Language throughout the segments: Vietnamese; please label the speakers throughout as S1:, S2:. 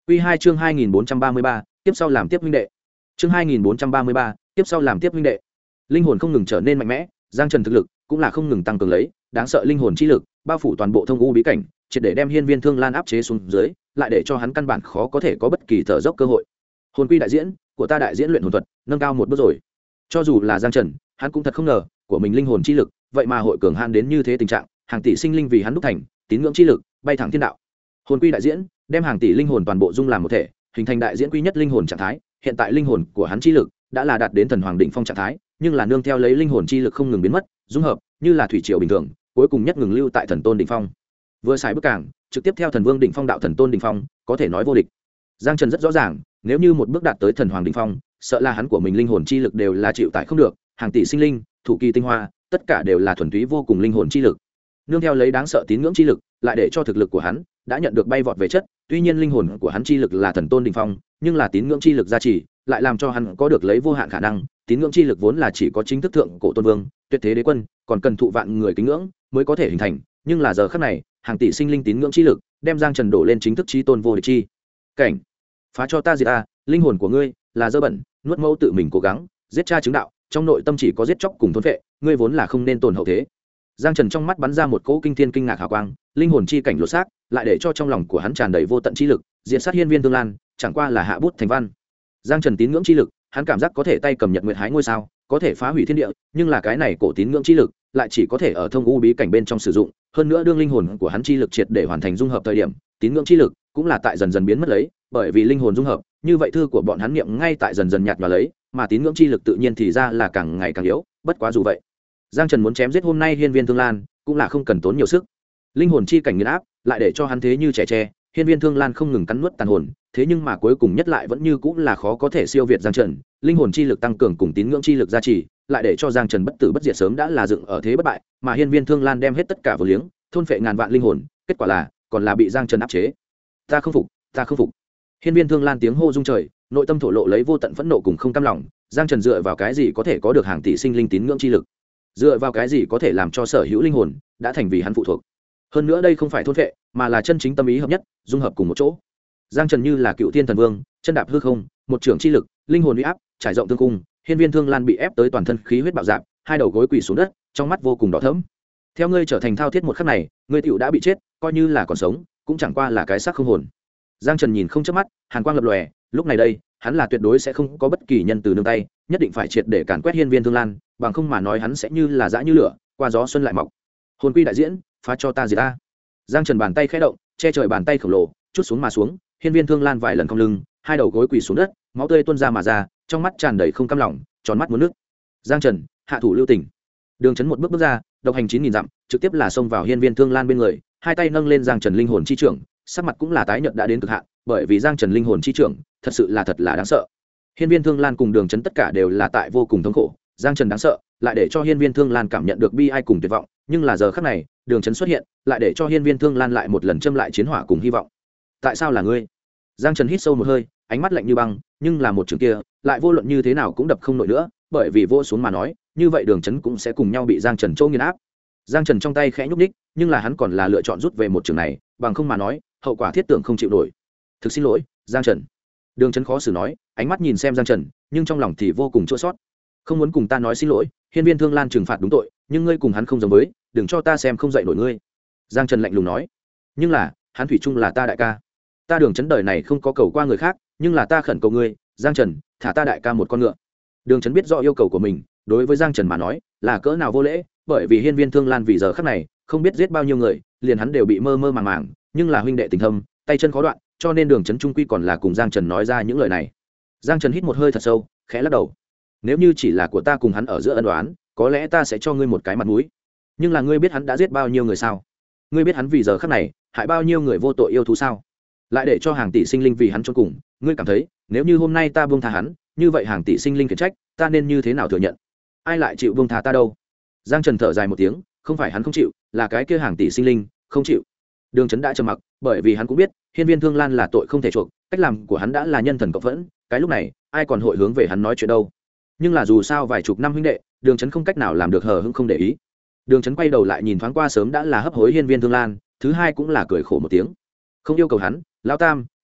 S1: Quy 2 chương 2433, tiếp sau làm tiếp huynh đệ. Chương 2433, tiếp sau làm tiếp huynh đệ. Linh hồn không ngừng trở nên mạnh mẽ, Giang Trần thực lực cũng là không ngừng tăng cường lấy, đáng sợ linh hồn chi lực bao phủ toàn bộ thông u bí cảnh, triệt để đem Hiên Viên Thương Lan áp chế xuống dưới, lại để cho hắn căn bản khó có thể có bất kỳ thở dốc cơ hội. Hồn quy đại diễn, của ta đại diễn luyện hồn thuật, nâng cao một bước rồi. Cho dù là Giang Trần, hắn cũng thật không ngờ, của mình linh hồn chi lực, vậy mà hội cường han đến như thế tình trạng, hàng tỷ sinh linh vì hắn đúc thành, tín ngưỡng chi lực, bay thẳng thiên đạo. Hồn quy đại diễn, đem hàng tỷ linh hồn toàn bộ dung làm một thể, hình thành đại diễn quy nhất linh hồn trạng thái. Hiện tại linh hồn của hắn chi lực đã là đạt đến thần hoàng đỉnh phong trạng thái, nhưng là nương theo lấy linh hồn chi lực không ngừng biến mất, dung hợp như là thủy triều bình thường, cuối cùng nhất ngừng lưu tại thần tôn đỉnh phong. Vừa xài bước cảng, trực tiếp theo thần vương đỉnh phong đạo thần tôn đỉnh phong, có thể nói vô địch. Giang Trần rất rõ ràng, nếu như một bước đạt tới thần hoàng đỉnh phong, sợ là hắn của mình linh hồn chi lực đều là chịu tải không được, hàng tỷ sinh linh, thủ kỳ tinh hoa, tất cả đều là thuần túy vô cùng linh hồn chi lực. Nương theo lấy đáng sợ tín ngưỡng chi lực, lại để cho thực lực của hắn đã nhận được bay vọt về chất, tuy nhiên linh hồn của hắn chi lực là thần tôn đỉnh phong, nhưng là tín ngưỡng chi lực gia trì, lại làm cho hắn có được lấy vô hạn khả năng. Tín ngưỡng chi lực vốn là chỉ có chính thức thượng cổ tôn vương, tuyệt thế đế quân, còn cần thụ vạn người kính ngưỡng mới có thể hình thành, nhưng là giờ khắc này, hàng tỷ sinh linh tín ngưỡng chi lực, đem Giang Trần đổ lên chính thức chí tôn vô địch chi cảnh. Phá cho ta diệt ta, linh hồn của ngươi là dơ bẩn, nuốt mẫu tự mình cố gắng, giết cha chứng đạo, trong nội tâm chỉ có giết chóc cùng thôn phệ, ngươi vốn là không nên tồn hậu thế. Giang Trần trong mắt bắn ra một cỗ kinh thiên kinh ngạc hào quang, linh hồn chi cảnh lột xác, lại để cho trong lòng của hắn tràn đầy vô tận chi lực, diệt sát Hiên Viên Thương Lan, chẳng qua là hạ bút thành văn. Giang Trần tín ngưỡng chi lực, hắn cảm giác có thể tay cầm nhật nguyệt hái ngôi sao, có thể phá hủy thiên địa, nhưng là cái này cổ tín ngưỡng chi lực, lại chỉ có thể ở thông u bí cảnh bên trong sử dụng, hơn nữa đương linh hồn của hắn chi lực triệt để hoàn thành dung hợp thời điểm, tín ngưỡng chi lực cũng là tại dần dần biến mất lấy, bởi vì linh hồn dung hợp, như vậy thư của bọn hắn niệm ngay tại dần dần nhạt nhòa lấy, mà tín ngưỡng chi lực tự nhiên thì ra là càng ngày càng yếu, bất quá dù vậy, Giang Trần muốn chém giết hôm nay Hiên Viên Thương Lan, cũng là không cần tốn nhiều sức. Linh hồn chi cảnh nghiền áp, lại để cho hắn thế như trẻ tre, Hiên Viên Thương Lan không ngừng cắn nuốt tàn hồn, thế nhưng mà cuối cùng nhất lại vẫn như cũng là khó có thể siêu việt Giang Trần. Linh hồn chi lực tăng cường cùng tín ngưỡng chi lực gia trì, lại để cho Giang Trần bất tử bất diệt sớm đã là dựng ở thế bất bại, mà Hiên Viên Thương Lan đem hết tất cả vô liếng, thôn phệ ngàn vạn linh hồn, kết quả là còn là bị Giang Trần áp chế. Ta không phục, ta không phục. Hiên Viên Thương Lan tiếng hô rung trời, nội tâm thổ lộ lấy vô tận phẫn nộ cùng không cam lòng. Giang Trần dựa vào cái gì có thể có được hàng tỷ sinh linh tín ngưỡng chi lực? Dựa vào cái gì có thể làm cho sở hữu linh hồn đã thành vì hắn phụ thuộc? Hơn nữa đây không phải thôn phệ, mà là chân chính tâm ý hợp nhất, dung hợp cùng một chỗ. Giang Trần như là cựu thiên thần vương, chân đạp hư không, một trường chi lực, linh hồn uy áp, trải rộng thương cung. Hiên Viên Thương Lan bị ép tới toàn thân khí huyết bạo dạn, hai đầu gối quỳ xuống đất, trong mắt vô cùng đỏ thẫm. Theo ngươi trở thành thao thiết một khắc này, ngươi tiểu đã bị chết, coi như là còn sống, cũng chẳng qua là cái xác không hồn. Giang Trần nhìn không chớp mắt, hàn quang lập lòe, lúc này đây, hắn là tuyệt đối sẽ không có bất kỳ nhân từ nương tay, nhất định phải triệt để càn quét Hiên Viên Thương Lan, bằng không mà nói hắn sẽ như là dã như lửa, qua gió xuân lại mọc. Hồn quy đại diễn, phá cho ta diệt ta. Giang Trần bàn tay khẽ động, che trời bàn tay khổng lồ, chút xuống mà xuống, Hiên Viên Thương Lan vài lần cong lưng, hai đầu gối quỳ xuống đất, máu tươi tuôn ra mà ra, trong mắt tràn đầy không cam lòng, tròn mắt muốn nước. Giang Trần, hạ thủ lưu tình. Đường Chấn một bước bước ra, độc hành 9000 dặm, trực tiếp là xông vào Hiên Viên Thương Lan bên người, hai tay nâng lên Giang Trần linh hồn chi trưởng, sắc mặt cũng là tái nhợt đã đến cực hạn, bởi vì Giang Trần linh hồn chi trưởng, thật sự là thật là đáng sợ. Hiên Viên Thương Lan cùng Đường Chấn tất cả đều là tại vô cùng thống khổ, Giang Trần đáng sợ, lại để cho Hiên Viên Thương Lan cảm nhận được bi ai cùng tuyệt vọng, nhưng là giờ khắc này, Đường Chấn xuất hiện, lại để cho Hiên Viên Thương Lan lại một lần châm lại chiến hỏa cùng hy vọng. Tại sao là ngươi? Giang Trần hít sâu một hơi, ánh mắt lạnh như băng, nhưng là một trường kia, lại vô luận như thế nào cũng đập không nổi nữa, bởi vì vô xuống mà nói, như vậy Đường Chấn cũng sẽ cùng nhau bị Giang Trần chô nghiền áp. Giang Trần trong tay khẽ nhúc nhích, nhưng là hắn còn là lựa chọn rút về một trường này, bằng không mà nói, hậu quả thiết tưởng không chịu nổi. Thực xin lỗi, Giang Trần. Đường Chấn khó xử nói, ánh mắt nhìn xem Giang Trần, nhưng trong lòng thì vô cùng chua xót. Không muốn cùng ta nói xin lỗi, Hiên Viên Thương Lan trừng phạt đúng tội, nhưng ngươi cùng hắn không giống với, đừng cho ta xem không dậy nổi ngươi. Giang Trần lạnh lùng nói. Nhưng là, hắn thủy chung là ta đại ca. Ta Đường Chấn đời này không có cầu qua người khác, nhưng là ta khẩn cầu ngươi, Giang Trần, thả ta đại ca một con ngựa. Đường Chấn biết rõ yêu cầu của mình, đối với Giang Trần mà nói, là cỡ nào vô lễ, bởi vì Hiên Viên Thương Lan vì giờ khắc này, không biết giết bao nhiêu người, liền hắn đều bị mơ mơ màng màng, nhưng là huynh đệ tình thâm, tay chân khó đoạn, cho nên Đường Chấn trung quy còn là cùng Giang Trần nói ra những lời này. Giang Trần hít một hơi thật sâu, khẽ lắc đầu. Nếu như chỉ là của ta cùng hắn ở giữa ân oán, có lẽ ta sẽ cho ngươi một cái mặt mũi. Nhưng là ngươi biết hắn đã giết bao nhiêu người sao? Ngươi biết hắn vì giờ khắc này hại bao nhiêu người vô tội yêu thú sao? Lại để cho hàng tỷ sinh linh vì hắn chôn cùng, ngươi cảm thấy, nếu như hôm nay ta buông tha hắn, như vậy hàng tỷ sinh linh khiển trách, ta nên như thế nào thừa nhận? Ai lại chịu buông tha ta đâu? Giang Trần thở dài một tiếng, không phải hắn không chịu, là cái kia hàng tỷ sinh linh không chịu. Đường Chấn đã trầm mặc, bởi vì hắn cũng biết, Hiên Viên Thương Lan là tội không thể chuộc, cách làm của hắn đã là nhân thần cộng phẫn, cái lúc này, ai còn hội hướng về hắn nói chuyện đâu? Nhưng là dù sao vài chục năm huynh đệ, Đường Chấn không cách nào làm được hờ hững không để ý. Đường Chấn quay đầu lại nhìn thoáng qua sớm đã là hấp hối Hiên Viên Thương Lan, thứ hai cũng là cười khổ một tiếng. Không yêu cầu hắn, lão tam,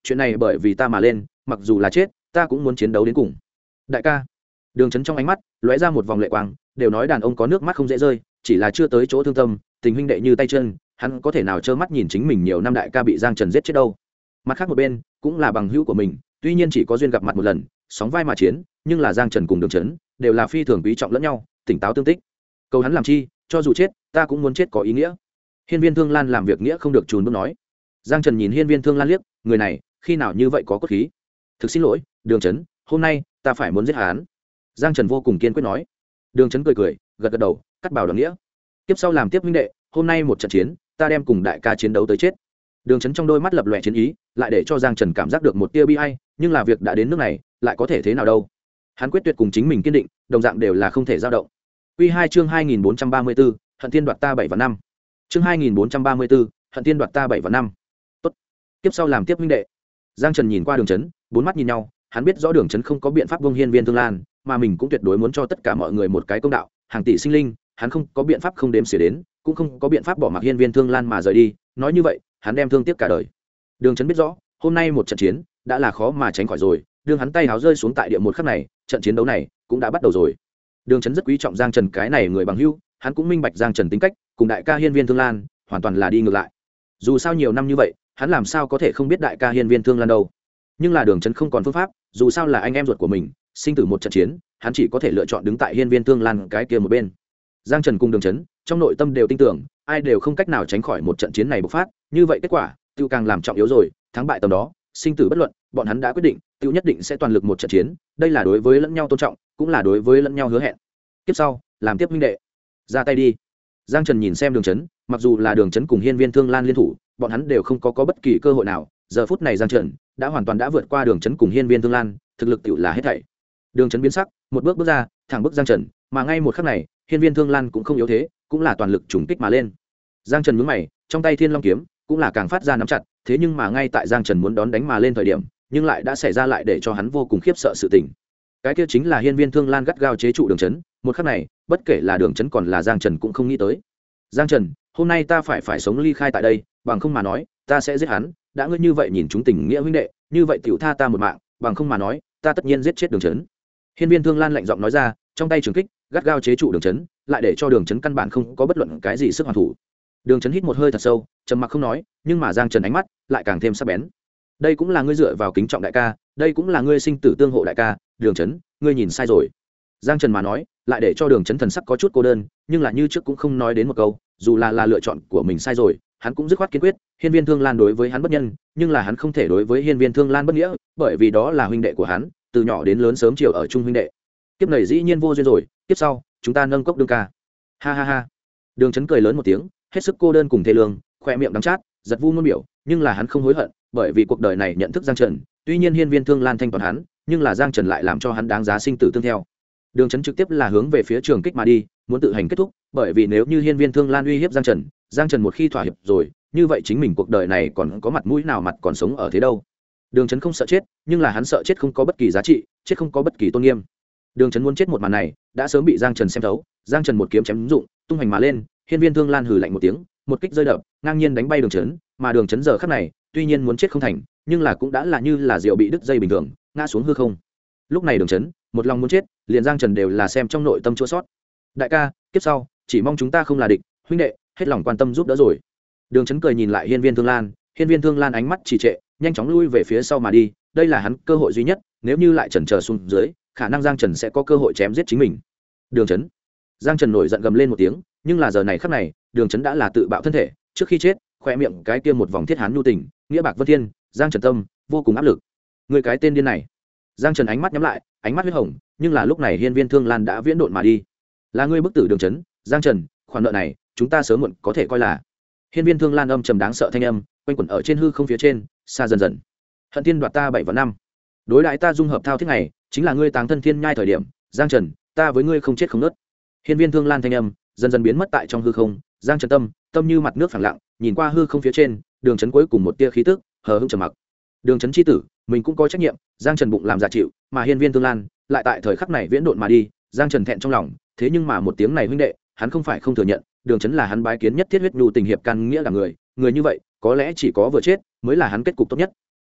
S1: chuyện này bởi vì ta mà lên, mặc dù là chết ta cũng muốn chiến đấu đến cùng. Đại ca. Đường Chấn trong ánh mắt lóe ra một vòng lệ quang, đều nói đàn ông có nước mắt không dễ rơi, chỉ là chưa tới chỗ thương tâm, tình huynh đệ như tay chân, hắn có thể nào trơ mắt nhìn chính mình nhiều năm đại ca bị Giang Trần giết chết đâu. Mặt khác một bên cũng là bằng hữu của mình, tuy nhiên chỉ có duyên gặp mặt một lần, sóng vai mà chiến, nhưng là Giang Trần cùng Đường Chấn đều là phi thường quý trọng lẫn nhau, tỉnh táo tương tích. Cầu hắn làm chi, cho dù chết ta cũng muốn chết có ý nghĩa. Hiên Viên Thương Lan làm việc nghĩa không được chùn bước nói. Giang Trần nhìn Hiên Viên Thương Lan liếc, người này khi nào như vậy có cốt khí. Thực xin lỗi Đường Chấn, hôm nay ta phải muốn giết hắn. Giang Trần vô cùng kiên quyết nói. Đường Chấn cười cười gật gật đầu, cắt bảo đoàn nghĩa. Tiếp sau làm tiếp huynh đệ, hôm nay một trận chiến ta đem cùng đại ca chiến đấu tới chết. Đường Chấn trong đôi mắt lập lòe chiến ý, lại để cho Giang Trần cảm giác được một tia bi ai, nhưng là việc đã đến nước này lại có thể thế nào đâu. Hắn quyết tuyệt cùng chính mình kiên định, đồng dạng đều là không thể dao động. Quy 2 chương 2434, Hận Thiên đoạt ta 7 và 5. Chương 2434, Hận Thiên đoạt ta 7 và 5. Tốt. Tiếp sau làm tiếp huynh đệ. Giang Trần nhìn qua Đường Chấn, bốn mắt nhìn nhau, hắn biết rõ Đường Chấn không có biện pháp buông Hiên Viên Thương Lan, mà mình cũng tuyệt đối muốn cho tất cả mọi người một cái công đạo, hàng tỷ sinh linh, hắn không có biện pháp không đếm xỉa đến, cũng không có biện pháp bỏ mặc Hiên Viên Thương Lan mà rời đi, nói như vậy, hắn đem thương tiếc cả đời. Đường Chấn biết rõ, hôm nay một trận chiến đã là khó mà tránh khỏi rồi, đương hắn tay háo rơi xuống tại địa một khắc này, trận chiến đấu này cũng đã bắt đầu rồi. Đường Chấn rất quý trọng Giang Trần cái này người bằng hữu, hắn cũng minh bạch Giang Trần tính cách, cùng đại ca Hiên Viên Thương Lan hoàn toàn là đi ngược lại. Dù sao nhiều năm như vậy, hắn làm sao có thể không biết đại ca Hiên Viên Thương Lan đâu. Nhưng là Đường Chấn không còn phương pháp, dù sao là anh em ruột của mình, sinh tử một trận chiến, hắn chỉ có thể lựa chọn đứng tại Hiên Viên Thương Lan cái kia một bên. Giang Trần cùng Đường Chấn trong nội tâm đều tin tưởng, ai đều không cách nào tránh khỏi một trận chiến này bộc phát, như vậy kết quả tiêu càng làm trọng yếu rồi, thắng bại tầm đó, sinh tử bất luận, bọn hắn đã quyết định, tiêu nhất định sẽ toàn lực một trận chiến, đây là đối với lẫn nhau tôn trọng, cũng là đối với lẫn nhau hứa hẹn. Tiếp sau, làm tiếp huynh đệ. Ra tay đi. Giang Trần nhìn xem Đường Chấn, mặc dù là Đường Chấn cùng Hiên Viên Thương Lan liên thủ, bọn hắn đều không có bất kỳ cơ hội nào, giờ phút này Giang Trần đã hoàn toàn đã vượt qua Đường Chấn cùng Hiên Viên Thương Lan, thực lực tiểu là hết thảy. Đường Chấn biến sắc, một bước bước ra, thẳng bước Giang Trần, mà ngay một khắc này, Hiên Viên Thương Lan cũng không yếu thế, cũng là toàn lực trùng kích mà lên. Giang Trần nhướng mày, trong tay Thiên Long kiếm cũng là càng phát ra nắm chặt, thế nhưng mà ngay tại Giang Trần muốn đón đánh mà lên thời điểm, nhưng lại đã xảy ra lại để cho hắn vô cùng khiếp sợ sự tình. Cái kia chính là Hiên Viên Thương Lan gắt gao chế trụ Đường Chấn, một khắc này, bất kể là Đường Chấn còn là Giang Trần cũng không nghĩ tới. Giang Trần, hôm nay ta phải sống ly khai tại đây, bằng không mà nói, ta sẽ giết hắn, đã ngươi như vậy nhìn chúng tình nghĩa huynh đệ, như vậy tiểu tha ta một mạng, bằng không mà nói, ta tất nhiên giết chết Đường Chấn. Hiên Viên Thương Lan lạnh giọng nói ra, trong tay trường kích gắt gao chế trụ Đường Chấn, lại để cho Đường Chấn căn bản không có bất luận cái gì sức hoàn thủ. Đường Chấn hít một hơi thật sâu, trầm mặc không nói, nhưng mà Giang Trần ánh mắt lại càng thêm sắc bén. Đây cũng là ngươi dựa vào kính trọng đại ca, đây cũng là ngươi sinh tử tương hộ đại ca, Đường Chấn, ngươi nhìn sai rồi. Giang Trần mà nói, lại để cho Đường Chấn thần sắc có chút cô đơn, nhưng là như trước cũng không nói đến một câu, dù là lựa chọn của mình sai rồi, hắn cũng dứt khoát kiên quyết, Hiên Viên Thương Lan đối với hắn bất nhân, nhưng là hắn không thể đối với Hiên Viên Thương Lan bất nghĩa, bởi vì đó là huynh đệ của hắn, từ nhỏ đến lớn sớm chiều ở chung huynh đệ. Kiếp này dĩ nhiên vô duyên rồi, kiếp sau, chúng ta nâng cốc đương ca. Ha ha ha. Đường Chấn cười lớn một tiếng, hết sức cô đơn cùng thê lương, khoe miệng đắng chát, giật vu ngôn biểu, nhưng là hắn không hối hận, bởi vì cuộc đời này nhận thức Giang Trần, tuy nhiên Hiên Viên Thương Lan thanh toàn hắn, nhưng là Giang Trần lại làm cho hắn đáng giá sinh tử tương theo. Đường Chấn trực tiếp là hướng về phía trường kích mà đi, muốn tự hành kết thúc, bởi vì nếu như Hiên Viên Thương Lan uy hiếp Giang Trần một khi thỏa hiệp rồi, như vậy chính mình cuộc đời này còn có mặt mũi nào mặt còn sống ở thế đâu. Đường Chấn không sợ chết, nhưng là hắn sợ chết không có bất kỳ giá trị, chết không có bất kỳ tôn nghiêm. Đường Chấn muốn chết một màn này, đã sớm bị Giang Trần xem thấu, Giang Trần một kiếm chém dụng, tung hành mà lên, Hiên Viên Thương Lan hừ lạnh một tiếng, một kích rơi đập, ngang nhiên đánh bay Đường Chấn, mà Đường Chấn giờ khắc này, tuy nhiên muốn chết không thành, nhưng là cũng đã là như là diều bị đứt dây bình thường, ngã xuống hư không. Lúc này Đường Chấn, một lòng muốn chết, liền Giang Trần đều là xem trong nội tâm chua sót. Đại ca, kiếp sau, chỉ mong chúng ta không là địch, huynh đệ, hết lòng quan tâm giúp đỡ rồi. Đường Chấn cười nhìn lại Hiên Viên Thương Lan, Hiên Viên Thương Lan ánh mắt trì trệ, nhanh chóng lui về phía sau mà đi, đây là hắn cơ hội duy nhất, nếu như lại chần chờ xuống dưới, khả năng Giang Trần sẽ có cơ hội chém giết chính mình. Đường Chấn. Giang Trần nổi giận gầm lên một tiếng, nhưng là giờ này khắc này, Đường Chấn đã là tự bạo thân thể, trước khi chết, khoe miệng cái kia một vòng thiết hán nhu tình, nghĩa bạc vân thiên, Giang Trần tâm vô cùng áp lực. Người cái tên điên này. Giang Trần ánh mắt nhắm lại, ánh mắt huyết hồng, nhưng là lúc này Hiên Viên Thương Lan đã viễn độn mà đi. Là ngươi bức tử Đường Chấn, Giang Trần, khoản nợ này, chúng ta sớm muộn có thể coi là. Hiên Viên Thương Lan âm trầm đáng sợ thanh âm, quanh quẩn ở trên hư không phía trên, xa dần dần. Hận Thiên đoạt ta 7 và 5. Đối đãi ta dung hợp thao thiết này, chính là ngươi táng thân thiên nhai thời điểm, Giang Trần, ta với ngươi không chết không nứt. Hiên Viên Thương Lan thanh âm dần dần biến mất tại trong hư không, Giang Trần tâm như mặt nước phẳng lặng, nhìn qua hư không phía trên, Đường Chấn cuối cùng một tia khí tức, hờ hững trầm mặc. Đường Chấn chi tử, mình cũng có trách nhiệm, Giang Trần bụng làm giả chịu, mà Hiên Viên Thương Lan lại tại thời khắc này viễn độn mà đi, Giang Trần thẹn trong lòng, thế nhưng mà một tiếng này huynh đệ, hắn không phải không thừa nhận, Đường Chấn là hắn bái kiến nhất thiết huyết nhu tình hiệp can nghĩa cả người, người như vậy, có lẽ chỉ có vừa chết mới là hắn kết cục tốt nhất.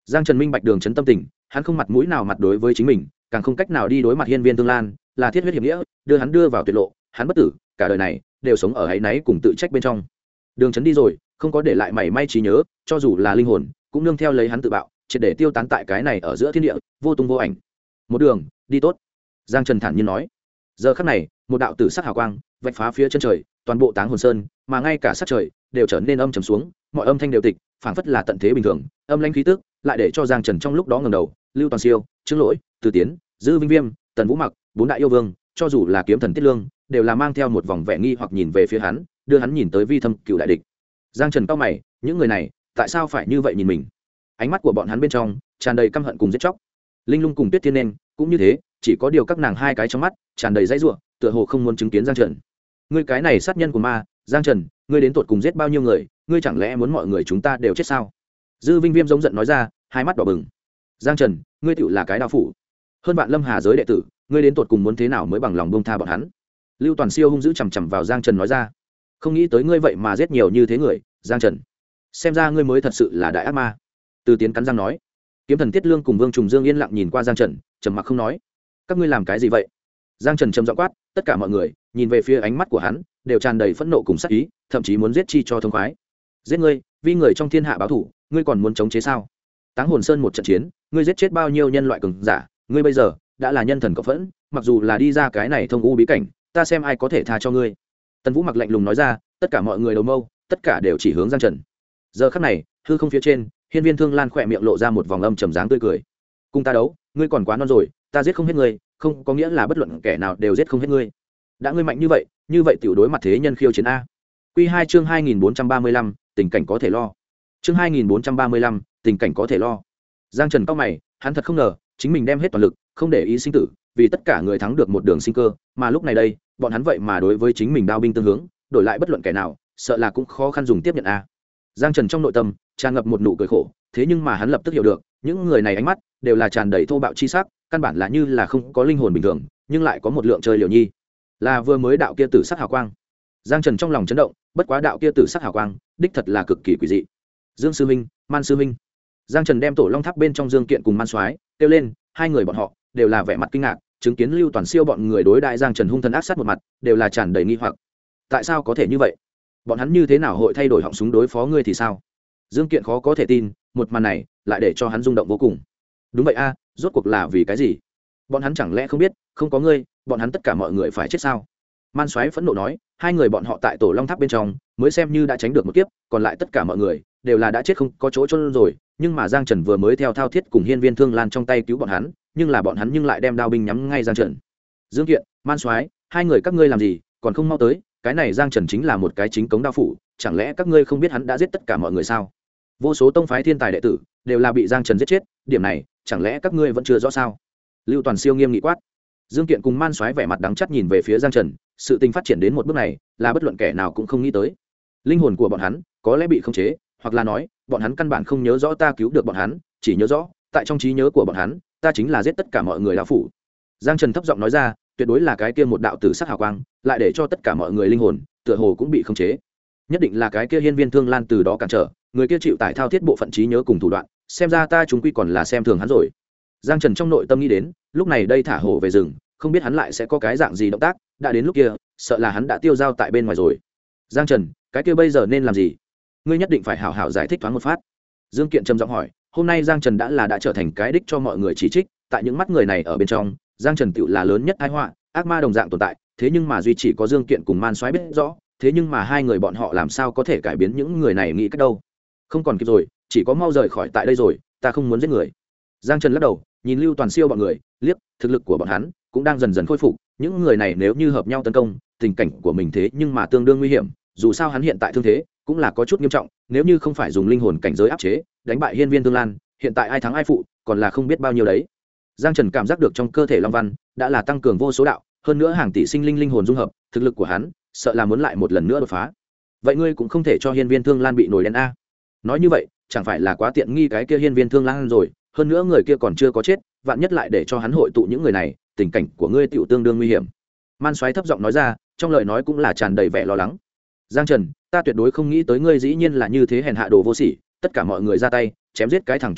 S1: Giang Trần minh bạch Đường Chấn tâm tình, hắn không mặt mũi nào mặt đối với chính mình, càng không cách nào đi đối mặt Hiên Viên Thương Lan, là thiết huyết hiệp nghĩa, đưa hắn đưa vào tuyệt lộ, hắn bất tử, cả đời này đều sống ở áy náy cùng tự trách bên trong. Đường Chấn đi rồi, không có để lại mảy may trí nhớ, cho dù là linh hồn, cũng nương theo lấy hắn tự bạo, triệt để tiêu tán tại cái này ở giữa thiên địa, vô tung vô ảnh. Một đường đi tốt. Giang Trần thản nhiên nói. Giờ khắc này, một đạo tử sắc hào quang vạch phá phía chân trời, toàn bộ Táng Hồn Sơn, mà ngay cả sát trời đều trở nên âm trầm xuống, mọi âm thanh đều tịch, phảng phất là tận thế bình thường, âm lãnh khí tức, lại để cho Giang Trần trong lúc đó ngẩng đầu, Lưu Toàn Siêu, Trương Lỗi, Từ Tiến, Dư Vinh Viêm, Tần Vũ Mặc, bốn đại yêu vương, cho dù là kiếm thần Tiết Lương, đều là mang theo một vòng vẻ nghi hoặc nhìn về phía hắn, đưa hắn nhìn tới vi thâm cựu đại địch. Giang Trần cau mày, những người này, tại sao phải như vậy nhìn mình? Ánh mắt của bọn hắn bên trong tràn đầy căm hận cùng giết chóc. Linh Lung cùng Tuyết Thiên Nên cũng như thế, chỉ có điều các nàng hai cái trong mắt tràn đầy dãy rủa, tựa hồ không muốn chứng kiến Giang Trần. Ngươi cái này sát nhân của ma, Giang Trần, ngươi đến tột cùng giết bao nhiêu người, ngươi chẳng lẽ muốn mọi người chúng ta đều chết sao? Dư Vinh Viêm giống giận nói ra, hai mắt đỏ bừng. Giang Trần, ngươi tựu là cái đạo phủ, hơn bạn Lâm Hà giới đệ tử, ngươi đến tột cùng muốn thế nào mới bằng lòng buông tha bọn hắn? Lưu Toàn Siêu hung dữ chằm chằm vào Giang Trần nói ra, không nghĩ tới ngươi vậy mà giết nhiều như thế người, Giang Trần, xem ra ngươi mới thật sự là đại ác ma. Từ Tiến cắn răng nói. Kiếm thần Tiết Lương cùng Vương Trùng Dương yên lặng nhìn qua Giang Trần, trầm mặc không nói. Các ngươi làm cái gì vậy? Giang Trần trầm giọng quát, tất cả mọi người nhìn về phía ánh mắt của hắn, đều tràn đầy phẫn nộ cùng sát ý, thậm chí muốn giết chi cho thông khoái. Giết ngươi, vì người trong thiên hạ báo thù, ngươi còn muốn chống chế sao? Táng Hồn Sơn một trận chiến, ngươi giết chết bao nhiêu nhân loại cường giả, ngươi bây giờ đã là nhân thần cộng phẫn, mặc dù là đi ra cái này thông u bí cảnh, ta xem ai có thể tha cho ngươi. Tần Vũ Mặc lạnh lùng nói ra, tất cả mọi người đầu mâu, tất cả đều chỉ hướng Giang Trần. Giờ khắc này, hư không phía trên, Hiên Viên Thương Lan khỏe miệng lộ ra một vòng âm trầm dáng tươi cười. Cùng ta đấu, ngươi còn quá non rồi, ta giết không hết ngươi, không có nghĩa là bất luận kẻ nào đều giết không hết ngươi. Đã ngươi mạnh như vậy tiểu đối mặt thế nhân khiêu chiến a. Quy 2 chương 2435, tình cảnh có thể lo. Chương 2435, tình cảnh có thể lo. Giang Trần cau mày, hắn thật không ngờ, chính mình đem hết toàn lực, không để ý sinh tử, vì tất cả người thắng được một đường sinh cơ, mà lúc này đây, bọn hắn vậy mà đối với chính mình đao binh tương hướng, đổi lại bất luận kẻ nào, sợ là cũng khó khăn dùng tiếp nhận a. Giang Trần trong nội tâm tràn ngập một nụ cười khổ, thế nhưng mà hắn lập tức hiểu được, những người này ánh mắt đều là tràn đầy thô bạo chi sắc, căn bản là như là không có linh hồn bình thường, nhưng lại có một lượng chơi liều nhi. Là vừa mới đạo kia tử sắc hào quang. Giang Trần trong lòng chấn động, bất quá đạo kia tử sắc hào quang, đích thật là cực kỳ quỷ dị. Dương sư huynh, Man sư huynh. Giang Trần đem Tổ Long Tháp bên trong Dương Kiện cùng Man Soái kêu lên, hai người bọn họ đều là vẻ mặt kinh ngạc, chứng kiến Lưu Toàn Siêu bọn người đối đại Giang Trần hung thần ác sát một mặt, đều là tràn đầy nghi hoặc. Tại sao có thể như vậy? Bọn hắn như thế nào hội thay đổi họng súng đối phó ngươi thì sao? Dương Kiện khó có thể tin, một màn này lại để cho hắn rung động vô cùng. Đúng vậy a, rốt cuộc là vì cái gì? Bọn hắn chẳng lẽ không biết, không có ngươi, bọn hắn tất cả mọi người phải chết sao? Man Soái phẫn nộ nói, hai người bọn họ tại Tổ Long Tháp bên trong, mới xem như đã tránh được một kiếp, còn lại tất cả mọi người đều là đã chết không có chỗ chôn rồi, nhưng mà Giang Trần vừa mới theo thao thiết cùng Hiên Viên Thương Lan trong tay cứu bọn hắn, nhưng là bọn hắn nhưng lại đem đao binh nhắm ngay Giang Trần. Dương Kiện, Man Soái, hai người các ngươi làm gì, còn không mau tới, cái này Giang Trần chính là một cái chính cống đao phủ, chẳng lẽ các ngươi không biết hắn đã giết tất cả mọi người sao? Vô số tông phái thiên tài đệ tử đều là bị Giang Trần giết chết, điểm này chẳng lẽ các ngươi vẫn chưa rõ sao? Lưu Toàn Siêu nghiêm nghị quát. Dương Kiện cùng Man Soái vẻ mặt đắng chắt nhìn về phía Giang Trần, sự tình phát triển đến một bước này, là bất luận kẻ nào cũng không nghĩ tới. Linh hồn của bọn hắn có lẽ bị khống chế, hoặc là nói, bọn hắn căn bản không nhớ rõ ta cứu được bọn hắn, chỉ nhớ rõ, tại trong trí nhớ của bọn hắn, ta chính là giết tất cả mọi người lão phủ. Giang Trần thấp giọng nói ra, tuyệt đối là cái kia một đạo tử sắc hào quang, lại để cho tất cả mọi người linh hồn, tựa hồ cũng bị khống chế. Nhất định là cái kia Hiên Viên Thương Lan từ đó cản trở, người kia chịu tải thao thiết bộ phận trí nhớ cùng thủ đoạn, xem ra ta chúng quy còn là xem thường hắn rồi. Giang Trần trong nội tâm nghĩ đến, lúc này đây thả hổ về rừng, không biết hắn lại sẽ có cái dạng gì động tác, đã đến lúc kia, sợ là hắn đã tiêu dao tại bên ngoài rồi. Giang Trần, cái kia bây giờ nên làm gì? Ngươi nhất định phải hảo hảo giải thích thoáng một phát. Dương Kiện trầm giọng hỏi, hôm nay Giang Trần đã trở thành cái đích cho mọi người chỉ trích, tại những mắt người này ở bên trong, Giang Trần tựu là lớn nhất tai họa, ác ma đồng dạng tồn tại, thế nhưng mà duy chỉ có Dương Kiện cùng Man Soái biết rõ, thế nhưng mà hai người bọn họ làm sao có thể cải biến những người này nghĩ cách đâu? Không còn kịp rồi, chỉ có mau rời khỏi tại đây rồi, ta không muốn giết người. Giang Trần lắc đầu, nhìn Lưu Toàn Siêu bọn người, liếc, thực lực của bọn hắn cũng đang dần dần khôi phục, những người này nếu như hợp nhau tấn công, tình cảnh của mình thế nhưng mà tương đương nguy hiểm, dù sao hắn hiện tại thương thế cũng là có chút nghiêm trọng, nếu như không phải dùng linh hồn cảnh giới áp chế, đánh bại Hiên Viên Thương Lan, hiện tại ai thắng ai phụ, còn là không biết bao nhiêu đấy. Giang Trần cảm giác được trong cơ thể Long Văn đã là tăng cường vô số đạo, hơn nữa hàng tỷ sinh linh hồn dung hợp, thực lực của hắn sợ là muốn lại một lần nữa đột phá. Vậy ngươi cũng không thể cho Hiên Viên Thương Lan bị nổi đen a? Nói như vậy, chẳng phải là quá tiện nghi cái kia Hiên Viên Thương Lan rồi, hơn nữa người kia còn chưa có chết, vạn nhất lại để cho hắn hội tụ những người này, tình cảnh của ngươi tiểu tương đương nguy hiểm. Man Soái thấp giọng nói ra, trong lời nói cũng là tràn đầy vẻ lo lắng. Giang Trần, ta tuyệt đối không nghĩ tới ngươi dĩ nhiên là như thế hèn hạ đồ vô sỉ, tất cả mọi người ra tay chém giết cái thằng chó này,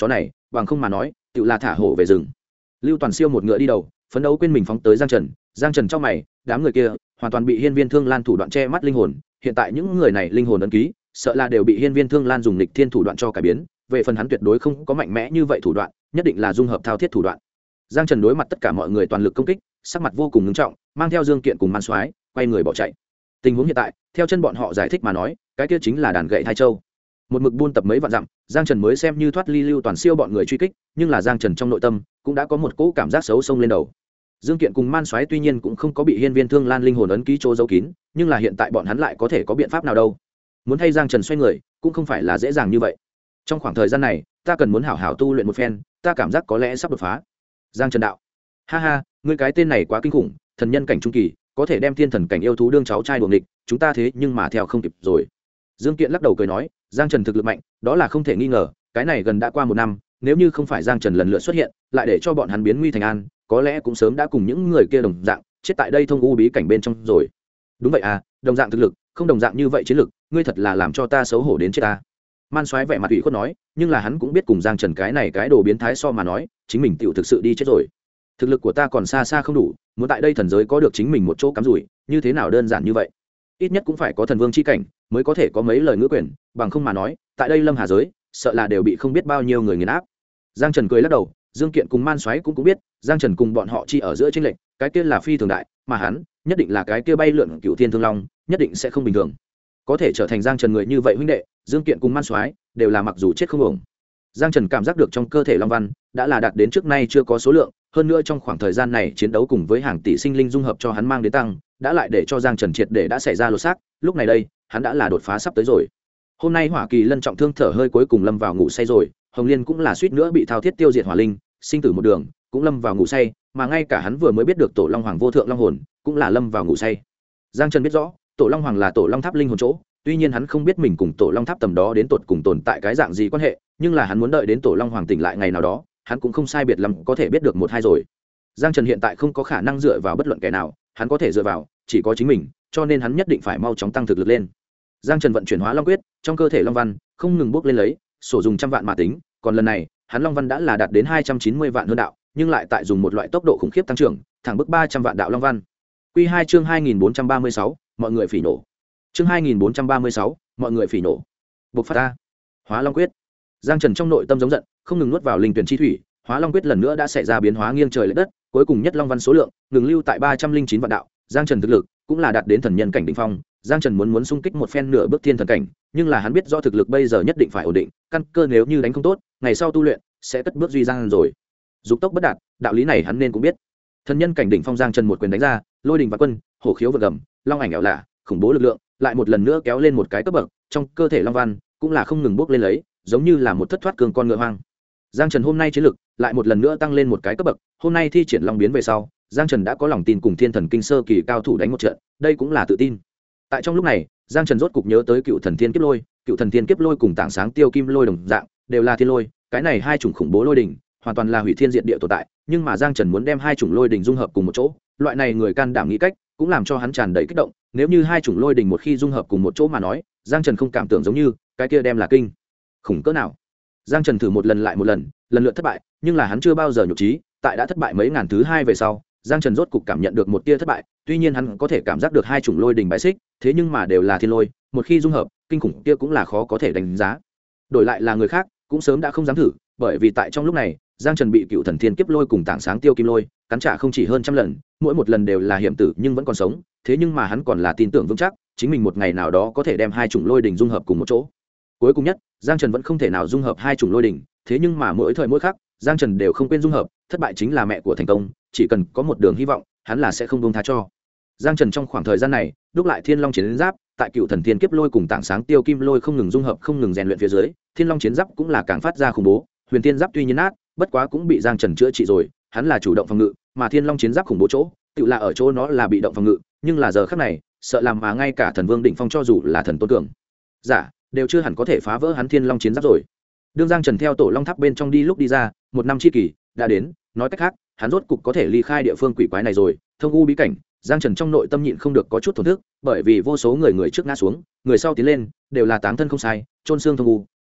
S1: bằng không mà nói tự là thả hổ về rừng. Lưu Toàn Siêu một ngựa đi đầu, phấn đấu quên mình phóng tới Giang Trần trong mày, đám người kia hoàn toàn bị Hiên Viên Thương Lan thủ đoạn che mắt linh hồn, hiện tại những người này linh hồn ấn ký sợ là đều bị Hiên Viên Thương Lan dùng lịch thiên thủ đoạn cho cải biến, về phần hắn tuyệt đối không có mạnh mẽ như vậy thủ đoạn, nhất định là dung hợp thao thiết thủ đoạn. Giang Trần đối mặt tất cả mọi người toàn lực công kích, sắc mặt vô cùng nghiêm trọng, mang theo Dương Kiện cùng Man Soái quay người bỏ chạy. Tình huống hiện tại theo chân bọn họ giải thích mà nói, cái kia chính là đàn gậy Thái Châu. Một mực buôn tập mấy vạn dặm, Giang Trần mới xem như thoát ly Lưu Toàn Siêu bọn người truy kích, nhưng là Giang Trần trong nội tâm cũng đã có một cỗ cảm giác xấu xông lên đầu. Dương Kiện cùng Man Soái tuy nhiên cũng không có bị Hiên Viên Thương Lan linh hồn ấn ký chỗ giấu kín, nhưng là hiện tại bọn hắn lại có thể có biện pháp nào đâu? Muốn thay Giang Trần xoay người, cũng không phải là dễ dàng như vậy. Trong khoảng thời gian này, ta cần muốn hảo hảo tu luyện một phen, ta cảm giác có lẽ sắp đột phá. Giang Trần đạo: "Ha ha, ngươi cái tên này quá kinh khủng, thần nhân cảnh trung kỳ, có thể đem thiên thần cảnh yêu thú đương cháu trai đuổi nghịch, chúng ta thế nhưng mà theo không kịp rồi." Dương Kiện lắc đầu cười nói: "Giang Trần thực lực mạnh, đó là không thể nghi ngờ, cái này gần đã qua một năm, nếu như không phải Giang Trần lần lượt xuất hiện, lại để cho bọn hắn biến nguy thành an, có lẽ cũng sớm đã cùng những người kia đồng dạng chết tại đây thông u bí cảnh bên trong rồi." "Đúng vậy à, đồng dạng thực lực, không đồng dạng như vậy chiến lực, ngươi thật là làm cho ta xấu hổ đến chết ta." Man Soái vẻ mặt ủy khuất nói, nhưng là hắn cũng biết cùng Giang Trần cái này cái đồ biến thái so mà nói, chính mình tiểu thực sự đi chết rồi. Thực lực của ta còn xa xa không đủ, muốn tại đây thần giới có được chính mình một chỗ cắm rủi, như thế nào đơn giản như vậy? Ít nhất cũng phải có thần vương chi cảnh, mới có thể có mấy lời ngữ quyền, bằng không mà nói, tại đây Lâm Hà giới, sợ là đều bị không biết bao nhiêu người nghiền áp. Giang Trần cười lắc đầu, Dương Kiện cùng Man Soái cũng biết, Giang Trần cùng bọn họ chi ở giữa chênh lệch, cái kia là phi thường đại, mà hắn, nhất định là cái kia bay lượn cửu thiên thương long, nhất định sẽ không bình thường. Có thể trở thành Giang Trần người như vậy huynh đệ, Dương Kiện cùng Man Soái đều là mặc dù chết không uổng. Giang Trần cảm giác được trong cơ thể long văn đã là đạt đến trước nay chưa có số lượng, hơn nữa trong khoảng thời gian này chiến đấu cùng với hàng tỷ sinh linh dung hợp cho hắn mang đến tăng, đã lại để cho Giang Trần triệt để đã xảy ra lột xác, lúc này đây, hắn đã là đột phá sắp tới rồi. Hôm nay Hỏa Kỳ Lân trọng thương thở hơi cuối cùng lâm vào ngủ say rồi, Hồng Liên cũng là suýt nữa bị thao thiết tiêu diệt hỏa linh, sinh tử một đường, cũng lâm vào ngủ say, mà ngay cả hắn vừa mới biết được Tổ Long Hoàng vô thượng long hồn, cũng là lâm vào ngủ say. Giang Trần biết rõ, Tổ Long Hoàng là Tổ Long Tháp linh hồn chỗ, tuy nhiên hắn không biết mình cùng Tổ Long Tháp tầm đó đến tột cùng tồn tại cái dạng gì quan hệ, nhưng là hắn muốn đợi đến Tổ Long Hoàng tỉnh lại ngày nào đó, hắn cũng không sai biệt lắm có thể biết được một hai rồi. Giang Trần hiện tại không có khả năng dựa vào bất luận kẻ nào, hắn có thể dựa vào chỉ có chính mình, cho nên hắn nhất định phải mau chóng tăng thực lực lên. Giang Trần vận chuyển Hóa Long quyết, trong cơ thể long văn không ngừng bốc lên lấy, sổ dùng trăm vạn mà tính, còn lần này, hắn long văn đã là đạt đến 290 vạn hơn đạo, nhưng lại tại dùng một loại tốc độ khủng khiếp tăng trưởng, thẳng bức 300 vạn đạo long văn. Quy 2 chương 2436, mọi người phỉ nổ. Chương 2436, mọi người phỉ nổ. Bộc phát ta. Hóa Long quyết. Giang Trần trong nội tâm giống giận, không ngừng nuốt vào linh tuyển chi thủy, Hóa Long quyết lần nữa đã xảy ra biến hóa nghiêng trời lệch đất, cuối cùng nhất long văn số lượng ngừng lưu tại 309 vạn đạo. Giang Trần thực lực cũng là đạt đến thần nhân cảnh đỉnh phong, Giang Trần muốn xung kích một phen nửa bước thiên thần cảnh, nhưng là hắn biết do thực lực bây giờ nhất định phải ổn định, căn cơ nếu như đánh không tốt, ngày sau tu luyện sẽ cất bước duy giang rồi. Dục tốc bất đạt, đạo lý này hắn nên cũng biết. Thần nhân cảnh đỉnh phong Giang Trần một quyền đánh ra, lôi đình và quân, hổ khiếu vượt gầm, long ảnh ảo lạ, khủng bố lực lượng, lại một lần nữa kéo lên một cái cấp bậc, trong cơ thể long văn cũng là không ngừng bước lên lấy, giống như là một thất thoát cường con ngựa hoang. Giang Trần hôm nay chiến lực lại một lần nữa tăng lên một cái cấp bậc, hôm nay thi triển long biến về sau, Giang Trần đã có lòng tin cùng thiên thần kinh sơ kỳ cao thủ đánh một trận, đây cũng là tự tin. Tại trong lúc này, Giang Trần rốt cục nhớ tới cựu thần thiên kiếp lôi, cựu thần thiên kiếp lôi cùng tảng sáng tiêu kim lôi đồng dạng, đều là thiên lôi, cái này hai chủng khủng bố lôi đỉnh, hoàn toàn là hủy thiên diệt địa tồn tại, nhưng mà Giang Trần muốn đem hai chủng lôi đỉnh dung hợp cùng một chỗ, loại này người can đảm nghĩ cách, cũng làm cho hắn tràn đầy kích động, nếu như hai chủng lôi đỉnh một khi dung hợp cùng một chỗ mà nói, Giang Trần không cảm tưởng giống như, cái kia đem là kinh khủng cỡ nào. Giang Trần thử một lần lại một lần, lần lượt thất bại, nhưng là hắn chưa bao giờ nhục trí, tại đã thất bại mấy ngàn thứ hai về sau, Giang Trần rốt cục cảm nhận được một tia thất bại, tuy nhiên hắn có thể cảm giác được hai chủng lôi đỉnh bãi xích, thế nhưng mà đều là thiên lôi, một khi dung hợp, kinh khủng kia cũng là khó có thể đánh giá. Đổi lại là người khác, cũng sớm đã không dám thử, bởi vì tại trong lúc này, Giang Trần bị cựu thần thiên kiếp lôi cùng tảng sáng tiêu kim lôi cắn trả không chỉ hơn trăm lần, mỗi một lần đều là hiểm tử nhưng vẫn còn sống, thế nhưng mà hắn còn là tin tưởng vững chắc, chính mình một ngày nào đó có thể đem hai chủng lôi đỉnh dung hợp cùng một chỗ. Cuối cùng nhất, Giang Trần vẫn không thể nào dung hợp hai chủng lôi đỉnh, thế nhưng mà mỗi thời mỗi khắc, Giang Trần đều không quên dung hợp, thất bại chính là mẹ của thành công, chỉ cần có một đường hy vọng, hắn là sẽ không buông tha cho. Giang Trần trong khoảng thời gian này, đúc lại Thiên Long chiến giáp, tại cựu thần thiên kiếp lôi cùng tảng sáng tiêu kim lôi không ngừng dung hợp, không ngừng rèn luyện phía dưới, Thiên Long chiến giáp cũng là càng phát ra khủng bố. Huyền Thiên giáp tuy nhiên nát, bất quá cũng bị Giang Trần chữa trị rồi, hắn là chủ động phòng ngự, mà Thiên Long chiến giáp khủng bố chỗ, tự là ở chỗ nó là bị động phòng ngự, nhưng là giờ khắc này, sợ làm mà ngay cả thần vương đỉnh phong cho dù là thần tôn cường giả, đều chưa hẳn có thể phá vỡ hắn Thiên Long chiến giáp rồi. Đương Giang Trần theo Tổ Long Tháp bên trong đi lúc đi ra, một năm chi kỳ đã đến, nói cách khác, hắn rốt cục có thể ly khai địa phương quỷ quái này rồi. Thông u bí cảnh, Giang Trần trong nội tâm nhịn không được có chút thổn thức, bởi vì vô số người trước ngã xuống, người sau tiến lên, đều là táng thân không sai, chôn xương thông u,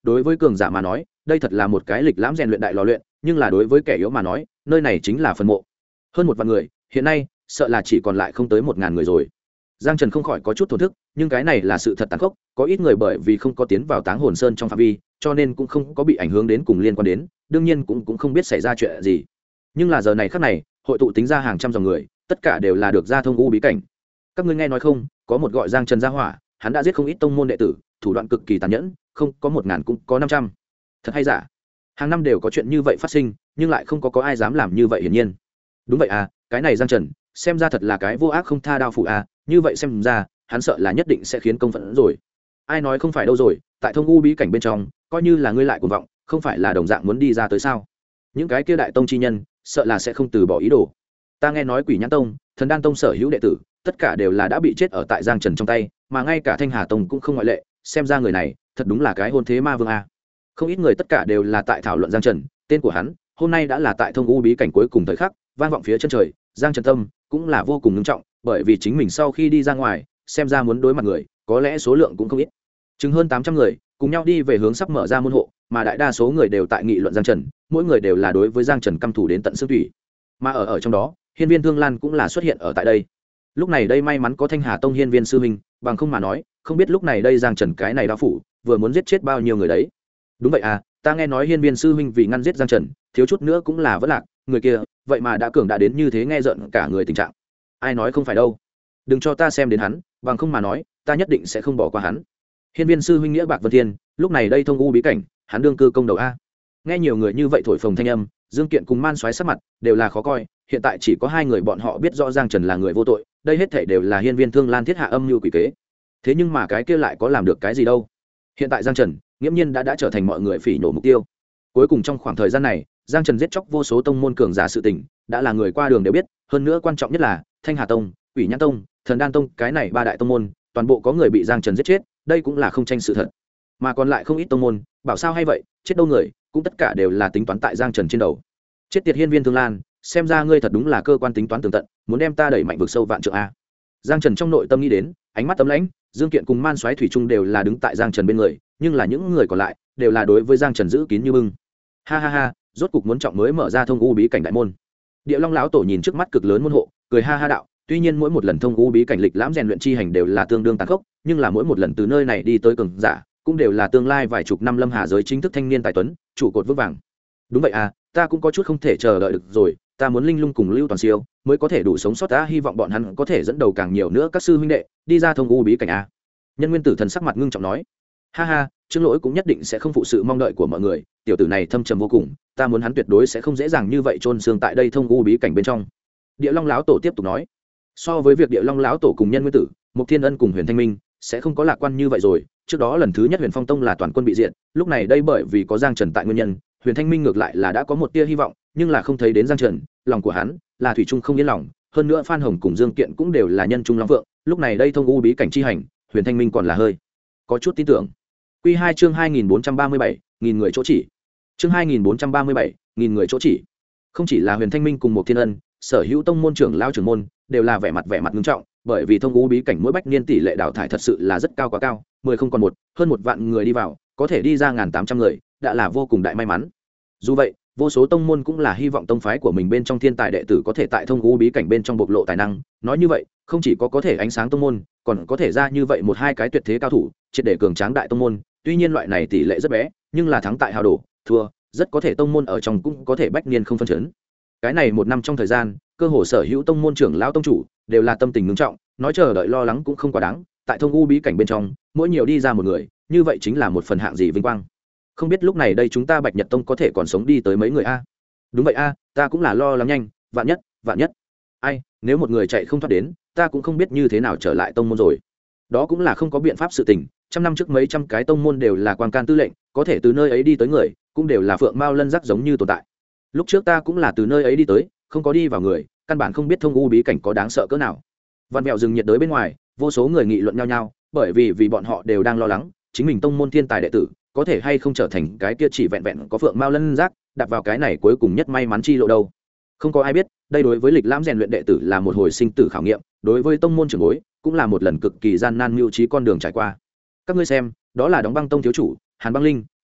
S1: đối với cường giả mà nói đây thật là một cái lịch lãm rèn luyện đại lò luyện, nhưng là đối với kẻ yếu mà nói nơi này chính là phần mộ. Hơn 1 vạn người hiện nay sợ là chỉ còn lại không tới 1.000 người rồi. Giang Trần không khỏi có chút thổn thức, nhưng cái này là sự thật tàn khốc, có ít người bởi vì không có tiến vào Táng Hồn Sơn trong phạm vi, cho nên cũng không có bị ảnh hưởng đến cùng liên quan đến, đương nhiên cũng không biết xảy ra chuyện gì. Nhưng là giờ này khắc này, hội tụ tính ra hàng trăm dòng người, tất cả đều là được ra thông u bí cảnh. Các ngươi nghe nói không, có một gọi Giang Trần gia hỏa, hắn đã giết không ít tông môn đệ tử, thủ đoạn cực kỳ tàn nhẫn, không có 1.000 cũng có 500. Thật hay giả? Hàng năm đều có chuyện như vậy phát sinh, nhưng lại không có ai dám làm như vậy hiển nhiên. Đúng vậy à, cái này Giang Trần, xem ra thật là cái vô ác không tha đao phủ à, như vậy xem ra, hắn sợ là nhất định sẽ khiến công phẫn rồi. Ai nói không phải đâu rồi, tại thông u bí cảnh bên trong, coi như là ngươi lại cuồng vọng, không phải là đồng dạng muốn đi ra tới sao? Những cái kia đại tông chi nhân, sợ là sẽ không từ bỏ ý đồ. Ta nghe nói Quỷ Nhãn Tông, Thần Đan Tông sở hữu đệ tử, tất cả đều là đã bị chết ở tại Giang Trần trong tay, mà ngay cả Thanh Hà Tông cũng không ngoại lệ, xem ra người này, thật đúng là cái hôn thế ma vương a. Không ít người tất cả đều là tại thảo luận Giang Trần, tên của hắn, hôm nay đã là tại thông u bí cảnh cuối cùng thời khắc, vang vọng phía chân trời, Giang Trần tâm cũng là vô cùng nghiêm trọng, bởi vì chính mình sau khi đi ra ngoài, xem ra muốn đối mặt người, có lẽ số lượng cũng không ít. Chừng hơn 800 người, cùng nhau đi về hướng sắp mở ra môn hộ, mà đại đa số người đều tại nghị luận Giang Trần, mỗi người đều là đối với Giang Trần căm thù đến tận xương thủy. Mà ở trong đó, Hiên Viên Thương Lan cũng là xuất hiện ở tại đây. Lúc này đây may mắn có Thanh Hà Tông Hiên Viên sư huynh, bằng không mà nói, không biết lúc này đây Giang Trần cái này đao phủ, vừa muốn giết chết bao nhiêu người đấy. Đúng vậy à, ta nghe nói Hiên Viên sư huynh vì ngăn giết Giang Trần, thiếu chút nữa cũng là vỡ lạc, người kia, vậy mà đã cường đã đến như thế, nghe giận cả người tình trạng. Ai nói không phải đâu. Đừng cho ta xem đến hắn, bằng không mà nói, ta nhất định sẽ không bỏ qua hắn. Hiên Viên sư huynh nghĩa bạc vân thiên, lúc này đây thông u bí cảnh, hắn đương cư công đầu a. Nghe nhiều người như vậy thổi phồng thanh âm, Dương Kiện cùng Man Soái sắc mặt đều là khó coi, hiện tại chỉ có 2 người bọn họ biết rõ Giang Trần là người vô tội, đây hết thảy đều là Hiên Viên Thương Lan thiết hạ âm mưu quỷ kế. Thế nhưng mà cái kia lại có làm được cái gì đâu? Hiện tại Giang Trần, nghiễm nhiên đã trở thành mọi người phỉ nhổ mục tiêu. Cuối cùng trong khoảng thời gian này, Giang Trần giết chóc vô số tông môn cường giả sự tình, đã là người qua đường đều biết, hơn nữa quan trọng nhất là Thanh Hà Tông, Quỷ Nhãn Tông, Thần Đan Tông, cái này 3 đại tông môn, toàn bộ có người bị Giang Trần giết chết, đây cũng là không tranh sự thật. Mà còn lại không ít tông môn, bảo sao hay vậy, chết đâu người, cũng tất cả đều là tính toán tại Giang Trần trên đầu. Chết tiệt Hiên Viên Thương Lan, xem ra ngươi thật đúng là cơ quan tính toán tường tận, muốn đem ta đẩy mạnh vực sâu vạn trượng a. Giang Trần trong nội tâm nghĩ đến, ánh mắt tấm lãnh, Dương Kiện cùng Man Soái thủy chung đều là đứng tại Giang Trần bên người, nhưng là những người còn lại đều là đối với Giang Trần giữ kín như bưng. Ha ha ha, rốt cục muốn trọng mới mở ra thông u bí cảnh đại môn. Địa Long lão tổ nhìn trước mắt cực lớn môn hộ, cười ha ha đạo, tuy nhiên mỗi một lần thông u bí cảnh lịch lãm rèn luyện chi hành đều là tương đương tàn khốc, nhưng là mỗi một lần từ nơi này đi tới cường giả, cũng đều là tương lai vài chục năm lâm hà giới chính thức thanh niên tài tuấn, trụ cột vững vàng. Đúng vậy à, ta cũng có chút không thể chờ đợi được rồi, ta muốn Linh Lung cùng Lưu Toàn Siêu mới có thể đủ sống sót, ta hy vọng bọn hắn có thể dẫn đầu càng nhiều nữa các sư huynh đệ đi ra thông u bí cảnh a. Nhân Nguyên Tử thần sắc mặt ngưng trọng nói, ha ha, Trương Lỗi cũng nhất định sẽ không phụ sự mong đợi của mọi người, tiểu tử này thâm trầm vô cùng, ta muốn hắn tuyệt đối sẽ không dễ dàng như vậy chôn xương tại đây thông u bí cảnh bên trong. Địa Long lão tổ tiếp tục nói, so với việc Địa Long lão tổ cùng Nhân Nguyên Tử, Mục Thiên Ân cùng Huyền Thanh Minh sẽ không có lạc quan như vậy rồi, trước đó lần thứ nhất Huyền Phong Tông là toàn quân bị diệt, lúc này đây bởi vì có Giang Trần tại nguyên nhân, Huyền Thanh Minh ngược lại là đã có một tia hy vọng, nhưng là không thấy đến Giang Trần, lòng của hắn là thủy chung không yên lòng, hơn nữa Phan Hồng cùng Dương Kiện cũng đều là nhân trung long vượng, lúc này đây thông u bí cảnh chi hành, Huyền Thanh Minh còn là hơi có chút tin tưởng. Quy 2 chương 2437, nghìn người chỗ chỉ. Chương 2437, nghìn người chỗ chỉ. Không chỉ là Huyền Thanh Minh cùng Mục Thiên Ân, sở hữu tông môn trưởng lão trưởng môn đều là vẻ mặt nghiêm trọng, bởi vì thông u bí cảnh mỗi bách niên tỷ lệ đào thải thật sự là rất cao, quá cao, 10 không còn một, hơn 1 vạn người đi vào, có thể đi ra 1800 người, đã là vô cùng đại may mắn. Dù vậy, vô số tông môn cũng là hy vọng tông phái của mình bên trong thiên tài đệ tử có thể tại thông u bí cảnh bên trong bộc lộ tài năng, nói như vậy, không chỉ có thể ánh sáng tông môn, còn có thể ra như vậy 1-2 cái tuyệt thế cao thủ, triệt để cường tráng đại tông môn, tuy nhiên loại này tỷ lệ rất bé, nhưng là thắng tại hào đổ, thua, rất có thể tông môn ở trong cũng có thể bách niên không phân chấn. Cái này 1 năm trong thời gian, cơ hồ sở hữu tông môn trưởng lão tông chủ đều là tâm tình ngưng trọng, nói chờ đợi lo lắng cũng không quá đáng, tại thông u bí cảnh bên trong, mỗi nhiều đi ra một người, như vậy chính là một phần hạng gì vinh quang. Không biết lúc này đây chúng ta Bạch Nhật Tông có thể còn sống đi tới mấy người a? Đúng vậy a, ta cũng là lo lắng nhanh, vạn nhất. Ai, nếu một người chạy không thoát đến, ta cũng không biết như thế nào trở lại tông môn rồi. Đó cũng là không có biện pháp sự tình, trăm năm trước mấy trăm cái tông môn đều là quan can tư lệnh, có thể từ nơi ấy đi tới người, cũng đều là phượng mao lân giác giống như tồn tại. Lúc trước ta cũng là từ nơi ấy đi tới, không có đi vào người, căn bản không biết thông u bí cảnh có đáng sợ cỡ nào. Vạn mèo rừng nhiệt đới bên ngoài, vô số người nghị luận nhau nhau, bởi vì bọn họ đều đang lo lắng, chính mình tông môn thiên tài đệ tử có thể hay không trở thành cái kia chỉ vẹn vẹn có phượng mao lân giác, đặt vào cái này cuối cùng nhất may mắn chi lộ đâu. Không có ai biết, đây đối với lịch lãm rèn luyện đệ tử là một hồi sinh tử khảo nghiệm, đối với tông môn trưởng bối cũng là một lần cực kỳ gian nan mưu trí con đường trải qua. Các ngươi xem, đó là Đóng Băng Tông thiếu chủ Hàn Băng Linh,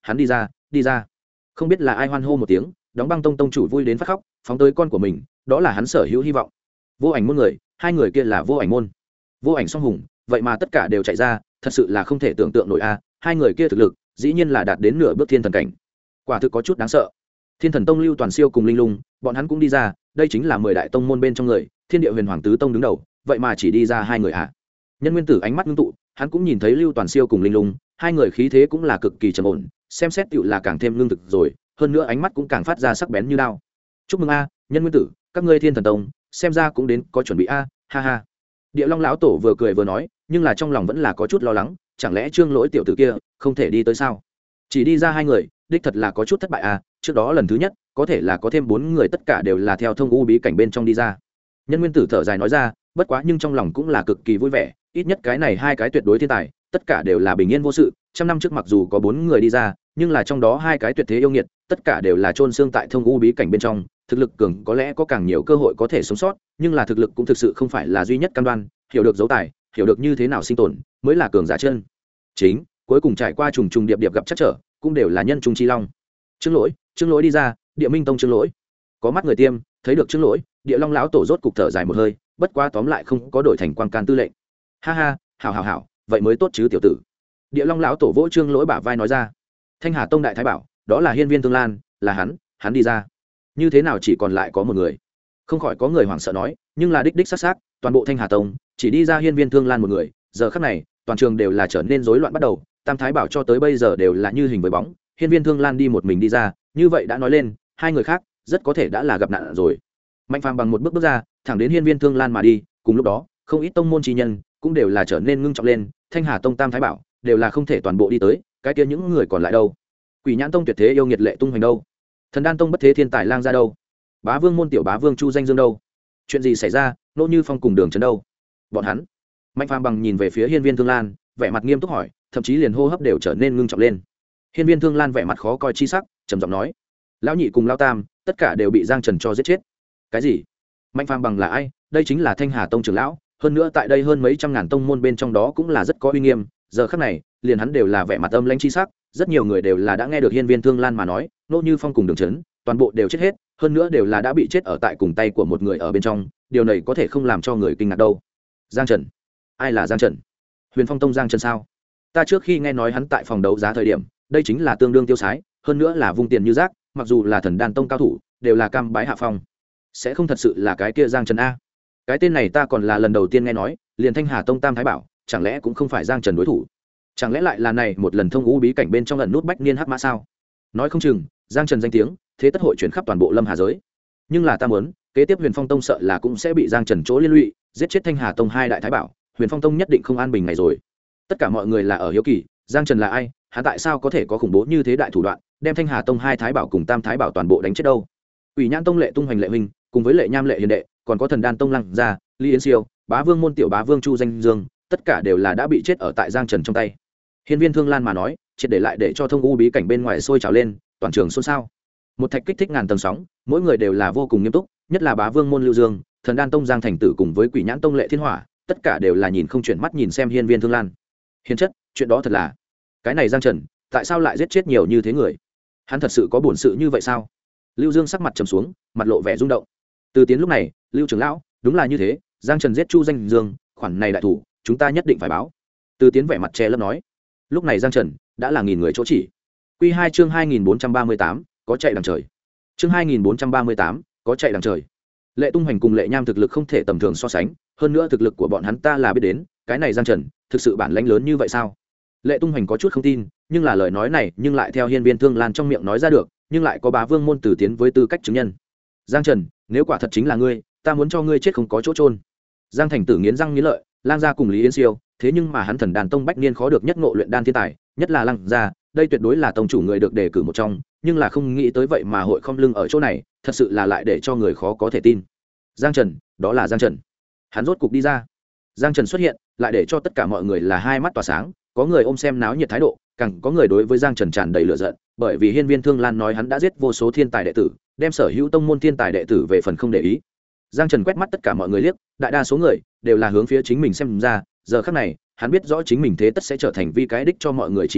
S1: hắn đi ra, đi ra. Không biết là ai hoan hô một tiếng, đóng băng tông tông chủ vui đến phát khóc, phóng tới con của mình, đó là hắn sở hữu hy vọng. Vô ảnh môn người, hai người kia là vô ảnh môn, vô ảnh song hùng, vậy mà tất cả đều chạy ra, thật sự là không thể tưởng tượng nổi a. Hai người kia thực lực dĩ nhiên là đạt đến nửa bước thiên thần cảnh, quả thực có chút đáng sợ. Thiên thần tông Lưu Toàn Siêu cùng Linh Lung, bọn hắn cũng đi ra, đây chính là 10 đại tông môn bên trong người, Thiên Địa Huyền Hoàng tứ tông đứng đầu, vậy mà chỉ đi ra hai người à? Nhân Nguyên Tử ánh mắt ngưng tụ, hắn cũng nhìn thấy Lưu Toàn Siêu cùng Linh Lung, hai người khí thế cũng là cực kỳ trầm ổn, xem xét tựu là càng thêm lương thực rồi, hơn nữa ánh mắt cũng càng phát ra sắc bén như đao. Chúc mừng a, Nhân Nguyên Tử, các ngươi Thiên Thần Tông, xem ra cũng đến có chuẩn bị a, ha ha. Địa Long lão tổ vừa cười vừa nói, nhưng là trong lòng vẫn là có chút lo lắng, chẳng lẽ Trương Lỗi tiểu tử kia không thể đi tới sao? Chỉ đi ra hai người, đích thật là có chút thất bại a, trước đó lần thứ nhất, có thể là có thêm 4 người tất cả đều là theo thông u bí cảnh bên trong đi ra. Nhân Nguyên Tử thở dài nói ra, bất quá nhưng trong lòng cũng là cực kỳ vui vẻ, ít nhất cái này hai cái tuyệt đối thiên tài, tất cả đều là bình yên vô sự. Trăm năm trước mặc dù có 4 người đi ra, nhưng là trong đó hai cái tuyệt thế yêu nghiệt, tất cả đều là chôn xương tại thông u bí cảnh bên trong, thực lực cường có lẽ có càng nhiều cơ hội có thể sống sót, nhưng là thực lực cũng thực sự không phải là duy nhất cam đoan, hiểu được dấu tài, hiểu được như thế nào sinh tồn, mới là cường giả chân chính, cuối cùng trải qua trùng trùng điệp điệp gặp chắc trở, cũng đều là nhân trung chi long. Trương Lỗi đi ra, Địa Minh Tông Trương Lỗi. Có mắt người tiêm, thấy được Trương Lỗi, Địa Long lão tổ rốt cục thở dài một hơi, bất quá tóm lại không có đổi thành quan can tư lệnh. Ha ha, hảo, vậy mới tốt chứ tiểu tử. Địa Long lão tổ vỗ Trương Lỗi bả vai nói ra. Thanh Hà Tông đại thái bảo, đó là Hiên Viên Tương Lan, là hắn đi ra. Như thế nào chỉ còn lại có một người? Không khỏi có người hoảng sợ nói, nhưng là đích xác, toàn bộ Thanh Hà Tông chỉ đi ra Hiên Viên Tương Lan một người, giờ khắc này, toàn trường đều là trở nên rối loạn bắt đầu, Tam thái bảo cho tới bây giờ đều là như hình với bóng, Hiên Viên Thương Lan đi một mình đi ra, như vậy đã nói lên, hai người khác rất có thể đã là gặp nạn rồi. Mạnh Phàm bằng một bước ra, thẳng đến Hiên Viên Thương Lan mà đi, cùng lúc đó, không ít tông môn chi nhân cũng đều là trở nên ngưng trọng lên, Thanh Hà Tông Tam thái bảo đều là không thể toàn bộ đi tới, cái kia những người còn lại đâu? Quỷ Nhãn Tông tuyệt thế yêu nghiệt Lệ Tung Hoành đâu? Thần Đan Tông bất thế thiên tài Lang gia đâu? Bá Vương môn tiểu Bá Vương Chu Danh Dương đâu? Chuyện gì xảy ra? Nỗ Như Phong cùng Đường Trấn đâu? Bọn hắn. Mạnh Phàm bằng nhìn về phía Hiên Viên Thương Lan, vẻ mặt nghiêm túc hỏi, thậm chí liền hô hấp đều trở nên ngưng trọng lên. Hiên Viên Thương Lan vẻ mặt khó coi chi sắc, trầm giọng nói: "Lão nhị cùng lão tam, tất cả đều bị Giang Trần cho giết chết." "Cái gì?" Mạnh Phàm bằng là ai? Đây chính là Thanh Hà Tông trưởng lão, hơn nữa tại đây hơn mấy trăm ngàn tông môn bên trong đó cũng là rất có uy nghiêm, giờ khắc này, liền hắn đều là vẻ mặt âm lãnh chi sắc, rất nhiều người đều là đã nghe được Hiên Viên Thương Lan mà nói, Nỗ Như Phong cùng Đường Trấn, toàn bộ đều chết hết, hơn nữa đều là đã bị chết ở tại cùng tay của một người ở bên trong, điều này có thể không làm cho người kinh ngạc đâu. Giang Trần? Ai là Giang Trần? Huyền Phong Tông Giang Trần sao? Ta trước khi nghe nói hắn tại phòng đấu giá thời điểm, đây chính là tương đương tiêu sái, hơn nữa là vung tiền như rác, mặc dù là Thần Đan Tông cao thủ, đều là cam bái hạ phong. Sẽ không thật sự là cái kia Giang Trần a? Cái tên này ta còn là lần đầu tiên nghe nói, liền Thanh Hà Tông Tam thái bảo, chẳng lẽ cũng không phải Giang Trần đối thủ? Chẳng lẽ lại là này một lần thông ngũ bí cảnh bên trong lần nút bách niên hắc mã sao? Nói không chừng, Giang Trần danh tiếng, thế tất hội chuyển khắp toàn bộ Lâm Hà giới. Nhưng là ta muốn, kế tiếp Huyền Phong Tông sợ là cũng sẽ bị Giang Trần chỗ liên lụy, giết chết Thanh Hà Tông hai đại thái bảo, Huyền Phong Tông nhất định không an bình này rồi. Tất cả mọi người là ở hiếu kỳ, Giang Trần là ai, hắn tại sao có thể có khủng bố như thế đại thủ đoạn, đem Thanh Hà Tông hai thái bảo cùng Tam thái bảo toàn bộ đánh chết đâu? Ủy Nhãn Tông Lệ Tung Hoành Lệ huynh, cùng với Lệ Nham Lệ hiền đệ, còn có Thần Đan Tông Lăng gia, Lý Yến Siêu, Bá Vương môn tiểu Bá Vương Chu Danh Dương, tất cả đều là đã bị chết ở tại Giang Trần trong tay. Hiên Viên Thương Lan mà nói, triệt để lại để cho thông u bí cảnh bên ngoài sôi trào lên, toàn trường xôn xao. Một thạch kích thích ngàn tầng sóng, mỗi người đều là vô cùng nghiêm túc, nhất là Bá Vương môn Lưu Dương, Thần Đan Tông Giang Thành Tử cùng với Quỷ Nhãn Tông Lệ Thiên Hỏa, tất cả đều là nhìn không chuyển mắt nhìn xem Hiên Viên Thương Lan. Hiền chất, chuyện đó thật là, cái này Giang Trần, tại sao lại giết chết nhiều như thế người? Hắn thật sự có bổn sự như vậy sao? Lưu Dương sắc mặt trầm xuống, mặt lộ vẻ rung động. Từ Tiến lúc này, Lưu trưởng lão, đúng là như thế, Giang Trần giết Chu Danh Dương, khoản này đại thủ, chúng ta nhất định phải báo. Từ Tiến vẻ mặt che lấp nói. Lúc này Giang Trần đã là nghìn người chỗ chỉ. Quy 2 chương 2438, có chạy đằng trời. Chương 2438, có chạy đằng trời. Lệ Tung Hoành cùng Lệ Nham thực lực không thể tầm thường so sánh, hơn nữa thực lực của bọn hắn ta là biết đến, cái này Giang Trần, thực sự bản lãnh lớn như vậy sao? Lệ Tung Hoành có chút không tin, nhưng là lời nói này, nhưng lại theo Hiên Viên Thương Lan trong miệng nói ra được, nhưng lại có Bá Vương môn Từ Tiến với tư cách chứng nhân. Giang Trần, nếu quả thật chính là ngươi, ta muốn cho ngươi chết không có chỗ chôn. Giang Thành Tử nghiến răng nghiến lợi, Lang gia cùng Lý Yến Siêu, thế nhưng mà hắn Thần Đàn Tông bách niên khó được nhất ngộ luyện đan thiên tài, nhất là Lang gia, đây tuyệt đối là tông chủ người được đề cử một trong, nhưng là không nghĩ tới vậy mà hội không lưng ở chỗ này, thật sự là lại để cho người khó có thể tin. Giang Trần, đó là Giang Trần. Hắn rốt cục đi ra. Giang Trần xuất hiện, lại để cho tất cả mọi người là hai mắt tỏa sáng, có người ôm xem náo nhiệt thái độ, càng có người đối với Giang Trần tràn đầy lửa giận, bởi vì Hiên Viên Thương Lan nói hắn đã giết vô số thiên tài đệ tử, đem sở hữu tông môn thiên tài đệ tử về phần không để ý. Giang Trần quét mắt tất cả mọi người liếc, đại đa số người đều là hướng phía chính mình xem ra, giờ khắc này, hắn biết rõ chính mình thế tất sẽ trở thành vi cái đích cho mọi người chỉ trích,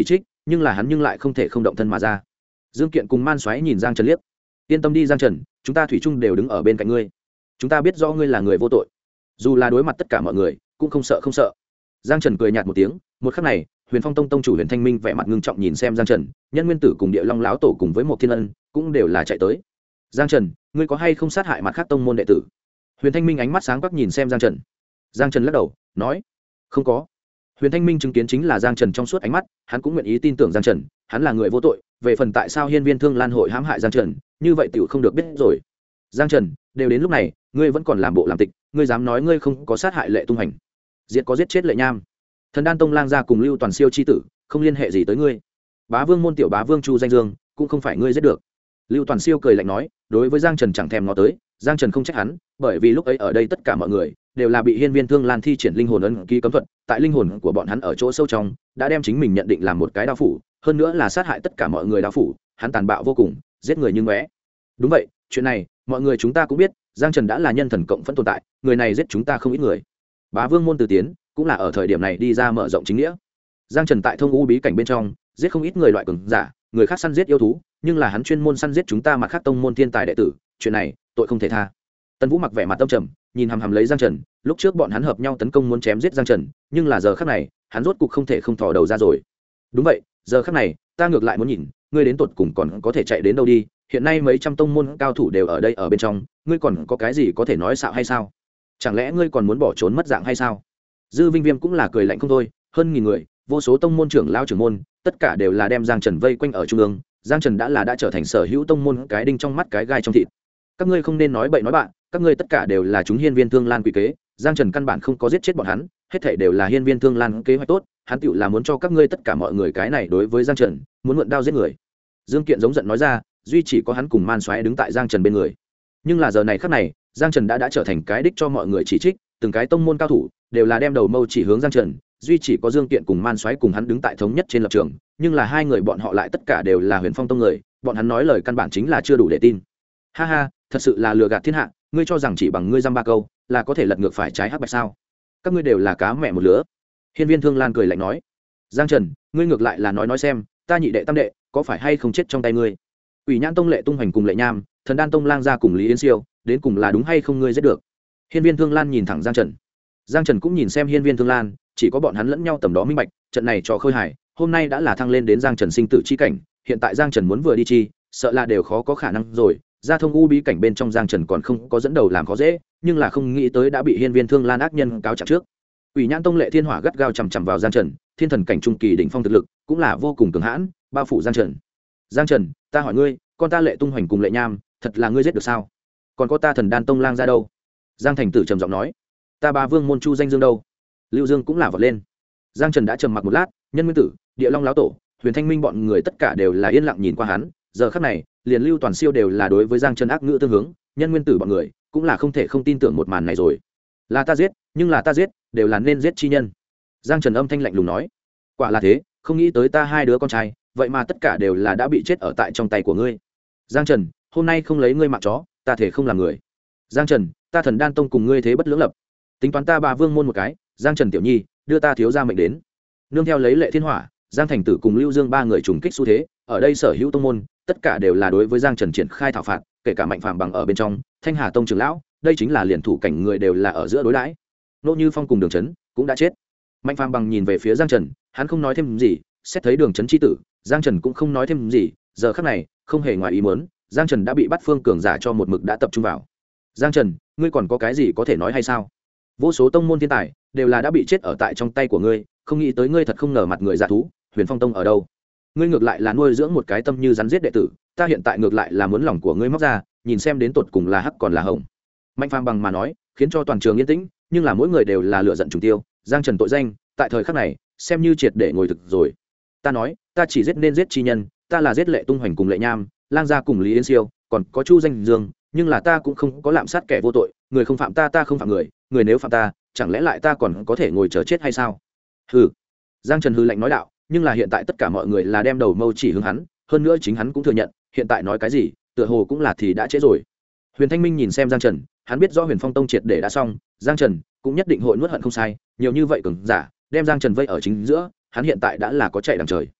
S1: nhưng là hắn nhưng lại không thể không động thân mà ra. Dương Kiện cùng Man Xoáy nhìn Giang Trần liếc. Yên tâm đi Giang Trần, chúng ta thủy chung đều đứng ở bên cạnh ngươi, chúng ta biết rõ ngươi là người vô tội, dù là đối mặt tất cả mọi người cũng không sợ không sợ. Giang Trần cười nhạt một tiếng. Một khắc này, Huyền Phong Tông tông chủ Huyền Thanh Minh vẻ mặt ngưng trọng nhìn xem Giang Trần, Nhân Nguyên Tử cùng Địa Long lão tổ cùng với một Thiên Ân cũng đều là chạy tới. Giang Trần, ngươi có hay không sát hại mặt khác tông môn đệ tử? Huyền Thanh Minh ánh mắt sáng quắc nhìn xem Giang Trần. Giang Trần lắc đầu nói, không có. Huyền Thanh Minh chứng kiến chính là Giang Trần trong suốt ánh mắt, hắn cũng nguyện ý tin tưởng Giang Trần, hắn là người vô tội. Về phần tại sao Hiên Viên Thương Lan hội hãm hại Giang Trần, như vậy tiểu không được biết rồi. Giang Trần, đều đến lúc này, ngươi vẫn còn làm bộ làm tịch, ngươi dám nói ngươi không có sát hại Lệ Tung Hành, diệt có giết chết Lệ Nham. Thần Đan Tông lang gia cùng Lưu Toàn Siêu chi tử, không liên hệ gì tới ngươi. Bá Vương môn tiểu bá vương Chu Danh Dương, cũng không phải ngươi giết được. Lưu Toàn Siêu cười lạnh nói, đối với Giang Trần chẳng thèm ngó tới. Giang Trần không trách hắn, bởi vì lúc ấy ở đây tất cả mọi người đều là bị Hiên Viên Thương Lan thi triển linh hồn ấn ký cấm thuật, tại linh hồn của bọn hắn ở chỗ sâu trong đã đem chính mình nhận định làm một cái đao phủ, hơn nữa là sát hại tất cả mọi người đao phủ, hắn tàn bạo vô cùng, giết người như ngóe. Đúng vậy, chuyện này mọi người chúng ta cũng biết, Giang Trần đã là nhân thần cộng phẫn tồn tại, người này giết chúng ta không ít người. Bá Vương môn Từ Tiến cũng là ở thời điểm này đi ra mở rộng chính nghĩa. Giang Trần tại thông u bí cảnh bên trong giết không ít người loại cường giả, người khác săn giết yêu thú, nhưng là hắn chuyên môn săn giết chúng ta mặt khác tông môn thiên tài đệ tử, chuyện này tội không thể tha. Tần Vũ mặc vẻ mặt tâm trầm, nhìn hằm hằm lấy Giang Trần, lúc trước bọn hắn hợp nhau tấn công muốn chém giết Giang Trần, nhưng là giờ khắc này, hắn rốt cục không thể không thò đầu ra rồi. Đúng vậy, giờ khắc này, ta ngược lại muốn nhìn, ngươi đến tột cùng còn có thể chạy đến đâu đi, hiện nay mấy trăm tông môn cao thủ đều ở đây ở bên trong, ngươi còn có cái gì có thể nói xạo hay sao? Chẳng lẽ ngươi còn muốn bỏ trốn mất dạng hay sao? Dư Vinh Viêm cũng là cười lạnh không thôi, hơn nghìn người, vô số tông môn trưởng lão trưởng môn, tất cả đều là đem Giang Trần vây quanh ở trung ương, Giang Trần đã trở thành sở hữu tông môn cái đinh trong mắt cái gai trong thịt. Các ngươi không nên nói bậy nói bạn, các ngươi tất cả đều là chúng Hiên Viên Thương Lan quỷ kế, Giang Trần căn bản không có giết chết bọn hắn, hết thảy đều là Hiên Viên Thương Lan kế hoạch tốt, hắn tựu là muốn cho các ngươi tất cả mọi người cái này đối với Giang Trần, muốn mượn đao giết người. Dương Kiện giống giận nói ra, duy chỉ có hắn cùng Man Soái đứng tại Giang Trần bên người. Nhưng là giờ này khắc này, Giang Trần đã trở thành cái đích cho mọi người chỉ trích, từng cái tông môn cao thủ đều là đem đầu mâu chỉ hướng Giang Trần, duy chỉ có Dương Kiện cùng Man Soái cùng hắn đứng tại thống nhất trên lập trường, nhưng là hai người bọn họ lại tất cả đều là Huyền Phong tông người, bọn hắn nói lời căn bản chính là chưa đủ để tin. Ha ha, thật sự là lừa gạt thiên hạ, ngươi cho rằng chỉ bằng ngươi dăm ba câu là có thể lật ngược phải trái hắc bạch sao? Các ngươi đều là cá mẹ một lứa. Hiên Viên Thương Lan cười lạnh nói, Giang Trần, ngươi ngược lại là nói xem, ta nhị đệ tam đệ có phải hay không chết trong tay ngươi? Ủy Nhãn tông Lệ Tung Hành cùng Lệ Nham, Thần Đan tông lang gia cùng Lý Yến Siêu, đến cùng là đúng hay không ngươi giết được? Hiên Viên Thương Lan nhìn thẳng Giang Trần. Giang Trần cũng nhìn xem Hiên Viên Thương Lan, chỉ có bọn hắn lẫn nhau tầm đó minh bạch, trận này trò khơi hài, hôm nay đã là thăng lên đến Giang Trần sinh tử chi cảnh, hiện tại Giang Trần muốn vừa đi chi, sợ là đều khó có khả năng rồi. Ra thông u bí cảnh bên trong Giang Trần còn không có dẫn đầu làm khó dễ, nhưng là không nghĩ tới đã bị Hiên Viên Thương Lan ác nhân cáo trạng trước. Ủy Nhãn tông Lệ Thiên Hỏa gắt gao chằm chằm vào Giang Trần, thiên thần cảnh trung kỳ đỉnh phong thực lực, cũng là vô cùng cường hãn, bao phủ Giang Trần. Giang Trần, ta hỏi ngươi, con ta Lệ Tung Hoành cùng Lệ Nham, thật là ngươi giết được sao? Còn có ta Thần Đan tông lang ra đâu? Giang Thành Tử trầm giọng nói. Ta Bá Vương môn Chu Danh Dương đâu? Lưu Dương cũng là vọt lên. Giang Trần đã trầm mặc một lát, Nhân Nguyên Tử, Địa Long lão tổ, Huyền Thanh Minh bọn người tất cả đều là yên lặng nhìn qua hắn, giờ khắc này, liền Lưu Toàn Siêu đều là đối với Giang Trần ác ngữ tương hướng, Nhân Nguyên Tử bọn người cũng là không thể không tin tưởng một màn này rồi. Là ta giết, nhưng là ta giết, đều là nên giết chi nhân. Giang Trần âm thanh lạnh lùng nói. Quả là thế, không nghĩ tới ta hai đứa con trai, vậy mà tất cả đều là đã bị chết ở tại trong tay của ngươi. Giang Trần, hôm nay không lấy ngươi mạng chó, ta thể không làm người. Giang Trần, ta Thần Đan tông cùng ngươi thế bất lưỡng lập, tính toán ta Bá Vương môn một cái. Giang Trần tiểu nhi, đưa ta thiếu gia mệnh đến. Nương theo lấy Lệ Thiên Hỏa, Giang Thành Tử cùng Lưu Dương ba người trùng kích xu thế, ở đây sở hữu tông môn, tất cả đều là đối với Giang Trần triển khai thảo phạt, kể cả Mạnh Phàm bằng ở bên trong, Thanh Hà tông trưởng lão, đây chính là liền thủ cảnh người đều là ở giữa đối đãi. Nô Như Phong cùng Đường Chấn cũng đã chết. Mạnh Phàm bằng nhìn về phía Giang Trần, hắn không nói thêm gì, xét thấy Đường Chấn chi tử, Giang Trần cũng không nói thêm gì, giờ khắc này, không hề ngoài ý muốn, Giang Trần đã bị bắt phương cường giả cho một mực đã tập trung vào. Giang Trần, ngươi còn có cái gì có thể nói hay sao? Vô số tông môn thiên tài đều là đã bị chết ở tại trong tay của ngươi, không nghĩ tới ngươi thật không ngờ mặt người giả thú, Huyền Phong tông ở đâu? Ngươi ngược lại là nuôi dưỡng một cái tâm như rắn giết đệ tử, ta hiện tại ngược lại là muốn lòng của ngươi móc ra, nhìn xem đến tột cùng là hắc còn là hồng. Mạnh Phàm bằng mà nói, khiến cho toàn trường yên tĩnh, nhưng là mỗi người đều là lửa giận trùng tiêu, Giang Trần tội danh, tại thời khắc này, xem như triệt để ngồi thực rồi. Ta nói, ta chỉ giết nên giết chi nhân, ta là giết Lệ Tung Hoành cùng Lệ Nham, lang gia cùng Lý Yến Siêu, còn có Chu Danh Dương, nhưng là ta cũng không có lạm sát kẻ vô tội, người không phạm ta, ta không phạm người, người nếu phạm ta, chẳng lẽ lại ta còn có thể ngồi chờ chết hay sao? Hừ. Giang Trần hừ lạnh nói đạo, nhưng là hiện tại tất cả mọi người là đem đầu mâu chỉ hướng hắn, hơn nữa chính hắn cũng thừa nhận, hiện tại nói cái gì, tựa hồ cũng là thì đã trễ rồi. Huyền Thanh Minh nhìn xem Giang Trần, hắn biết rõ Huyền Phong tông triệt để đã xong, Giang Trần cũng nhất định hội nuốt hận không sai, nhiều như vậy cường giả, đem Giang Trần vây ở chính giữa, hắn hiện tại đã là có chạy đằng trời.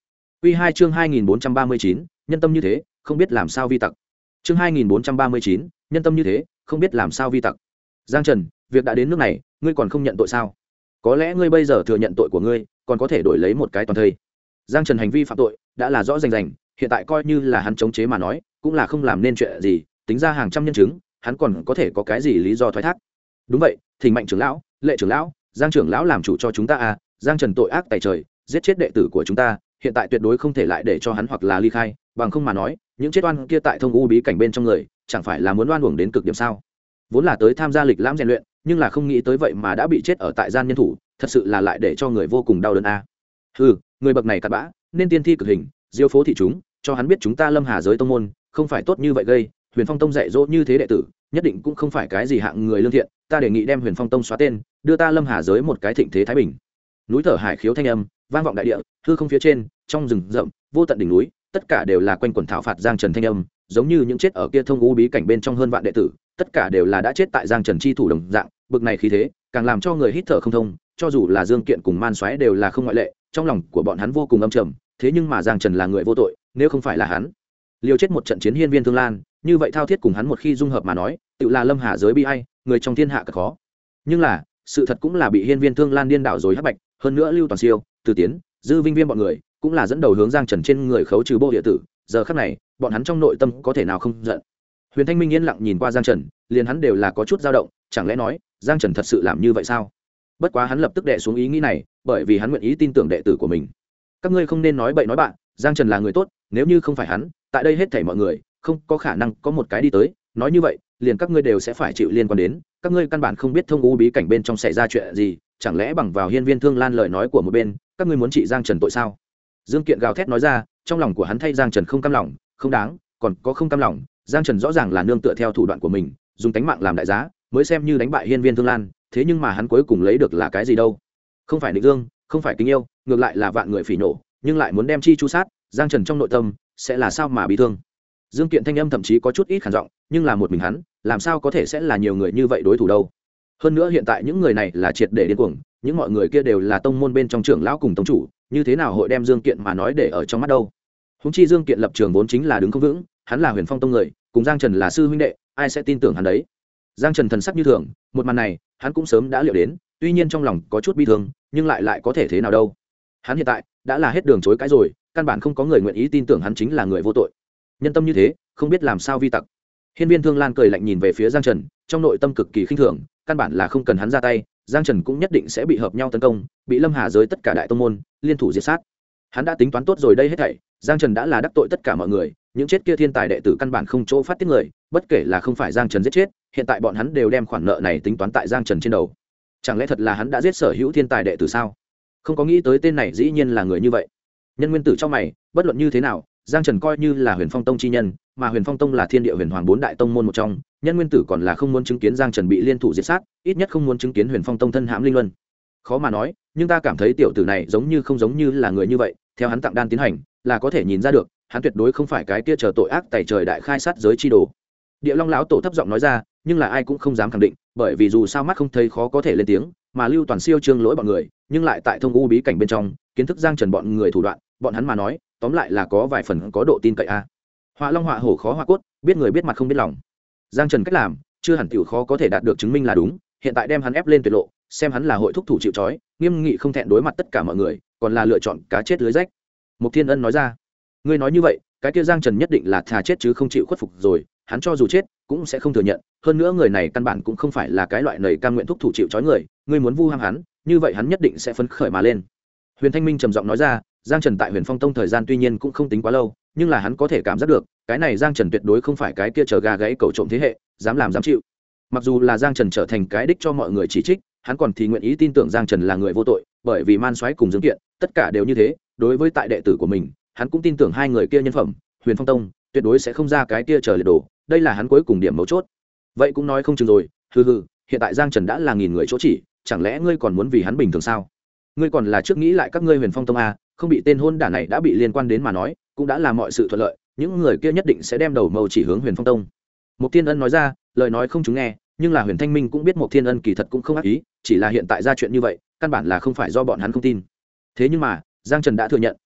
S1: Quy 2 chương 2439, nhân tâm như thế, không biết làm sao vi tặc. Chương 2439, nhân tâm như thế, không biết làm sao vi tặc. Giang Trần, việc đã đến nước này, ngươi còn không nhận tội sao? Có lẽ ngươi bây giờ thừa nhận tội của ngươi, còn có thể đổi lấy một cái toàn thây. Giang Trần hành vi phạm tội đã là rõ rành rành, hiện tại coi như là hắn chống chế mà nói, cũng là không làm nên chuyện gì, tính ra hàng trăm nhân chứng, hắn còn có thể có cái gì lý do thoái thác? Đúng vậy, Thỉnh Mạnh trưởng lão, Lệ trưởng lão, Giang trưởng lão làm chủ cho chúng ta à? Giang Trần tội ác tày trời, giết chết đệ tử của chúng ta, hiện tại tuyệt đối không thể lại để cho hắn hoặc là ly khai, bằng không mà nói, những chết oan kia tại thông u bí cảnh bên trong người, chẳng phải là muốn oan uổng đến cực điểm sao? Vốn là tới tham gia lịch lãm rèn luyện, nhưng là không nghĩ tới vậy mà đã bị chết ở tại gian nhân thủ, thật sự là lại để cho người vô cùng đau đớn a. Hừ, người bậc này cặn bã, nên tiên thi cực hình, diêu phố thị chúng, cho hắn biết chúng ta Lâm Hà giới tông môn, không phải tốt như vậy gây, Huyền Phong tông dạy dỗ như thế đệ tử, nhất định cũng không phải cái gì hạng người lương thiện, ta đề nghị đem Huyền Phong tông xóa tên, đưa ta Lâm Hà giới một cái thịnh thế thái bình. Núi thở hải khiếu thanh âm, vang vọng đại địa, hư không phía trên, trong rừng rậm, vô tận đỉnh núi, tất cả đều là quanh quần thảo phạt Giang Trần thanh âm, giống như những chết ở kia thông u bí cảnh bên trong hơn vạn đệ tử, tất cả đều là đã chết tại Giang Trần chi thủ đồng dạng, bực này khí thế, càng làm cho người hít thở không thông, cho dù là Dương Kiện cùng Man Soái đều là không ngoại lệ, trong lòng của bọn hắn vô cùng âm trầm, thế nhưng mà Giang Trần là người vô tội, nếu không phải là hắn liều chết một trận chiến hiên viên Thương Lan, như vậy thao thiết cùng hắn một khi dung hợp mà nói, tự là Lâm Hà giới bi ai, người trong thiên hạ cực khó. Nhưng là, sự thật cũng là bị hiên viên Thương Lan điên đảo rồi hắc bạch, hơn nữa Lưu Toàn Siêu, Từ Tiến, Dư Vinh Viêm bọn người, cũng là dẫn đầu hướng Giang Trần trên người khấu trừ bộ địa tử, giờ khắc này, bọn hắn trong nội tâm có thể nào không giận. Huyền Thanh Minh yên lặng nhìn qua Giang Trần, liền hắn đều là có chút dao động, chẳng lẽ nói, Giang Trần thật sự làm như vậy sao? Bất quá hắn lập tức đè xuống ý nghĩ này, bởi vì hắn nguyện ý tin tưởng đệ tử của mình. Các ngươi không nên nói bậy nói bạn, Giang Trần là người tốt, nếu như không phải hắn, tại đây hết thảy mọi người, không có khả năng có một cái đi tới, nói như vậy, liền các ngươi đều sẽ phải chịu liên quan đến, các ngươi căn bản không biết thông u bí cảnh bên trong xảy ra chuyện gì, chẳng lẽ bằng vào hiên viên Thương Lan lời nói của một bên, các ngươi muốn trị Giang Trần tội sao? Dương Kiện gào thét nói ra, trong lòng của hắn thay Giang Trần không cam lòng, không đáng, còn có không cam lòng, Giang Trần rõ ràng là nương tựa theo thủ đoạn của mình, dùng tánh mạng làm đại giá, mới xem như đánh bại hiên viên Thương Lan, thế nhưng mà hắn cuối cùng lấy được là cái gì đâu? Không phải định dương, không phải kính yêu, ngược lại là vạn người phỉ nổ, nhưng lại muốn đem chi chu sát, Giang Trần trong nội tâm sẽ là sao mà bị thương? Dương Kiện thanh âm thậm chí có chút ít khàn giọng, nhưng là một mình hắn, làm sao có thể sẽ là nhiều người như vậy đối thủ đâu? Hơn nữa hiện tại những người này là triệt để điên cuồng, những mọi người kia đều là tông môn bên trong trưởng lão cùng tông chủ, như thế nào hội đem Dương Kiện mà nói để ở trong mắt đâu? Huống chi Dương Kiện lập trường vốn chính là đứng không vững, hắn là Huyền Phong tông người, cùng Giang Trần là sư huynh đệ, ai sẽ tin tưởng hắn đấy? Giang Trần thần sắc như thường, một màn này, hắn cũng sớm đã liệu đến, tuy nhiên trong lòng có chút bi thương, nhưng lại có thể thế nào đâu? Hắn hiện tại đã là hết đường chối cãi rồi, căn bản không có người nguyện ý tin tưởng hắn chính là người vô tội. Nhân tâm như thế, không biết làm sao vi tặc. Hiên viên Thương Lan cười lạnh nhìn về phía Giang Trần, trong nội tâm cực kỳ khinh thường, căn bản là không cần hắn ra tay, Giang Trần cũng nhất định sẽ bị hợp nhau tấn công, bị Lâm Hà giới tất cả đại tông môn liên thủ diệt sát. Hắn đã tính toán tốt rồi đây hết thảy, Giang Trần đã là đắc tội tất cả mọi người, những chết kia thiên tài đệ tử căn bản không chỗ phát tiết người, bất kể là không phải Giang Trần giết chết, hiện tại bọn hắn đều đem khoản nợ này tính toán tại Giang Trần trên đầu. Chẳng lẽ thật là hắn đã giết sở hữu thiên tài đệ tử sao? Không có nghĩ tới tên này dĩ nhiên là người như vậy. Nhân nguyên tử trong mày, bất luận như thế nào, Giang Trần coi như là Huyền Phong tông chi nhân, mà Huyền Phong tông là thiên địa huyền hoàng bốn đại tông môn một trong, nhân nguyên tử còn là không muốn chứng kiến Giang Trần bị liên thủ diệt sát, ít nhất không muốn chứng kiến Huyền Phong tông thân hãm linh luân. Khó mà nói, nhưng ta cảm thấy tiểu tử này giống như không giống như là người như vậy, theo hắn tặng đan tiến hành, là có thể nhìn ra được, hắn tuyệt đối không phải cái kia chờ tội ác tày trời đại khai sát giới chi đồ. Địa Long lão tổ thấp giọng nói ra, nhưng là ai cũng không dám khẳng định, bởi vì dù sao mắt không thấy khó có thể lên tiếng, mà Lưu Toàn Siêu Trương Lỗi bọn người, nhưng lại tại thông u bí cảnh bên trong, kiến thức Giang Trần bọn người thủ đoạn, bọn hắn mà nói, tóm lại là có vài phần có độ tin cậy a. Họa Long họa hổ khó họa cốt, biết người biết mặt không biết lòng. Giang Trần cách làm, chưa hẳn tiểu khó có thể đạt được chứng minh là đúng, hiện tại đem hắn ép lên tuyệt lộ, xem hắn là hội thúc thủ chịu trói, nghiêm nghị không thẹn đối mặt tất cả mọi người, còn là lựa chọn cá chết lưới rách. Mục Thiên Ân nói ra, ngươi nói như vậy, cái kia Giang Trần nhất định là thà chết chứ không chịu khuất phục rồi, hắn cho dù chết cũng sẽ không thừa nhận, hơn nữa người này căn bản cũng không phải là cái loại nầy cam nguyện thúc thủ chịu trói người, ngươi muốn vu ham hắn, như vậy hắn nhất định sẽ phấn khởi mà lên. Huyền Thanh Minh trầm giọng nói ra, Giang Trần tại Huyền Phong tông thời gian tuy nhiên cũng không tính quá lâu, nhưng là hắn có thể cảm giác được, cái này Giang Trần tuyệt đối không phải cái kia chờ gà gáy cẩu trộm thế hệ, dám làm dám chịu. Mặc dù là Giang Trần trở thành cái đích cho mọi người chỉ trích, hắn còn thì nguyện ý tin tưởng Giang Trần là người vô tội, bởi vì Man Soái cùng Dương Kiện, tất cả đều như thế, đối với tại đệ tử của mình, hắn cũng tin tưởng hai người kia nhân phẩm, Huyền Phong tông tuyệt đối sẽ không ra cái kia chờ liệt đổ, đây là hắn cuối cùng điểm mấu chốt. Vậy cũng nói không chừng rồi, hừ hừ, hiện tại Giang Trần đã là nghìn người chỗ chỉ, chẳng lẽ ngươi còn muốn vì hắn bình thường sao? Ngươi còn là trước nghĩ lại các ngươi Huyền Phong tông a, không bị tên hôn đản này đã bị liên quan đến mà nói, cũng đã là mọi sự thuận lợi, những người kia nhất định sẽ đem đầu mâu chỉ hướng Huyền Phong tông. Mục Thiên Ân nói ra, lời nói không chúng nghe, nhưng là Huyền Thanh Minh cũng biết Mục Thiên Ân kỳ thật cũng không ác ý, chỉ là hiện tại ra chuyện như vậy, căn bản là không phải do bọn hắn không tin. Thế nhưng mà, Giang Trần đã thừa nhận,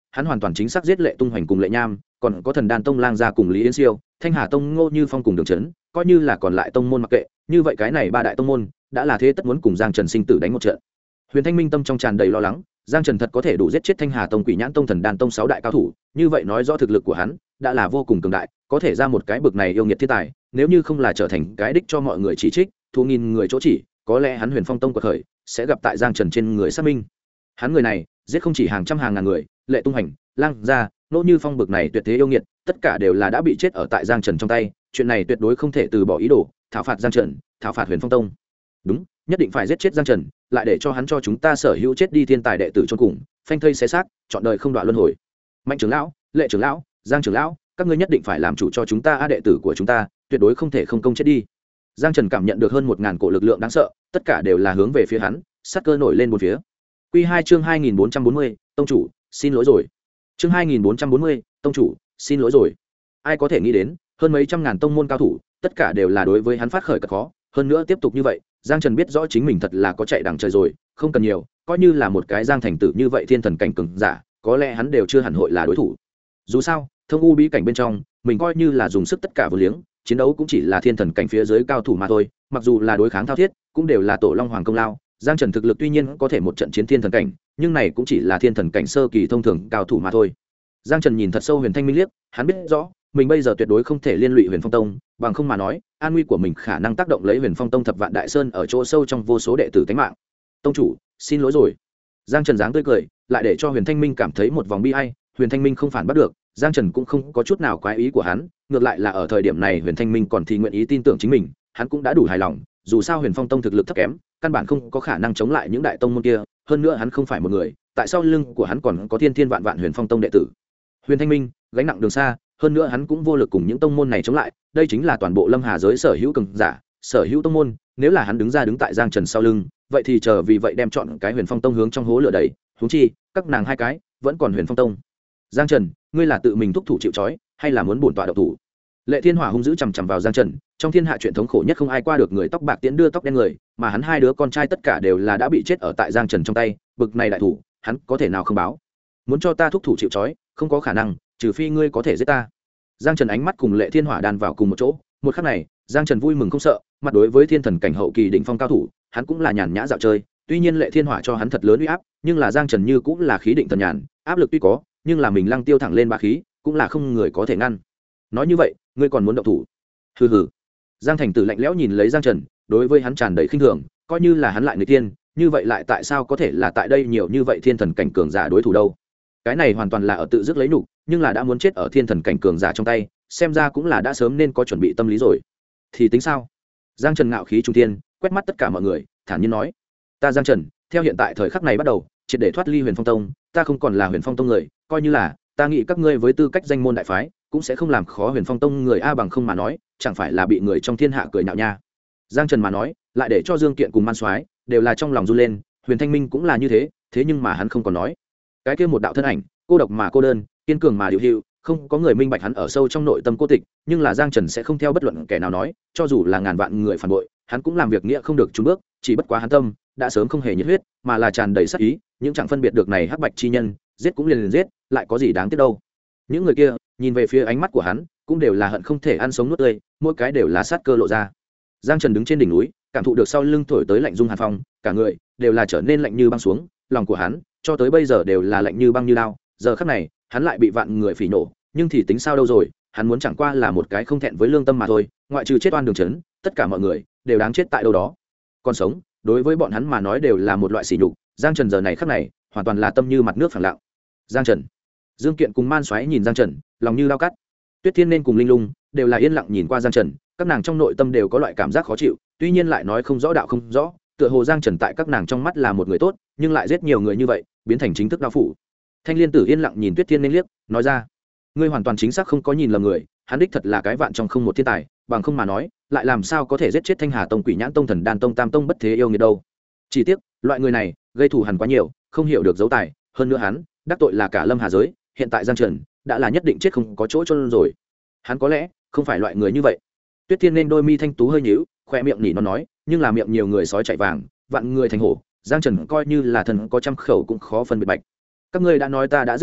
S1: hắn hoàn toàn chính xác giết Lệ Tung Hoành cùng Lệ Nham, còn có Thần Đan Tông Lang gia cùng Lý Yến Siêu, Thanh Hà Tông Ngô Như Phong cùng Đường Trấn, coi như là còn lại tông môn mặc kệ, như vậy cái này ba đại tông môn đã là thế tất muốn cùng Giang Trần sinh tử đánh một trận. Huyền Thanh Minh tâm trong tràn đầy lo lắng, Giang Trần thật có thể đủ giết chết Thanh Hà Tông, Quỷ Nhãn Tông, Thần Đan Tông 6 đại cao thủ, như vậy nói rõ thực lực của hắn đã là vô cùng cường đại, có thể ra một cái bực này yêu nghiệt thiên tài, nếu như không là trở thành cái đích cho mọi người chỉ trích, thu nghìn người chỗ chỉ, có lẽ hắn Huyền Phong Tông quật khởi sẽ gặp tại Giang Trần trên người xác minh. Hắn người này giết không chỉ hàng trăm hàng ngàn người, Lệ Tung Hành, Lang gia, Nỗ Như Phong bực này tuyệt thế yêu nghiệt, tất cả đều là đã bị chết ở tại Giang Trần trong tay, chuyện này tuyệt đối không thể từ bỏ ý đồ, thảo phạt Giang Trần, thảo phạt Huyền Phong Tông. Đúng, nhất định phải giết chết Giang Trần, lại để cho hắn cho chúng ta sở hữu chết đi thiên tài đệ tử chôn cùng, phanh thây xé xác, chọn đời không đoạn luân hồi. Mạnh trưởng lão, Lệ trưởng lão, Giang trưởng lão, các ngươi nhất định phải làm chủ cho chúng ta, đệ tử của chúng ta, tuyệt đối không thể không công chết đi. Giang Trần cảm nhận được hơn 1000 cổ lực lượng đáng sợ, tất cả đều là hướng về phía hắn, sát cơ nổi lên bốn phía. Quy 2 chương 2440, tông chủ, xin lỗi rồi. Chương 2440, tông chủ, xin lỗi rồi. Ai có thể nghĩ đến, hơn mấy trăm ngàn tông môn cao thủ, tất cả đều là đối với hắn phát khởi cật khó, hơn nữa tiếp tục như vậy, Giang Trần biết rõ chính mình thật là có chạy đằng trời rồi, không cần nhiều, coi như là một cái Giang thành tử như vậy thiên thần cảnh cường giả, có lẽ hắn đều chưa hẳn hội là đối thủ. Dù sao, thông u bí cảnh bên trong, mình coi như là dùng sức tất cả vô liếng, chiến đấu cũng chỉ là thiên thần cảnh phía dưới cao thủ mà thôi, mặc dù là đối kháng thao thiết, cũng đều là tổ long hoàng công lao. Giang Trần thực lực tuy nhiên có thể một trận chiến thiên thần cảnh, nhưng này cũng chỉ là thiên thần cảnh sơ kỳ thông thường cao thủ mà thôi. Giang Trần nhìn thật sâu Huyền Thanh Minh liếc, hắn biết rõ, mình bây giờ tuyệt đối không thể liên lụy Huyền Phong Tông, bằng không mà nói, an nguy của mình khả năng tác động lấy Huyền Phong Tông thập vạn đại sơn ở chỗ sâu trong vô số đệ tử tánh mạng. Tông chủ, xin lỗi rồi. Giang Trần dáng tươi cười, lại để cho Huyền Thanh Minh cảm thấy một vòng bi ai. Huyền Thanh Minh không phản bắt được, Giang Trần cũng không có chút nào quái ý của hắn, ngược lại là ở thời điểm này Huyền Thanh Minh còn thì nguyện ý tin tưởng chính mình, hắn cũng đã đủ hài lòng, dù sao Huyền Phong Tông thực lực thấp kém, căn bản không có khả năng chống lại những đại tông môn kia, hơn nữa hắn không phải một người, tại sau lưng của hắn còn có thiên thiên vạn vạn Huyền Phong Tông đệ tử. Huyền Thanh Minh gánh nặng đường xa, hơn nữa hắn cũng vô lực cùng những tông môn này chống lại, đây chính là toàn bộ Lâm Hà giới sở hữu cường giả, sở hữu tông môn, nếu là hắn đứng ra đứng tại Giang Trần sau lưng, vậy thì chờ vì vậy đem chọn cái Huyền Phong Tông hướng trong hố lửa đẩy, huống chi, các nàng hai cái vẫn còn Huyền Phong Tông. Giang Trần, ngươi là tự mình thúc thủ chịu trói, hay là muốn bổn tọa độc thủ? Lệ Thiên Hỏa hung dữ chằm chằm vào Giang Trần, trong thiên hạ chuyện thống khổ nhất không ai qua được người tóc bạc tiễn đưa tóc đen người, mà hắn hai đứa con trai tất cả đều là đã bị chết ở tại Giang Trần trong tay, bực này đại thủ, hắn có thể nào không báo? Muốn cho ta thúc thủ chịu trói, không có khả năng, trừ phi ngươi có thể giết ta. Giang Trần ánh mắt cùng Lệ Thiên Hỏa đan vào cùng một chỗ, một khắc này, Giang Trần vui mừng không sợ, mặt đối với thiên thần cảnh hậu kỳ đỉnh phong cao thủ, hắn cũng là nhàn nhã dạo chơi, tuy nhiên Lệ Thiên Hỏa cho hắn thật lớn uy áp, nhưng là Giang Trần như cũng là khí định thần nhàn, áp lực tuy có, nhưng là mình lăng tiêu thẳng lên bá khí, cũng là không người có thể ngăn. Nói như vậy, ngươi còn muốn động thủ? Hừ hừ. Giang Thành Tử lạnh lẽo nhìn lấy Giang Trần, đối với hắn tràn đầy khinh thường, coi như là hắn lại người tiên, như vậy lại tại sao có thể là tại đây nhiều như vậy thiên thần cảnh cường giả đối thủ đâu? Cái này hoàn toàn là ở tự dứt lấy nhục, nhưng là đã muốn chết ở thiên thần cảnh cường giả trong tay, xem ra cũng là đã sớm nên có chuẩn bị tâm lý rồi. Thì tính sao? Giang Trần ngạo khí trung thiên, quét mắt tất cả mọi người, thản nhiên nói: "Ta Giang Trần, theo hiện tại thời khắc này bắt đầu, triệt để thoát ly Huyền Phong Tông, ta không còn là Huyền Phong Tông người, coi như là ta nghĩ các ngươi với tư cách danh môn đại phái, cũng sẽ không làm khó Huyền Phong Tông người a, bằng không mà nói, chẳng phải là bị người trong thiên hạ cười nhạo nha." Giang Trần mà nói, lại để cho Dương Kiện cùng Man Soái đều là trong lòng run lên, Huyền Thanh Minh cũng là như thế, thế nhưng mà hắn không còn nói. Cái kia một đạo thân ảnh, cô độc mà cô đơn, kiên cường mà điều hữu, không có người minh bạch hắn ở sâu trong nội tâm cô tịch, nhưng là Giang Trần sẽ không theo bất luận kẻ nào nói, cho dù là ngàn vạn người phản bội, hắn cũng làm việc nghĩa không được chùn bước, chỉ bất quá hắn tâm đã sớm không hề nhiệt huyết, mà là tràn đầy sát ý, những chẳng phân biệt được này hắc bạch chi nhân, giết cũng liền giết, lại có gì đáng tiếc đâu. Những người kia nhìn về phía ánh mắt của hắn, cũng đều là hận không thể ăn sống nuốt tươi, mỗi cái đều là sát cơ lộ ra. Giang Trần đứng trên đỉnh núi, cảm thụ được sau lưng thổi tới lạnh rung hàn phong, cả người đều là trở nên lạnh như băng xuống, lòng của hắn cho tới bây giờ đều là lạnh như băng như đao, giờ khắc này, hắn lại bị vạn người phỉ nổ, nhưng thì tính sao đâu rồi, hắn muốn chẳng qua là một cái không thẹn với lương tâm mà thôi, ngoại trừ chết oan Đường Trấn, tất cả mọi người đều đáng chết tại đâu đó. Còn sống, đối với bọn hắn mà nói đều là một loại sỉ nhục. Giang Trần giờ này khắc này, hoàn toàn là tâm như mặt nước phẳng lặng. Giang Trần, Dương Kiện cùng Man Soái nhìn Giang Trần, lòng như dao cắt. Tuyết Thiên nên cùng Linh Lung đều là yên lặng nhìn qua Giang Trần, các nàng trong nội tâm đều có loại cảm giác khó chịu, tuy nhiên lại nói không rõ đạo không rõ, tựa hồ Giang Trần tại các nàng trong mắt là một người tốt, nhưng lại giết nhiều người như vậy, biến thành chính thức đao phủ. Thanh Liên Tử yên lặng nhìn Tuyết Thiên nên liếc, nói ra: "Ngươi hoàn toàn chính xác không có nhìn lầm người, hắn đích thật là cái vạn trong không một thiên tài, bằng không mà nói, lại làm sao có thể giết chết Thanh Hà Tông, Quỷ Nhãn Tông, Thần Đan Tông, Tam Tông bất thế yêu nghiệt đâu. Chỉ tiếc, loại người này, gây thù hằn quá nhiều, không hiểu được dấu tài, hơn nữa hắn, đắc tội là cả Lâm Hà giới, hiện tại Giang Trần đã là nhất định chết không có chỗ chôn rồi. Hắn có lẽ không phải loại người như vậy." Tuyết Thiên nên đôi mi thanh tú hơi nhíu, khoe miệng nỉ nó nói, nhưng là miệng nhiều người sói chạy vàng, vạn người thành hổ, Giang Trần coi như là thần có trăm khẩu cũng khó phân biệt bạch. Các ngươi đã nói ta đã giết người,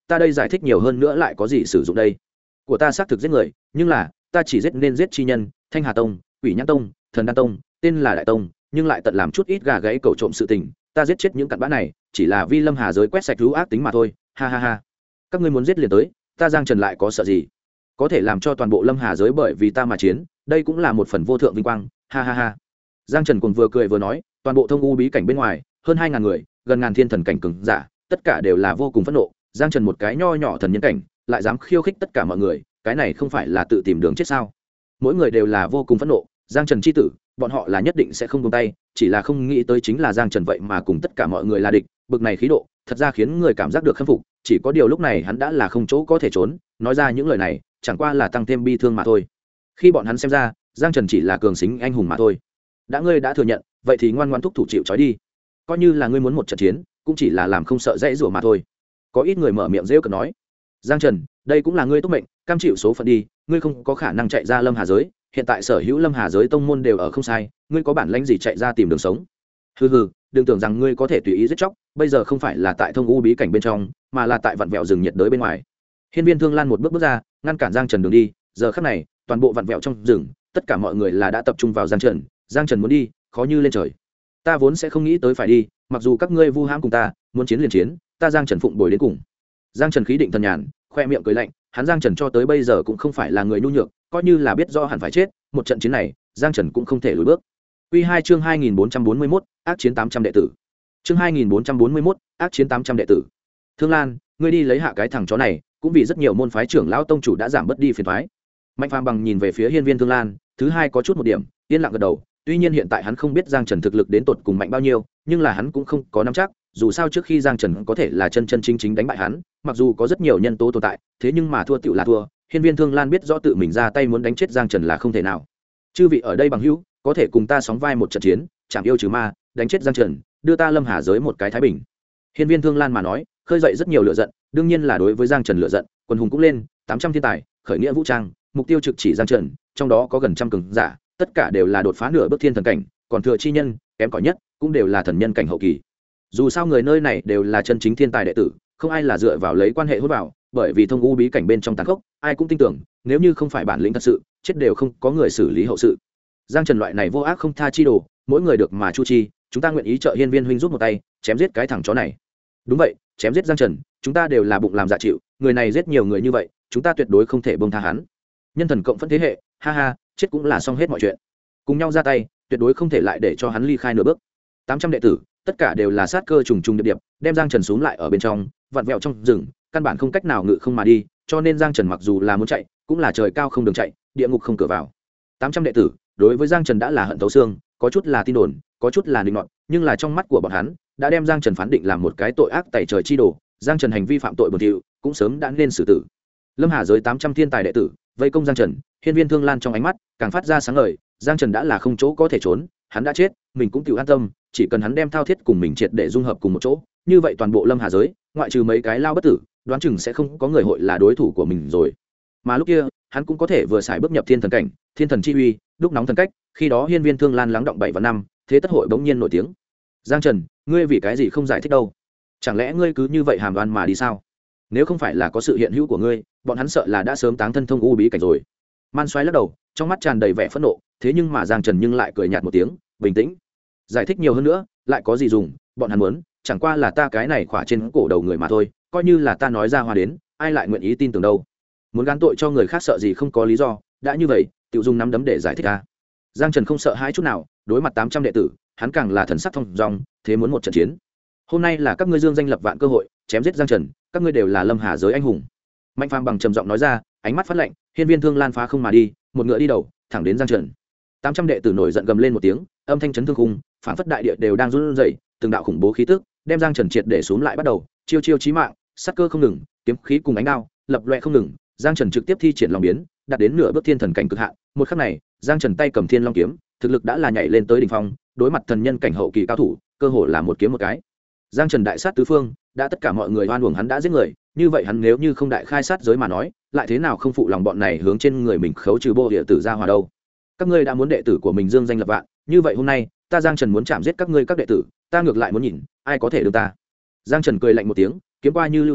S1: ta đây giải thích nhiều hơn nữa lại có gì sử dụng đây? Của ta xác thực giết người, nhưng là ta chỉ giết nên giết chi nhân, Thanh Hà Tông, Quỷ Nhãn Tông, Thần Đan Tông, tên là Đại Tông, nhưng lại tận làm chút ít gà gãy cầu trộm sự tình, ta giết chết những cặn bã này, chỉ là vi Lâm Hà giới quét sạch lũ ác tính mà thôi. Ha ha ha. Các ngươi muốn giết liền tới, ta Giang Trần lại có sợ gì? Có thể làm cho toàn bộ Lâm Hà giới bởi vì ta mà chiến, đây cũng là một phần vô thượng vinh quang. Ha ha ha. Giang Trần cùng vừa cười vừa nói, toàn bộ thông u bí cảnh bên ngoài, hơn 2000 người, gần ngàn thiên thần cảnh cường giả, tất cả đều là vô cùng phẫn nộ. Giang Trần một cái nho nhỏ thần nhân cảnh, lại dám khiêu khích tất cả mọi người, cái này không phải là tự tìm đường chết sao? Mỗi người đều là vô cùng phẫn nộ, Giang Trần chi tử, bọn họ là nhất định sẽ không buông tay, chỉ là không nghĩ tới chính là Giang Trần vậy mà cùng tất cả mọi người là địch, bực này khí độ, thật ra khiến người cảm giác được khâm phục, chỉ có điều lúc này hắn đã là không chỗ có thể trốn, nói ra những lời này, chẳng qua là tăng thêm bi thương mà thôi. Khi bọn hắn xem ra, Giang Trần chỉ là cường xính anh hùng mà thôi. Đã ngươi đã thừa nhận, vậy thì ngoan ngoãn thúc thủ chịu trói đi. Coi như là ngươi muốn một trận chiến, cũng chỉ là làm không sợ dãy rủa mà thôi. Có ít người mở miệng rêu cợt nói, Giang Trần, đây cũng là ngươi túc mệnh, cam chịu số phận đi, ngươi không có khả năng chạy ra Lâm Hà giới, hiện tại sở hữu Lâm Hà giới tông môn đều ở không sai, ngươi có bản lĩnh gì chạy ra tìm đường sống? Hừ hừ, đừng tưởng rằng ngươi có thể tùy ý giết chóc, bây giờ không phải là tại thông u bí cảnh bên trong, mà là tại vặn vẹo rừng nhiệt đới bên ngoài. Hiên Viên Thương Lan một bước bước ra, ngăn cản Giang Trần đường đi, giờ khắc này, toàn bộ vặn vẹo trong rừng, tất cả mọi người là đã tập trung vào Giang Trần muốn đi, khó như lên trời. Ta vốn sẽ không nghĩ tới phải đi, mặc dù các ngươi vu hãm cùng ta, muốn chiến liền chiến, ta Giang Trần phụng bồi đến cùng. Giang Trần khí định thần nhàn, khoe miệng cười lạnh, hắn Giang Trần cho tới bây giờ cũng không phải là người nhu nhược, coi như là biết rõ hẳn phải chết, một trận chiến này, Giang Trần cũng không thể lùi bước. Quy 2 chương 2441, ác chiến 800 đệ tử. Chương 2441, ác chiến 800 đệ tử. Thương Lan, ngươi đi lấy hạ cái thằng chó này, cũng vì rất nhiều môn phái trưởng lão tông chủ đã giảm bớt đi phiền toái. Mạnh Phàm bằng nhìn về phía Hiên Viên Thương Lan, thứ hai có chút một điểm, yên lặng gật đầu, tuy nhiên hiện tại hắn không biết Giang Trần thực lực đến tột cùng mạnh bao nhiêu, nhưng là hắn cũng không có nắm chắc, dù sao trước khi Giang Trần có thể là chân chân chính chính đánh bại hắn, mặc dù có rất nhiều nhân tố tồn tại, thế nhưng mà thua tựu là thua. Hiên Viên Thương Lan biết rõ tự mình ra tay muốn đánh chết Giang Trần là không thể nào. Chư vị ở đây bằng hữu, có thể cùng ta sóng vai một trận chiến, chạm yêu trừ ma, đánh chết Giang Trần, đưa ta Lâm Hà giới một cái thái bình. Hiên Viên Thương Lan mà nói, khơi dậy rất nhiều lửa giận, đương nhiên là đối với Giang Trần lửa giận, quần hùng cũng lên, 800 thiên tài, khởi nghĩa vũ trang, mục tiêu trực chỉ Giang Trần, trong đó có gần trăm cường giả, tất cả đều là đột phá nửa bước thiên thần cảnh, còn thừa chi nhân, kém cỏi nhất, cũng đều là thần nhân cảnh hậu kỳ. Dù sao người nơi này đều là chân chính thiên tài đệ tử, không ai là dựa vào lấy quan hệ hút vào, bởi vì thông u bí cảnh bên trong tàn khốc, ai cũng tin tưởng, nếu như không phải bản lĩnh thật sự, chết đều không có người xử lý hậu sự. Giang Trần loại này vô ác không tha chi đồ, mỗi người được mà chu chi, chúng ta nguyện ý trợ Hiên Viên huynh giúp một tay, chém giết cái thằng chó này. Đúng vậy, chém giết Giang Trần, chúng ta đều là bụng làm dạ chịu, người này giết nhiều người như vậy, chúng ta tuyệt đối không thể buông tha hắn. Nhân thần cộng phân thế hệ, ha ha, chết cũng là xong hết mọi chuyện. Cùng nhau ra tay, tuyệt đối không thể lại để cho hắn ly khai nửa bước. 800 đệ tử, tất cả đều là sát cơ trùng trùng điệp điệp, đem Giang Trần xuống lại ở bên trong, vặn vẹo trong rừng, căn bản không cách nào ngự không mà đi, cho nên Giang Trần mặc dù là muốn chạy, cũng là trời cao không đường chạy, địa ngục không cửa vào. 800 đệ tử, đối với Giang Trần đã là hận thấu xương, có chút là tin đồn, có chút là định nọt, nhưng là trong mắt của bọn hắn, đã đem Giang Trần phán định làm một cái tội ác tày trời chi đồ, Giang Trần hành vi phạm tội bẩn thỉu, cũng sớm đã nên xử tử. Lâm Hà giới 800 thiên tài đệ tử, vây công Giang Trần, Hiên Viên Thương Lan trong ánh mắt càng phát ra sáng ngời, Giang Trần đã là không chỗ có thể trốn, hắn đã chết, mình cũng tự an tâm, chỉ cần hắn đem thao thiết cùng mình triệt để dung hợp cùng một chỗ, như vậy toàn bộ Lâm Hà giới, ngoại trừ mấy cái lao bất tử, đoán chừng sẽ không có người hội là đối thủ của mình rồi. Mà lúc kia, hắn cũng có thể vừa xài bước nhập thiên thần cảnh, thiên thần chi uy, đúc nóng thần cách, khi đó Hiên Viên Thương Lan lắng động 7 và 5, thế tất hội bỗng nhiên nổi tiếng. Giang Trần, ngươi vì cái gì không giải thích đâu? Chẳng lẽ ngươi cứ như vậy hàm đoan mà đi sao? Nếu không phải là có sự hiện hữu của ngươi, bọn hắn sợ là đã sớm táng thân thông u bí cảnh rồi. Man Xoáy lắc đầu, trong mắt tràn đầy vẻ phẫn nộ, thế nhưng mà Giang Trần nhưng lại cười nhạt một tiếng, bình tĩnh. Giải thích nhiều hơn nữa, lại có gì dùng, bọn hắn muốn, chẳng qua là ta cái này khỏa trên cổ đầu người mà thôi, coi như là ta nói ra hoa đến, ai lại nguyện ý tin tưởng đâu. Muốn gán tội cho người khác sợ gì không có lý do, đã như vậy, tiểu dùng nắm đấm để giải thích a. Giang Trần không sợ hãi chút nào, đối mặt 800 đệ tử, hắn càng là thần sắc thông dong, thế muốn một trận chiến. Hôm nay là các ngươi dương danh lập vạn cơ hội, chém giết Giang Trần, các ngươi đều là Lâm Hà giới anh hùng. Mạnh Phàm bằng trầm giọng nói ra, ánh mắt phát lạnh, Hiên Viên Thương Lan phá không mà đi, một ngựa đi đầu, thẳng đến Giang Trần. 800 đệ tử nổi giận gầm lên một tiếng, âm thanh chấn thương khung, phản phất đại địa đều đang run rẩy, từng đạo khủng bố khí tức, đem Giang Trần triệt để xuống lại bắt đầu, chiêu chiêu chí mạng, sát cơ không ngừng, kiếm khí cùng ánh đao, lập loè không ngừng, Giang Trần trực tiếp thi triển long biến, đạt đến nửa bước thiên thần cảnh cực hạn, một khắc này, Giang Trần tay cầm thiên long kiếm, thực lực đã là nhảy lên tới đỉnh phong, đối mặt thần nhân cảnh hậu kỳ cao thủ, cơ hội là một kiếm một cái. Giang Trần đại sát tứ phương, đã tất cả mọi người oan uổng hắn đã giết người, như vậy hắn nếu như không đại khai sát giới mà nói, lại thế nào không phụ lòng bọn này hướng trên người mình khấu trừ bộ địa tử ra hòa đâu. Các ngươi đã muốn đệ tử của mình dương danh lập vạn, như vậy hôm nay, ta Giang Trần muốn chạm giết các ngươi các đệ tử, ta ngược lại muốn nhìn, ai có thể được ta. Giang Trần cười lạnh một tiếng, kiếm qua như lưu tinh,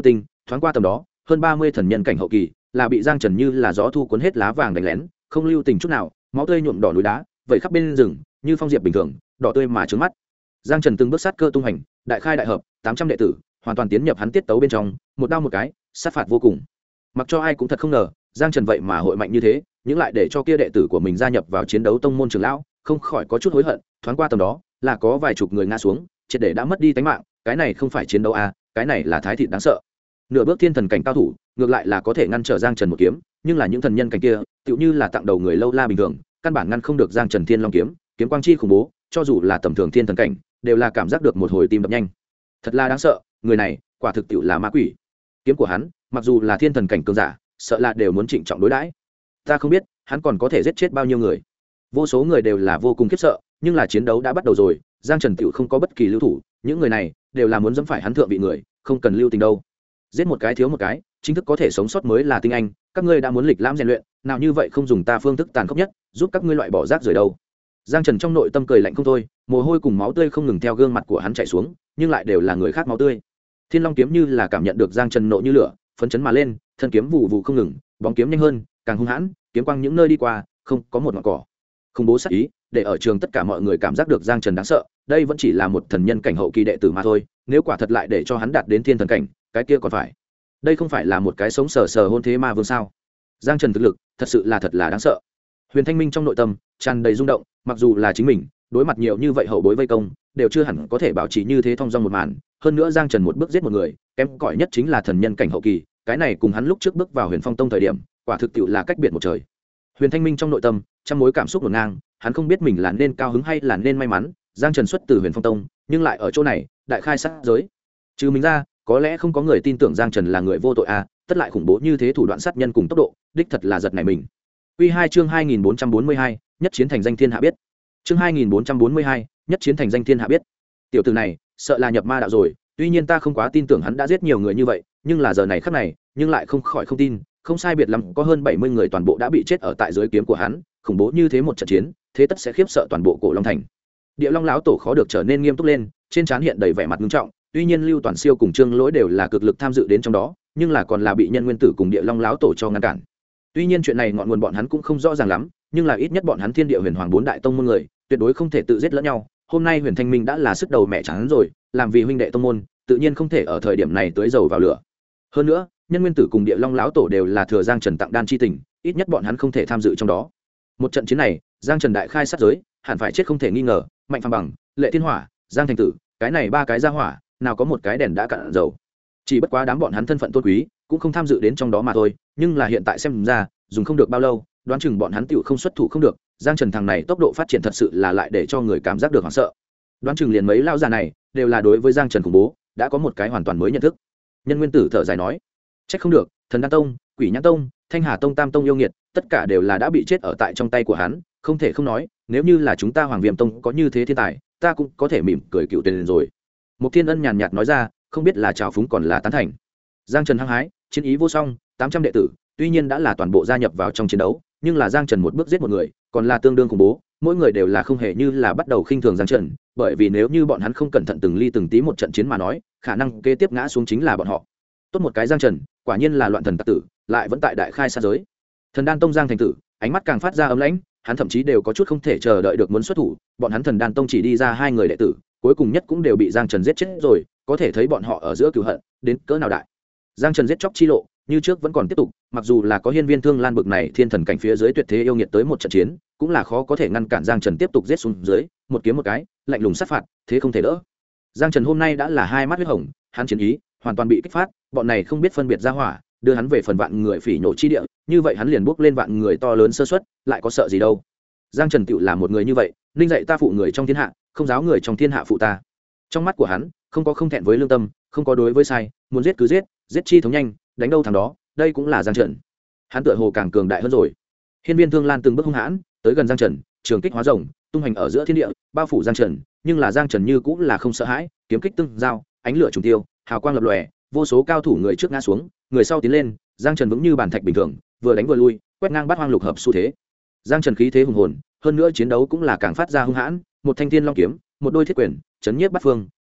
S1: thoáng qua tầm đó hơn 30 thần nhân cảnh hậu kỳ là bị giang trần như là gió thu cuốn hết lá vàng đánh lén, không lưu tình chút nào, máu tươi nhuộm đỏ núi đá vẩy khắp bên rừng như phong diệp bình thường, đỏ tươi mà trướng mắt. Giang trần từng bước sát cơ tung hành, đại khai đại hợp, 800 đệ tử hoàn toàn tiến nhập hắn tiết tấu bên trong, một đao một cái sát phạt vô cùng. Mặc cho ai cũng thật không ngờ giang trần vậy mà hội mạnh như thế, nhưng lại để cho kia đệ tử của mình gia nhập vào chiến đấu tông môn trưởng lão, không khỏi có chút hối hận. Thoáng qua tầm đó là có vài chục người ngã xuống, triệt để đã mất đi tính mạng. Cái này không phải chiến đấu à, cái này là thái thịt đáng sợ. Nửa bước thiên thần cảnh cao thủ ngược lại là có thể ngăn trở giang trần một kiếm, nhưng là những thần nhân cảnh kia tựu như là tặng đầu người lâu la bình thường, căn bản ngăn không được giang trần thiên long kiếm. Kiếm quang chi khủng bố, cho dù là tầm thường thiên thần cảnh đều là cảm giác được một hồi tim đập nhanh. Thật là đáng sợ, người này quả thực tiệu là ma quỷ. Kiếm của hắn mặc dù là thiên thần cảnh cường giả, sợ là đều muốn trịnh trọng đối đãi. Ta không biết hắn còn có thể giết chết bao nhiêu người. Vô số người đều là vô cùng khiếp sợ, nhưng là chiến đấu đã bắt đầu rồi, giang trần tiệu không có bất kỳ lưu thủ, những người này đều là muốn dẫm phải hắn thượng vị người, không cần lưu tình đâu. Giết một cái thiếu một cái, chính thức có thể sống sót mới là tinh anh. Các ngươi đã muốn lịch lãm rèn luyện, nào như vậy không dùng ta phương thức tàn khốc nhất giúp các ngươi loại bỏ rác rưởi đâu. Giang trần trong nội tâm cười lạnh không thôi, mồ hôi cùng máu tươi không ngừng theo gương mặt của hắn chảy xuống, nhưng lại đều là người khác máu tươi. Thiên long kiếm như là cảm nhận được giang trần nộ như lửa, phấn chấn mà lên, thân kiếm vụ vụ không ngừng, bóng kiếm nhanh hơn, càng hung hãn, kiếm quang những nơi đi qua không có một ngọn cỏ. Khủng bố sát ý để ở trường tất cả mọi người cảm giác được giang trần đáng sợ. Đây vẫn chỉ là một thần nhân cảnh hậu kỳ đệ tử mà thôi, nếu quả thật lại để cho hắn đạt đến thiên thần cảnh, cái kia còn phải. Đây không phải là một cái sống sờ sờ hôn thế ma vương sao? Giang trần thực lực thật sự là thật là đáng sợ. Huyền Thanh Minh trong nội tâm tràn đầy rung động, mặc dù là chính mình đối mặt nhiều như vậy hậu bối vây công đều chưa hẳn có thể bảo trì như thế thong dong một màn. Hơn nữa giang trần một bước giết một người, kém cỏi nhất chính là thần nhân cảnh hậu kỳ, cái này cùng hắn lúc trước bước vào Huyền Phong Tông thời điểm quả thực tiệu là cách biệt một trời. Huyền Thanh Minh trong nội tâm trăm mối cảm xúc ngổn ngang, hắn không biết mình là nên cao hứng hay là nên may mắn. Giang trần xuất từ Huyền Phong Tông, nhưng lại ở chỗ này đại khai sát giới. Trừ mình ra có lẽ không có người tin tưởng giang trần là người vô tội à, tất lại khủng bố như thế thủ đoạn sát nhân cùng tốc độ, đích thật là giật nảy mình. Quy 2 chương 2442, nhất chiến thành danh thiên hạ biết. Chương 2442, nhất chiến thành danh thiên hạ biết. Tiểu tử này, sợ là nhập ma đạo rồi, tuy nhiên ta không quá tin tưởng hắn đã giết nhiều người như vậy, nhưng là giờ này khắc này, nhưng lại không khỏi không tin, không sai biệt lắm có hơn 70 người toàn bộ đã bị chết ở tại dưới kiếm của hắn, khủng bố như thế một trận chiến, thế tất sẽ khiếp sợ toàn bộ Cổ Long thành. Địa Long lão tổ khó được trở nên nghiêm túc lên, trên trán hiện đầy vẻ mặt nghiêm trọng, tuy nhiên Lưu Toàn Siêu cùng Trương Lỗi đều là cực lực tham dự đến trong đó, nhưng là còn là bị Nhân Nguyên Tử cùng Địa Long lão tổ cho ngăn cản. Tuy nhiên chuyện này ngọn nguồn bọn hắn cũng không rõ ràng lắm, nhưng là ít nhất bọn hắn Thiên Địa Huyền Hoàng bốn đại tông môn người, tuyệt đối không thể tự giết lẫn nhau. Hôm nay Huyền Thanh Minh đã là sức đầu mẹ trắng rồi, làm vì huynh đệ tông môn, tự nhiên không thể ở thời điểm này tưới dầu vào lửa. Hơn nữa, Nhân Nguyên Tử cùng Địa Long lão tổ đều là thừa Giang Trần tặng đan chi tình, ít nhất bọn hắn không thể tham dự trong đó. Một trận chiến này, Giang Trần đại khai sát giới, hẳn phải chết không thể nghi ngờ. Mạnh Phàm Bằng, Lệ Thiên Hỏa, Giang Thành Tử, cái này ba cái gia hỏa, nào có một cái đèn đã cạn dầu. Chỉ bất quá đám bọn hắn thân phận tôn quý, cũng không tham dự đến trong đó mà thôi. Nhưng là hiện tại xem ra, dùng không được bao lâu, đoán chừng bọn hắn tựu không xuất thủ không được. Giang Trần thằng này tốc độ phát triển thật sự là lại để cho người cảm giác được hoảng sợ. Đoán chừng liền mấy lao già này đều là đối với Giang Trần khủng bố đã có một cái hoàn toàn mới nhận thức. Nhân Nguyên Tử thở dài nói, trách không được, Thần Đan Tông, Quỷ Nhãn Tông, Thanh Hà Tông, Tam Tông yêu nghiệt, tất cả đều là đã bị chết ở tại trong tay của hắn. Không thể không nói, nếu như là chúng ta Hoàng Viêm Tông có như thế thiên tài, ta cũng có thể mỉm cười cựu tiền rồi. Mục Thiên Ân nhàn nhạt nói ra, không biết là trào phúng còn là tán thành. Giang Trần hăng hái, chiến ý vô song, 800 đệ tử, tuy nhiên đã là toàn bộ gia nhập vào trong chiến đấu, nhưng là Giang Trần một bước giết một người, còn là tương đương khủng bố, mỗi người đều là không hề như là bắt đầu khinh thường Giang Trần, bởi vì nếu như bọn hắn không cẩn thận từng ly từng tí một trận chiến mà nói, khả năng kế tiếp ngã xuống chính là bọn họ. Tốt một cái Giang Trần, quả nhiên là loạn thần tặc tử, lại vẫn tại đại khai sát giới. Thần Đan Tông Giang Thành Tử, ánh mắt càng phát ra ấm lãnh, hắn thậm chí đều có chút không thể chờ đợi được muốn xuất thủ, bọn hắn Thần Đan Tông chỉ đi ra 2 người đệ tử, cuối cùng nhất cũng đều bị Giang Trần giết chết rồi, có thể thấy bọn họ ở giữa cừu hận đến cỡ nào đại. Giang Trần giết chóc chi lộ như trước vẫn còn tiếp tục, mặc dù là có Hiên Viên Thương Lan bực này thiên thần cảnh phía dưới tuyệt thế yêu nghiệt tới một trận chiến, cũng là khó có thể ngăn cản Giang Trần tiếp tục giết xuống dưới, một kiếm một cái, lạnh lùng sát phạt, thế không thể đỡ. Giang Trần hôm nay đã là hai mắt huyết hồng, hắn chiến ý hoàn toàn bị kích phát, bọn này không biết phân biệt ra hỏa, đưa hắn về phần vạn người phỉ nhổ chi địa, như vậy hắn liền bước lên vạn người to lớn sơ suất, lại có sợ gì đâu. Giang Trần tựu là một người như vậy, ninh dạy ta phụ người trong thiên hạ, không giáo người trong thiên hạ phụ ta. Trong mắt của hắn, không có không thẹn với lương tâm, không có đối với sai, muốn giết cứ giết, giết chi thống nhanh, đánh đâu thằng đó, đây cũng là Giang Trần. Hắn tựa hồ càng cường đại hơn rồi. Hiên Viên Thương Lan từng bước hung hãn, tới gần Giang Trần, trường kích hóa rồng, tung hành ở giữa thiên địa, bao phủ Giang Trần, nhưng là Giang Trần như cũng là không sợ hãi, kiếm kích tương giao, ánh lửa trùng tiêu, hào quang lập lòe, vô số cao thủ người trước ngã xuống, người sau tiến lên, Giang Trần vững như bàn thạch bình thường, vừa đánh vừa lui, quét ngang bát hoang lục hợp xu thế. Giang Trần khí thế hùng hồn, hơn nữa chiến đấu cũng là càng phát ra hung hãn, một thanh thiên long kiếm, một đôi thiết quyền, chấn nhiếp bát phương,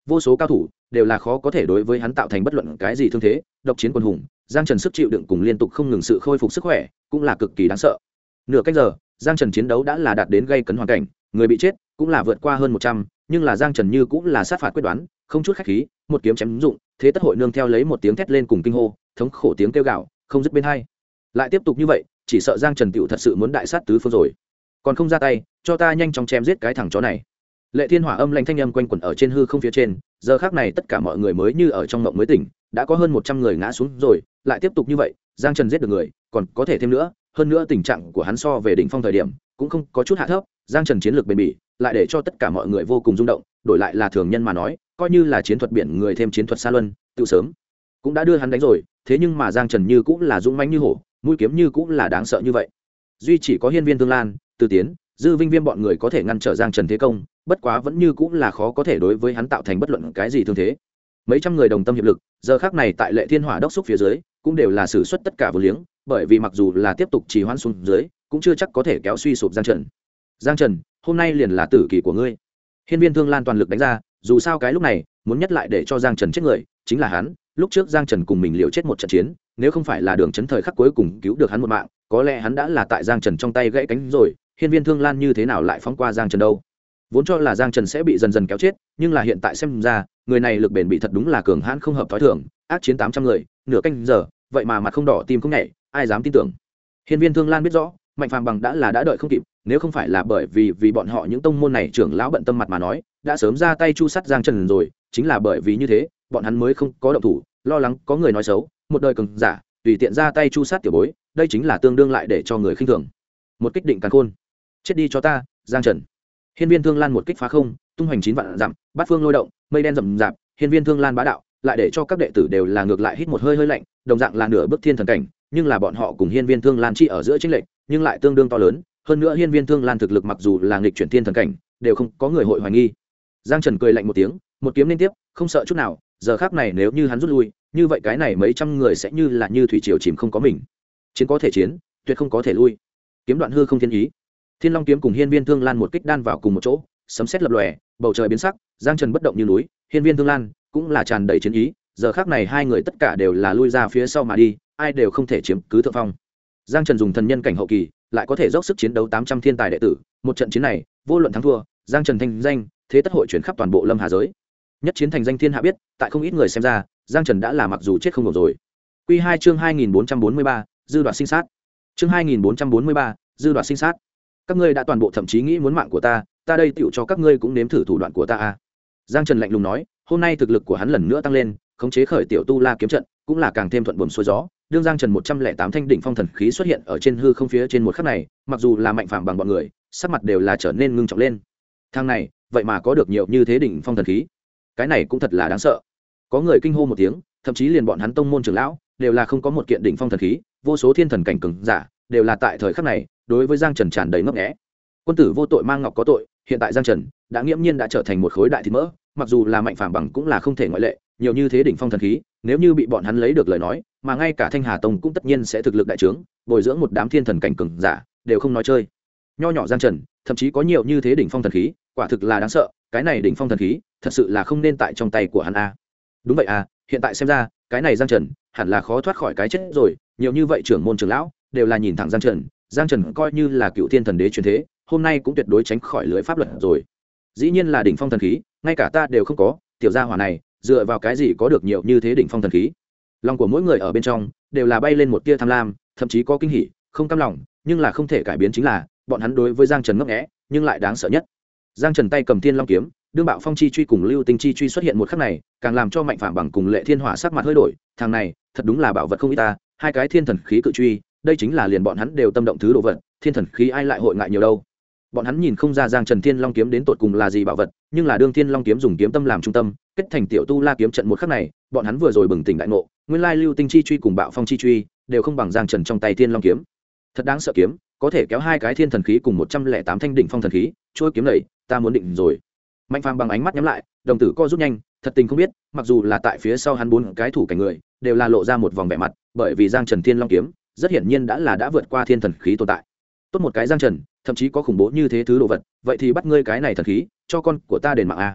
S1: vô số cao thủ đều là khó có thể đối với hắn tạo thành bất luận cái gì thương thế. Độc chiến quân hùng, Giang Trần sức chịu đựng cùng liên tục không ngừng sự khôi phục sức khỏe cũng là cực kỳ đáng sợ. Nửa cách giờ, Giang Trần chiến đấu đã là đạt đến gây cấn hoàn cảnh, người bị chết cũng là vượt qua hơn 100, nhưng là Giang Trần như cũng là sát phạt quyết đoán, không chút khách khí, một kiếm chém dụng, thế tất hội nương theo lấy một tiếng thét lên cùng kinh hô, thống khổ tiếng kêu gào, không dứt bên hai. Lại tiếp tục như vậy, chỉ sợ Giang Trần tiểu thật sự muốn đại sát tứ phương rồi. Còn không ra tay, cho ta nhanh chóng chém giết cái thằng chó này. Lệ Thiên Hỏa âm lãnh thanh âm quanh quẩn ở trên hư không phía trên, giờ khắc này tất cả mọi người mới như ở trong mộng mới tỉnh, đã có hơn 100 người ngã xuống rồi, lại tiếp tục như vậy, Giang Trần giết được người, còn có thể thêm nữa, hơn nữa tình trạng của hắn so về đỉnh phong thời điểm, cũng không có chút hạ thấp, Giang Trần chiến lược bền bỉ, lại để cho tất cả mọi người vô cùng rung động, đổi lại là thường nhân mà nói, coi như là chiến thuật biển người thêm chiến thuật xa luân, tự sớm cũng đã đưa hắn đánh rồi, thế nhưng mà Giang Trần như cũng là dũng mãnh như hổ, mũi kiếm như cũng là đáng sợ như vậy. Duy chỉ có Hiên Viên Thương Lan, Từ Tiến, Dư Vinh Viêm bọn người có thể ngăn trở Giang Trần thế công, bất quá vẫn như cũng là khó có thể đối với hắn tạo thành bất luận cái gì thương thế. Mấy trăm người đồng tâm hiệp lực, giờ khắc này tại Lệ Thiên Hỏa đốc xúc phía dưới, cũng đều là sử xuất tất cả vô liếng, bởi vì mặc dù là tiếp tục trì hoãn xuống dưới, cũng chưa chắc có thể kéo suy sụp Giang Trần. Giang Trần, hôm nay liền là tử kỳ của ngươi. Hiên Viên Thương Lan toàn lực đánh ra, dù sao cái lúc này, muốn nhất lại để cho Giang Trần chết người, chính là hắn. Lúc trước Giang Trần cùng mình liều chết một trận chiến, nếu không phải là Đường Chấn thời khắc cuối cùng cứu được hắn một mạng, có lẽ hắn đã là tại Giang Trần trong tay gãy cánh rồi. Hiên Viên Thương Lan như thế nào lại phóng qua Giang Trần đâu? Vốn cho là Giang Trần sẽ bị dần dần kéo chết, nhưng là hiện tại xem ra, người này lực bền bị thật đúng là cường hãn không hợp thói thường, ác chiến 800 người, nửa canh giờ, vậy mà mặt không đỏ tim không nhảy, ai dám tin tưởng. Hiên Viên Thương Lan biết rõ, Mạnh Phàm bằng đã đợi không kịp, nếu không phải là bởi vì bọn họ những tông môn này trưởng lão bận tâm mặt mà nói, đã sớm ra tay chu sát Giang Trần rồi, chính là bởi vì như thế, bọn hắn mới không có động thủ, lo lắng có người nói xấu, một đời cường giả, tùy tiện ra tay chu sát tiểu bối, đây chính là tương đương lại để cho người khinh thường. Một kích định càn khôn. Chết đi cho ta, Giang Trần. Hiên Viên Thương Lan một kích phá không, tung hoành 9 vạn dặm, bát phương lôi động, mây đen rậm rạp, Hiên Viên Thương Lan bá đạo, lại để cho các đệ tử đều là ngược lại hít một hơi hơi lạnh, đồng dạng là nửa bước thiên thần cảnh, nhưng là bọn họ cùng Hiên Viên Thương Lan chi ở giữa chênh lệch, nhưng lại tương đương to lớn, hơn nữa Hiên Viên Thương Lan thực lực mặc dù là nghịch chuyển thiên thần cảnh, đều không có người hội hoài nghi. Giang Trần cười lạnh một tiếng, một kiếm liên tiếp, không sợ chút nào, giờ khắc này nếu như hắn rút lui, như vậy cái này mấy trăm người sẽ như là như thủy triều chìm không có mình. Chiến có thể chiến, tuyệt không có thể lui. Kiếm đoạn hư không thiên ý. Thiên Long kiếm cùng Hiên Viên Thương Lan một kích đan vào cùng một chỗ, sấm sét lập lòe, bầu trời biến sắc, Giang Trần bất động như núi, Hiên Viên Thương Lan cũng là tràn đầy chiến ý, giờ khắc này hai người tất cả đều là lui ra phía sau mà đi, ai đều không thể chiếm cứ thượng phong. Giang Trần dùng thần nhân cảnh hậu kỳ, lại có thể dốc sức chiến đấu 800 thiên tài đệ tử, một trận chiến này, vô luận thắng thua, Giang Trần thanh danh, thế tất hội chuyển khắp toàn bộ Lâm Hà giới. Nhất chiến thành danh thiên hạ biết, tại không ít người xem ra, Giang Trần đã là mặc dù chết không được rồi. Quy 2 chương 2443, dư đoạt sinh sát. Chương 2443, dư đoạt sinh sát. Các ngươi đã toàn bộ thậm chí nghĩ muốn mạng của ta, ta đây tựu cho các ngươi cũng nếm thử thủ đoạn của ta a. Giang Trần lạnh lùng nói, hôm nay thực lực của hắn lần nữa tăng lên, khống chế khởi tiểu tu la kiếm trận, cũng là càng thêm thuận buồm xuôi gió. Đương Giang Trần 108 thanh đỉnh phong thần khí xuất hiện ở trên hư không phía trên một khắc này, mặc dù là Mạnh Phàm bằng bọn người, sắc mặt đều là trở nên ngưng trọng lên. Thằng này, vậy mà có được nhiều như thế đỉnh phong thần khí, cái này cũng thật là đáng sợ. Có người kinh hô một tiếng, thậm chí liền bọn hắn tông môn trưởng lão đều là không có một kiện đỉnh phong thần khí, vô số thiên thần cảnh cường giả đều là tại thời khắc này đối với Giang Trần tràn đầy ngấp nghé. Quân tử vô tội mang ngọc có tội, hiện tại Giang Trần đã nghiễm nhiên đã trở thành một khối đại thịt mỡ, mặc dù là Mạnh Phàm bằng cũng là không thể ngoại lệ, nhiều như thế đỉnh phong thần khí, nếu như bị bọn hắn lấy được lời nói, mà ngay cả Thanh Hà Tông cũng tất nhiên sẽ thực lực đại trướng, bồi dưỡng một đám thiên thần cảnh cường giả, đều không nói chơi. Nho nhỏ Giang Trần, thậm chí có nhiều như thế đỉnh phong thần khí, quả thực là đáng sợ, cái này đỉnh phong thần khí, thật sự là không nên tại trong tay của hắn a. Đúng vậy à, hiện tại xem ra, cái này Giang Trần, hẳn là khó thoát khỏi cái chết rồi, nhiều như vậy trưởng môn trưởng lão đều là nhìn thẳng Giang Trần, Giang Trần coi như là cựu thiên thần đế truyền thế, hôm nay cũng tuyệt đối tránh khỏi lưới pháp luật rồi. Dĩ nhiên là đỉnh phong thần khí, ngay cả ta đều không có, tiểu gia hỏa này, dựa vào cái gì có được nhiều như thế đỉnh phong thần khí? Lòng của mỗi người ở bên trong đều là bay lên một tia tham lam, thậm chí có kinh hỉ, không cam lòng, nhưng là không thể cải biến chính là, bọn hắn đối với Giang Trần ngấp nghé, nhưng lại đáng sợ nhất. Giang Trần tay cầm Thiên Long kiếm, đương Bạo Phong chi truy cùng Lưu Tinh chi truy xuất hiện một khắc này, càng làm cho Mạnh Phàm bằng cùng Lệ Thiên Hỏa sắc mặt hơi đổi, thằng này, thật đúng là bảo vật không ít ta, hai cái thiên thần khí cự truy, đây chính là liền bọn hắn đều tâm động thứ đồ vật, thiên thần khí ai lại hội ngại nhiều đâu. Bọn hắn nhìn không ra Giang Trần Thiên Long kiếm đến tột cùng là gì bảo vật, nhưng là đương Thiên Long kiếm dùng kiếm tâm làm trung tâm, kết thành tiểu tu la kiếm trận một khắc này, bọn hắn vừa rồi bừng tỉnh đại ngộ, nguyên lai Lưu Tinh chi truy cùng Bạo Phong chi truy đều không bằng Giang Trần trong tay Thiên Long kiếm. Thật đáng sợ kiếm, có thể kéo hai cái thiên thần khí cùng 108 thanh đỉnh phong thần khí, trôi kiếm này, ta muốn định rồi. Mạnh Phàm bằng ánh mắt nhắm lại, đồng tử co rút nhanh, thật tình không biết, mặc dù là tại phía sau hắn bốn cái thủ cảnh người, đều là lộ ra một vòng vẻ mặt, bởi vì Giang Trần Thiên Long kiếm, rất hiển nhiên đã vượt qua thiên thần khí tồn tại. Tốt một cái Giang Trần, thậm chí có khủng bố như thế thứ đồ vật, vậy thì bắt ngươi cái này thần khí, cho con của ta đền mạng a.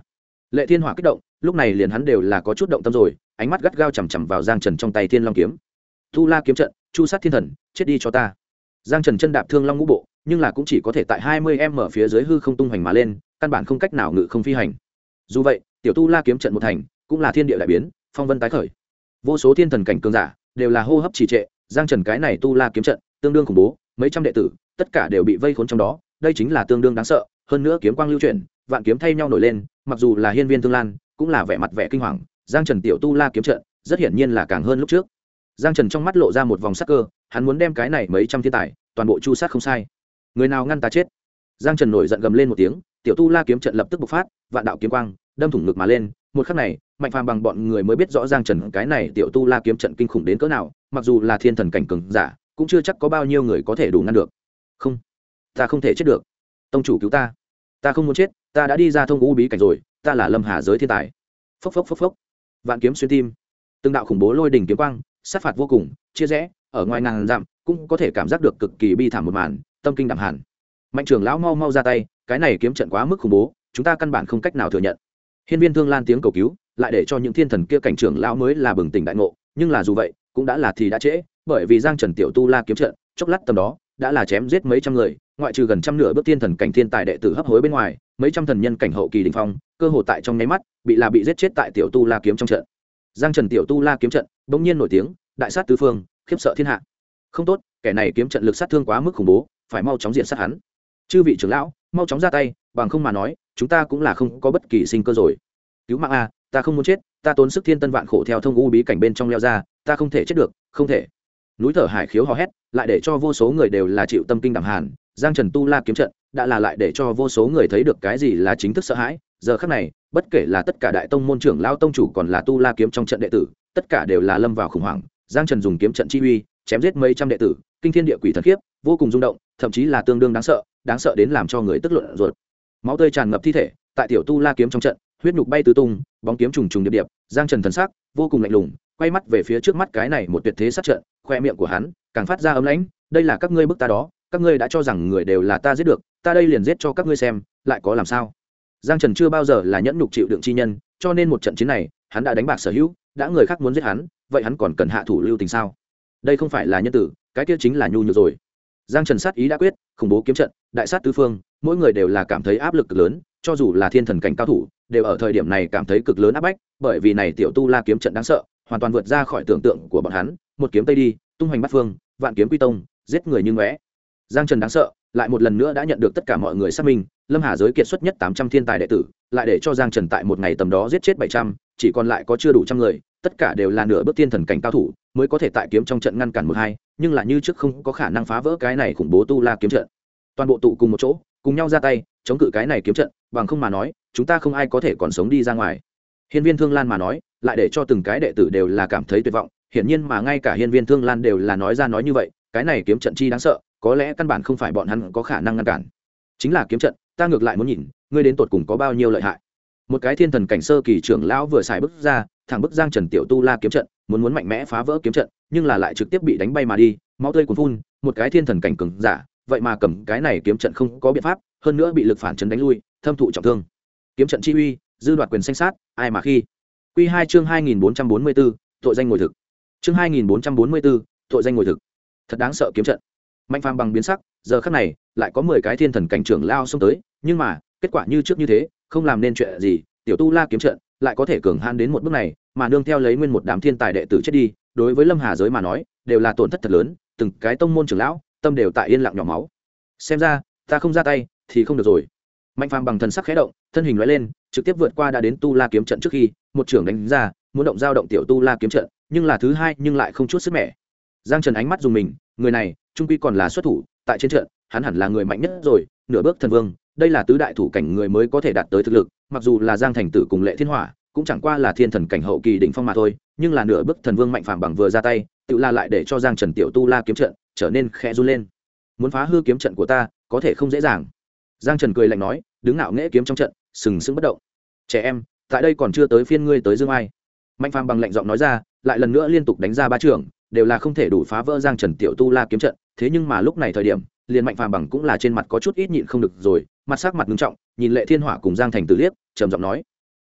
S1: Lệ Thiên Hỏa kích động, lúc này liền hắn đều là có chút động tâm rồi, ánh mắt gắt gao chằm chằm vào Giang Trần trong tay Thiên Long kiếm. Tu La kiếm trận, chu sát thiên thần, chết đi cho ta. Giang Trần chân đạp Thương Long ngũ bộ, nhưng là cũng chỉ có thể tại 20m phía dưới hư không tung hoành mà lên, căn bản không cách nào ngự không phi hành. Dù vậy, tiểu Tu La kiếm trận một thành, cũng là thiên địa đại biến, phong vân tái khởi. Vô số thiên thần cảnh cường giả đều là hô hấp trì trệ, Giang Trần cái này Tu La kiếm trận, tương đương khủng bố, mấy trăm đệ tử, tất cả đều bị vây khốn trong đó, đây chính là tương đương đáng sợ, hơn nữa kiếm quang lưu chuyển, vạn kiếm thay nhau nổi lên, mặc dù là Hiên Viên Thương Lan, cũng là vẻ mặt vẻ kinh hoàng, Giang Trần tiểu Tu La kiếm trận, rất hiển nhiên là càng hơn lúc trước. Giang Trần trong mắt lộ ra một vòng sắc cơ, hắn muốn đem cái này mấy trăm thiên tài toàn bộ chu sát không sai. Người nào ngăn ta chết? Giang Trần nổi giận gầm lên một tiếng, tiểu Tu La kiếm trận lập tức bộc phát, vạn đạo kiếm quang đâm thủng ngực mà lên. Một khắc này, Mạnh Phàm bằng bọn người mới biết rõ Giang Trần cái này tiểu Tu La kiếm trận kinh khủng đến cỡ nào, mặc dù là thiên thần cảnh cường giả, cũng chưa chắc có bao nhiêu người có thể đủ ngăn được. Không, ta không thể chết được. Tông chủ cứu ta, ta không muốn chết, ta đã đi ra thông u bí cảnh rồi, ta là Lâm Hà giới thiên tài. Phốc phốc phốc phốc, vạn kiếm xuyên tim, từng đạo khủng bố lôi đỉnh kiếm quang, sát phạt vô cùng, chia rẽ, ở ngoài ngàn dặm cũng có thể cảm giác được cực kỳ bi thảm một màn, tâm kinh đạm hàn. Mạnh trưởng lão mau mau ra tay, cái này kiếm trận quá mức khủng bố, chúng ta căn bản không cách nào thừa nhận. Hiên Viên Thương Lan tiếng cầu cứu, lại để cho những thiên thần kia cảnh trưởng lão mới là bừng tỉnh đại ngộ, nhưng là dù vậy, cũng đã là thì đã trễ, bởi vì Giang Trần tiểu Tu La kiếm trận, chốc lát tầm đó, đã là chém giết mấy trăm người, ngoại trừ gần trăm nửa bước thiên thần cảnh thiên tài đệ tử hấp hối bên ngoài, mấy trăm thần nhân cảnh hậu kỳ đỉnh phong, cơ hội tại trong nháy mắt, bị giết chết tại tiểu Tu La kiếm trong trận. Giang Trần tiểu Tu La kiếm trận, bỗng nhiên nổi tiếng, đại sát tứ phương, khiếp sợ thiên hạ. Không tốt, kẻ này kiếm trận lực sát thương quá mức khủng bố, phải mau chóng diện sát hắn. Chư vị trưởng lão, mau chóng ra tay, bằng không mà nói, chúng ta cũng là không có bất kỳ sinh cơ rồi. Cứu mạng a, ta không muốn chết, ta tốn sức thiên tân vạn khổ theo thông u bí cảnh bên trong leo ra, ta không thể chết được, không thể. Núi Thở Hải khiếu hò hét, lại để cho vô số người đều là chịu tâm kinh đạm hàn. Giang Trần Tu La kiếm trận đã là lại để cho vô số người thấy được cái gì là chính thức sợ hãi. Giờ khắc này, bất kể là tất cả đại tông môn trưởng lão tông chủ còn là Tu La kiếm trong trận đệ tử, tất cả đều là lâm vào khủng hoảng. Giang Trần dùng kiếm trận chi uy, chém giết mấy trăm đệ tử, kinh thiên địa quỷ thần khiếp, vô cùng rung động, thậm chí là tương đương đáng sợ đến làm cho người tức luận ruột. Máu tươi tràn ngập thi thể, tại tiểu Tu La kiếm trong trận, huyết nhục bay tứ tung, bóng kiếm trùng trùng điệp điệp. Giang Trần thần sắc vô cùng lạnh lùng, quay mắt về phía trước mắt cái này một tuyệt thế sát trận, khoe miệng của hắn càng phát ra ấm lãnh. Đây là các ngươi bức ta đó, các ngươi đã cho rằng người đều là ta giết được, ta đây liền giết cho các ngươi xem, lại có làm sao? Giang Trần chưa bao giờ là nhẫn nhục chịu đựng chi nhân, cho nên một trận chiến này, hắn đã đánh bạc sở hữu, đã người khác muốn giết hắn, vậy hắn còn cần hạ thủ lưu tình sao? Đây không phải là nhân tử, cái kia chính là nhu nhược rồi. Giang Trần sát ý đã quyết, khủng bố kiếm trận, đại sát tứ phương, mỗi người đều là cảm thấy áp lực cực lớn, cho dù là thiên thần cảnh cao thủ, đều ở thời điểm này cảm thấy cực lớn áp bách, bởi vì này tiểu Tu La kiếm trận đáng sợ, hoàn toàn vượt ra khỏi tưởng tượng của bọn hắn, một kiếm tây đi, tung hoành bát phương, vạn kiếm quy tông, giết người như ngóe. Giang Trần đáng sợ, lại một lần nữa đã nhận được tất cả mọi người xác minh, Lâm Hà giới kiệt xuất nhất 800 thiên tài đệ tử, lại để cho Giang Trần tại một ngày tầm đó giết chết 700, chỉ còn lại có chưa đủ trăm người, tất cả đều là nửa bước thiên thần cảnh cao thủ, mới có thể tại kiếm trong trận ngăn cản một hai, nhưng là như trước không có khả năng phá vỡ cái này khủng bố Tu La kiếm trận. Toàn bộ tụ cùng một chỗ, cùng nhau ra tay, chống cự cái này kiếm trận, bằng không mà nói, chúng ta không ai có thể còn sống đi ra ngoài. Hiên Viên Thương Lan mà nói, lại để cho từng cái đệ tử đều là cảm thấy tuyệt vọng, hiển nhiên mà ngay cả Hiên Viên Thương Lan đều là nói ra nói như vậy, cái này kiếm trận chi đáng sợ, có lẽ căn bản không phải bọn hắn có khả năng ngăn cản. Chính là kiếm trận, ta ngược lại muốn nhìn, ngươi đến tột cùng có bao nhiêu lợi hại. Một cái thiên thần cảnh sơ kỳ trưởng lão vừa xài bước ra, thẳng bức Giang Trần tiểu Tu La kiếm trận, muốn mạnh mẽ phá vỡ kiếm trận, nhưng là lại trực tiếp bị đánh bay mà đi, máu tươi cuồn phun, một cái thiên thần cảnh cường giả, vậy mà cầm cái này kiếm trận không có biện pháp, hơn nữa bị lực phản chấn đánh lui, thâm thụ trọng thương. Kiếm trận chi uy, dư đoạt quyền sinh sát, ai mà khi. Quy 2 chương 2444, tội danh ngồi thực. Chương 2444, tội danh ngồi thực. Thật đáng sợ kiếm trận. Mạnh Phàm bằng biến sắc, giờ khắc này, lại có 10 cái thiên thần cảnh trưởng lao xông tới, nhưng mà, kết quả như trước như thế, không làm nên chuyện gì, tiểu Tu La kiếm trận lại có thể cường hãn đến một bước này, mà nương theo lấy nguyên một đám thiên tài đệ tử chết đi, đối với Lâm Hà giới mà nói, đều là tổn thất thật lớn, từng cái tông môn trưởng lão, tâm đều tại yên lặng nhỏ máu. Xem ra, ta không ra tay thì không được rồi. Mạnh Phàm bằng thần sắc khẽ động, thân hình lóe lên, trực tiếp vượt qua đã đến Tu La kiếm trận trước khi, một trưởng đánh ra, muốn động dao động tiểu Tu La kiếm trận, nhưng là thứ hai nhưng lại không chút sức mẻ. Giang Trần ánh mắt dùng mình, người này, trung quy còn là xuất thủ, tại trên trận, hắn hẳn là người mạnh nhất rồi, nửa bước thần vương, đây là tứ đại thủ cảnh người mới có thể đạt tới thực lực, mặc dù là Giang Thành Tử cùng Lệ Thiên Hỏa, cũng chẳng qua là thiên thần cảnh hậu kỳ đỉnh phong mà thôi, nhưng là nửa bước thần vương Mạnh Phàm bằng vừa ra tay, tự la lại để cho Giang Trần tiểu Tu La kiếm trận trở nên khẽ run lên. Muốn phá hư kiếm trận của ta, có thể không dễ dàng. Giang Trần cười lạnh nói, đứng ngạo nghễ kiếm trong trận, sừng sững bất động. Trẻ em, tại đây còn chưa tới phiên ngươi tới dương ai. Mạnh Phàm bằng lạnh giọng nói ra, lại lần nữa liên tục đánh ra ba trường, đều là không thể đủ phá vỡ Giang Trần tiểu Tu La kiếm trận, thế nhưng mà lúc này thời điểm, liền Mạnh Phàm bằng cũng là trên mặt có chút ít nhịn không được rồi, mặt sắc mặt nghiêm trọng, nhìn Lệ Thiên Hỏa cùng Giang Thành Tử liếc, trầm giọng nói: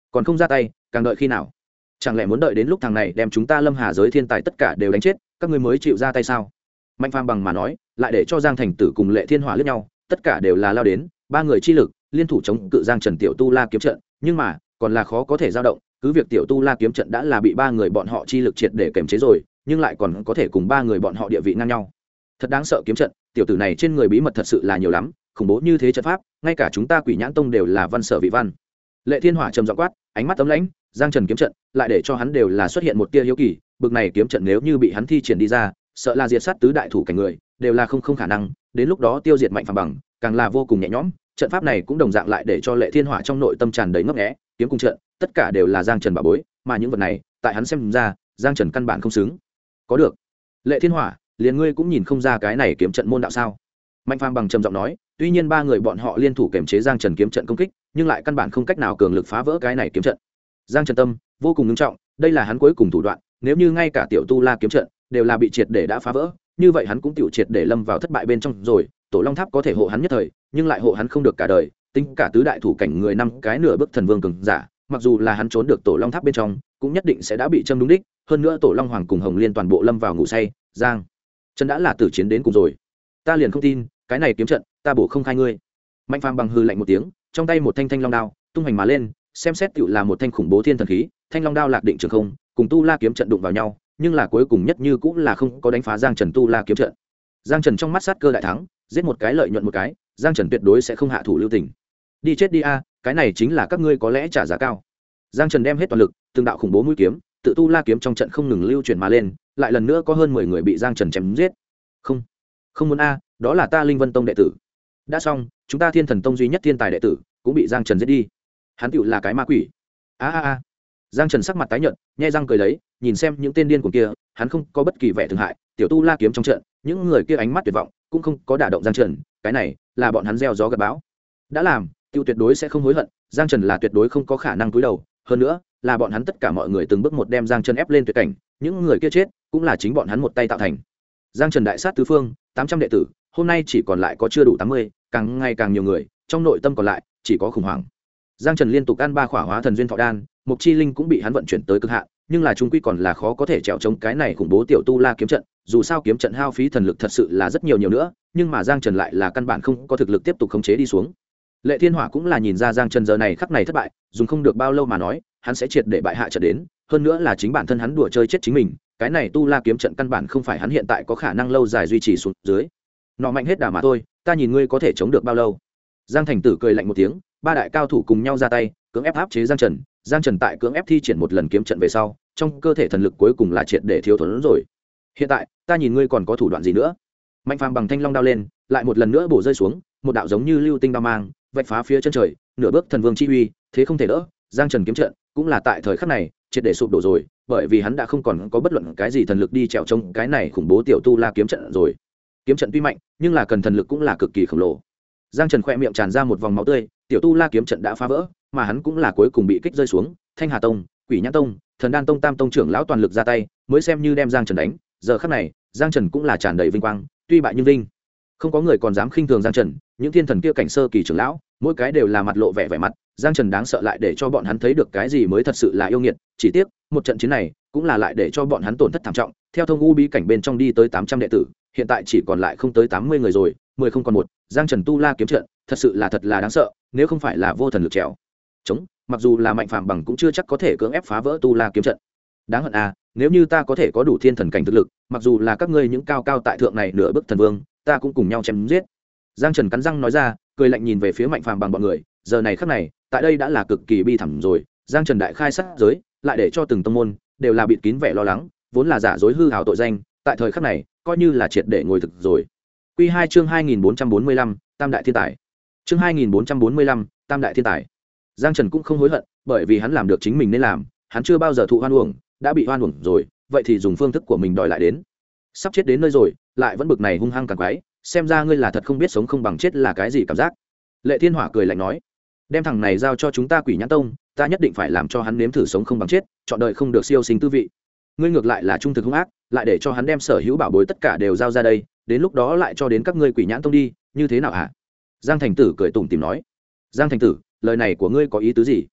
S1: còn không ra tay càng đợi khi nào? Chẳng lẽ muốn đợi đến lúc thằng này đem chúng ta Lâm Hà giới thiên tài tất cả đều đánh chết các ngươi mới chịu ra tay sao? Mạnh Phàm bằng mà nói lại để cho Giang Thành Tử cùng Lệ Thiên Hỏa liếc nhau, tất cả đều là lao đến ba người chi lực liên thủ chống cự Giang Trần tiểu tu la kiếm trận, nhưng mà còn là khó có thể dao động. Cứ việc tiểu tu la kiếm trận đã là bị ba người bọn họ chi lực triệt để kiềm chế rồi, nhưng lại còn có thể cùng ba người bọn họ địa vị ngang nhau. Thật đáng sợ kiếm trận, tiểu tử này trên người bí mật thật sự là nhiều lắm, khủng bố như thế trận pháp, ngay cả chúng ta Quỷ Nhãn Tông đều là văn sở vị văn. Lệ Thiên Hỏa trầm giọng quát, ánh mắt tấm lãnh, Giang Trần kiếm trận lại để cho hắn đều là xuất hiện một tia hiếu kỳ, bực này kiếm trận nếu như bị hắn thi triển đi ra, sợ là diệt sát tứ đại thủ cảnh người, đều là không khả năng, đến lúc đó tiêu diệt Mạnh Phàm bằng, càng là vô cùng nhẹ nhõm. Trận pháp này cũng đồng dạng lại để cho Lệ Thiên Hỏa trong nội tâm tràn đầy ngấp nghé, kiếm cung trận, tất cả đều là Giang Trần bảo bối, mà những vật này, tại hắn xem ra, Giang Trần căn bản không xứng. Có được. Lệ Thiên Hỏa, liền ngươi cũng nhìn không ra cái này kiếm trận môn đạo sao? Mạnh Phàm bằng trầm giọng nói, tuy nhiên ba người bọn họ liên thủ kiềm chế Giang Trần kiếm trận công kích, nhưng lại căn bản không cách nào cường lực phá vỡ cái này kiếm trận. Giang Trần tâm vô cùng nghiêm trọng, đây là hắn cuối cùng thủ đoạn, nếu như ngay cả tiểu tu la kiếm trận đều là bị triệt để đã phá vỡ, như vậy hắn cũng tiểu triệt để lâm vào thất bại bên trong rồi. Tổ Long Tháp có thể hộ hắn nhất thời, nhưng lại hộ hắn không được cả đời, tính cả tứ đại thủ cảnh người năm cái nửa bước thần vương cường giả, mặc dù là hắn trốn được Tổ Long Tháp bên trong, cũng nhất định sẽ đã bị châm đúng đích, hơn nữa Tổ Long Hoàng cùng Hồng Liên toàn bộ lâm vào ngủ say, Giang Trần đã là tử chiến đến cùng rồi. Ta liền không tin, cái này kiếm trận, ta bổ không khai ngươi. Mạnh Phàm bằng hư lạnh một tiếng, trong tay một thanh thanh long đao tung hành mà lên, xem xét tựu là một thanh khủng bố thiên thần khí, thanh long đao lạc định trường không, cùng tu la kiếm trận đụng vào nhau, nhưng là cuối cùng nhất như cũng là không có đánh phá Giang Trần tu la kiếm trận. Giang Trần trong mắt sát cơ đại thắng, giết một cái lợi nhuận một cái, Giang Trần tuyệt đối sẽ không hạ thủ lưu tình. Đi chết đi a, cái này chính là các ngươi có lẽ trả giá cao. Giang Trần đem hết toàn lực, từng đạo khủng bố mũi kiếm, tự tu la kiếm trong trận không ngừng lưu chuyển mà lên, lại lần nữa có hơn 10 người bị Giang Trần chém giết. Không, không muốn a, đó là ta Linh Vân Tông đệ tử. Đã xong, chúng ta Thiên Thần Tông duy nhất thiên tài đệ tử cũng bị Giang Trần giết đi. Hắn tựu là cái ma quỷ. A. Giang Trần sắc mặt tái nhợt, nhe răng cười lấy, nhìn xem những tên điên cuồng kia, hắn không có bất kỳ vẻ thương hại, tiểu tu la kiếm trong trận, những người kia ánh mắt tuyệt vọng, cũng không có đả động Giang Trần, cái này là bọn hắn gieo gió gặt bão. Đã làm, tiêu tuyệt đối sẽ không hối hận, Giang Trần là tuyệt đối không có khả năng cúi đầu, hơn nữa, là bọn hắn tất cả mọi người từng bước một đem Giang Trần ép lên tuyệt cảnh, những người kia chết, cũng là chính bọn hắn một tay tạo thành. Giang Trần đại sát tứ phương, 800 đệ tử, hôm nay chỉ còn lại có chưa đủ 80, càng ngày càng nhiều người, trong nội tâm còn lại chỉ có khủng hoảng. Giang Trần liên tục ăn 3 khỏa hóa thần duyên thọ đan, Mộc Chi Linh cũng bị hắn vận chuyển tới cực hạn, nhưng là chúng quy còn là khó có thể trèo chống cái này khủng bố tiểu tu la kiếm trận, dù sao kiếm trận hao phí thần lực thật sự là rất nhiều nữa, nhưng mà Giang Trần lại là căn bản không có thực lực tiếp tục khống chế đi xuống. Lệ Thiên Hỏa cũng là nhìn ra Giang Trần giờ này khắc này thất bại, dùng không được bao lâu mà nói, hắn sẽ triệt để bại hạ trận đến, hơn nữa là chính bản thân hắn đùa chơi chết chính mình, cái này tu la kiếm trận căn bản không phải hắn hiện tại có khả năng lâu dài duy trì xuống dưới. Nó mạnh hết đà mà thôi, ta nhìn ngươi có thể chống được bao lâu. Giang Thành Tử cười lạnh một tiếng, ba đại cao thủ cùng nhau ra tay, cưỡng ép áp chế Giang Trần. Giang Trần tại cưỡng ép thi triển một lần kiếm trận về sau, trong cơ thể thần lực cuối cùng là triệt để thiếu thốn rồi. Hiện tại, ta nhìn ngươi còn có thủ đoạn gì nữa? Mạnh Phàm bằng thanh long đao lên, lại một lần nữa bổ rơi xuống, một đạo giống như lưu tinh đao mang, vạch phá phía chân trời, nửa bước thần vương chi uy, thế không thể đỡ. Giang Trần kiếm trận cũng là tại thời khắc này triệt để sụp đổ rồi, bởi vì hắn đã không còn có bất luận cái gì thần lực đi trèo chống cái này khủng bố tiểu tu la kiếm trận rồi. Kiếm trận tuy mạnh, nhưng là cần thần lực cũng là cực kỳ khổng lồ. Giang Trần khẽ miệng tràn ra một vòng máu tươi, tiểu tu la kiếm trận đã phá vỡ, mà hắn cũng là cuối cùng bị kích rơi xuống. Thanh Hà Tông, Quỷ Nhãn Tông, Thần Đan Tông tam tông trưởng lão toàn lực ra tay, mới xem như đem Giang Trần đánh. Giờ khắc này, Giang Trần cũng là tràn đầy vinh quang, tuy bại nhưng vinh. Không có người còn dám khinh thường Giang Trần, những thiên thần kia cảnh sơ kỳ trưởng lão, mỗi cái đều là mặt lộ vẻ mặt, Giang Trần đáng sợ lại để cho bọn hắn thấy được cái gì mới thật sự là yêu nghiệt, chỉ tiếc, một trận chiến này cũng là lại để cho bọn hắn tổn thất thảm trọng, theo thông u bí cảnh bên trong đi tới 800 đệ tử, hiện tại chỉ còn lại không tới 80 người rồi, 10 không còn một, Giang Trần tu la kiếm trận, thật là đáng sợ, nếu không phải là vô thần lực trèo chống, mặc dù là Mạnh Phàm bằng cũng chưa chắc có thể cưỡng ép phá vỡ tu la kiếm trận. Đáng hận à, nếu như ta có thể có đủ thiên thần cảnh thực lực, mặc dù là các ngươi những cao cao tại thượng này nửa bước thần vương, ta cũng cùng nhau chém giết. Giang Trần cắn răng nói ra, cười lạnh nhìn về phía Mạnh Phàm bằng bọn người, giờ này khắc này, tại đây đã là cực kỳ bi thảm rồi, Giang Trần đại khai sát giới, lại để cho từng tông môn đều là bịt kín vẻ lo lắng, vốn là giả dối hư hào tội danh, tại thời khắc này, coi như là triệt để ngồi thực rồi. Quy 2 chương 2445, Tam đại thiên tài. Chương 2445, Tam đại thiên tài. Giang Trần cũng không hối hận, bởi vì hắn làm được chính mình nên làm, hắn chưa bao giờ thụ oan uổng, đã bị oan uổng rồi, vậy thì dùng phương thức của mình đòi lại đến. Sắp chết đến nơi rồi, lại vẫn bực này hung hăng càng quái, xem ra ngươi là thật không biết sống không bằng chết là cái gì cảm giác. Lệ Thiên Hỏa cười lạnh nói, đem thằng này giao cho chúng ta Quỷ Nhãn Tông, ta nhất định phải làm cho hắn nếm thử sống không bằng chết, chọn đời không được siêu sinh tư vị. Ngươi ngược lại là trung thực hung ác, lại để cho hắn đem sở hữu bảo bối tất cả đều giao ra đây, đến lúc đó lại cho đến các ngươi Quỷ Nhãn Tông đi, như thế nào hả? Giang Thành Tử cười tủm tỉm nói. Giang Thành Tử, lời này của ngươi có ý tứ gì?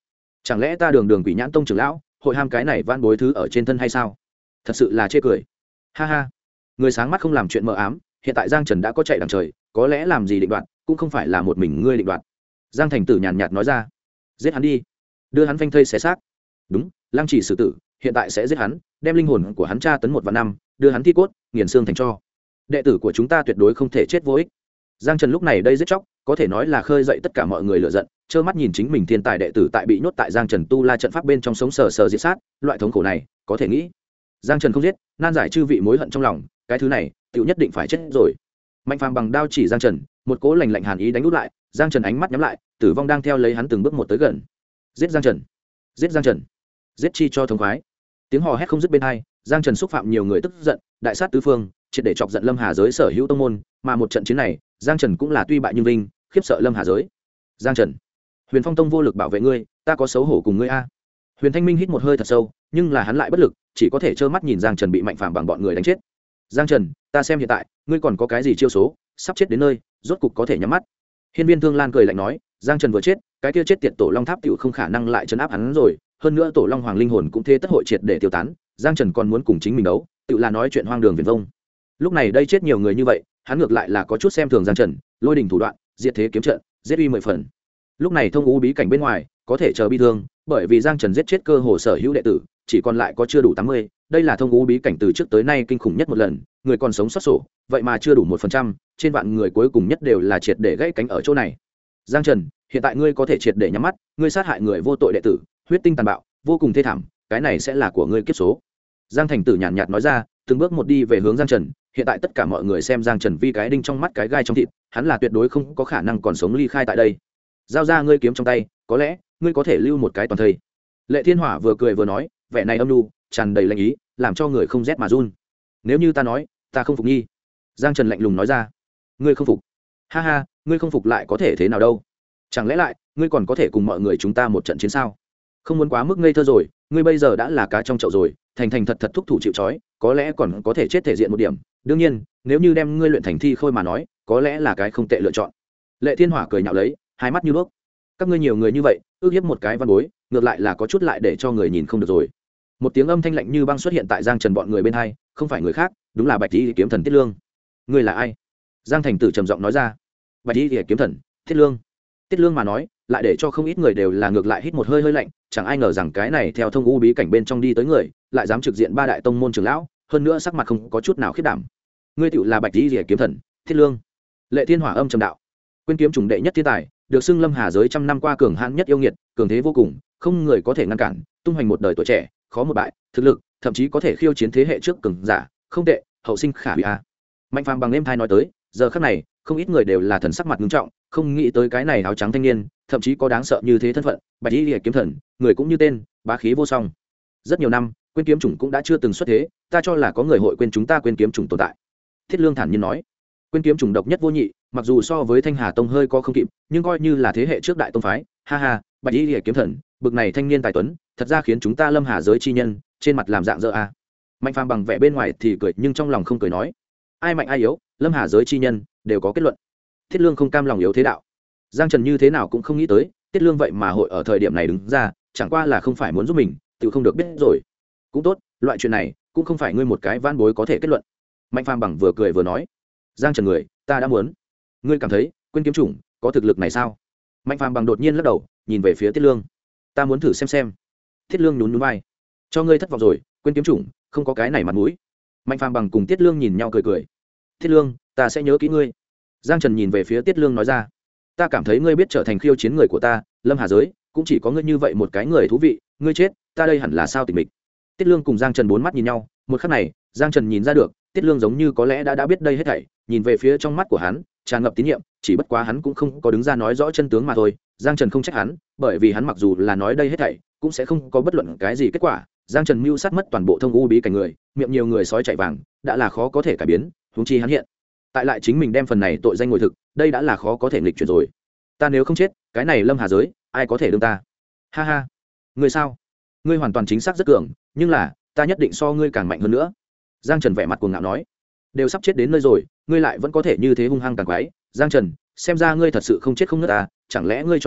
S1: chẳng lẽ ta đường đường quỷ nhãn tông trưởng lão hội ham cái này van bối thứ ở trên thân hay sao? Thật sự là chê cười. Ha ha, người sáng mắt không làm chuyện mờ ám, hiện tại Giang Trần đã có chạy đằng trời, có lẽ làm gì định đoạt cũng không phải là một mình ngươi định đoạt. Giang Thành Tử nhàn nhạt nói ra. Giết hắn đi, đưa hắn phanh thây xé xác. Đúng, Lăng Chỉ xử tử hiện tại sẽ giết hắn, đem linh hồn của hắn tra tấn 1 vạn năm, đưa hắn thi cốt nghiền xương thành tro. Đệ tử của chúng ta tuyệt đối không thể chết vô ích. Giang Trần lúc này đây giết chóc có thể nói là khơi dậy tất cả mọi người lửa giận, trơ mắt nhìn chính mình thiên tài đệ tử tại bị nhốt tại Giang Trần tu la trận pháp bên trong sống sờ sờ diệt sát, loại thống khổ này có thể nghĩ. Giang Trần không giết, nan giải chư vị mối hận trong lòng, cái thứ này tiểu nhất định phải chết rồi. Mạnh Phàm bằng đao chỉ Giang Trần, một cỗ lạnh lạnh hàn ý đánh út lại. Giang Trần ánh mắt nhắm lại, tử vong đang theo lấy hắn từng bước một tới gần. Giết Giang Trần, giết Giang Trần, giết chi cho thống khoái. Tiếng hò hét không dứt bên hai. Giang Trần xúc phạm nhiều người tức giận, đại sát tứ phương, triệt để chọc giận Lâm Hà giới sở hữu tông môn, mà một trận chiến này, Giang Trần cũng là tuy bại nhưng vinh, khiếp sợ Lâm Hà giới. Giang Trần, Huyền Phong tông vô lực bảo vệ ngươi, ta có xấu hổ cùng ngươi a. Huyền Thanh Minh hít một hơi thật sâu, nhưng là hắn lại bất lực, chỉ có thể trơ mắt nhìn Giang Trần bị Mạnh Phàm bằng bọn người đánh chết. Giang Trần, ta xem hiện tại ngươi còn có cái gì chiêu số, sắp chết đến nơi, rốt cục có thể nhắm mắt. Hiên Viên Thương Lan cười lạnh nói, Giang Trần vừa chết, cái kia chết tiệt Tổ Long Tháp tiểu không khả năng lại trấn áp hắn rồi, hơn nữa Tổ Long Hoàng linh hồn cũng thế tất hội triệt để tiêu tán, Giang Trần còn muốn cùng chính mình đấu, tiểu là nói chuyện hoang đường viển vông. Lúc này đây chết nhiều người như vậy, hắn ngược lại là có chút xem thường Giang Trần, lôi đình thủ đoạn, diệt thế kiếm trận, giết uy 10 phần. Lúc này thông u bí cảnh bên ngoài, có thể chờ bi thương, bởi vì Giang Trần giết chết cơ hồ sở hữu đệ tử, chỉ còn lại có chưa đủ 80, đây là thông u bí cảnh từ trước tới nay kinh khủng nhất một lần, người còn sống sót sổ, vậy mà chưa đủ 1%, trên vạn người cuối cùng nhất đều là triệt để gãy cánh ở chỗ này. Giang Trần, hiện tại ngươi có thể triệt để nhắm mắt, ngươi sát hại người vô tội đệ tử, huyết tinh tàn bạo, vô cùng thê thảm, cái này sẽ là của ngươi kiếp số. Giang Thành Tử nhàn nhạt nói ra, từng bước một đi về hướng Giang Trần, hiện tại tất cả mọi người xem Giang Trần vi cái đinh trong mắt cái gai trong thịt, hắn là tuyệt đối không có khả năng còn sống ly khai tại đây. Giao ra ngươi kiếm trong tay, có lẽ ngươi có thể lưu một cái toàn thây. Lệ Thiên Hỏa vừa cười vừa nói, vẻ này âm nhu, tràn đầy lạnh ý, làm cho người không rét mà run. Nếu như ta nói, ta không phục nghi. Giang Trần lạnh lùng nói ra. Ngươi không phục? Ha ha, ngươi không phục lại có thể thế nào đâu? Chẳng lẽ lại, ngươi còn có thể cùng mọi người chúng ta một trận chiến sao? Không muốn quá mức ngây thơ rồi, ngươi bây giờ đã là cá trong chậu rồi, thành thành thật thật thúc thủ chịu trói, có lẽ còn có thể chết thể diện một điểm. Đương nhiên, nếu như đem ngươi luyện thành thi khôi mà nói, có lẽ là cái không tệ lựa chọn. Lệ Thiên Hỏa cười nhạo lấy, hai mắt như đuốc. Các ngươi nhiều người như vậy, ước hiếp một cái văn bối, ngược lại là có chút lại để cho người nhìn không được rồi. Một tiếng âm thanh lạnh như băng xuất hiện tại Giang Trần bọn người bên hai, không phải người khác, đúng là Bạch Y kiếm thần Tiết Lương. Ngươi là ai? Giang Thành Tử trầm giọng nói ra. Bạch Y kiếm thần Tiết Lương. Tiết Lương mà nói, lại để cho không ít người đều là ngược lại hít một hơi hơi lạnh, chẳng ai ngờ rằng cái này theo thông u bí cảnh bên trong đi tới người, lại dám trực diện 3 đại tông môn trưởng lão, hơn nữa sắc mặt không có chút nào khiếp đảm. Ngươi tựu là Bạch Y kiếm thần Tiết Lương. Lệ Thiên Hỏa âm trầm đạo. Quyên kiếm chủng đệ nhất thiên tài, được xưng Lâm Hà giới trăm năm qua cường hãn nhất yêu nghiệt, cường thế vô cùng, không người có thể ngăn cản, tung hoành một đời tuổi trẻ, khó một bại, thực lực, thậm chí có thể khiêu chiến thế hệ trước cường giả, không tệ, hậu sinh khả hủy a. Mạnh Phàm bằng êm thai nói tới, giờ khắc này, không ít người đều là thần sắc mặt nghiêm trọng, không nghĩ tới cái này áo trắng thanh niên, thậm chí có đáng sợ như thế thân phận, Bạch Y kiếm thần, người cũng như tên, bá khí vô song. Rất nhiều năm, quên kiếm chủng cũng đã chưa từng xuất thế, ta cho là có người hội quên chúng ta quên kiếm chủng tồn tại. Thiết Lương thản nhiên nói, quên kiếm chủng độc nhất vô nhị, mặc dù so với Thanh Hà Tông hơi có không kịp, nhưng coi như là thế hệ trước đại tông phái, ha ha, Bạch Y kiếm thần, bực này thanh niên tài tuấn, thật ra khiến chúng ta Lâm Hà giới chi nhân, trên mặt làm dạng dỡ a. Mạnh Phàm bằng vẻ bên ngoài thì cười nhưng trong lòng không cười nói, ai mạnh ai yếu, Lâm Hà giới chi nhân đều có kết luận. Thiết Lương không cam lòng yếu thế đạo. Giang Trần như thế nào cũng không nghĩ tới, Tiết Lương vậy mà hội ở thời điểm này đứng ra, chẳng qua là không phải muốn giúp mình, tự không được biết rồi. Cũng tốt, loại chuyện này cũng không phải ngươi một cái van bối có thể kết luận. Mạnh Phàm bằng vừa cười vừa nói, Giang Trần người, ta đã muốn. Ngươi cảm thấy, quên kiếm chủng có thực lực này sao? Mạnh Phàm bằng đột nhiên lắc đầu, nhìn về phía Tiết Lương. Ta muốn thử xem. Thiết Lương nhún nhún vai. Cho ngươi thất vọng rồi, quên kiếm chủng không có cái này mặt mũi. Mạnh Phàm bằng cùng Tiết Lương nhìn nhau cười cười. Thiết Lương, ta sẽ nhớ kỹ ngươi. Giang Trần nhìn về phía Tiết Lương nói ra, ta cảm thấy ngươi biết trở thành khiêu chiến người của ta, Lâm Hà giới cũng chỉ có ngươi như vậy một cái người thú vị, ngươi chết, ta đây hẳn là sao tình mình. Tiết Lương cùng Giang Trần bốn mắt nhìn nhau, một khắc này, Giang Trần nhìn ra được, Tiết Lương giống như có lẽ đã biết đây hết thảy, nhìn về phía trong mắt của hắn, tràn ngập tín nhiệm, chỉ bất quá hắn cũng không có đứng ra nói rõ chân tướng mà thôi. Giang Trần không trách hắn, bởi vì hắn mặc dù là nói đây hết thảy, cũng sẽ không có bất luận cái gì kết quả. Giang Trần mưu sát mất toàn bộ thông u bí cảnh người, miệng nhiều người sói chạy vàng, đã là khó có thể cải biến, huống chi hắn hiện tại lại chính mình đem phần này tội danh ngồi thực, đây đã là khó có thể nghịch chuyển rồi. Ta nếu không chết, cái này Lâm Hà giới, ai có thể đương ta? Ha ha, ngươi sao? Ngươi hoàn toàn chính xác rất cường, nhưng là, ta nhất định so ngươi càng mạnh hơn nữa. Giang Trần vẻ mặt cuồng ngạo nói, đều sắp chết đến nơi rồi, ngươi lại vẫn có thể như thế hung hăng càng quái. Giang Trần, xem ra ngươi thật sự không chết không ngất à? Chẳng lẽ ngươi cho rằng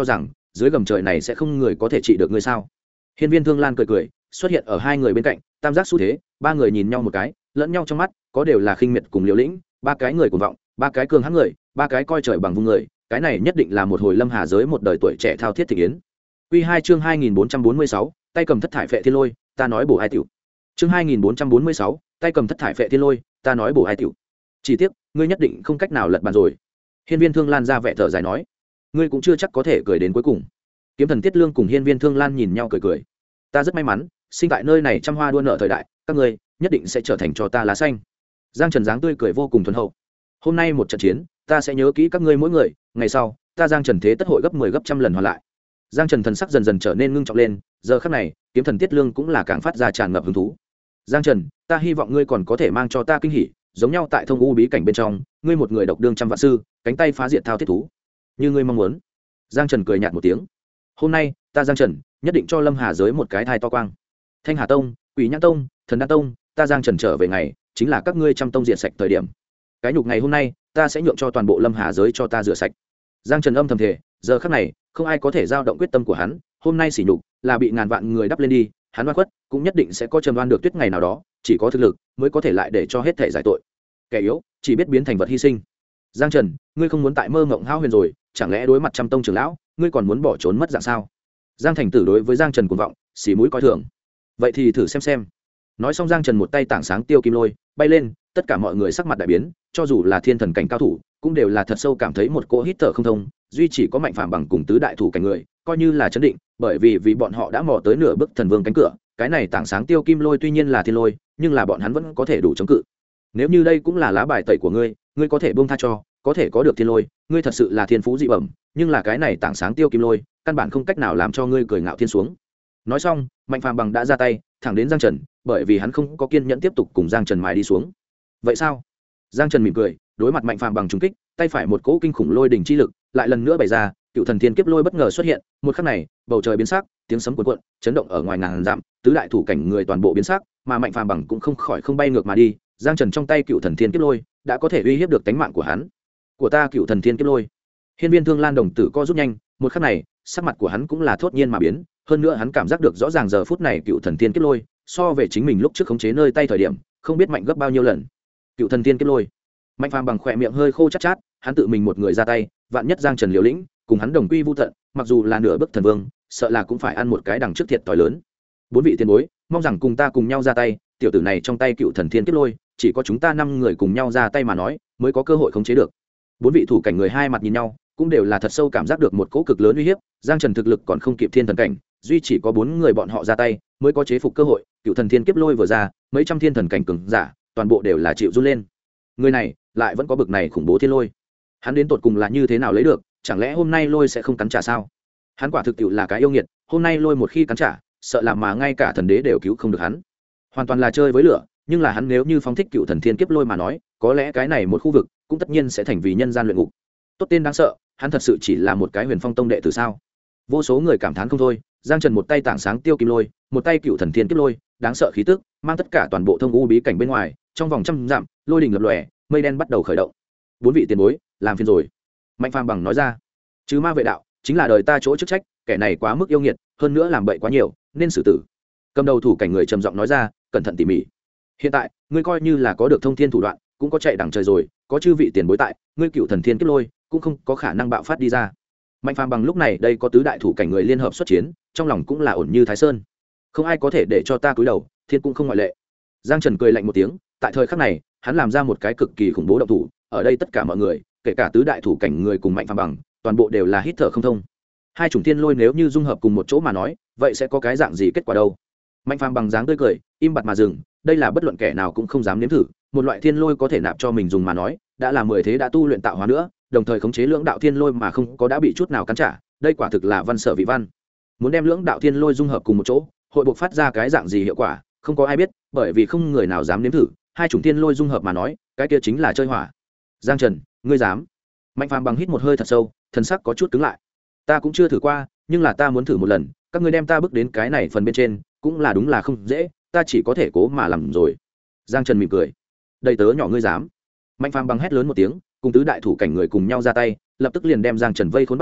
S1: dưới gầm trời này sẽ không người có thể trị được ngươi sao? Hiên Viên Thương Lan cười cười xuất hiện ở hai người bên cạnh, tam giác xu thế, ba người nhìn nhau một cái, lẫn nhau trong mắt có đều là khinh miệt cùng liều lĩnh, ba cái người cuồng vọng, ba cái cường hãn người, ba cái coi trời bằng vung người, cái này nhất định là một hồi lâm hà giới một đời tuổi trẻ thao thiết thị yến. Quy 2 chương 2446, tay cầm thất thải phệ thiên lôi, ta nói bổ hai tiểu. Chương 2446, tay cầm thất thải phệ thiên lôi, ta nói bổ hai tiểu. Chỉ tiếc, ngươi nhất định không cách nào lật bàn rồi. Hiên Viên Thương Lan ra vẻ thở dài nói, ngươi cũng chưa chắc có thể cười đến cuối cùng. Kiếm Thần Tiết Lương cùng Hiên Viên Thương Lan nhìn nhau cười cười. Ta rất may mắn, sinh tại nơi này trăm hoa đua nở thời đại, các ngươi nhất định sẽ trở thành cho ta lá xanh. Giang Trần dáng tươi cười vô cùng thuần hậu. Hôm nay một trận chiến, ta sẽ nhớ kỹ các ngươi mỗi người, ngày sau, ta Giang Trần thế tất hội gấp 10 gấp trăm lần hoàn lại. Giang Trần thần sắc dần dần trở nên ngưng trọng lên, giờ khắc này, Kiếm Thần Tiết Lương cũng là càng phát ra tràn ngập hứng thú. Giang Trần, ta hy vọng ngươi còn có thể mang cho ta kinh hỉ, giống nhau tại Thông U bí cảnh bên trong, ngươi một người độc đương trăm vạn sư, cánh tay phá diệt thao thiết thú, như ngươi mong muốn. Giang Trần cười nhạt một tiếng. Hôm nay, ta Giang Trần nhất định cho Lâm Hà giới một cái thai to quang. Thanh Hà Tông, Quỷ Nhãn Tông, Thần Đan Tông, ta Giang Trần trở về ngày, chính là các ngươi trăm tông diệt sạch thời điểm. Cái nhục ngày hôm nay, ta sẽ nhượng cho toàn bộ Lâm Hà giới cho ta rửa sạch. Giang Trần âm thầm thề, giờ khắc này, không ai có thể dao động quyết tâm của hắn, hôm nay sỉ nhục là bị ngàn vạn người đắp lên đi, hắn oan khuất, cũng nhất định sẽ có trầm oan được tuyết ngày nào đó, chỉ có thực lực mới có thể lại để cho hết thể giải tội. Kẻ yếu chỉ biết biến thành vật hy sinh. Giang Trần, ngươi không muốn tại mơ ngộng hao huyền rồi, chẳng lẽ đối mặt trăm tông trưởng lão, ngươi còn muốn bỏ trốn mất dạng sao? Giang Thành Tử đối với Giang Trần cuồng vọng, xì mũi coi thường. Vậy thì thử xem. Nói xong Giang Trần một tay tảng sáng tiêu kim lôi, bay lên, tất cả mọi người sắc mặt đại biến, cho dù là thiên thần cảnh cao thủ, cũng đều là thật sâu cảm thấy một cỗ hít thở không thông, duy chỉ có Mạnh Phàm bằng cùng tứ đại thủ cảnh người, coi như là chấn định, bởi vì bọn họ đã mò tới nửa bước thần vương cánh cửa, cái này tảng sáng tiêu kim lôi tuy nhiên là thiên lôi, nhưng là bọn hắn vẫn có thể đủ chống cự. Nếu như đây cũng là lá bài tẩy của ngươi, ngươi có thể buông tha cho, có thể có được thiên lôi, ngươi thật sự là thiên phú dị bẩm, nhưng là cái này tảng sáng tiêu kim lôi, căn bản không cách nào làm cho ngươi cười ngạo thiên xuống. Nói xong, Mạnh Phàm bằng đã ra tay, thẳng đến Giang Trần, bởi vì hắn không có kiên nhẫn tiếp tục cùng Giang Trần mài đi xuống. Vậy sao? Giang Trần mỉm cười, đối mặt Mạnh Phàm bằng trúng kích, tay phải một cỗ kinh khủng lôi đỉnh chi lực, lại lần nữa bày ra, cựu thần thiên kiếp lôi bất ngờ xuất hiện, một khắc này, bầu trời biến sắc, tiếng sấm cuồn cuộn, chấn động ở ngoài ngàn dặm, tứ đại thủ cảnh người toàn bộ biến sắc, mà Mạnh Phàm bằng cũng không khỏi không bay ngược mà đi, Giang Trần trong tay cựu thần thiên kiếp lôi, đã có thể uy hiếp được tính mạng của hắn. Của ta cựu thần thiên kiếp lôi. Hiên Viên Thương Lan đồng tử co rút nhanh, một khắc này, sắc mặt của hắn cũng là thốt nhiên mà biến, hơn nữa hắn cảm giác được rõ ràng giờ phút này cựu thần thiên kiếp lôi, so về chính mình lúc trước khống chế nơi tay thời điểm, không biết mạnh gấp bao nhiêu lần. Cựu thần thiên kiếp lôi. Mạnh Phàm bằng khỏe miệng hơi khô chát chát, hắn tự mình một người ra tay, vạn nhất Giang Trần liều lĩnh, cùng hắn đồng quy vu tận, mặc dù là nửa bước thần vương, sợ là cũng phải ăn một cái đằng trước thiệt thòi lớn. Bốn vị tiền bối, mong rằng cùng ta cùng nhau ra tay, tiểu tử này trong tay cựu thần thiên kiếp lôi, chỉ có chúng ta 5 người cùng nhau ra tay mà nói, mới có cơ hội khống chế được. Bốn vị thủ cảnh người hai mặt nhìn nhau, cũng đều là thật sâu cảm giác được một cỗ cực lớn uy hiếp, Giang Trần thực lực còn không kịp thiên thần cảnh, duy chỉ có 4 người bọn họ ra tay, mới có chế phục cơ hội, cựu thần thiên kiếp lôi vừa ra, mấy trăm thiên thần cảnh cường giả, toàn bộ đều là chịu run lên. Người này, lại vẫn có bực này khủng bố thiên lôi. Hắn đến tột cùng là như thế nào lấy được, chẳng lẽ hôm nay lôi sẽ không cắn trả sao? Hắn quả thực tiệu là cái yêu nghiệt, hôm nay lôi một khi cắn trả, sợ là mà ngay cả thần đế đều cứu không được hắn. Hoàn toàn là chơi với lửa, nhưng là hắn nếu như phóng thích cựu thần thiên kiếp lôi mà nói, có lẽ cái này một khu vực cũng tất nhiên sẽ thành vì nhân gian luyện ngục. Tốt tên đáng sợ, hắn thật sự chỉ là một cái Huyền Phong tông đệ tử sao? Vô số người cảm thán không thôi. Giang Trần một tay tảng sáng tiêu kim lôi, một tay cựu thần thiên kiếp lôi, đáng sợ khí tức, mang tất cả toàn bộ Thông U bí cảnh bên ngoài, trong vòng trăm dặm, lôi đình lập lòe, mây đen bắt đầu khởi động. Bốn vị tiền bối, làm phiền rồi. Mạnh Phàm bằng nói ra, chứ ma vệ đạo, chính là đời ta chỗ chức trách, kẻ này quá mức yêu nghiệt, hơn nữa làm bậy quá nhiều, nên xử tử. Cầm đầu thủ cảnh người trầm giọng nói ra, cẩn thận tỉ mỉ. Hiện tại, ngươi coi như là có được thông thiên thủ đoạn, cũng có chạy đằng trời rồi, có chư vị tiền bối tại, ngươi cựu thần thiên kiếp lôi cũng không có khả năng bạo phát đi ra. Mạnh Phàm bằng lúc này đây có tứ đại thủ cảnh người liên hợp xuất chiến, trong lòng cũng là ổn như Thái Sơn. Không ai có thể để cho ta cúi đầu, thiên cũng không ngoại lệ. Giang Trần cười lạnh một tiếng, tại thời khắc này, hắn làm ra một cái cực kỳ khủng bố động thủ, ở đây tất cả mọi người, kể cả tứ đại thủ cảnh người cùng Mạnh Phàm bằng, toàn bộ đều là hít thở không thông. Hai chủng thiên lôi nếu như dung hợp cùng một chỗ mà nói, vậy sẽ có cái dạng gì kết quả đâu? Mạnh Phàm bằng dáng tươi cười, im bặt mà dừng, đây là bất luận kẻ nào cũng không dám nếm thử, một loại thiên lôi có thể nạp cho mình dùng mà nói, đã là 10 thế đã tu luyện tạo hóa nữa, đồng thời khống chế lưỡng đạo thiên lôi mà không có đã bị chút nào cắn trả, đây quả thực là văn sở vị văn. Muốn đem lưỡng đạo thiên lôi dung hợp cùng một chỗ, hội buộc phát ra cái dạng gì hiệu quả, không có ai biết, bởi vì không người nào dám nếm thử, hai chủng thiên lôi dung hợp mà nói, cái kia chính là chơi hỏa. Giang Trần, ngươi dám? Mạnh Phàm bằng hít một hơi thật sâu, thần sắc có chút cứng lại. Ta cũng chưa thử qua, nhưng là ta muốn thử một lần, các ngươi đem ta bước đến cái này phần bên trên, cũng là đúng là không dễ, ta chỉ có thể cố mà làm rồi. Giang Trần mỉm cười, đầy tớ nhỏ ngươi dám? Mạnh Phàm bằng hét lớn một tiếng, cùng tứ đại thủ cảnh người cùng nhau ra tay, lập tức liền đem Giang Trần vây khốn bắt đầu,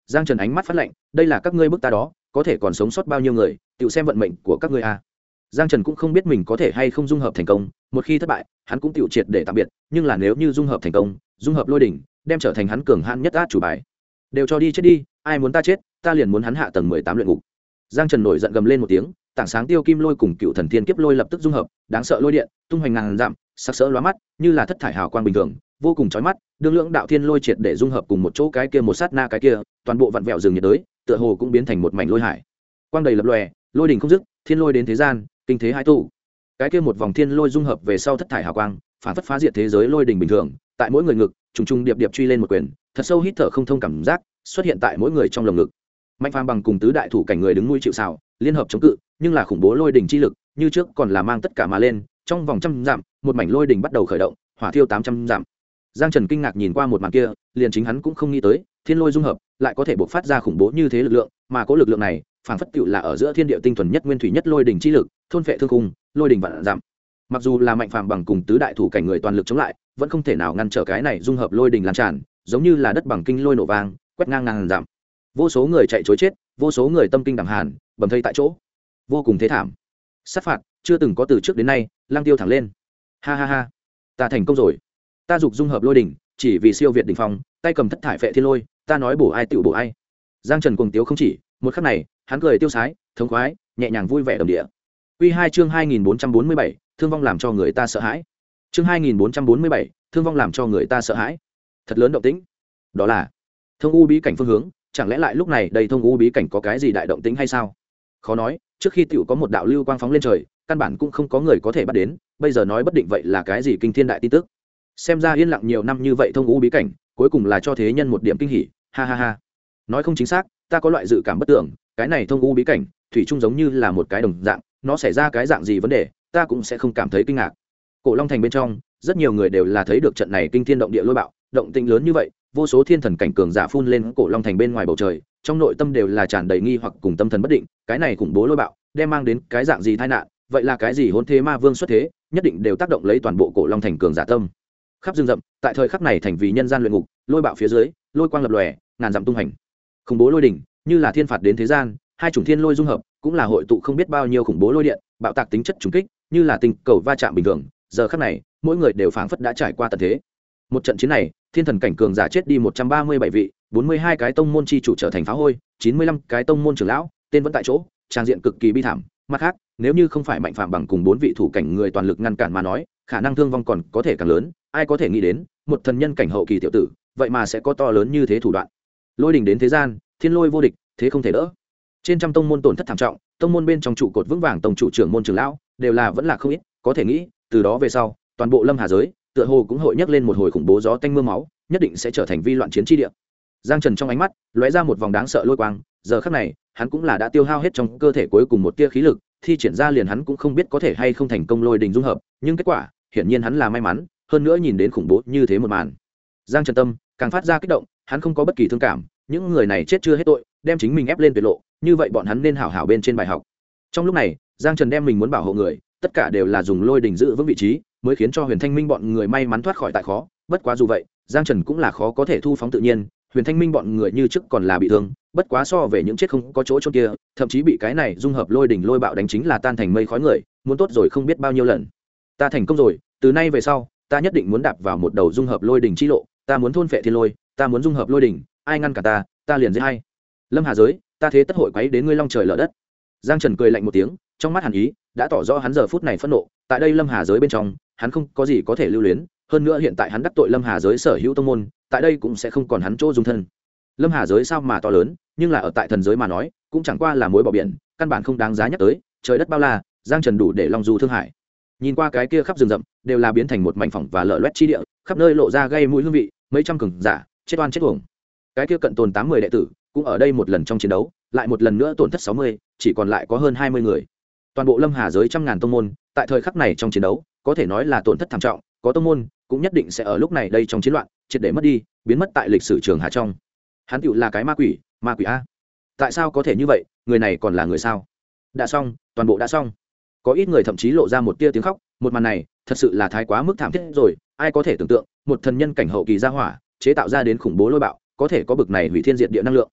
S1: Giang Trần ánh mắt phát lạnh, đây là các ngươi bức ta đó, có thể còn sống sót bao nhiêu người, tự xem vận mệnh của các ngươi a. Giang Trần cũng không biết mình có thể hay không dung hợp thành công, một khi thất bại, hắn cũng tiểu triệt để tạm biệt, nhưng là nếu như dung hợp thành công, dung hợp lôi đỉnh, đem trở thành hắn cường hãn nhất át chủ bài. Đều cho đi chết đi, ai muốn ta chết, ta liền muốn hắn hạ tầng 18 luyện ngục. Giang Trần nổi giận gầm lên một tiếng, tảng sáng tiêu kim lôi cùng cựu thần thiên kiếp lôi lập tức dung hợp, đáng sợ lôi điện, tung hoành ngàn dặm, sắc sỡ lóa mắt, như là thất thải hào quang bình thường, vô cùng chói mắt, đương lưỡng đạo thiên lôi triệt để dung hợp cùng một chỗ, cái kia một sát na cái kia, toàn bộ vặn vẹo rừng nhiệt đới, tựa hồ cũng biến thành một mảnh lôi hải. Quang đầy lập lòe, lôi đỉnh không dứt, thiên lôi đến thế gian, kinh thế hai tụ. Cái kia một vòng thiên lôi dung hợp về sau thất thải hào quang, phản phất phá diệt thế giới lôi đỉnh bình thường, tại mỗi người ngực, trùng trùng điệp điệp truy lên một quyền, thật sâu hít thở không thông cảm giác xuất hiện tại mỗi người trong lồng ngực. Mạnh Phàm bằng cùng tứ đại thủ cảnh người đứng nuôi chịu sào, liên hợp chống cự, nhưng là khủng bố lôi đỉnh chi lực, như trước còn là mang tất cả mà lên, trong vòng trăm dặm, một mảnh lôi đỉnh bắt đầu khởi động, hỏa thiêu 800 dặm. Giang Trần kinh ngạc nhìn qua một màn kia, liền chính hắn cũng không nghĩ tới, thiên lôi dung hợp lại có thể bộc phát ra khủng bố như thế lực lượng, mà cố lực lượng này, phảng phất tựu là ở giữa thiên địa tinh thuần nhất nguyên thủy nhất lôi đỉnh chi lực, thôn phệ thương khung, lôi đỉnh vạn dặm. Mặc dù là Mạnh Phàm bằng cùng tứ đại thủ cảnh người toàn lực chống lại, vẫn không thể nào ngăn trở cái này dung hợp lôi đỉnh lan tràn, giống như là đất bằng kinh lôi nổ vang, quét ngang ngàn dặm. Vô số người chạy trối chết, vô số người tâm kinh đẳng hàn, bầm thây tại chỗ, vô cùng thế thảm. Sát phạt chưa từng có từ trước đến nay, lang tiêu thẳng lên. Ha ha ha, ta thành công rồi. Ta dục dung hợp lôi đỉnh, chỉ vì siêu việt đỉnh phong, tay cầm thất thải phệ thiên lôi, ta nói bổ ai tựu bổ ai. Giang Trần cuồng tiếu không chỉ, một khắc này, hắn cười tiêu sái, thống khoái, nhẹ nhàng vui vẻ đầm địa. Quy 2 chương 2447, thương vong làm cho người ta sợ hãi. Chương 2447, thương vong làm cho người ta sợ hãi. Thật lớn động tĩnh. Đó là thông u bí cảnh phương hướng, chẳng lẽ lại lúc này đây thông u bí cảnh có cái gì đại động tĩnh hay sao? Khó nói, trước khi tiểu có một đạo lưu quang phóng lên trời, căn bản cũng không có người có thể bắt đến, bây giờ nói bất định vậy là cái gì kinh thiên đại tin tức. Xem ra yên lặng nhiều năm như vậy thông u bí cảnh, cuối cùng là cho thế nhân một điểm kinh hỉ, ha ha ha. Nói không chính xác, ta có loại dự cảm bất tưởng, cái này thông u bí cảnh, thủy chung giống như là một cái đồng dạng, nó xảy ra cái dạng gì vấn đề, ta cũng sẽ không cảm thấy kinh ngạc. Cổ Long Thành bên trong, rất nhiều người đều là thấy được trận này kinh thiên động địa lôi bạo, động tĩnh lớn như vậy, vô số thiên thần cảnh cường giả phun lên Cổ Long Thành bên ngoài bầu trời, trong nội tâm đều là tràn đầy nghi hoặc cùng tâm thần bất định, cái này khủng bố lôi bạo, đem mang đến cái dạng gì tai nạn, vậy là cái gì hỗn thế ma vương xuất thế, nhất định đều tác động lấy toàn bộ Cổ Long Thành cường giả tâm. Khắp rừng rậm, tại thời khắc này thành vì nhân gian luyện ngục, lôi bạo phía dưới, lôi quang lập lòe, ngàn dặm tung hành. Khủng bố lôi đỉnh, như là thiên phạt đến thế gian, hai chủng thiên lôi dung hợp, cũng là hội tụ không biết bao nhiêu khủng bố lôi điện, bạo tạc tính chất trùng kích, như là tình cầu va chạm bình thường. Giờ khắc này, mỗi người đều phảng phất đã trải qua tận thế. Một trận chiến này, thiên thần cảnh cường giả chết đi 137 vị, 42 cái tông môn chi chủ trở thành phá hôi, 95 cái tông môn trưởng lão, tên vẫn tại chỗ, trang diện cực kỳ bi thảm. Mặt khác, nếu như không phải Mạnh Phàm bằng cùng 4 vị thủ cảnh người toàn lực ngăn cản mà nói, khả năng thương vong còn có thể càng lớn, ai có thể nghĩ đến, một thần nhân cảnh hậu kỳ tiểu tử, vậy mà sẽ có to lớn như thế thủ đoạn. Lôi đỉnh đến thế gian, thiên lôi vô địch, thế không thể đỡ. Trên trăm tông môn tổn thất thảm trọng, tông môn bên trong trụ cột vững vàng, tổng chủ trưởng môn trưởng lão đều là vẫn là không ít, có thể nghĩ, từ đó về sau, toàn bộ Lâm Hà giới, tựa hồ cũng hội nhấc lên một hồi khủng bố gió tanh mưa máu, nhất định sẽ trở thành vi loạn chiến chi địa. Giang Trần trong ánh mắt lóe ra một vòng đáng sợ lôi quang, giờ khắc này, hắn cũng là đã tiêu hao hết trong cơ thể cuối cùng một tia khí lực, thi triển ra liền hắn cũng không biết có thể hay không thành công lôi đình dung hợp, nhưng kết quả, hiển nhiên hắn là may mắn, hơn nữa nhìn đến khủng bố như thế một màn. Giang Trần tâm càng phát ra kích động, hắn không có bất kỳ thương cảm, những người này chết chưa hết tội, đem chính mình ép lên tuyệt lộ, như vậy bọn hắn nên hảo hảo bên trên bài học. Trong lúc này, Giang Trần đem mình muốn bảo hộ người, tất cả đều là dùng lôi đình giữ vững vị trí, mới khiến cho Huyền Thanh Minh bọn người may mắn thoát khỏi tại khó, bất quá dù vậy, Giang Trần cũng là khó có thể thu phóng tự nhiên, Huyền Thanh Minh bọn người như trước còn là bị thương, bất quá so về những chết không có chỗ chôn kia, thậm chí bị cái này dung hợp lôi đỉnh lôi bạo đánh chính là tan thành mây khói người, muốn tốt rồi không biết bao nhiêu lần. Ta thành công rồi, từ nay về sau, ta nhất định muốn đạp vào một đầu dung hợp lôi đỉnh chi lộ, ta muốn thôn phệ thiên lôi, ta muốn dung hợp lôi đỉnh, ai ngăn cả ta liền giết hay. Lâm Hà giới, ta thế tất hội quấy đến ngươi long trời lở đất. Giang Trần cười lạnh một tiếng, trong mắt hàn ý đã tỏ rõ hắn giờ phút này phẫn nộ, tại đây Lâm Hà giới bên trong, hắn không có gì có thể lưu luyến, hơn nữa hiện tại hắn đắc tội Lâm Hà giới sở hữu tông môn, tại đây cũng sẽ không còn hắn chỗ dung thân. Lâm Hà giới sao mà to lớn, nhưng là ở tại thần giới mà nói, cũng chẳng qua là muối bỏ biển, căn bản không đáng giá nhắc tới, trời đất bao la, Giang Trần đủ để long du thương hải. Nhìn qua cái kia khắp rừng rậm, đều là biến thành một mảnh phẳng và lở loét chi địa, khắp nơi lộ ra gây mũi hương vị, mấy trăm cường giả, chết oan chết uổng. Cái kia cận tồn 80 đệ tử, cũng ở đây một lần trong chiến đấu, lại một lần nữa tổn thất 60, chỉ còn lại có hơn 20 người. Toàn bộ Lâm Hà giới trăm ngàn tông môn, tại thời khắc này trong chiến đấu, có thể nói là tổn thất thảm trọng, có tông môn cũng nhất định sẽ ở lúc này đây trong chiến loạn, triệt để mất đi, biến mất tại lịch sử trường hà trong. Hắn tựu là cái ma quỷ a. Tại sao có thể như vậy, người này còn là người sao? Đã xong, toàn bộ đã xong. Có ít người thậm chí lộ ra một tia tiếng khóc, một màn này, thật sự là thái quá mức thảm thiết rồi, ai có thể tưởng tượng, một thần nhân cảnh hậu kỳ gia hỏa, chế tạo ra đến khủng bố lôi bạo, có thể có bực này hủy thiên diệt địa năng lượng.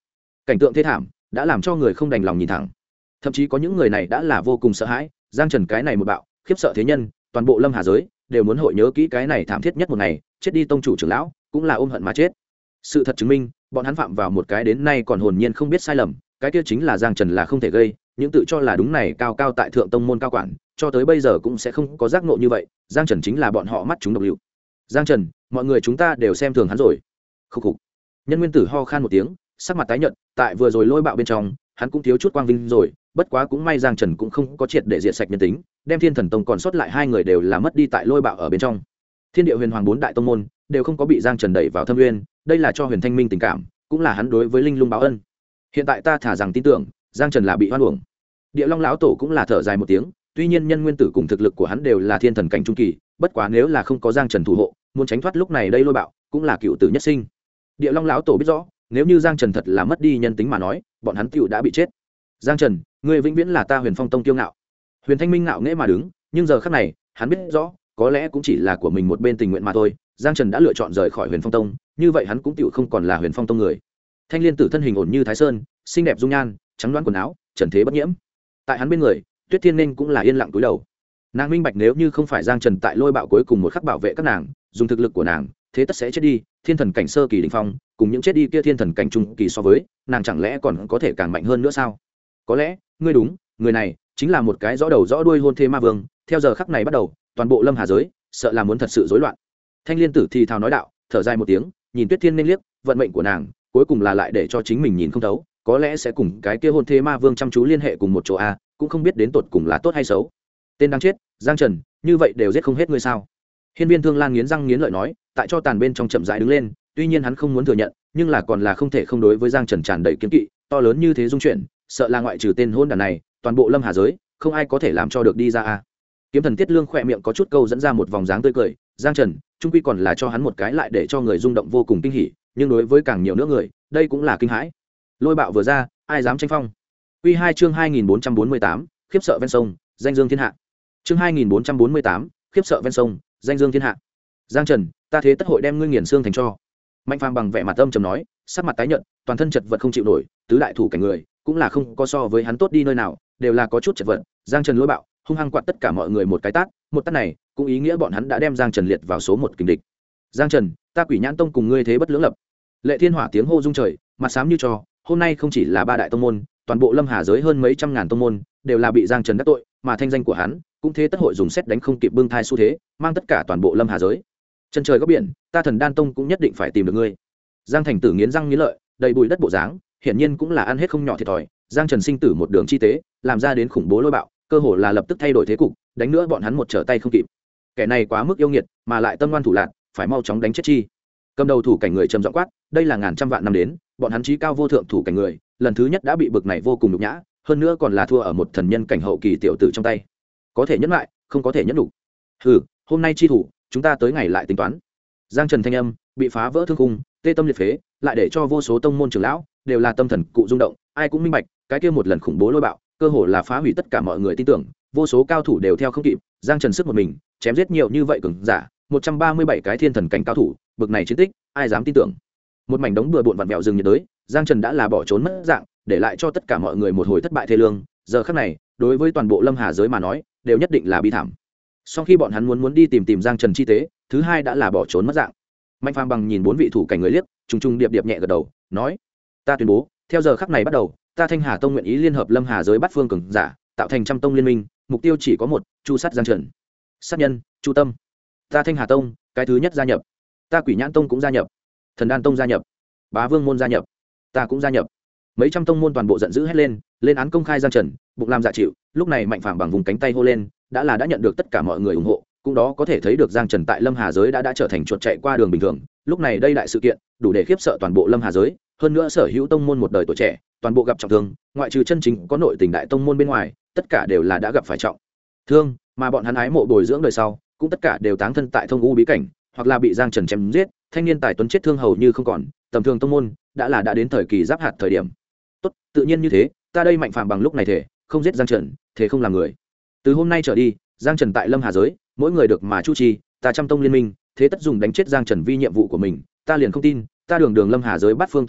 S1: cảnh tượng thê thảm đã làm cho người không đành lòng nhìn thẳng, thậm chí có những người này đã là vô cùng sợ hãi. Giang Trần cái này một bạo khiếp sợ thế nhân, toàn bộ lâm hà giới đều muốn hội nhớ kỹ cái này thảm thiết nhất một ngày. Chết đi tông chủ trưởng lão cũng là ôm hận mà chết. Sự thật chứng minh bọn hắn phạm vào một cái đến nay còn hồn nhiên không biết sai lầm, cái kia chính là Giang Trần là không thể gây. Những tự cho là đúng này cao cao tại thượng tông môn cao quản cho tới bây giờ cũng sẽ không có giác ngộ như vậy. Giang Trần chính là bọn họ mắt chúng độc liệu. Giang Trần, mọi người chúng ta đều xem thường hắn rồi. Khục khục. Nhân Nguyên Tử ho khan một tiếng, sắc mặt tái nhợt. Tại vừa rồi lôi bạo bên trong hắn cũng thiếu chút quang vinh rồi, bất quá cũng may Giang Trần cũng không có triệt để diệt sạch nhân tính, đem Thiên Thần Tông còn sót lại 2 người đều là mất đi tại lôi bạo ở bên trong. Thiên Địa Huyền Hoàng 4 đại tông môn đều không có bị Giang Trần đẩy vào thâm nguyên, đây là cho Huyền Thanh Minh tình cảm, cũng là hắn đối với Linh Lung báo ân. Hiện tại ta thả rằng tin tưởng, Giang Trần là bị hoan uổng. Địa Long lão tổ cũng là thở dài một tiếng, tuy nhiên Nhân Nguyên Tử cùng thực lực của hắn đều là thiên thần cảnh trung kỳ, bất quá nếu là không có Giang Trần thủ hộ, muốn tránh thoát lúc này đây lôi bạo, cũng là cựu tử nhất sinh. Địa Long lão tổ biết rõ, nếu như Giang Trần thật là mất đi nhân tính mà nói, bọn hắn tựu đã bị chết. Giang Trần, ngươi vĩnh viễn là ta Huyền Phong Tông kiêu ngạo. Huyền Thanh Minh ngạo nghễ mà đứng, nhưng giờ khắc này hắn biết rõ, có lẽ cũng chỉ là của mình một bên tình nguyện mà thôi. Giang Trần đã lựa chọn rời khỏi Huyền Phong Tông, như vậy hắn cũng tựu không còn là Huyền Phong Tông người. Thanh Liên Tử thân hình ổn như Thái Sơn, xinh đẹp dung nhan, trắng đoán quần áo, trần thế bất nhiễm. Tại hắn bên người, Tuyết Thiên Ninh cũng là yên lặng cúi đầu. Nàng minh bạch nếu như không phải Giang Trần tại lôi bạo cuối cùng một khắc bảo vệ các nàng, dùng thực lực của nàng, thế tất sẽ chết đi. Thiên thần cảnh sơ kỳ đỉnh phong, cùng những chết đi kia thiên thần cảnh trung kỳ so với, nàng chẳng lẽ còn có thể càng mạnh hơn nữa sao? Có lẽ, ngươi đúng, người này chính là một cái rõ đầu rõ đuôi hôn thê ma vương. Theo giờ khắc này bắt đầu, toàn bộ lâm hà giới sợ là muốn thật sự rối loạn. Thanh Liên Tử thì thào nói đạo, thở dài một tiếng, nhìn Tuyết Thiên Ninh liếc, vận mệnh của nàng cuối cùng là lại để cho chính mình nhìn không thấu, có lẽ sẽ cùng cái kia hôn thê ma vương chăm chú liên hệ cùng một chỗ a, cũng không biết đến tột cùng là tốt hay xấu. Tên đang chết, Giang Trần, như vậy đều giết không hết ngươi sao? Hiên Viên Thương Lan nghiến răng nghiến lợi nói, tại cho tàn bên trong chậm rãi đứng lên, tuy nhiên hắn không muốn thừa nhận, nhưng là còn là không thể không đối với Giang Trần tràn đầy kiêng kỵ, to lớn như thế dung chuyển, sợ là ngoại trừ tên hôn đàn này, toàn bộ lâm hà giới không ai có thể làm cho được đi ra a. Kiếm Thần Tiết Lương khỏe miệng có chút câu dẫn ra một vòng dáng tươi cười, Giang Trần trung quy còn là cho hắn một cái lại để cho người rung động vô cùng kinh hỉ, nhưng đối với càng nhiều nữa người, đây cũng là kinh hãi. Lôi bạo vừa ra, ai dám tranh phong? Quy 2 chương 2448, khiếp sợ ven sông, danh dương thiên hạ. Chương 2448, khiếp sợ ven sông, danh dương thiên hạ. Giang Trần, ta thế tất hội đem ngươi nghiền xương thành cho. Mạnh Phàm bằng vẻ mặt âm trầm nói, sắc mặt tái nhợt, toàn thân chật vật không chịu nổi, tứ đại thủ cảnh người, cũng là không có so với hắn tốt đi nơi nào, đều là có chút chật vật. Giang Trần lôi bạo, hung hăng quạt tất cả mọi người một cái tát, một tát này cũng ý nghĩa bọn hắn đã đem Giang Trần liệt vào số 1 kình địch. Giang Trần, ta Quỷ Nhãn Tông cùng ngươi thế bất lưỡng lập. Lệ Thiên Hỏa tiếng hô rung trời, mặt xám như trò, hôm nay không chỉ là 3 đại tông môn, toàn bộ lâm hà giới hơn mấy trăm ngàn tông môn đều là bị Giang Trần đắc tội, mà thanh danh của hắn cũng thế tất hội dùng xét đánh không kịp bưng thai xu thế, mang tất cả toàn bộ lâm hà giới chân trời góc biển, ta Thần Đan Tông cũng nhất định phải tìm được ngươi. Giang Thành Tử nghiến răng nghiến lợi, đầy bụi đất bộ dáng, hiển nhiên cũng là ăn hết không nhỏ thiệt thòi. Giang Trần sinh tử một đường chi tế, làm ra đến khủng bố lôi bạo, cơ hồ là lập tức thay đổi thế cục, đánh nữa bọn hắn một trở tay không kịp. Kẻ này quá mức yêu nghiệt, mà lại tâm ngoan thủ lạn, phải mau chóng đánh chết chi. Cầm đầu thủ cảnh người trầm giọng quát, đây là ngàn trăm vạn năm đến, bọn hắn chí cao vô thượng thủ cảnh người, lần thứ nhất đã bị bực này vô cùng nhục nhã, hơn nữa còn là thua ở một thần nhân cảnh hậu kỳ tiểu tử trong tay. Có thể nhẫn lại, không có thể nhẫn đủ. Hừ, hôm nay chi thủ, chúng ta tới ngày lại tính toán. Giang Trần thanh âm bị phá vỡ thương khung, tê tâm liệt phế, lại để cho vô số tông môn trưởng lão đều là tâm thần cụ rung động, ai cũng minh bạch, cái kia một lần khủng bố lôi bạo, cơ hồ là phá hủy tất cả mọi người tin tưởng, vô số cao thủ đều theo không kịp, Giang Trần sức một mình, chém giết nhiều như vậy cường giả, 137 cái thiên thần cảnh cao thủ, bực này chiến tích, ai dám tin tưởng. Một mảnh đống bừa bộn vặn vẹo rừng nhiệt đới, Giang Trần đã là bỏ trốn mất dạng, để lại cho tất cả mọi người một hồi thất bại thê lương, giờ khắc này, đối với toàn bộ lâm hà giới mà nói, đều nhất định là bi thảm. Sau khi bọn hắn muốn đi tìm Giang Trần chi tế, thứ hai đã là bỏ trốn mất dạng. Mạnh Phàm bằng nhìn 4 vị thủ cảnh người liếc, trùng trùng điệp điệp nhẹ gật đầu, nói: "Ta tuyên bố, theo giờ khắc này bắt đầu, ta Thanh Hà Tông nguyện ý liên hợp lâm hà giới bát phương cường giả, tạo thành trăm tông liên minh, mục tiêu chỉ có một, chu sát Giang Trần." Sát nhân, Chu Tâm. Ta Thanh Hà Tông, cái thứ nhất gia nhập. Ta Quỷ Nhãn Tông cũng gia nhập. Thần Đan Tông gia nhập. Bá Vương môn gia nhập. Ta cũng gia nhập. Mấy trăm tông môn toàn bộ giận dữ hét lên án công khai Giang Trần, bụng làm dạ chịu. Lúc này Mạnh Phàm bằng vùng cánh tay hô lên, đã nhận được tất cả mọi người ủng hộ, cũng đó có thể thấy được Giang Trần tại lâm hà giới đã trở thành chuột chạy qua đường bình thường. Lúc này đây đại sự kiện đủ để khiếp sợ toàn bộ lâm hà giới, hơn nữa sở hữu tông môn một đời tuổi trẻ toàn bộ gặp trọng thương, ngoại trừ chân chính có nội tình đại tông môn bên ngoài, tất cả đều là đã gặp phải trọng thương, mà bọn hắn ái mộ bồi dưỡng đời sau cũng tất cả đều táng thân tại thông u bí cảnh, hoặc là bị Giang Trần chém giết, thanh niên tài tuấn chết thương hầu như không còn, tầm thường tông môn đã đến thời kỳ giáp hạt thời điểm. Tốt, tự nhiên như thế, ta đây Mạnh Phàm bằng lúc này thể không giết Giang Trần, thể không làm người. Từ hôm nay trở đi, Giang Trần tại lâm hà giới, mỗi người được mà chu trì, ta trăm tông liên minh, thế tất dùng đánh chết Giang Trần vi nhiệm vụ của mình, ta liền không tin, ta đường lâm hà giới bát phương tông môn,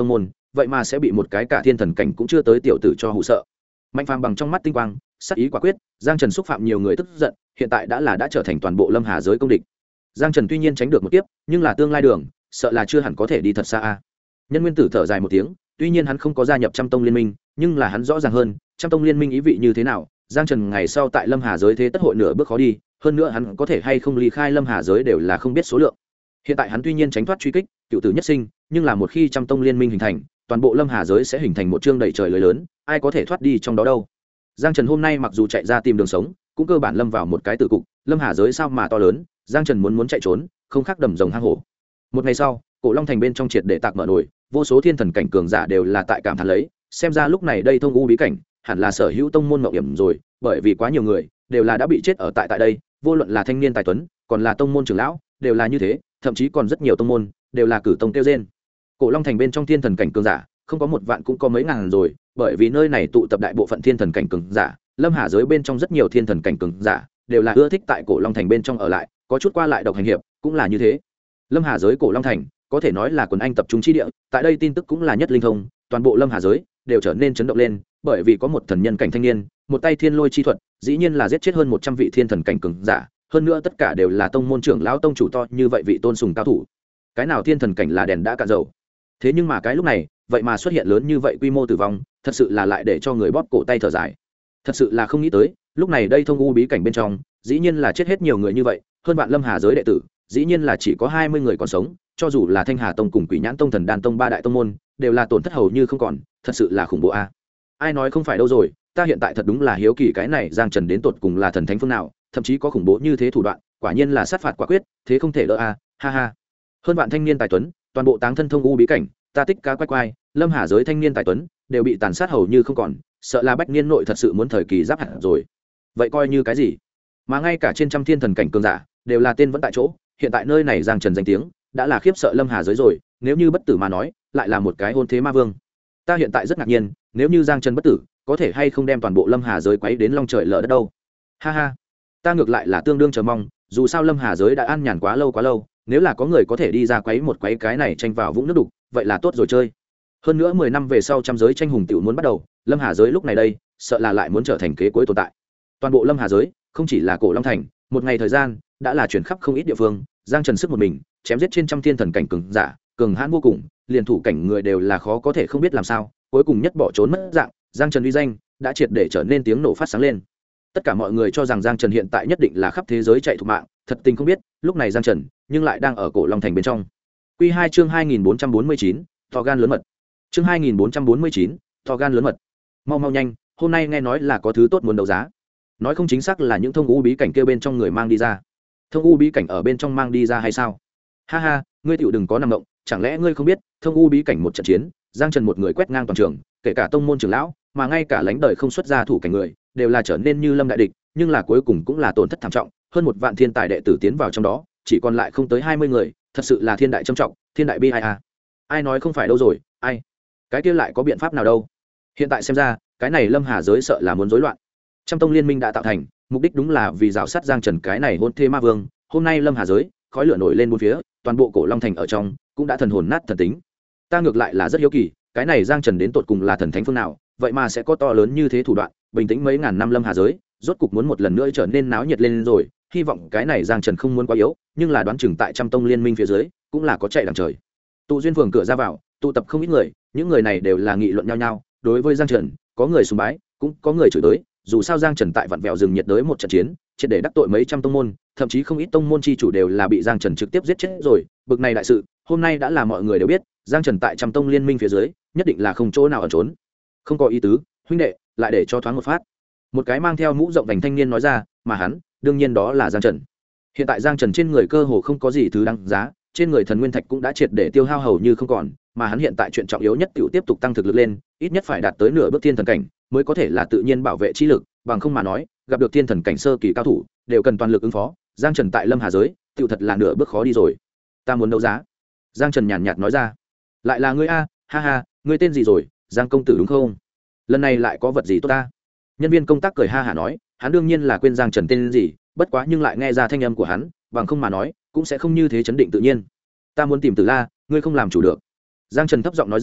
S1: vậy mà sẽ bị một cái cả thiên thần cảnh cũng chưa tới tiểu tử cho hụ sợ. Mạnh Phàm bằng trong mắt tinh quang, sắc ý quả quyết, Giang Trần xúc phạm nhiều người tức giận, hiện tại đã trở thành toàn bộ Lâm Hà giới công địch. Giang Trần tuy nhiên tránh được một kiếp, nhưng là tương lai đường, sợ là chưa hẳn có thể đi thật xa a. Nhân Nguyên Tử thở dài một tiếng, tuy nhiên hắn không có gia nhập Trăm Tông liên minh, nhưng là hắn rõ ràng hơn, Trăm Tông liên minh ý vị như thế nào, Giang Trần ngày sau tại Lâm Hà giới thế tất hội nửa bước khó đi, hơn nữa hắn có thể hay không ly khai Lâm Hà giới đều là không biết số lượng. Hiện tại hắn tuy nhiên tránh thoát truy kích, cựu tử nhất sinh, nhưng là một khi Trăm Tông liên minh hình thành, toàn bộ Lâm Hà giới sẽ hình thành một chương đầy trời lưới lớn, ai có thể thoát đi trong đó đâu. Giang Trần hôm nay mặc dù chạy ra tìm đường sống, cũng cơ bản lâm vào một cái tử cục, Lâm Hà giới sao mà to lớn, Giang Trần muốn chạy trốn, không khác đầm rồng hang hổ. Một ngày sau, Cổ Long thành bên trong triệt để tạc mở nổi, vô số thiên thần cảnh cường giả đều là tại cảm thán lấy, xem ra lúc này đây thông u bí cảnh, hẳn là sở hữu tông môn mạo hiểm rồi, bởi vì quá nhiều người đều là đã bị chết ở tại đây, vô luận là thanh niên tài tuấn, còn là tông môn trưởng lão, đều là như thế, thậm chí còn rất nhiều tông môn đều là cử tông tiêu diệt. Cổ Long thành bên trong thiên thần cảnh cường giả, không có một vạn cũng có mấy ngàn rồi, bởi vì nơi này tụ tập đại bộ phận thiên thần cảnh cường giả, Lâm Hà giới bên trong rất nhiều thiên thần cảnh cường giả đều là ưa thích tại Cổ Long thành bên trong ở lại, có chút qua lại độc hành hiệp, cũng là như thế. Lâm Hà giới Cổ Long thành có thể nói là quần anh tập trung chi địa, tại đây tin tức cũng là nhất linh thông, toàn bộ Lâm Hà giới đều trở nên chấn động lên, bởi vì có một thần nhân cảnh thanh niên, một tay thiên lôi chi thuật, dĩ nhiên là giết chết hơn 100 vị thiên thần cảnh cường giả, hơn nữa tất cả đều là tông môn trưởng lão tông chủ to như vậy vị tôn sùng cao thủ. Cái nào thiên thần cảnh là đèn đã cạn dầu. Thế nhưng mà cái lúc này, vậy mà xuất hiện lớn như vậy quy mô tử vong, thật sự là lại để cho người bóp cổ tay thở dài. Thật sự là không nghĩ tới, lúc này đây thông u bí cảnh bên trong, dĩ nhiên là chết hết nhiều người như vậy, hơn bạn Lâm Hà giới đệ tử, dĩ nhiên là chỉ có 20 người còn sống, cho dù là Thanh Hà tông cùng Quỷ Nhãn tông, Thần Đan tông ba đại tông môn, đều là tổn thất hầu như không còn, thật sự là khủng bố a. Ai nói không phải đâu rồi, ta hiện tại thật đúng là hiếu kỳ cái này Giang Trần đến tột cùng là thần thánh phương nào, thậm chí có khủng bố như thế thủ đoạn, quả nhiên là sát phạt quả quyết, thế không thể đỡ a, ha ha. Hơn bạn thanh niên tài tuấn, toàn bộ táng thân thông u bí cảnh, ta tích cá quay quay, Lâm Hà giới thanh niên tài tuấn đều bị tàn sát hầu như không còn, sợ là bách niên nội thật sự muốn thời kỳ giáp hạt rồi. Vậy coi như cái gì? Mà ngay cả trên trăm thiên thần cảnh cường giả đều là tên vẫn tại chỗ, hiện tại nơi này Giang Trần danh tiếng đã là khiếp sợ Lâm Hà giới rồi, nếu như bất tử mà nói, lại là một cái hôn thế ma vương. Ta hiện tại rất ngạc nhiên, nếu như Giang Trần bất tử, có thể hay không đem toàn bộ Lâm Hà giới quấy đến long trời lở đất đâu. Ha ha, ta ngược lại là tương đương chờ mong, dù sao Lâm Hà giới đã an nhàn quá lâu, nếu là có người có thể đi ra quấy cái này tranh vào vũng nước đục, vậy là tốt rồi chơi. Hơn nữa 10 năm về sau trăm giới tranh hùng tiểu muốn bắt đầu, Lâm Hà giới lúc này đây, sợ là lại muốn trở thành kế cuối tồn tại. Toàn bộ Lâm Hà giới, không chỉ là Cổ Long thành, một ngày thời gian đã là chuyển khắp không ít địa phương, Giang Trần sức một mình, chém giết trên trăm thiên thần cảnh cường giả, cường hãn vô cùng, liền thủ cảnh người đều là khó có thể không biết làm sao, cuối cùng nhất bỏ trốn mất dạng, Giang Trần uy danh đã triệt để trở nên tiếng nổ phát sáng lên. Tất cả mọi người cho rằng Giang Trần hiện tại nhất định là khắp thế giới chạy thục mạng, thật tình không biết, lúc này Giang Trần nhưng lại đang ở Cổ Long thành bên trong. Quy 2 chương 2449, to gan lớn mật. Chương 2449, to gan lớn mật. Mau nhanh, hôm nay nghe nói là có thứ tốt muốn đấu giá. Nói không chính xác là những thông u bí cảnh kia bên trong người mang đi ra. Thông u bí cảnh ở bên trong mang đi ra hay sao? Ha ha, ngươi tiểu đừng có nằm động, chẳng lẽ ngươi không biết, thông u bí cảnh một trận chiến, Giang Trần một người quét ngang toàn trường, kể cả tông môn trưởng lão, mà ngay cả lãnh đời không xuất ra thủ cảnh người, đều là trở nên như lâm đại địch, nhưng là cuối cùng cũng là tổn thất thảm trọng, hơn 1 vạn thiên tài đệ tử tiến vào trong đó, chỉ còn lại không tới 20 người, thật sự là thiên đại trầm trọng, thiên đại bi ai a. Ai nói không phải đâu rồi, ai? Cái kia lại có biện pháp nào đâu? Hiện tại xem ra, cái này Lâm Hà giới sợ là muốn rối loạn. Trăm tông liên minh đã tạo thành, mục đích đúng là vì rào sát Giang Trần cái này hôn thê ma vương, hôm nay Lâm Hà giới, khói lửa nổi lên bốn phía, toàn bộ Cổ Long thành ở trong cũng đã thần hồn nát thần tính. Ta ngược lại là rất hiếu kỳ, cái này Giang Trần đến tột cùng là thần thánh phương nào, vậy mà sẽ có to lớn như thế thủ đoạn, bình tĩnh mấy ngàn năm Lâm Hà giới, rốt cục muốn một lần nữa trở nên náo nhiệt lên rồi, hy vọng cái này Giang Trần không muốn quá yếu, nhưng là đoán chừng tại Trăm tông liên minh phía dưới, cũng là có chạy đằng trời. Tụ duyên phường cửa ra vào, tụ tập không ít người, những người này đều là nghị luận nhau nhau, đối với Giang Trần, có người sùng bái, cũng có người chửi tới, dù sao Giang Trần tại vặn vẹo rừng nhiệt đới một trận chiến, triệt để đắc tội mấy trăm tông môn, thậm chí không ít tông môn chi chủ đều là bị Giang Trần trực tiếp giết chết rồi, bực này đại sự, hôm nay đã là mọi người đều biết, Giang Trần tại Trăm tông liên minh phía dưới, nhất định là không chỗ nào ẩn trốn. Không có ý tứ, huynh đệ, lại để cho thoáng một phát. Một cái mang theo mũ rộng vành thanh niên nói ra, mà hắn, đương nhiên đó là Giang Trần. Hiện tại Giang Trần trên người cơ hồ không có gì thứ đáng giá, trên người thần nguyên thạch cũng đã triệt để tiêu hao hầu như không còn, mà hắn hiện tại chuyện trọng yếu nhất tiểu tiếp tục tăng thực lực lên, ít nhất phải đạt tới nửa bước thiên thần cảnh, mới có thể là tự nhiên bảo vệ chi lực, bằng không mà nói, gặp được thiên thần cảnh sơ kỳ cao thủ, đều cần toàn lực ứng phó. Giang Trần tại Lâm Hà giới, tiểu thật là nửa bước khó đi rồi. Ta muốn đấu giá. Giang Trần nhàn nhạt nói ra. Lại là ngươi a, ha ha, ngươi tên gì rồi? Giang công tử đúng không? Lần này lại có vật gì tốt ta? Nhân viên công tác cười ha hả nói, hắn đương nhiên là quên Giang Trần tên gì, bất quá nhưng lại nghe ra thanh âm của hắn, bằng không mà nói, cũng sẽ không như thế chấn định tự nhiên. Ta muốn tìm Tử La, ngươi không làm chủ được. Giang Trần thấp giọng nói ra,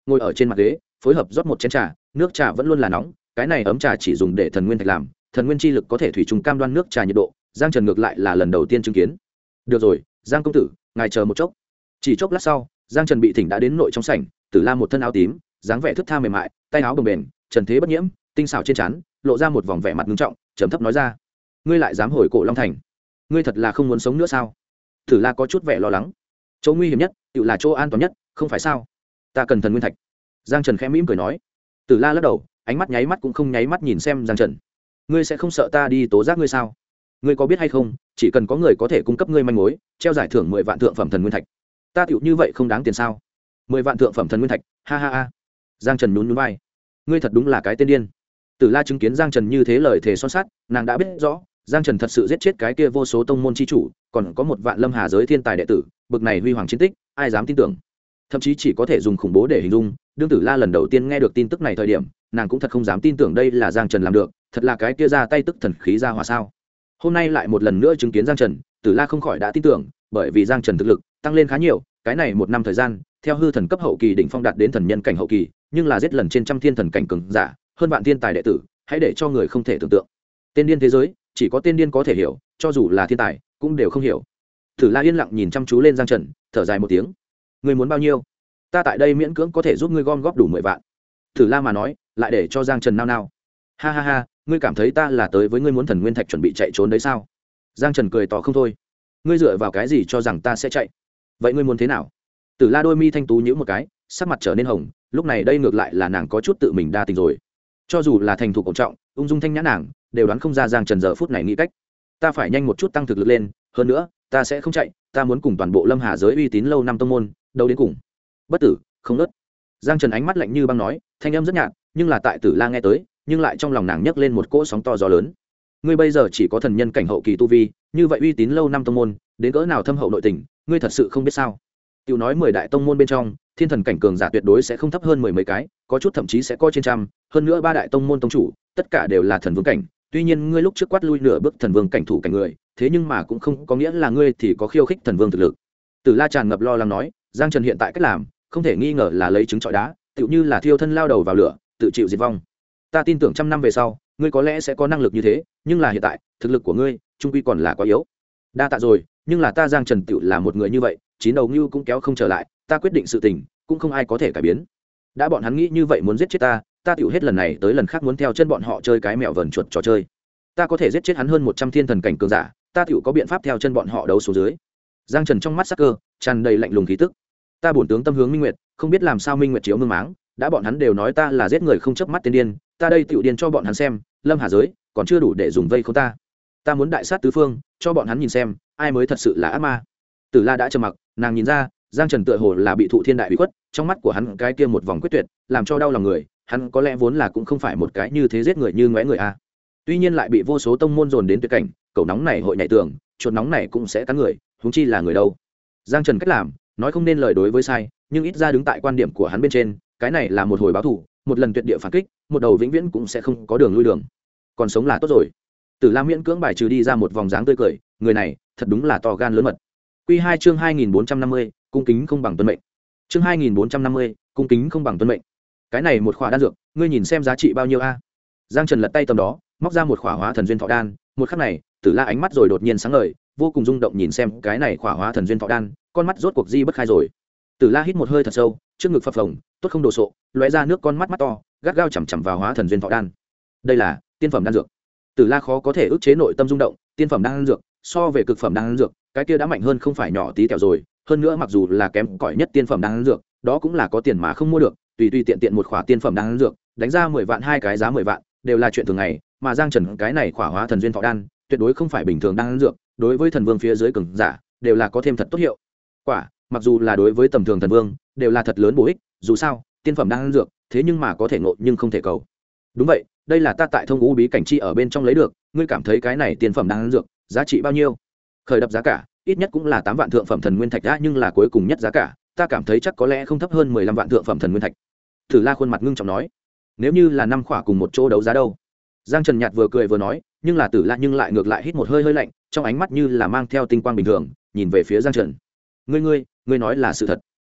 S1: ngồi ở trên mặt ghế phối hợp rót một chén trà, nước trà vẫn luôn là nóng, cái này ấm trà chỉ dùng để thần nguyên thạch làm, thần nguyên chi lực có thể thủy trùng cam đoan nước trà nhiệt độ. Giang Trần ngược lại là lần đầu tiên chứng kiến. Được rồi, Giang công tử, ngài chờ một chốc. Chỉ chốc lát sau, Giang Trần bị thỉnh đã đến nội trong sảnh. Tử La một thân áo tím, dáng vẻ thướt tha mềm mại, tay áo đồng bền, trần thế bất nhiễm, tinh xảo trên trán lộ ra một vòng vẻ mặt nghiêm trọng, trầm thấp nói ra: ngươi lại dám hồi cổ Long Thành, ngươi thật là không muốn sống nữa sao? Tử La có chút vẻ lo lắng. Chỗ nguy hiểm nhất tự là chỗ an toàn nhất, không phải sao? Ta cần thần nguyên thạch. Giang Trần khẽ mỉm cười nói. Tử La lắc đầu, ánh mắt nháy mắt cũng không nháy mắt nhìn xem Giang Trần. Ngươi sẽ không sợ ta đi tố giác ngươi sao? Ngươi có biết hay không, chỉ cần có người có thể cung cấp ngươi manh mối, treo giải thưởng 10 vạn thượng phẩm thần nguyên thạch. Ta tiểu như vậy không đáng tiền sao? 10 vạn thượng phẩm thần nguyên thạch, ha ha ha. Giang Trần nhún nhún vai. Ngươi thật đúng là cái tên điên. Tử La chứng kiến Giang Trần như thế lời thề son sắt, nàng đã biết rõ, Giang Trần thật sự giết chết cái kia vô số tông môn chi chủ, còn có một vạn Lâm Hà giới thiên tài đệ tử, bực này huy hoàng chiến tích, ai dám tin tưởng? Thậm chí chỉ có thể dùng khủng bố để hình dung. Đương Tử La lần đầu tiên nghe được tin tức này thời điểm, nàng cũng thật không dám tin tưởng đây là Giang Trần làm được, thật là cái kia ra tay tức thần khí ra hỏa sao? Hôm nay lại một lần nữa chứng kiến Giang Trần, Tử La không khỏi đã tin tưởng, bởi vì Giang Trần thực lực tăng lên khá nhiều, cái này một năm thời gian, theo hư thần cấp hậu kỳ đỉnh phong đạt đến thần nhân cảnh hậu kỳ, nhưng là giết lần trên trăm thiên thần cảnh cường giả, hơn vạn thiên tài đệ tử, hãy để cho người không thể tưởng tượng. Tên điên thế giới, chỉ có tên điên có thể hiểu, cho dù là thiên tài, cũng đều không hiểu. Tử La yên lặng nhìn chăm chú lên Giang Trần, thở dài một tiếng. Ngươi muốn bao nhiêu? Ta tại đây miễn cưỡng có thể giúp ngươi gom góp đủ 10 vạn. Tử La mà nói, lại để cho Giang Trần nao nao. Ha ha ha, ngươi cảm thấy ta là tới với ngươi muốn thần nguyên thạch chuẩn bị chạy trốn đấy sao? Giang Trần cười tỏ không thôi. Ngươi dựa vào cái gì cho rằng ta sẽ chạy? Vậy ngươi muốn thế nào? Tử La đôi mi thanh tú nhíu một cái, sắc mặt trở nên hồng, lúc này đây ngược lại là nàng có chút tự mình đa tình rồi. Cho dù là thành thủ cổ trọng, ung dung thanh nhã nàng, đều đoán không ra Giang Trần giờ phút này nghĩ cách. Ta phải nhanh một chút tăng thực lực lên, hơn nữa, ta sẽ không chạy, ta muốn cùng toàn bộ Lâm Hà giới uy tín lâu năm tông môn, đấu đến cùng. Bất tử, không nứt. Giang Trần ánh mắt lạnh như băng nói, thanh âm rất nhạt, nhưng là tại Tử La nghe tới, nhưng lại trong lòng nàng nhấc lên một cỗ sóng to gió lớn. Ngươi bây giờ chỉ có thần nhân cảnh hậu kỳ tu vi, như vậy uy tín lâu năm tông môn, đến cỡ nào thâm hậu nội tình, ngươi thật sự không biết sao? Tiểu nói 10 đại tông môn bên trong, thiên thần cảnh cường giả tuyệt đối sẽ không thấp hơn 10 mấy cái, có chút thậm chí sẽ có trên trăm, hơn nữa 3 đại tông môn tông chủ, tất cả đều là thần vương cảnh. Tuy nhiên ngươi lúc trước quát lui nửa bước thần vương cảnh thủ cảnh người, thế nhưng mà cũng không có nghĩa là ngươi thì có khiêu khích thần vương thực lực. Tử La tràn ngập lo lắng nói, Giang Trần hiện tại cách làm, không thể nghi ngờ là lấy trứng trọi đá, tựu như là thiêu thân lao đầu vào lửa, tự chịu diệt vong. Ta tin tưởng trăm năm về sau, ngươi có lẽ sẽ có năng lực như thế, nhưng là hiện tại, thực lực của ngươi, trung quy còn là quá yếu. Đa tạ rồi, nhưng là ta Giang Trần tựu là một người như vậy, chín đầu ngưu cũng kéo không trở lại, ta quyết định sự tình, cũng không ai có thể cải biến. Đã bọn hắn nghĩ như vậy muốn giết chết ta, ta tựu hết lần này tới lần khác muốn theo chân bọn họ chơi cái mèo vờn chuột trò chơi. Ta có thể giết chết hắn hơn 100 thiên thần cảnh cường giả, ta tựu có biện pháp theo chân bọn họ đấu số dưới. Giang Trần trong mắt sắc cơ tràn đầy lạnh lùng khí tức. Ta bổn tướng tâm hướng Minh Nguyệt, không biết làm sao Minh Nguyệt chiếu mương máng, đã bọn hắn đều nói ta là giết người không chớp mắt tiên điên, ta đây tựu điên cho bọn hắn xem, Lâm Hà giới còn chưa đủ để dùng vây khốn ta. Ta muốn đại sát tứ phương, cho bọn hắn nhìn xem, ai mới thật sự là ác ma. Tử La đã trầm mặc, nàng nhìn ra, Giang Trần tựa hồ là bị thụ thiên đại bị khuất, trong mắt của hắn cái kia một vòng quyết tuyệt, làm cho đau lòng người, hắn có lẽ vốn là cũng không phải một cái như thế giết người như ngóe người a. Tuy nhiên lại bị vô số tông môn dồn đến tuyệt cảnh, cậu nóng này hội nhảy tường, chuột nóng này cũng sẽ cắn người, huống chi là người đâu. Giang Trần cách làm, nói không nên lời đối với sai, nhưng ít ra đứng tại quan điểm của hắn bên trên, cái này là một hồi báo thù, một lần tuyệt địa phản kích, một đầu vĩnh viễn cũng sẽ không có đường lui đường. Còn sống là tốt rồi. Tử La miễn cưỡng bài trừ đi ra một vòng dáng tươi cười, người này, thật đúng là to gan lớn mật. Quy 2 chương 2450, cung kính không bằng tuân mệnh. Chương 2450, cung kính không bằng tuân mệnh. Cái này một khỏa đan dược, ngươi nhìn xem giá trị bao nhiêu a? Giang Trần lật tay tầm đó, móc ra một khỏa hóa thần duyên thọ đan, một khắc này, Tử La ánh mắt rồi đột nhiên sáng ngời, vô cùng rung động nhìn xem cái này khỏa hóa thần duyên thọ đan, con mắt rốt cuộc di bất khai rồi. Tử La hít một hơi thật sâu, trước ngực phập phồng, tốt không đồ sộ, lóe ra nước con mắt mắt to, gắt gao chằm chằm vào hóa thần duyên thọ đan. Đây là tiên phẩm đan dược. Tử La khó có thể ức chế nội tâm rung động, tiên phẩm đan dược, so về cực phẩm đan dược, cái kia đã mạnh hơn không phải nhỏ tí tẹo rồi, hơn nữa mặc dù là kém cỏi nhất tiên phẩm đan dược, đó cũng là có tiền mà không mua được, tùy tùy tiện tiện một khỏa tiên phẩm đan dược, đánh ra 10 vạn hai cái giá 10 vạn, đều là chuyện thường ngày, mà Giang Trần cái này khỏa hóa thần duyên thọ đan, tuyệt đối không phải bình thường đan dược, đối với thần vương phía dưới cường giả, đều là có thêm thật tốt hiệu quả, mặc dù là đối với tầm thường thần vương, đều là thật lớn bổ ích, dù sao, tiên phẩm đan dược, thế nhưng mà có thể ngộ nhưng không thể cầu. Đúng vậy, đây là ta tại Thông Ngũ Bí cảnh chi ở bên trong lấy được, ngươi cảm thấy cái này tiên phẩm đan dược, giá trị bao nhiêu? Khởi đập giá cả, ít nhất cũng là 8 vạn thượng phẩm thần nguyên thạch đã, nhưng là cuối cùng nhất giá cả, ta cảm thấy chắc có lẽ không thấp hơn 15 vạn thượng phẩm thần nguyên thạch. Tử La khuôn mặt ngưng trọng nói, nếu như là 5 khỏa cùng một chỗ đấu giá đâu? Giang Trần nhạt vừa cười vừa nói, nhưng là Tử La nhưng lại ngược lại hít một hơi hơi lạnh, trong ánh mắt như là mang theo tinh quang bình thường, nhìn về phía Giang Trần. Ngươi nói là sự thật.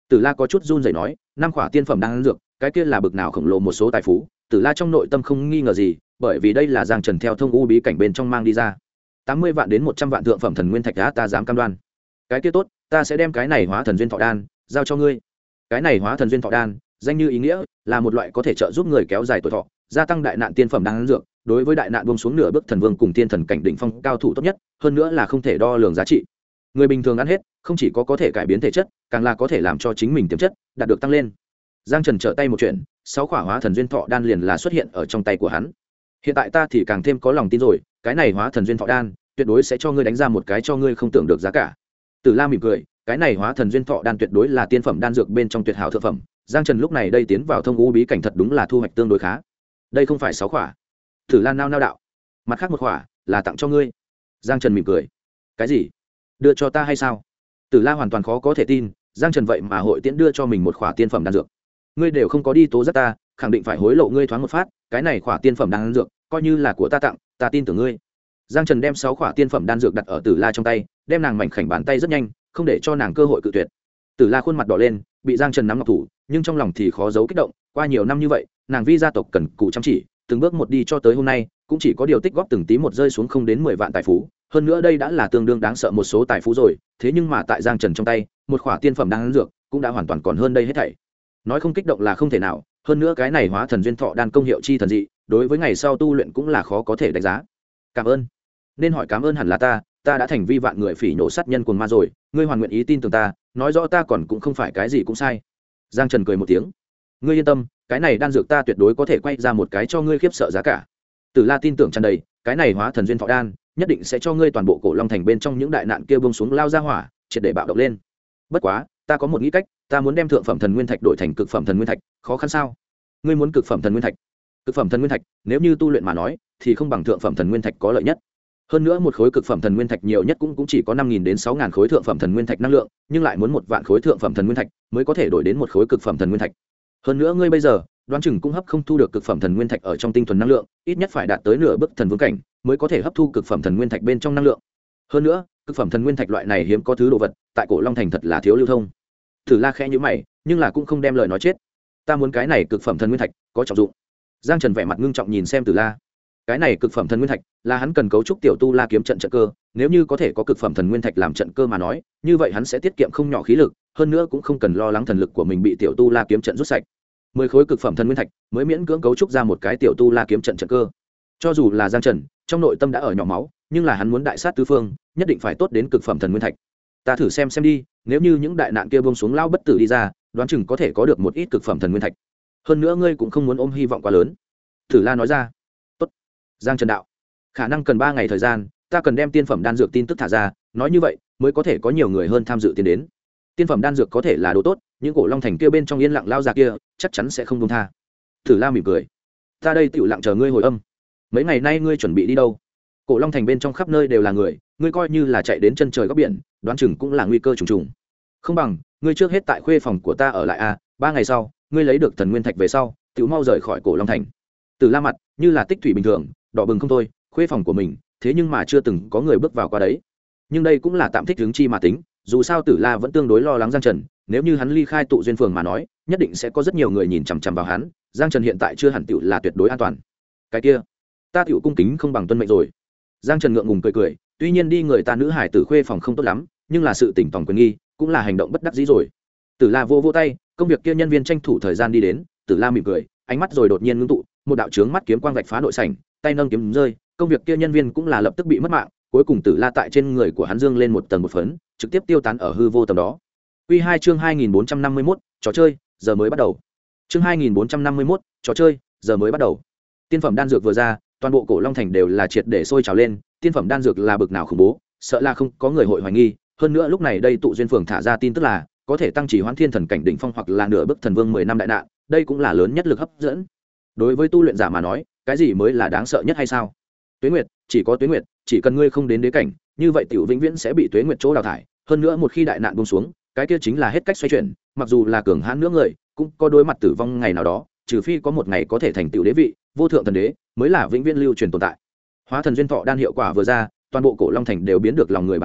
S1: Tử La có chút run rẩy nói, năm khỏa tiên phẩm đan dược, cái kia là bực nào khổng lồ một số tài phú. Tử La trong nội tâm không nghi ngờ gì, bởi vì đây là Giang Trần theo thông u bí cảnh bên trong mang đi ra. 80 vạn đến 100 vạn thượng phẩm thần nguyên thạch đã ta dám cam đoan. Cái kia tốt, ta sẽ đem cái này hóa thần duyên thọ đan giao cho ngươi. Cái này hóa thần duyên thọ đan, danh như ý nghĩa, là một loại có thể trợ giúp người kéo dài tuổi thọ, gia tăng đại nạn tiên phẩm đan dược, đối với đại nạn buông xuống nửa bước thần vương cùng tiên thần cảnh đỉnh phong cao thủ tốt nhất, hơn nữa là không thể đo lường giá trị. Người bình thường ăn hết, không chỉ có thể cải biến thể chất, càng là có thể làm cho chính mình tiềm chất đạt được tăng lên. Giang Trần trở tay một chuyện, 6 khỏa hóa thần duyên thọ đan liền là xuất hiện ở trong tay của hắn. Hiện tại ta thì càng thêm có lòng tin rồi, cái này hóa thần duyên thọ đan tuyệt đối sẽ cho ngươi đánh ra một cái cho ngươi không tưởng được giá cả. Tử La mỉm cười, cái này hóa thần duyên thọ đan tuyệt đối là tiên phẩm đan dược bên trong tuyệt hảo thượng phẩm. Giang Trần lúc này đây tiến vào thông u bí cảnh thật đúng là thu hoạch tương đối khá. Đây không phải 6 khỏa. Tử La nao nao đạo, mặt khác một khỏa là tặng cho ngươi. Giang Trần mỉm cười, cái gì? Đưa cho ta hay sao? Tử La hoàn toàn khó có thể tin, Giang Trần vậy mà hội tiễn đưa cho mình một khỏa tiên phẩm đan dược. Ngươi đều không có đi tố giác ta, khẳng định phải hối lộ ngươi thoáng một phát, cái này khỏa tiên phẩm đan dược coi như là của ta tặng, ta tin tưởng ngươi. Giang Trần đem 6 khỏa tiên phẩm đan dược đặt ở Tử La trong tay, đem nàng mảnh khảnh bàn tay rất nhanh, không để cho nàng cơ hội cự tuyệt. Tử La khuôn mặt đỏ lên, bị Giang Trần nắm ngọc thủ, nhưng trong lòng thì khó giấu kích động, qua nhiều năm như vậy, nàng vi gia tộc cần cù chăm chỉ, từng bước một đi cho tới hôm nay, cũng chỉ có điều tích góp từng tí một rơi xuống không đến 10 vạn tài phú, hơn nữa đây đã là tương đương đáng sợ một số tài phú rồi, thế nhưng mà tại Giang Trần trong tay, một khỏa tiên phẩm đan dược cũng đã hoàn toàn còn hơn đây hết thảy. Nói không kích động là không thể nào, hơn nữa cái này hóa thần duyên thọ đan công hiệu chi thần dị, đối với ngày sau tu luyện cũng là khó có thể đánh giá. Cảm ơn. Nên hỏi cảm ơn hẳn là ta đã thành vi vạn người phỉ nhổ sát nhân cuồng ma rồi, ngươi hoàn nguyện ý tin tưởng ta, nói rõ ta còn cũng không phải cái gì cũng sai. Giang Trần cười một tiếng, ngươi yên tâm, cái này đan dược ta tuyệt đối có thể quay ra một cái cho ngươi khiếp sợ giá cả. Tử La tin tưởng tràn đầy, cái này hóa thần duyên thọ đan nhất định sẽ cho ngươi toàn bộ cổ long thành bên trong những đại nạn kia buông xuống lao ra hỏa, triệt để bạo động lên. Bất quá, ta có một nghĩ cách, ta muốn đem thượng phẩm thần nguyên thạch đổi thành cực phẩm thần nguyên thạch, khó khăn sao? Ngươi muốn cực phẩm thần nguyên thạch? Cực phẩm thần nguyên thạch, nếu như tu luyện mà nói, thì không bằng thượng phẩm thần nguyên thạch có lợi nhất. Hơn nữa một khối cực phẩm thần nguyên thạch nhiều nhất cũng chỉ có 5.000 đến 6.000 khối thượng phẩm thần nguyên thạch năng lượng, nhưng lại muốn 1 vạn khối thượng phẩm thần nguyên thạch mới có thể đổi đến một khối cực phẩm thần nguyên thạch. Hơn nữa ngươi bây giờ, đoán chừng cũng hấp không thu được cực phẩm thần nguyên thạch ở trong tinh thuần năng lượng, ít nhất phải đạt tới nửa bước thần vương cảnh mới có thể hấp thu cực phẩm thần nguyên thạch bên trong năng lượng. Hơn nữa, cực phẩm thần nguyên thạch loại này hiếm có thứ đồ vật, tại cổ long thành thật là thiếu lưu thông. Tử La khẽ nhíu mày, nhưng là cũng không đem lời nói chết. Ta muốn cái này cực phẩm thần nguyên thạch có trọng dụng. Giang Trần vẻ mặt ngưng trọng nhìn xem Tử La. Cái này cực phẩm thần nguyên thạch là hắn cần cấu trúc tiểu tu la kiếm trận trận cơ, nếu như có thể có cực phẩm thần nguyên thạch làm trận cơ mà nói, như vậy hắn sẽ tiết kiệm không nhỏ khí lực, hơn nữa cũng không cần lo lắng thần lực của mình bị tiểu tu la kiếm trận rút sạch. 10 khối cực phẩm thần nguyên thạch mới miễn cưỡng cấu trúc ra một cái tiểu tu la kiếm trận trận cơ. Cho dù là Giang Trần, trong nội tâm đã ở nhỏ máu, nhưng là hắn muốn đại sát tứ phương, nhất định phải tốt đến cực phẩm thần nguyên thạch. Ta thử xem đi, nếu như những đại nạn kia buông xuống lao bất tử đi ra, đoán chừng có thể có được một ít cực phẩm thần nguyên thạch. Hơn nữa ngươi cũng không muốn ôm hy vọng quá lớn. Tử La nói ra. Tốt. Giang Trần đạo, khả năng cần 3 ngày thời gian, ta cần đem tiên phẩm đan dược tin tức thả ra, nói như vậy mới có thể có nhiều người hơn tham dự tiến đến. Tiên phẩm đan dược có thể là đồ tốt, những cổ long thành kia bên trong yên lặng lao ra kia chắc chắn sẽ không buông tha. Tử La mỉm cười, ta đây tiểu lặng chờ ngươi hồi âm. Mấy ngày nay ngươi chuẩn bị đi đâu? Cổ long thành bên trong khắp nơi đều là người, ngươi coi như là chạy đến chân trời góc biển, đoán chừng cũng là nguy cơ trùng trùng. Không bằng ngươi trước hết tại khuê phòng của ta ở lại a, 3 ngày sau ngươi lấy được thần nguyên thạch về sau tiểu mau rời khỏi cổ long thành. Tử La mặt như là tích thủy bình thường đỏ bừng không thôi, khuê phòng của mình thế nhưng mà chưa từng có người bước vào qua đấy. Nhưng đây cũng là tạm thích hướng chi mà tính, dù sao Tử La vẫn tương đối lo lắng Giang Trần, nếu như hắn ly khai tụ duyên phường mà nói, nhất định sẽ có rất nhiều người nhìn chằm chằm vào hắn. Giang Trần hiện tại chưa hẳn tiểu là tuyệt đối an toàn. Cái kia, ta tiểu cung kính không bằng tuân mệnh rồi. Giang Trần ngượng ngùng cười cười, tuy nhiên đi người ta nữ hải tử khuê phòng không tốt lắm, nhưng là sự tỉnh tòng quyền nghi, cũng là hành động bất đắc dĩ rồi. Tử La vô tay, công việc kia nhân viên tranh thủ thời gian đi đến, Tử La mỉm cười, ánh mắt rồi đột nhiên ngưng tụ, một đạo chướng mắt kiếm quang vạch phá nội sảnh, tay nâng kiếm rơi, công việc kia nhân viên cũng là lập tức bị mất mạng, cuối cùng Tử La tại trên người của hắn dương lên một tầng một phấn, trực tiếp tiêu tán ở hư vô tầm đó. Quy 2 chương 2451, trò chơi, giờ mới bắt đầu. Chương 2451, trò chơi, giờ mới bắt đầu. Tiên phẩm đan dược vừa ra, toàn bộ cổ long thành đều là triệt để sôi trào lên, tiên phẩm đan dược là bực nào khủng bố, sợ là không có người hội hoài nghi, hơn nữa lúc này đây tụ duyên phường thả ra tin tức là có thể tăng chỉ hoãn thiên thần cảnh đỉnh phong hoặc là nửa bước thần vương 10 năm đại nạn, đây cũng là lớn nhất lực hấp dẫn. Đối với tu luyện giả mà nói, cái gì mới là đáng sợ nhất hay sao? Tuế nguyệt, chỉ có tuế nguyệt, chỉ cần ngươi không đến đế cảnh, như vậy tiểu vĩnh viễn sẽ bị tuế nguyệt chỗ đào thải, hơn nữa một khi đại nạn buông xuống, cái kia chính là hết cách xoay chuyển, mặc dù là cường hãn nữa người, cũng có đối mặt tử vong ngày nào đó, trừ phi có một ngày có thể thành tựu đế vị, vô thượng thần đế, mới là vĩnh viễn lưu truyền tồn tại. Hóa thần duyên thọ đan hiệu quả vừa ra, toàn bộ cổ long thành đều biến được lòng người bàng hoàng,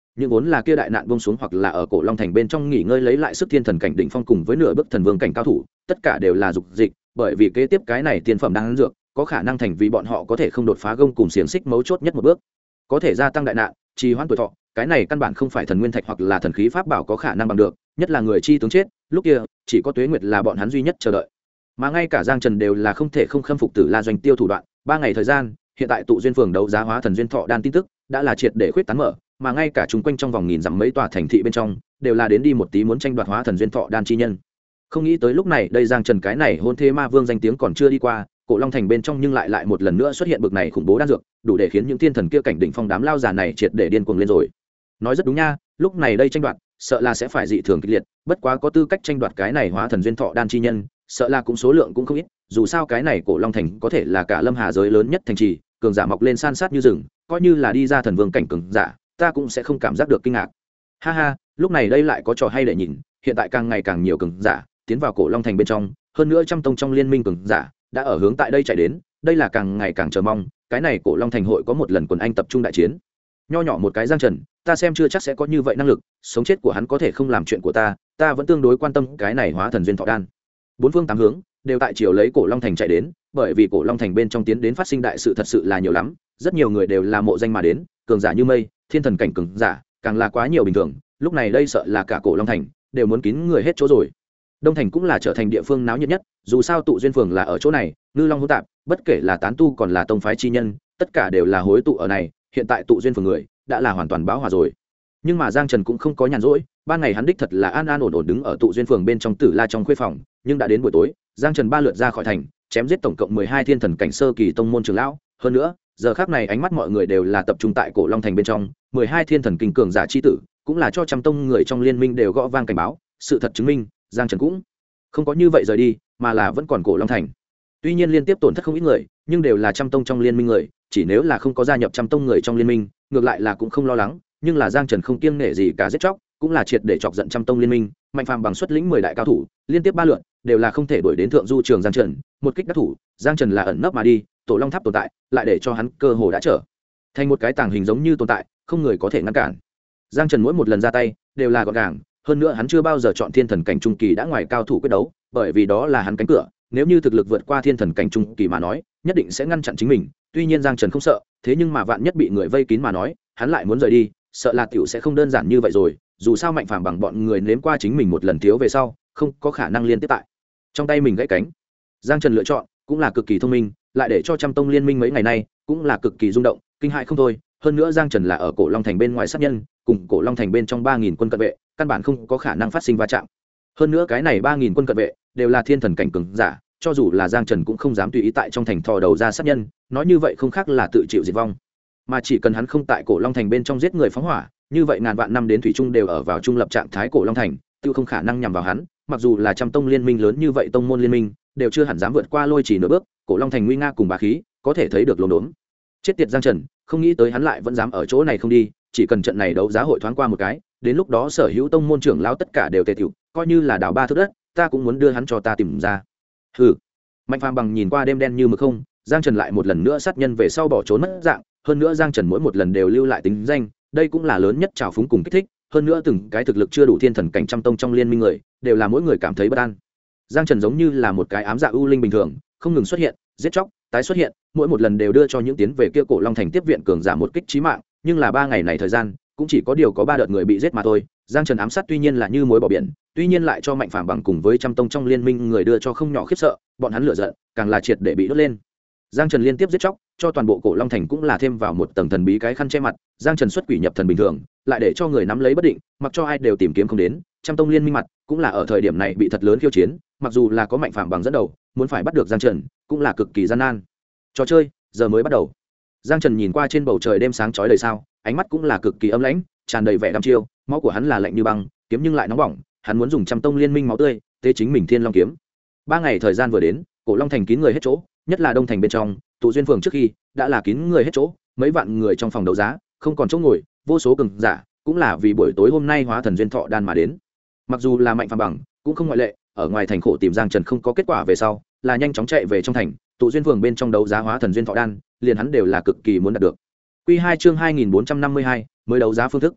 S1: những vốn là kia đại nạn bông xuống hoặc là ở cổ long thành bên trong nghỉ ngơi lấy lại sức thiên thần cảnh đỉnh phong cùng với nửa bước thần vương cảnh cao thủ tất cả đều là dục dịch, bởi vì kế tiếp cái này tiên phẩm đang dược có khả năng thành vì bọn họ có thể không đột phá gông cùng xiềng xích mấu chốt nhất một bước, có thể gia tăng đại nạn trì hoãn tuổi thọ. Cái này căn bản không phải thần nguyên thạch hoặc là thần khí pháp bảo có khả năng bằng được, nhất là người chi tướng chết lúc kia chỉ có tuế nguyệt là bọn hắn duy nhất chờ đợi. Mà ngay cả Giang Trần đều là không thể không khâm phục Tử La doanh tiêu thủ đoạn. 3 ngày thời gian, hiện tại tụ duyên phường đấu giá hóa thần duyên thọ đan tin tức đã là triệt để khuyết tán mở, mà ngay cả chúng quanh trong vòng nghìn dặm mấy tòa thành thị bên trong đều là đến đi một tí muốn tranh đoạt hóa thần duyên thọ đan chi nhân. Không nghĩ tới lúc này đây Giang Trần cái này hôn thế ma vương danh tiếng còn chưa đi qua, cổ long thành bên trong nhưng lại một lần nữa xuất hiện bực này khủng bố đan dược, đủ để khiến những thiên thần kia cảnh đỉnh phong đám lao già này triệt để điên cuồng lên rồi. Nói rất đúng nha, lúc này đây tranh đoạt sợ là sẽ phải dị thường kịch liệt, bất quá có tư cách tranh đoạt cái này hóa thần duyên thọ đan chi nhân sợ là cũng số lượng cũng không ít, dù sao cái này cổ long thành có thể là cả lâm hà giới lớn nhất thành trì, cường giả mọc lên san sát như rừng, coi như là đi ra thần vương cảnh cường giả ta cũng sẽ không cảm giác được kinh ngạc. Ha ha, lúc này đây lại có trò hay để nhìn, hiện tại càng ngày càng nhiều cường giả tiến vào cổ long thành bên trong, hơn nữa trăm tông trong liên minh cường giả đã ở hướng tại đây chạy đến, đây là càng ngày càng chờ mong cái này cổ long thành hội có một lần quần anh tập trung đại chiến. Nho nhỏ một cái Giang Trần, ta xem chưa chắc sẽ có như vậy năng lực, sống chết của hắn có thể không làm chuyện của ta vẫn tương đối quan tâm cái này hóa thần duyên thọ đan. Bốn phương tám hướng đều tại chiều lấy cổ long thành chạy đến, bởi vì cổ long thành bên trong tiến đến phát sinh đại sự thật sự là nhiều lắm, rất nhiều người đều là mộ danh mà đến, cường giả như mây, thiên thần cảnh cường giả càng là quá nhiều bình thường, lúc này đây sợ là cả cổ long thành đều muốn kín người hết chỗ rồi. Đông thành cũng là trở thành địa phương náo nhiệt nhất, dù sao tụ duyên phường là ở chỗ này, ngư long hỗn tạp, bất kể là tán tu còn là tông phái chi nhân, tất cả đều là hối tụ ở này, hiện tại tụ duyên phường người đã là hoàn toàn báo hòa rồi. Nhưng mà Giang Trần cũng không có nhàn rỗi, ban ngày hắn đích thật là an an ổn ổn đứng ở tụ duyên phường bên trong Tử La trong khuê phòng, nhưng đã đến buổi tối, Giang Trần ba lượt ra khỏi thành, chém giết tổng cộng 12 thiên thần cảnh sơ kỳ tông môn trưởng lão, hơn nữa, giờ khắc này ánh mắt mọi người đều là tập trung tại cổ long thành bên trong, 12 thiên thần kinh cường giả chi tử, cũng là cho trăm tông người trong liên minh đều gõ vang cảnh báo, sự thật chứng minh, Giang Trần cũng không có như vậy rời đi, mà là vẫn còn cổ long thành. Tuy nhiên liên tiếp tổn thất không ít người, nhưng đều là trăm tông trong liên minh người, chỉ nếu là không có gia nhập trăm tông người trong liên minh, ngược lại là cũng không lo lắng, nhưng là Giang Trần không kiêng nể gì cả giết chóc, cũng là triệt để chọc giận trăm tông liên minh, Mạnh Phàm bằng xuất lĩnh 10 đại cao thủ, liên tiếp 3 lượt, đều là không thể đuổi đến thượng du trường Giang Trần, một kích đắc thủ, Giang Trần là ẩn nấp mà đi, tổ long tháp tồn tại, lại để cho hắn cơ hồ đã trở thành một cái tàng hình giống như tồn tại, không người có thể ngăn cản. Giang Trần mỗi một lần ra tay, đều là gọn gàng, hơn nữa hắn chưa bao giờ chọn thiên thần cảnh trung kỳ đã ngoài cao thủ quyết đấu, bởi vì đó là hắn cánh cửa, nếu như thực lực vượt qua thiên thần cảnh trung kỳ mà nói, nhất định sẽ ngăn chặn chính mình. Tuy nhiên Giang Trần không sợ, thế nhưng mà vạn nhất bị người vây kín mà nói, hắn lại muốn rời đi, sợ là tiểu sẽ không đơn giản như vậy rồi, dù sao Mạnh Phàm bằng bọn người nếm qua chính mình một lần thiếu về sau, không có khả năng liên tiếp tại trong tay mình gãy cánh. Giang Trần lựa chọn cũng là cực kỳ thông minh, lại để cho trăm tông liên minh mấy ngày nay cũng là cực kỳ rung động, kinh hãi không thôi. Hơn nữa Giang Trần là ở cổ long thành bên ngoài sát nhân, cùng cổ long thành bên trong 3000 quân cận vệ, căn bản không có khả năng phát sinh va chạm. Hơn nữa cái này 3000 quân cận vệ đều là thiên thần cảnh cường giả, cho dù là Giang Trần cũng không dám tùy ý tại trong thành thò đầu ra sát nhân, nói như vậy không khác là tự chịu diệt vong. Mà chỉ cần hắn không tại cổ long thành bên trong giết người phóng hỏa, như vậy ngàn vạn năm đến thủy trung đều ở vào trung lập trạng thái cổ long thành, tiêu không khả năng nhằm vào hắn. Mặc dù là trăm tông liên minh lớn như vậy, tông môn liên minh đều chưa hẳn dám vượt qua lôi chỉ nửa bước, cổ long thành nguy nga cùng bá khí có thể thấy được lốm đốm. Chết tiệt Giang Trần, không nghĩ tới hắn lại vẫn dám ở chỗ này không đi, chỉ cần trận này đấu giá hội thoáng qua một cái, đến lúc đó sở hữu tông môn trưởng lão tất cả đều tề tiểu, coi như là đào ba thước đất, ta cũng muốn đưa hắn cho ta tìm ra. Hừ. Mạnh Phàm bằng nhìn qua đêm đen như mực không, Giang Trần lại một lần nữa sát nhân về sau bỏ trốn mất dạng, hơn nữa Giang Trần mỗi một lần đều lưu lại tính danh, đây cũng là lớn nhất trào phúng cùng kích thích, hơn nữa từng cái thực lực chưa đủ thiên thần cảnh trăm tông trong liên minh người, đều là mỗi người cảm thấy bất an. Giang Trần giống như là một cái ám dạ ưu linh bình thường, không ngừng xuất hiện, giết chóc, tái xuất hiện, mỗi một lần đều đưa cho những tiến về kia cổ long thành tiếp viện cường giả một kích chí mạng, nhưng là 3 ngày này thời gian, cũng chỉ có điều có 3 đợt người bị giết mà thôi. Giang Trần ám sát tuy nhiên là như muối bỏ biển, tuy nhiên lại cho Mạnh Phàm bằng cùng với trăm tông trong liên minh người đưa cho không nhỏ khiếp sợ, bọn hắn lửa giận càng là triệt để bị đốt lên. Giang Trần liên tiếp giết chóc, cho toàn bộ cổ long thành cũng là thêm vào một tầng thần bí cái khăn che mặt. Giang Trần xuất quỷ nhập thần bình thường, lại để cho người nắm lấy bất định, mặc cho ai đều tìm kiếm không đến. Trăm tông liên minh mặt cũng là ở thời điểm này bị thật lớn khiêu chiến, mặc dù là có Mạnh Phàm bằng dẫn đầu, muốn phải bắt được Giang Trần cũng là cực kỳ gian nan. Trò chơi giờ mới bắt đầu. Giang Trần nhìn qua trên bầu trời đêm sáng chói đầy sao, ánh mắt cũng là cực kỳ âm lãnh, tràn đầy vẻ đăm chiêu, máu của hắn là lạnh như băng, kiếm nhưng lại nóng bỏng, hắn muốn dùng trăm tông liên minh máu tươi tế chính mình Thiên Long kiếm. 3 ngày thời gian vừa đến, cổ long thành kín người hết chỗ, nhất là đông thành bên trong, tụ duyên phường trước khi đã là kín người hết chỗ, mấy vạn người trong phòng đấu giá, không còn chỗ ngồi, vô số cường giả cũng là vì buổi tối hôm nay hóa thần duyên thọ đan mà đến. Mặc dù là Mạnh Phàm bằng cũng không ngoại lệ, ở ngoài thành khổ tìm Giang Trần không có kết quả về sau, là nhanh chóng chạy về trong thành, tụ duyên phường bên trong đấu giá hóa thần duyên thọ đan, liền hắn đều là cực kỳ muốn đạt được. Quy 2 chương 2452, mới đấu giá phương thức.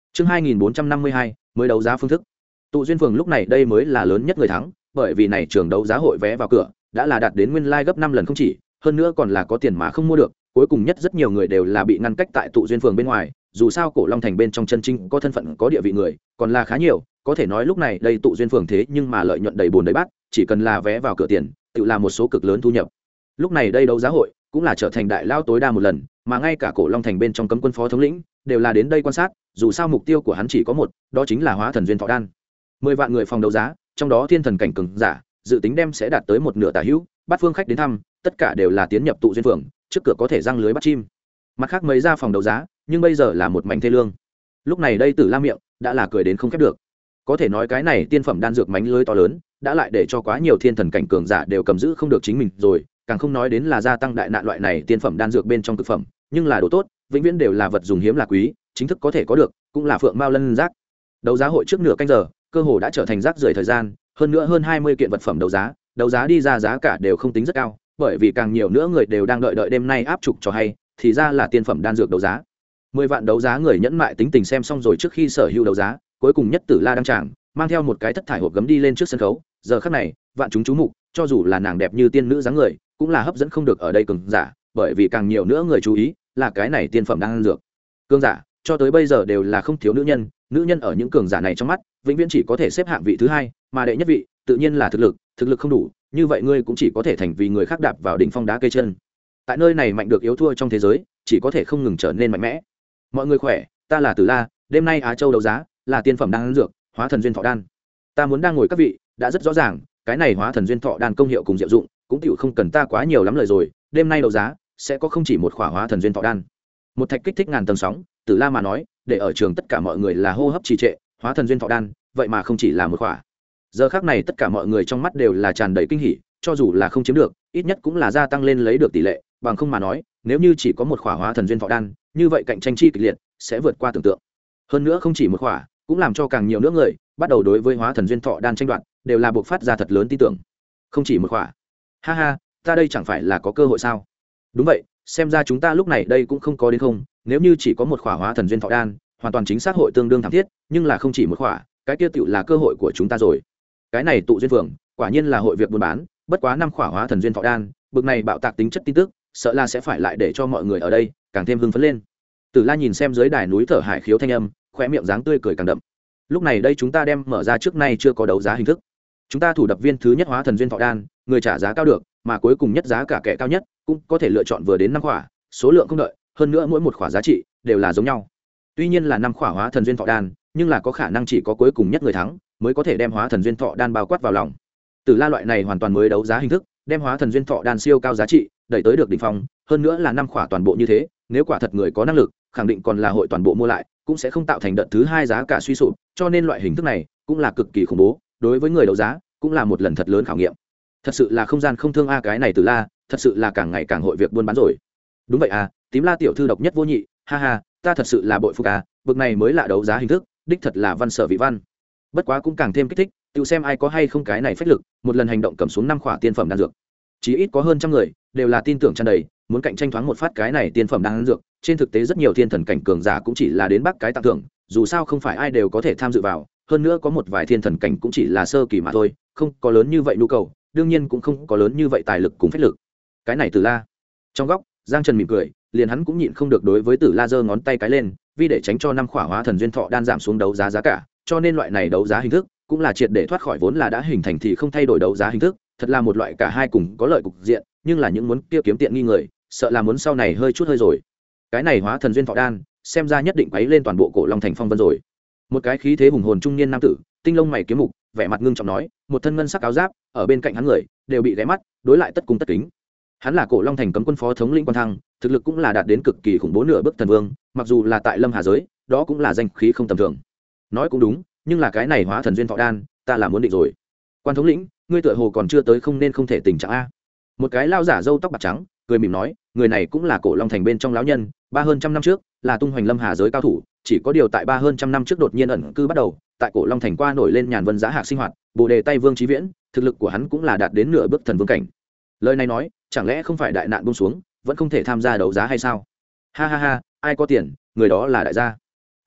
S1: Chương 2452, mới đấu giá phương thức. Tụ duyên phường lúc này đây mới là lớn nhất người thắng, bởi vì này trường đấu giá hội vé vào cửa đã là đạt đến nguyên lai gấp 5 lần không chỉ, hơn nữa còn là có tiền mà không mua được, cuối cùng nhất rất nhiều người đều là bị ngăn cách tại tụ duyên phường bên ngoài, dù sao cổ long thành bên trong chân chính có thân phận có địa vị người, còn là khá nhiều, có thể nói lúc này đây tụ duyên phường thế nhưng mà lợi nhuận đầy bồn đầy bát, chỉ cần là vé vào cửa tiền, tự là một số cực lớn thu nhập. Lúc này đây đấu giá hội cũng là trở thành đại lao tối đa một lần, mà ngay cả cổ long thành bên trong cấm quân phó thống lĩnh đều là đến đây quan sát, dù sao mục tiêu của hắn chỉ có một, đó chính là hóa thần duyên thọ đan. 10 vạn người phòng đấu giá, trong đó thiên thần cảnh cường giả dự tính đem sẽ đạt tới một nửa tả hữu, bắt phương khách đến thăm tất cả đều là tiến nhập tụ duyên phường, trước cửa có thể răng lưới bắt chim. Mặt khác mấy ra phòng đấu giá, nhưng bây giờ là một mảnh thê lương. Lúc này đây Tử La miệng đã là cười đến không khép được, có thể nói cái này tiên phẩm đan dược mánh lưới to lớn đã lại để cho quá nhiều thiên thần cảnh cường giả đều cầm giữ không được chính mình rồi, càng không nói đến là gia tăng đại nạn loại này tiên phẩm đan dược bên trong thực phẩm, nhưng là đồ tốt vĩnh viễn đều là vật dùng hiếm là quý, chính thức có thể có được cũng là phượng mao lân giác. Đấu giá hội trước nửa canh giờ cơ hồ đã trở thành rác rưởi thời gian, hơn nữa hơn 20 kiện vật phẩm đấu giá đi ra giá cả đều không tính rất cao, bởi vì càng nhiều nữa người đều đang đợi đêm nay áp trục cho hay, thì ra là tiên phẩm đan dược đấu giá. 10 vạn đấu giá người nhẫn mại tính tình xem xong rồi trước khi sở hữu đấu giá, cuối cùng nhất Tử La đăng tràng, mang theo một cái thất thải hộp gấm đi lên trước sân khấu, giờ khắc này vạn chúng chú mục, cho dù là nàng đẹp như tiên nữ dáng người cũng là hấp dẫn không được ở đây cường giả, bởi vì càng nhiều nữa người chú ý là cái này tiên phẩm đan dược. Cường giả cho tới bây giờ đều là không thiếu nữ nhân ở những cường giả này trong mắt vĩnh viễn chỉ có thể xếp hạng vị thứ hai, mà đệ nhất vị tự nhiên là thực lực không đủ, như vậy ngươi cũng chỉ có thể thành vì người khác đạp vào đỉnh phong đá cây chân. Tại nơi này mạnh được yếu thua trong thế giới, chỉ có thể không ngừng trở nên mạnh mẽ. Mọi người khỏe, ta là Tử La, đêm nay Á Châu đấu giá là tiên phẩm đan dược, hóa thần duyên thọ đan. Ta muốn đang ngồi các vị đã rất rõ ràng, cái này hóa thần duyên thọ đan công hiệu cùng diệu dụng, cũng tiểu không cần ta quá nhiều lắm lời rồi, đêm nay đấu giá sẽ có không chỉ một khỏa hóa thần duyên thọ đan. Một thạch kích thích ngàn tầng sóng, Tử La mà nói, để ở trường tất cả mọi người là hô hấp trì trệ, hóa thần duyên thọ đan, vậy mà không chỉ là một khỏa. Giờ khắc này tất cả mọi người trong mắt đều là tràn đầy kinh hỉ, cho dù là không chiếm được, ít nhất cũng là gia tăng lên lấy được tỷ lệ, bằng không mà nói, nếu như chỉ có một khỏa hóa thần duyên thọ đan, như vậy cạnh tranh chi kịch liệt sẽ vượt qua tưởng tượng. Hơn nữa không chỉ một khỏa, cũng làm cho càng nhiều nữa người bắt đầu đối với hóa thần duyên thọ đan tranh đoạt, đều là buộc phát ra thật lớn tin tưởng. Không chỉ một khỏa. Ha ha, ta đây chẳng phải là có cơ hội sao? Đúng vậy, xem ra chúng ta lúc này đây cũng không có đến không, nếu như chỉ có một khỏa hóa thần duyên thọ đan, hoàn toàn chính xác hội tương đương thảm thiết, nhưng là không chỉ một khỏa, cái kia tựu là cơ hội của chúng ta rồi. Cái này tụ duyên phường, quả nhiên là hội việc buôn bán, bất quá 5 khỏa hóa thần duyên thọ đan, bực này bạo tạc tính chất tin tức, sợ là sẽ phải lại để cho mọi người ở đây càng thêm hưng phấn lên. Tử La nhìn xem dưới đài núi thở hải khiếu thanh âm, khóe miệng dáng tươi cười càng đậm. Lúc này đây chúng ta đem mở ra trước nay chưa có đấu giá hình thức. Chúng ta thủ đập viên thứ nhất hóa thần duyên thọ đan, người trả giá cao được, mà cuối cùng nhất giá cả kẻ cao nhất, cũng có thể lựa chọn vừa đến 5 khỏa, số lượng không đợi, hơn nữa mỗi một khỏa giá trị đều là giống nhau. Tuy nhiên là 5 khỏa hóa thần duyên thọ đan, nhưng là có khả năng chỉ có cuối cùng nhất người thắng mới có thể đem hóa thần duyên thọ đan bao quát vào lòng. Tử La loại này hoàn toàn mới đấu giá hình thức, đem hóa thần duyên thọ đan siêu cao giá trị đẩy tới được đỉnh phong, hơn nữa là 5 khỏa toàn bộ như thế, nếu quả thật người có năng lực, khẳng định còn là hội toàn bộ mua lại, cũng sẽ không tạo thành đợt thứ 2 giá cả suy sụp, cho nên loại hình thức này cũng là cực kỳ khủng bố, đối với người đấu giá cũng là một lần thật lớn khảo nghiệm. Thật sự là không gian không thương a, cái này Tử La, thật sự là càng ngày càng hội việc buôn bán rồi. Đúng vậy à, Tím La tiểu thư độc nhất vô nhị, ha ha, ta thật sự là bội phục à, bực này mới là đấu giá hình thức, đích thật là văn sở vị văn. Bất quá cũng càng thêm kích thích, tự xem ai có hay không cái này phách lực, một lần hành động cầm xuống 5 khỏa tiên phẩm đan dược. Chỉ ít có hơn trăm người đều là tin tưởng tràn đầy, muốn cạnh tranh thoáng một phát cái này tiên phẩm đan dược. Trên thực tế rất nhiều thiên thần cảnh cường giả cũng chỉ là đến bắt cái tặng thưởng, dù sao không phải ai đều có thể tham dự vào, hơn nữa có một vài thiên thần cảnh cũng chỉ là sơ kỳ mà thôi, không có lớn như vậy nhu cầu, đương nhiên cũng không có lớn như vậy tài lực cùng phách lực. Cái này Tử La. Trong góc, Giang Trần mỉm cười, liền hắn cũng nhịn không được đối với Tử La giơ ngón tay cái lên, vì để tránh cho 5 khỏa hóa thần duyên thọ đan giảm xuống đấu giá giá cả, cho nên loại này đấu giá hình thức cũng là triệt để thoát khỏi vốn là đã hình thành thì không thay đổi đấu giá hình thức, thật là một loại cả hai cùng có lợi cục diện, nhưng là những muốn kia kiếm tiện nghi người, sợ là muốn sau này hơi chút hơi rồi. Cái này hóa thần duyên thọ đan, xem ra nhất định quấy lên toàn bộ cổ Long thành phong vân rồi. Một cái khí thế hùng hồn trung niên nam tử, tinh lông mày kiếm mục, vẻ mặt ngưng trọng nói, một thân ngân sắc áo giáp, ở bên cạnh hắn người đều bị ghé mắt, đối lại tất cung tất kính. Hắn là cổ Long thành cấm quân phó thống lĩnh Quan Thăng, thực lực cũng là đạt đến cực kỳ khủng bố nửa bước thần vương, mặc dù là tại Lâm Hà giới, đó cũng là danh khí không tầm thường. Nói cũng đúng, nhưng là cái này hóa thần duyên thọ đan, ta là muốn định rồi. Quan thống lĩnh, ngươi tựa hồ còn chưa tới không nên không thể tình trạng a. Một cái lao giả râu tóc bạc trắng, cười mỉm nói, người này cũng là cổ Long thành bên trong lão nhân, hơn trăm năm trước, là tung hoành Lâm Hà giới cao thủ, chỉ có điều tại hơn trăm năm trước đột nhiên ẩn cư bắt đầu, tại cổ Long thành qua nổi lên nhàn vân giá hạc sinh hoạt, Bồ đề tay Vương Chí Viễn, thực lực của hắn cũng là đạt đến nửa bước thần vương cảnh. Lời này nói, chẳng lẽ không phải đại nạn buông xuống, vẫn không thể tham gia đấu giá hay sao? Ha ha ha, ai có tiền, người đó là đại gia.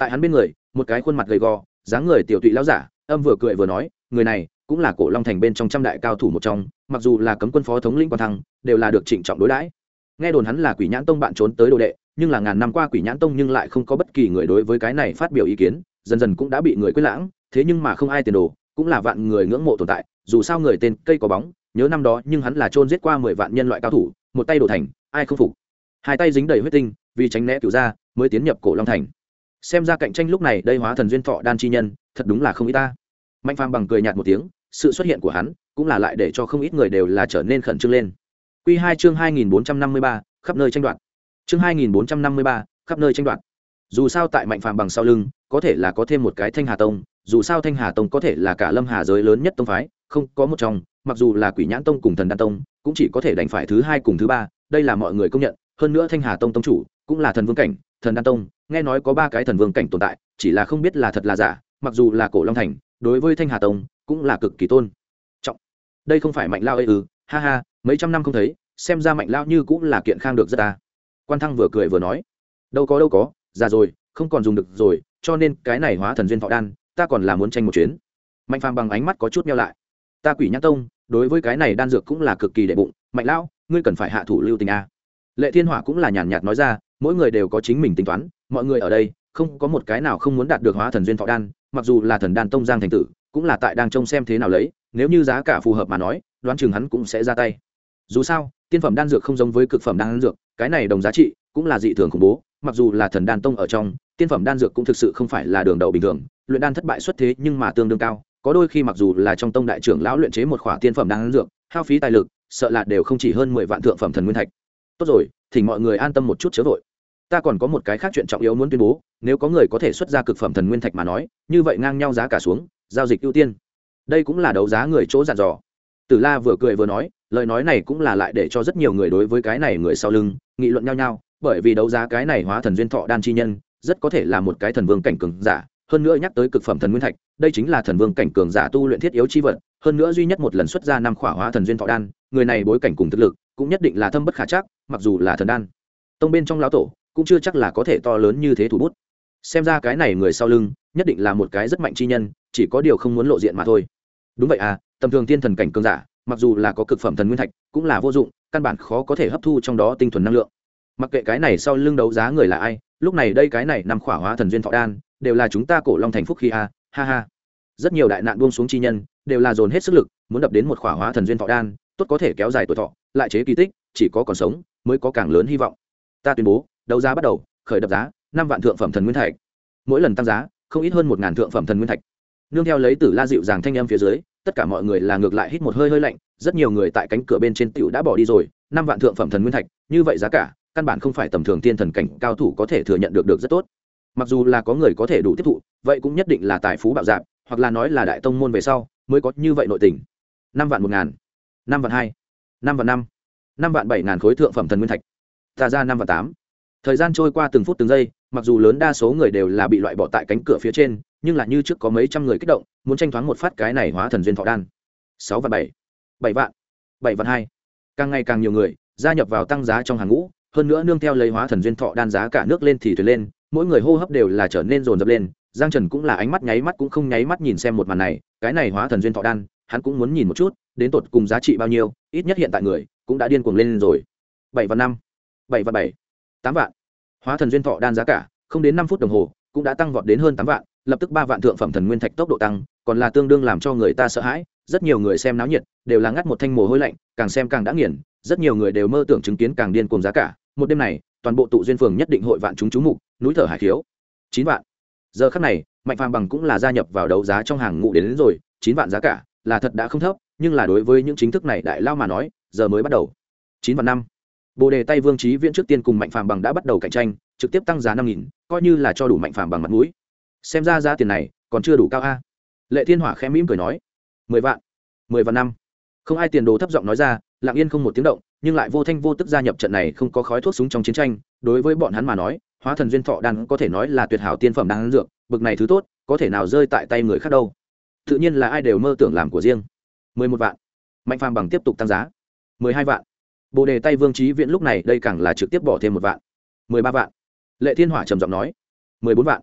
S1: tại hắn bên người một cái khuôn mặt gầy gò dáng người tiểu tụy lão giả âm vừa cười vừa nói, người này cũng là cổ long thành bên trong trăm đại cao thủ một trong, mặc dù là cấm quân phó thống lĩnh quan thăng đều là được trịnh trọng đối đãi. Nghe đồn hắn là Quỷ Nhãn Tông bạn trốn tới đồ đệ, nhưng là ngàn năm qua Quỷ Nhãn Tông nhưng lại không có bất kỳ người đối với cái này phát biểu ý kiến, dần dần cũng đã bị người quên lãng, thế nhưng mà không ai tiền đồ, cũng là vạn người ngưỡng mộ tồn tại, dù sao người tên cây có bóng, nhớ năm đó nhưng hắn là chôn giết qua 10 vạn nhân loại cao thủ, một tay đổ thành, ai không phục. Hai tay dính đầy huyết tinh, vì tránh né cửu gia, mới tiến nhập cổ long thành. Xem ra cạnh tranh lúc này đây hóa thần duyên thọ đan chi nhân, thật đúng là không ít ta. Mạnh Phàm bằng cười nhạt một tiếng, sự xuất hiện của hắn cũng là lại để cho không ít người đều là trở nên khẩn trương lên. Quy 2 chương 2453, khắp nơi tranh đoạt. Chương 2453, khắp nơi tranh đoạt. Dù sao tại Mạnh Phàm bằng sau lưng, có thể là có thêm một cái Thanh Hà Tông, dù sao Thanh Hà Tông có thể là cả Lâm Hà giới lớn nhất tông phái, không có một trong, mặc dù là Quỷ Nhãn Tông cùng Thần Đan Tông, cũng chỉ có thể đánh phải thứ hai cùng thứ ba, đây là mọi người công nhận, hơn nữa Thanh Hà Tông tông chủ cũng là thần vương cảnh, Thần Đan Tông, nghe nói có 3 cái thần vương cảnh tồn tại, chỉ là không biết là thật là giả, mặc dù là Cổ Long Thành, đối với Thanh Hà Tông cũng là cực kỳ tôn trọng. Đây không phải Mạnh Lao ấy ư? Ha ha, mấy trăm năm không thấy, xem ra Mạnh Lao như cũng là kiện khang được rất ta. Quan Thăng vừa cười vừa nói, đâu có, già rồi, không còn dùng được rồi, cho nên cái này hóa thần duyên thọ đan, ta còn là muốn tranh một chuyến. Mạnh Phàm bằng ánh mắt có chút meo lại, ta Quỷ Nhãn Tông đối với cái này đan dược cũng là cực kỳ đệ bụng, Mạnh Lao, ngươi cần phải hạ thủ lưu tình a. Lệ Thiên Hỏa cũng là nhàn nhạt nói ra, mỗi người đều có chính mình tính toán, mọi người ở đây không có một cái nào không muốn đạt được hóa thần duyên thọ đan, mặc dù là Thần Đan Tông Giang thành tử cũng là tại đang trông xem thế nào lấy, nếu như giá cả phù hợp mà nói, đoán chừng hắn cũng sẽ ra tay. Dù sao tiên phẩm đan dược không giống với cực phẩm đan dược, cái này đồng giá trị cũng là dị thường khủng bố, mặc dù là Thần Đan Tông ở trong tiên phẩm đan dược cũng thực sự không phải là đường đầu bình thường, luyện đan thất bại xuất thế nhưng mà tương đương cao, có đôi khi mặc dù là trong tông đại trưởng lão luyện chế một khỏa tiên phẩm đan dược, hao phí tài lực sợ là đều không chỉ hơn 10 vạn thượng phẩm thần nguyên thạch. Tốt rồi, thỉnh mọi người an tâm một chút chớ vội, ta còn có một cái khác chuyện trọng yếu muốn tuyên bố, nếu có người có thể xuất ra cực phẩm thần nguyên thạch mà nói, như vậy ngang nhau giá cả xuống, giao dịch ưu tiên. Đây cũng là đấu giá người chỗ dặn dò. Tử La vừa cười vừa nói, lời nói này cũng là lại để cho rất nhiều người đối với cái này người sau lưng nghị luận nhau nhau, bởi vì đấu giá cái này hóa thần duyên thọ đan chi nhân, rất có thể là một cái thần vương cảnh cường giả, hơn nữa nhắc tới cực phẩm thần nguyên thạch, đây chính là thần vương cảnh cường giả tu luyện thiết yếu chi vật, hơn nữa duy nhất một lần xuất ra 5 khỏa hóa thần duyên thọ đan, người này bối cảnh cùng thực lực cũng nhất định là thâm bất khả trắc, mặc dù là thần đan tông bên trong lão tổ cũng chưa chắc là có thể to lớn như thế thủ bút. Xem ra cái này người sau lưng nhất định là một cái rất mạnh chi nhân, chỉ có điều không muốn lộ diện mà thôi. Đúng vậy à, tầm thường tiên thần cảnh cường giả mặc dù là có cực phẩm thần nguyên thạch cũng là vô dụng, căn bản khó có thể hấp thu trong đó tinh thuần năng lượng. Mặc kệ cái này sau lưng đấu giá người là ai, lúc này đây cái này 5 khỏa hóa thần duyên thọ đan đều là chúng ta Cổ Long thành phúc khí a, ha ha. Rất nhiều đại nạn buông xuống chi nhân đều là dồn hết sức lực muốn đập đến một khỏa hóa thần duyên thọ đan, tốt có thể kéo dài tuổi thọ, lại chế kỳ tích, chỉ có còn sống mới có càng lớn hy vọng. Ta tuyên bố, đấu giá bắt đầu, khởi đập giá 5 vạn thượng phẩm thần nguyên thạch. Mỗi lần tăng giá không ít hơn 1000 thượng phẩm thần nguyên thạch. Nương theo lấy Tử La dịu dàng thanh âm phía dưới, tất cả mọi người là ngược lại hít một hơi hơi lạnh, rất nhiều người tại cánh cửa bên trên tiểu đã bỏ đi rồi. 5 vạn thượng phẩm thần nguyên thạch, như vậy giá cả căn bản không phải tầm thường tiên thần cảnh cao thủ có thể thừa nhận được rất tốt. Mặc dù là có người có thể đủ tiếp thụ, vậy cũng nhất định là tài phú bạo dạn, hoặc là nói là đại tông môn về sau mới có như vậy nội tình. 5 vạn 1000, 5 vạn 2, 5 vạn 5, 5 vạn 7000 khối thượng phẩm thần nguyên thạch. Ta ra 5 vạn 8. Thời gian trôi qua từng phút từng giây, mặc dù lớn đa số người đều là bị loại bỏ tại cánh cửa phía trên, nhưng là như trước có mấy trăm người kích động muốn tranh thoáng một phát cái này hóa thần duyên thọ đan. 6 vạn 7, 7 vạn, 7 vạn 2. Càng ngày càng nhiều người gia nhập vào tăng giá trong hàng ngũ, hơn nữa nương theo lấy hóa thần duyên thọ đan giá cả nước lên thì thuyền lên, mỗi người hô hấp đều là trở nên dồn dập lên. Giang Trần cũng là ánh mắt nháy mắt cũng không nháy mắt nhìn xem một màn này, cái này hóa thần duyên thọ đan hắn cũng muốn nhìn một chút đến tột cùng giá trị bao nhiêu, ít nhất hiện tại người cũng đã điên cuồng lên rồi. 7 vạn 5, 7 vạn 7, 8 vạn. Hóa thần duyên thọ đan giá cả không đến 5 phút đồng hồ cũng đã tăng vọt đến hơn 8 vạn, lập tức 3 vạn thượng phẩm thần nguyên thạch tốc độ tăng còn là tương đương làm cho người ta sợ hãi. Rất nhiều người xem náo nhiệt đều là ngắt một thanh mồ hôi lạnh, càng xem càng đã nghiền, rất nhiều người đều mơ tưởng chứng kiến càng điên cuồng giá cả. Một đêm này toàn bộ tụ duyên phường nhất định hội vạn chúng chú mục, núi thở hải khiếu. 9 vạn. Giờ khắc này Mạnh Phàm bằng cũng là gia nhập vào đấu giá trong hàng ngũ đến rồi. 9 vạn giá cả là thật đã không thấp, nhưng là đối với những chính thức này đại lao mà nói giờ mới bắt đầu. 9 vạn 5. Bồ đề tay Vương Chí Viễn trước tiên cùng Mạnh Phàm bằng đã bắt đầu cạnh tranh, trực tiếp tăng giá 5000, coi như là cho đủ Mạnh Phàm bằng mặt mũi. Xem ra giá tiền này còn chưa đủ cao a. Lệ Thiên Hỏa khẽ mỉm cười nói, 10 vạn, 10 vạn 5. Không ai tiền đồ thấp giọng nói ra, lặng yên không một tiếng động, nhưng lại vô thanh vô tức gia nhập trận này không có khói thuốc súng trong chiến tranh. Đối với bọn hắn mà nói, hóa thần duyên thọ đan có thể nói là tuyệt hảo tiên phẩm đan dược, bực này thứ tốt, có thể nào rơi tại tay người khác đâu. Tự nhiên là ai đều mơ tưởng làm của riêng. 11 vạn. Mạnh Phàm bằng tiếp tục tăng giá. 12 vạn. Bồ đề tay Vương Chí Viễn lúc này đây càng là trực tiếp bỏ thêm 1 vạn. 13 vạn. Lệ Thiên Hỏa trầm giọng nói, 14 vạn.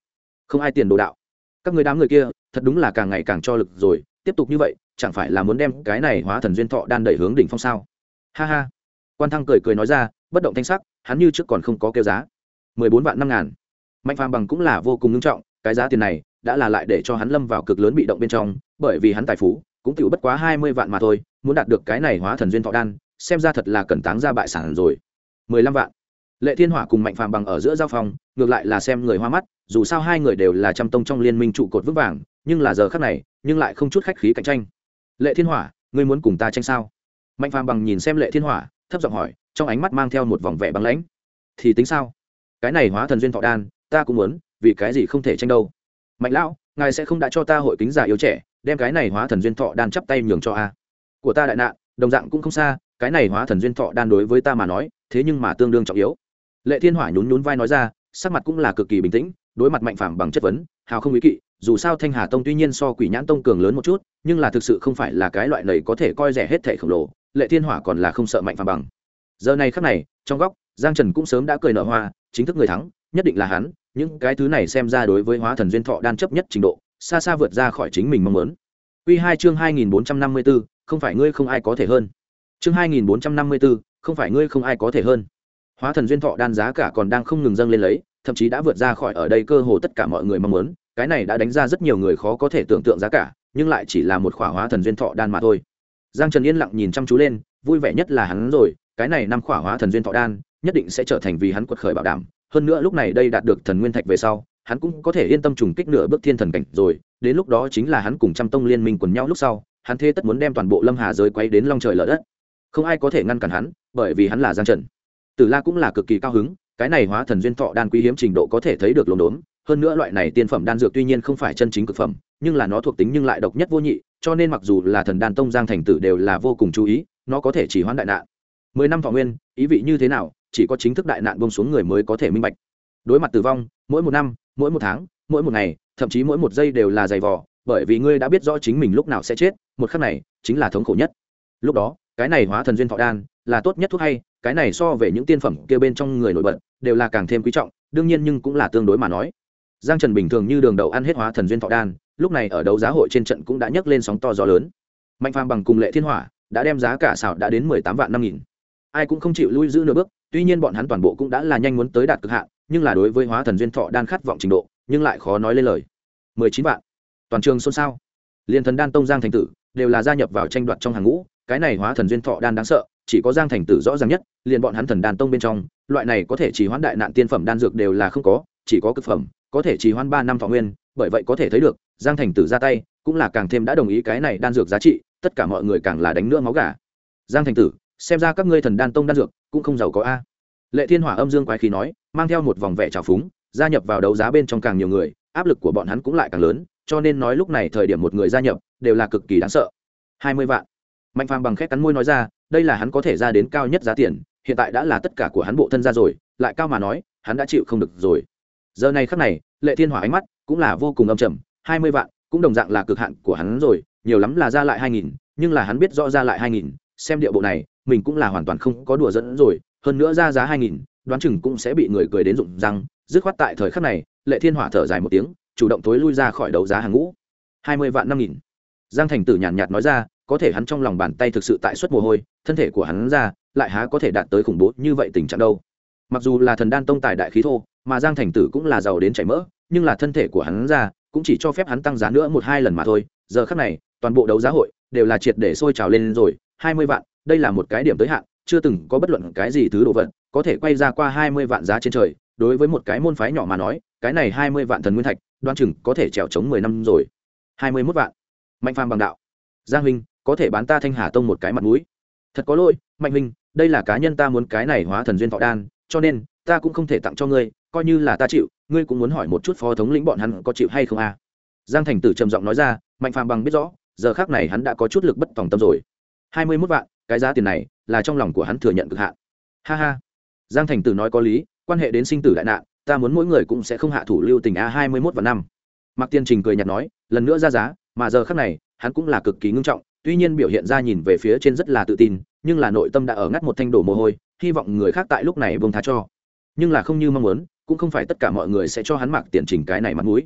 S1: không ai tiền đồ đạo. Các người đám người kia thật đúng là càng ngày càng cho lực rồi, tiếp tục như vậy chẳng phải là muốn đem cái này hóa thần duyên thọ đan đẩy hướng đỉnh phong sao? Ha ha. Quan Thăng cười cười nói ra, bất động thanh sắc, hắn như trước còn không có kêu giá. 14 vạn 5.000. Mạnh Phàm Bằng cũng là vô cùng nghiêm trọng, cái giá tiền này đã là lại để cho hắn lâm vào cực lớn bị động bên trong, bởi vì hắn tài phú cũng tiểu bất quá 20 vạn mà thôi, muốn đạt được cái này hóa thần duyên thọ đan, xem ra thật là cần táng ra bại sản rồi. 15 vạn. Lệ Thiên Hỏa cùng Mạnh Phàm Bằng ở giữa giao phòng, ngược lại là xem người hoa mắt, dù sao hai người đều là trăm tông trong liên minh trụ cột vững vàng, nhưng là giờ khắc này, nhưng lại không chút khách khí cạnh tranh. Lệ Thiên Hỏa, ngươi muốn cùng ta tranh sao? Mạnh Phàm Bằng nhìn xem Lệ Thiên Hỏa, thấp giọng hỏi, trong ánh mắt mang theo một vòng vẻ băng lãnh. Thì tính sao? Cái này hóa thần duyên thọ đan, ta cũng muốn, vì cái gì không thể tranh đâu? Mạnh lão, ngài sẽ không đã cho ta hội kính già yếu trẻ, đem cái này hóa thần duyên thọ đan chắp tay nhường cho a? Của ta đại nạn, đồng dạng cũng không xa, cái này hóa thần duyên thọ đan đối với ta mà nói, thế nhưng mà tương đương trọng yếu. Lệ Thiên Hỏa nhún nhún vai nói ra, sắc mặt cũng là cực kỳ bình tĩnh, đối mặt Mạnh Phàm Bằng chất vấn, hào không ý kỵ, dù sao Thanh Hà Tông tuy nhiên so Quỷ Nhãn Tông cường lớn một chút, nhưng là thực sự không phải là cái loại này có thể coi rẻ hết thảy khổng lồ, Lệ Thiên Hỏa còn là không sợ Mạnh Phàm Bằng. Giờ này khắc này, trong góc, Giang Trần cũng sớm đã cười nở hoa, chính thức người thắng, nhất định là hắn, những cái thứ này xem ra đối với hóa thần duyên thọ đan chấp nhất trình độ, xa xa vượt ra khỏi chính mình mong muốn. Quy 2 chương 2454, không phải ngươi không ai có thể hơn. Chương 2454, không phải ngươi không ai có thể hơn. Hóa thần duyên thọ đan giá cả còn đang không ngừng dâng lên lấy, thậm chí đã vượt ra khỏi ở đây cơ hồ tất cả mọi người mong muốn, cái này đã đánh ra rất nhiều người khó có thể tưởng tượng giá cả, nhưng lại chỉ là một khỏa hóa thần duyên thọ đan mà thôi. Giang Trần yên lặng nhìn chăm chú lên, vui vẻ nhất là hắn rồi, cái này năm khỏa hóa thần duyên thọ đan, nhất định sẽ trở thành vì hắn quật khởi bảo đảm, hơn nữa lúc này đây đạt được thần nguyên thạch về sau, hắn cũng có thể yên tâm trùng kích nửa bước thiên thần cảnh rồi, đến lúc đó chính là hắn cùng trăm tông liên minh quần nhau lúc sau, hắn thế tất muốn đem toàn bộ Lâm Hà giới quấy đến long trời lở đất. Không ai có thể ngăn cản hắn, bởi vì hắn là Giang Trần. Tử La cũng là cực kỳ cao hứng, cái này hóa thần duyên thọ đan quý hiếm trình độ có thể thấy được lồn đốn, hơn nữa loại này tiên phẩm đan dược tuy nhiên không phải chân chính cực phẩm, nhưng là nó thuộc tính nhưng lại độc nhất vô nhị, cho nên mặc dù là thần đan tông Giang thành tử đều là vô cùng chú ý, nó có thể chỉ hoãn đại nạn 10 năm thọ nguyên, ý vị như thế nào, chỉ có chính thức đại nạn buông xuống người mới có thể minh bạch. Đối mặt tử vong, mỗi một năm, mỗi một tháng, mỗi một ngày, thậm chí mỗi một giây đều là dày vò, bởi vì ngươi đã biết rõ chính mình lúc nào sẽ chết, một khắc này chính là thống khổ nhất. Lúc đó, cái này hóa thần duyên thọ đan là tốt nhất thuốc hay, cái này so về những tiên phẩm kia bên trong người nổi bật đều là càng thêm quý trọng, đương nhiên nhưng cũng là tương đối mà nói. Giang Trần bình thường như đường đậu ăn hết hóa thần duyên thọ đan, lúc này ở đấu giá hội trên trận cũng đã nhấc lên sóng to gió lớn. Mạnh Phàm Bằng cùng Lệ Thiên Hỏa đã đem giá cả xảo đã đến 18 vạn 5.000. Ai cũng không chịu lui giữ nửa bước, tuy nhiên bọn hắn toàn bộ cũng đã là nhanh muốn tới đạt cực hạn, nhưng là đối với hóa thần duyên thọ đan khát vọng trình độ, nhưng lại khó nói lên lời. 19 vạn. Toàn trường xôn xao. Liên thần đan tông Giang thành tử đều là gia nhập vào tranh đoạt trong hàng ngũ, cái này hóa thần duyên thọ đan đáng sợ, chỉ có Giang thành tử rõ ràng nhất, liền bọn hắn thần đan tông bên trong, loại này có thể trì hoãn đại nạn tiên phẩm đan dược đều là không có, chỉ có cực phẩm, có thể trì hoãn 3 năm thọ nguyên, bởi vậy có thể thấy được, Giang thành tử ra tay, cũng là càng thêm đã đồng ý cái này đan dược giá trị, tất cả mọi người càng là đánh nữa máu gà. Giang thành tử, xem ra các ngươi thần đan tông đan dược cũng không giàu có a. Lệ Thiên Hỏa âm dương quái khí nói, mang theo một vòng vẻ trào phúng, gia nhập vào đấu giá bên trong càng nhiều người, áp lực của bọn hắn cũng lại càng lớn, cho nên nói lúc này thời điểm một người gia nhập đều là cực kỳ đáng sợ. 20 vạn. Mạnh Phàm Bằng khét cắn môi nói ra, đây là hắn có thể ra đến cao nhất giá tiền, hiện tại đã là tất cả của hắn bộ thân ra rồi, lại cao mà nói, hắn đã chịu không được rồi. Giờ này khắc này, Lệ Thiên Hỏa ánh mắt cũng là vô cùng âm trầm, 20 vạn, cũng đồng dạng là cực hạn của hắn rồi, nhiều lắm là ra lại 2.000, nhưng là hắn biết rõ ra lại 2.000, xem địa bộ này, mình cũng là hoàn toàn không có đùa dẫn rồi, hơn nữa ra giá 2.000, đoán chừng cũng sẽ bị người cười đến rụng răng, dứt khoát tại thời khắc này, Lệ Thiên Hỏa thở dài một tiếng, chủ động tối lui ra khỏi đấu giá hàng ngũ. 20 vạn 5.000. Giang thành tử nhàn nhạt nói ra, có thể hắn trong lòng bàn tay thực sự tại suất mồ hôi, thân thể của hắn ra lại há có thể đạt tới khủng bố như vậy tình trạng đâu. Mặc dù là thần đan tông tài đại khí thô, mà Giang thành tử cũng là giàu đến chảy mỡ, nhưng là thân thể của hắn ra cũng chỉ cho phép hắn tăng giá nữa 1-2 lần mà thôi. Giờ khắc này, toàn bộ đấu giá hội đều là triệt để sôi trào lên rồi. 20 vạn, đây là một cái điểm tới hạn, chưa từng có bất luận cái gì thứ đồ vật có thể quay ra qua 20 vạn giá trên trời. Đối với một cái môn phái nhỏ mà nói, cái này 20 vạn thần nguyên thạch, đoán chừng có thể trèo chống 10 năm rồi. 21 vạn. Mạnh Phàm Bằng đạo, Giang huynh, có thể bán ta Thanh Hà tông một cái mặt mũi. Thật có lỗi, Mạnh huynh, đây là cá nhân ta muốn cái này hóa thần duyên thọ đan, cho nên ta cũng không thể tặng cho ngươi, coi như là ta chịu, ngươi cũng muốn hỏi một chút phó thống lĩnh bọn hắn có chịu hay không à? Giang thành tử trầm giọng nói ra, Mạnh Phàm Bằng biết rõ, giờ khắc này hắn đã có chút lực bất tòng tâm rồi. 21 vạn, cái giá tiền này là trong lòng của hắn thừa nhận cực hạn. Ha ha. Giang thành tử nói có lý, quan hệ đến sinh tử đại nạn, ta muốn mỗi người cũng sẽ không hạ thủ lưu tình a. 21 vạn năm. Mạc Tiên Trình cười nhạt nói, lần nữa ra giá, mà giờ khắc này, hắn cũng là cực kỳ ngưng trọng, tuy nhiên biểu hiện ra nhìn về phía trên rất là tự tin, nhưng là nội tâm đã ở ngắt một thanh đổ mồ hôi, hy vọng người khác tại lúc này buông tha cho. Nhưng là không như mong muốn, cũng không phải tất cả mọi người sẽ cho hắn Mạc Tiên Trình cái này mặt mũi.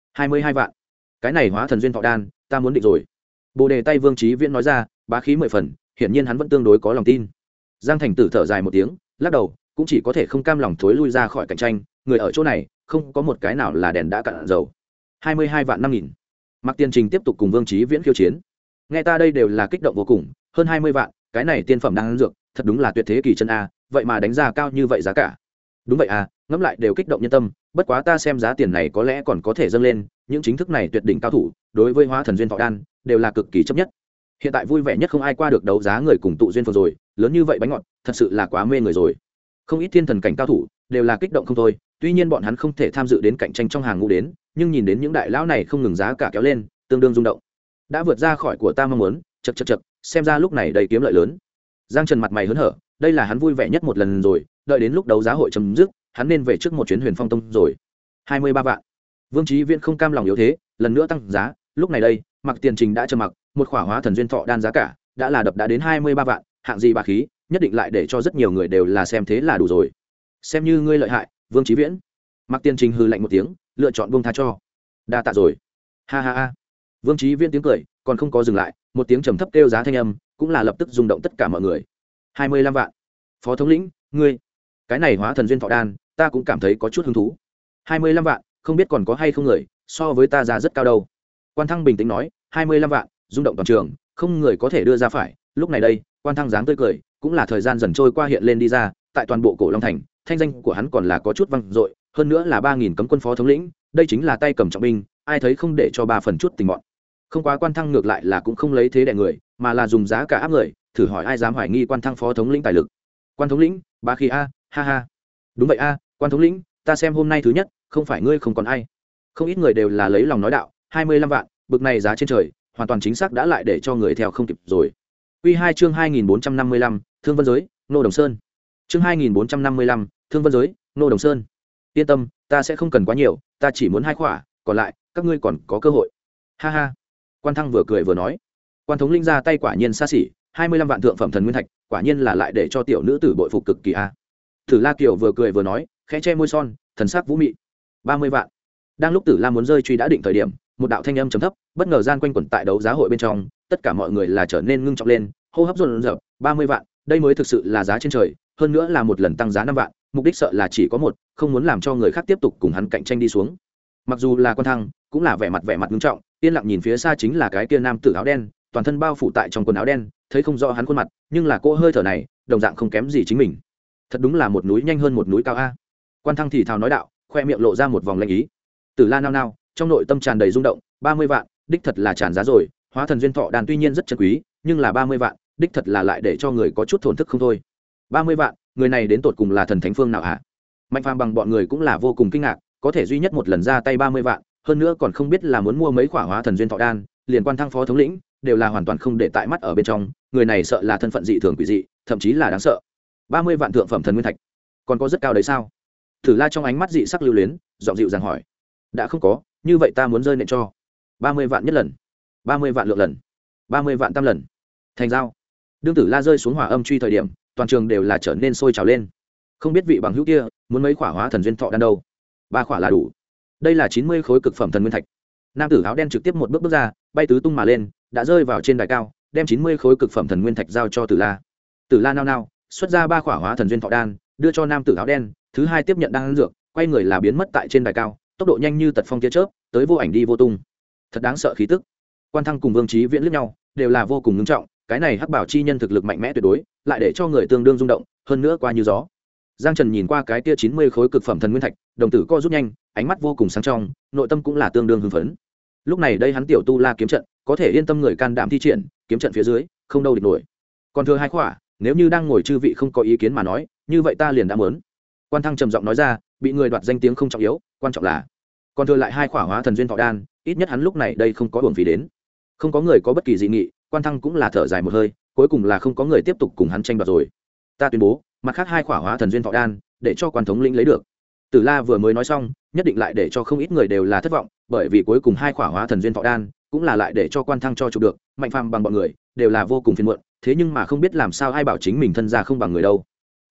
S1: 22 vạn. Cái này hóa thần duyên thọ đan ta muốn định rồi. Bồ đề tay Vương Chí Viễn nói ra, bá khí 10 phần, hiển nhiên hắn vẫn tương đối có lòng tin. Giang Thành Tử thở dài một tiếng, lắc đầu, cũng chỉ có thể không cam lòng thối lui ra khỏi cạnh tranh, người ở chỗ này không có một cái nào là đèn đã cạn dầu. 22 vạn 5.000. Mạc Tiên Trình tiếp tục cùng Vương Chí Viễn khiêu chiến. Nghe ta đây đều là kích động vô cùng, hơn 20 vạn, cái này tiên phẩm đang dược, thật đúng là tuyệt thế kỳ chân a, vậy mà đánh giá cao như vậy giá cả. Đúng vậy à, ngẫm lại đều kích động nhân tâm, bất quá ta xem giá tiền này có lẽ còn có thể dâng lên, những chính thức này tuyệt đỉnh cao thủ, đối với hóa thần duyên thọ đan đều là cực kỳ chấp nhất. Hiện tại vui vẻ nhất không ai qua được đấu giá người cùng tụ duyên phường rồi, lớn như vậy bánh ngọt, thật sự là quá mê người rồi. Không ít thiên thần cảnh cao thủ đều là kích động không thôi, tuy nhiên bọn hắn không thể tham dự đến cạnh tranh trong hàng ngũ đến, nhưng nhìn đến những đại lão này không ngừng giá cả kéo lên, tương đương rung động. Đã vượt ra khỏi của ta mong muốn, chậc, xem ra lúc này đầy kiếm lợi lớn. Giang Trần mặt mày hớn hở, đây là hắn vui vẻ nhất một lần rồi, đợi đến lúc đấu giá hội chấm dứt, hắn nên về trước một chuyến Huyền Phong Tông rồi. 23 vạn. Vương Chí Viễn không cam lòng yếu thế, lần nữa tăng giá, lúc này đây, Mặc Tiền Trình đã trầm mặc, một khỏa hóa thần duyên thọ đan giá cả đã là đập đã đến 23 vạn, hạng gì bà khí, nhất định lại để cho rất nhiều người đều là xem thế là đủ rồi. Xem như ngươi lợi hại, Vương Chí Viễn. Mặc Tiền Trình hừ lạnh một tiếng, lựa chọn buông tha cho. Đa tạ rồi. Ha ha ha. Vương Chí Viễn tiếng cười còn không có dừng lại, một tiếng trầm thấp kêu giá thanh âm, cũng là lập tức rung động tất cả mọi người. 25 vạn. Phó thống lĩnh, ngươi, cái này hóa thần duyên thọ đan, ta cũng cảm thấy có chút hứng thú. 25 vạn, không biết còn có hay không người so với ta ra rất cao đâu. Quan Thăng bình tĩnh nói, 25 vạn, rung động toàn trường, không người có thể đưa ra phải. Lúc này đây, Quan Thăng dáng tươi cười, cũng là thời gian dần trôi qua hiện lên đi ra, tại toàn bộ Cổ Long thành, thanh danh của hắn còn là có chút vang dội, hơn nữa là 3000 cấm quân phó thống lĩnh, đây chính là tay cầm trọng binh, ai thấy không để cho 3 phần chút tình mọn. Không quá Quan Thăng ngược lại là cũng không lấy thế đè người, mà là dùng giá cả áp người, thử hỏi ai dám hoài nghi Quan Thăng phó thống lĩnh tài lực. Quan thống lĩnh, bá khí a, ha ha. Đúng vậy a, Quan thống lĩnh, ta xem hôm nay thứ nhất, không phải ngươi không còn ai. Không ít người đều là lấy lòng nói đạo, 25 vạn, bực này giá trên trời, hoàn toàn chính xác đã lại để cho người theo không kịp rồi. Quy 2 chương 2455, Thương Vân giới, Nô Đồng Sơn. Chương 2455, Thương Vân giới, Nô Đồng Sơn. Yên tâm, ta sẽ không cần quá nhiều, ta chỉ muốn 2 khỏa, còn lại các ngươi còn có cơ hội. Ha ha. Quan Thăng vừa cười vừa nói. Quan thống linh ra tay quả nhiên xa xỉ, 25 vạn thượng phẩm thần nguyên thạch, quả nhiên là lại để cho tiểu nữ tử bội phục cực kỳ a. Tử La Kiều vừa cười vừa nói, khẽ che môi son, thần sắc vũ mị. 30 vạn. Đang lúc Tử La muốn rơi truy đã định thời điểm, một đạo thanh âm trầm thấp bất ngờ gian quanh quẩn tại đấu giá hội bên trong, tất cả mọi người là trở nên ngưng trọng lên, hô hấp dồn dập. 30 vạn, đây mới thực sự là giá trên trời, hơn nữa là một lần tăng giá 5 vạn, mục đích sợ là chỉ có một, không muốn làm cho người khác tiếp tục cùng hắn cạnh tranh đi xuống. Mặc dù là Quan Thăng, cũng là vẻ mặt ngưng trọng, yên lặng nhìn phía xa chính là cái kia nam tử áo đen, toàn thân bao phủ tại trong quần áo đen, thấy không rõ hắn khuôn mặt, nhưng là cô hơi thở này, đồng dạng không kém gì chính mình. Thật đúng là một núi nhanh hơn một núi cao a. Quan Thăng thì thào nói đạo, khoe miệng lộ ra một vòng lanh ý. Tử La nao nao, trong nội tâm tràn đầy rung động, 30 vạn, đích thật là tràn giá rồi, hóa thần duyên thọ đan tuy nhiên rất chân quý, nhưng là 30 vạn, đích thật là lại để cho người có chút thổn thức không thôi. 30 vạn, người này đến tột cùng là thần thánh phương nào hả? Mạnh Phàm bằng bọn người cũng là vô cùng kinh ngạc, có thể duy nhất một lần ra tay 30 vạn, hơn nữa còn không biết là muốn mua mấy khỏa hóa thần duyên thọ đan, liền Quan Thăng phó thống lĩnh đều là hoàn toàn không để tại mắt ở bên trong, người này sợ là thân phận dị thường quỷ dị, thậm chí là đáng sợ. 30 vạn thượng phẩm thần nguyên thạch, còn có rất cao đấy sao? Tử La trong ánh mắt dị sắc lưu luyến, giọng dịu dàng hỏi. Đã không có, như vậy ta muốn rơi nện cho 30 vạn nhất lần, 30 vạn lượng lần, 30 vạn tam lần. Thành giao. Đương Tử La rơi xuống hỏa âm truy thời điểm, toàn trường đều là trở nên sôi trào lên. Không biết vị bằng hữu kia muốn mấy khỏa hóa thần duyên thọ đan đâu? 3 khỏa là đủ. Đây là 90 khối cực phẩm thần nguyên thạch. Nam tử áo đen trực tiếp một bước ra, bay tứ tung mà lên, đã rơi vào trên đài cao, đem 90 khối cực phẩm thần nguyên thạch giao cho Tử La. Tử La nao nao, xuất ra 3 khỏa hóa thần duyên thọ đan, đưa cho nam tử áo đen, thứ hai tiếp nhận đan dược, quay người là biến mất tại trên đài cao, tốc độ nhanh như tật phong tia chớp, tới vô ảnh đi vô tung. Thật đáng sợ khí tức. Quan Thăng cùng Vương Chí Viễn liếc nhau, đều là vô cùng nghiêm trọng, cái này hắc bảo chi nhân thực lực mạnh mẽ tuyệt đối, lại để cho người tương đương rung động, hơn nữa qua như gió. Giang Trần nhìn qua cái kia 90 khối cực phẩm thần nguyên thạch, đồng tử co rút nhanh, ánh mắt vô cùng sáng trong, nội tâm cũng là tương đương hưng phấn. Lúc này đây hắn tiểu tu la kiếm trận, có thể yên tâm người can đảm thi triển, kiếm trận phía dưới, không đâu địch nổi. Còn thừa 2 khỏa, nếu như đang ngồi chư vị không có ý kiến mà nói, như vậy ta liền đã muốn. Quan Thăng trầm giọng nói ra, bị người đoạt danh tiếng không trọng yếu, quan trọng là còn thừa lại 2 khỏa hóa thần duyên thọ đan, ít nhất hắn lúc này đây không có uổng phí đến. Không có người có bất kỳ dị nghị, Quan Thăng cũng là thở dài một hơi, cuối cùng là không có người tiếp tục cùng hắn tranh đoạt rồi. Ta tuyên bố, mặt khác 2 khỏa hóa thần duyên thọ đan, để cho Quan thống lĩnh lấy được. Tử La vừa mới nói xong, nhất định lại để cho không ít người đều là thất vọng, bởi vì cuối cùng 2 khỏa hóa thần duyên thọ đan, cũng là lại để cho Quan Thăng cho chụp được, Mạnh Phàm bằng bọn người, đều là vô cùng phiền muộn, thế nhưng mà không biết làm sao ai bảo chính mình thân gia không bằng người đâu.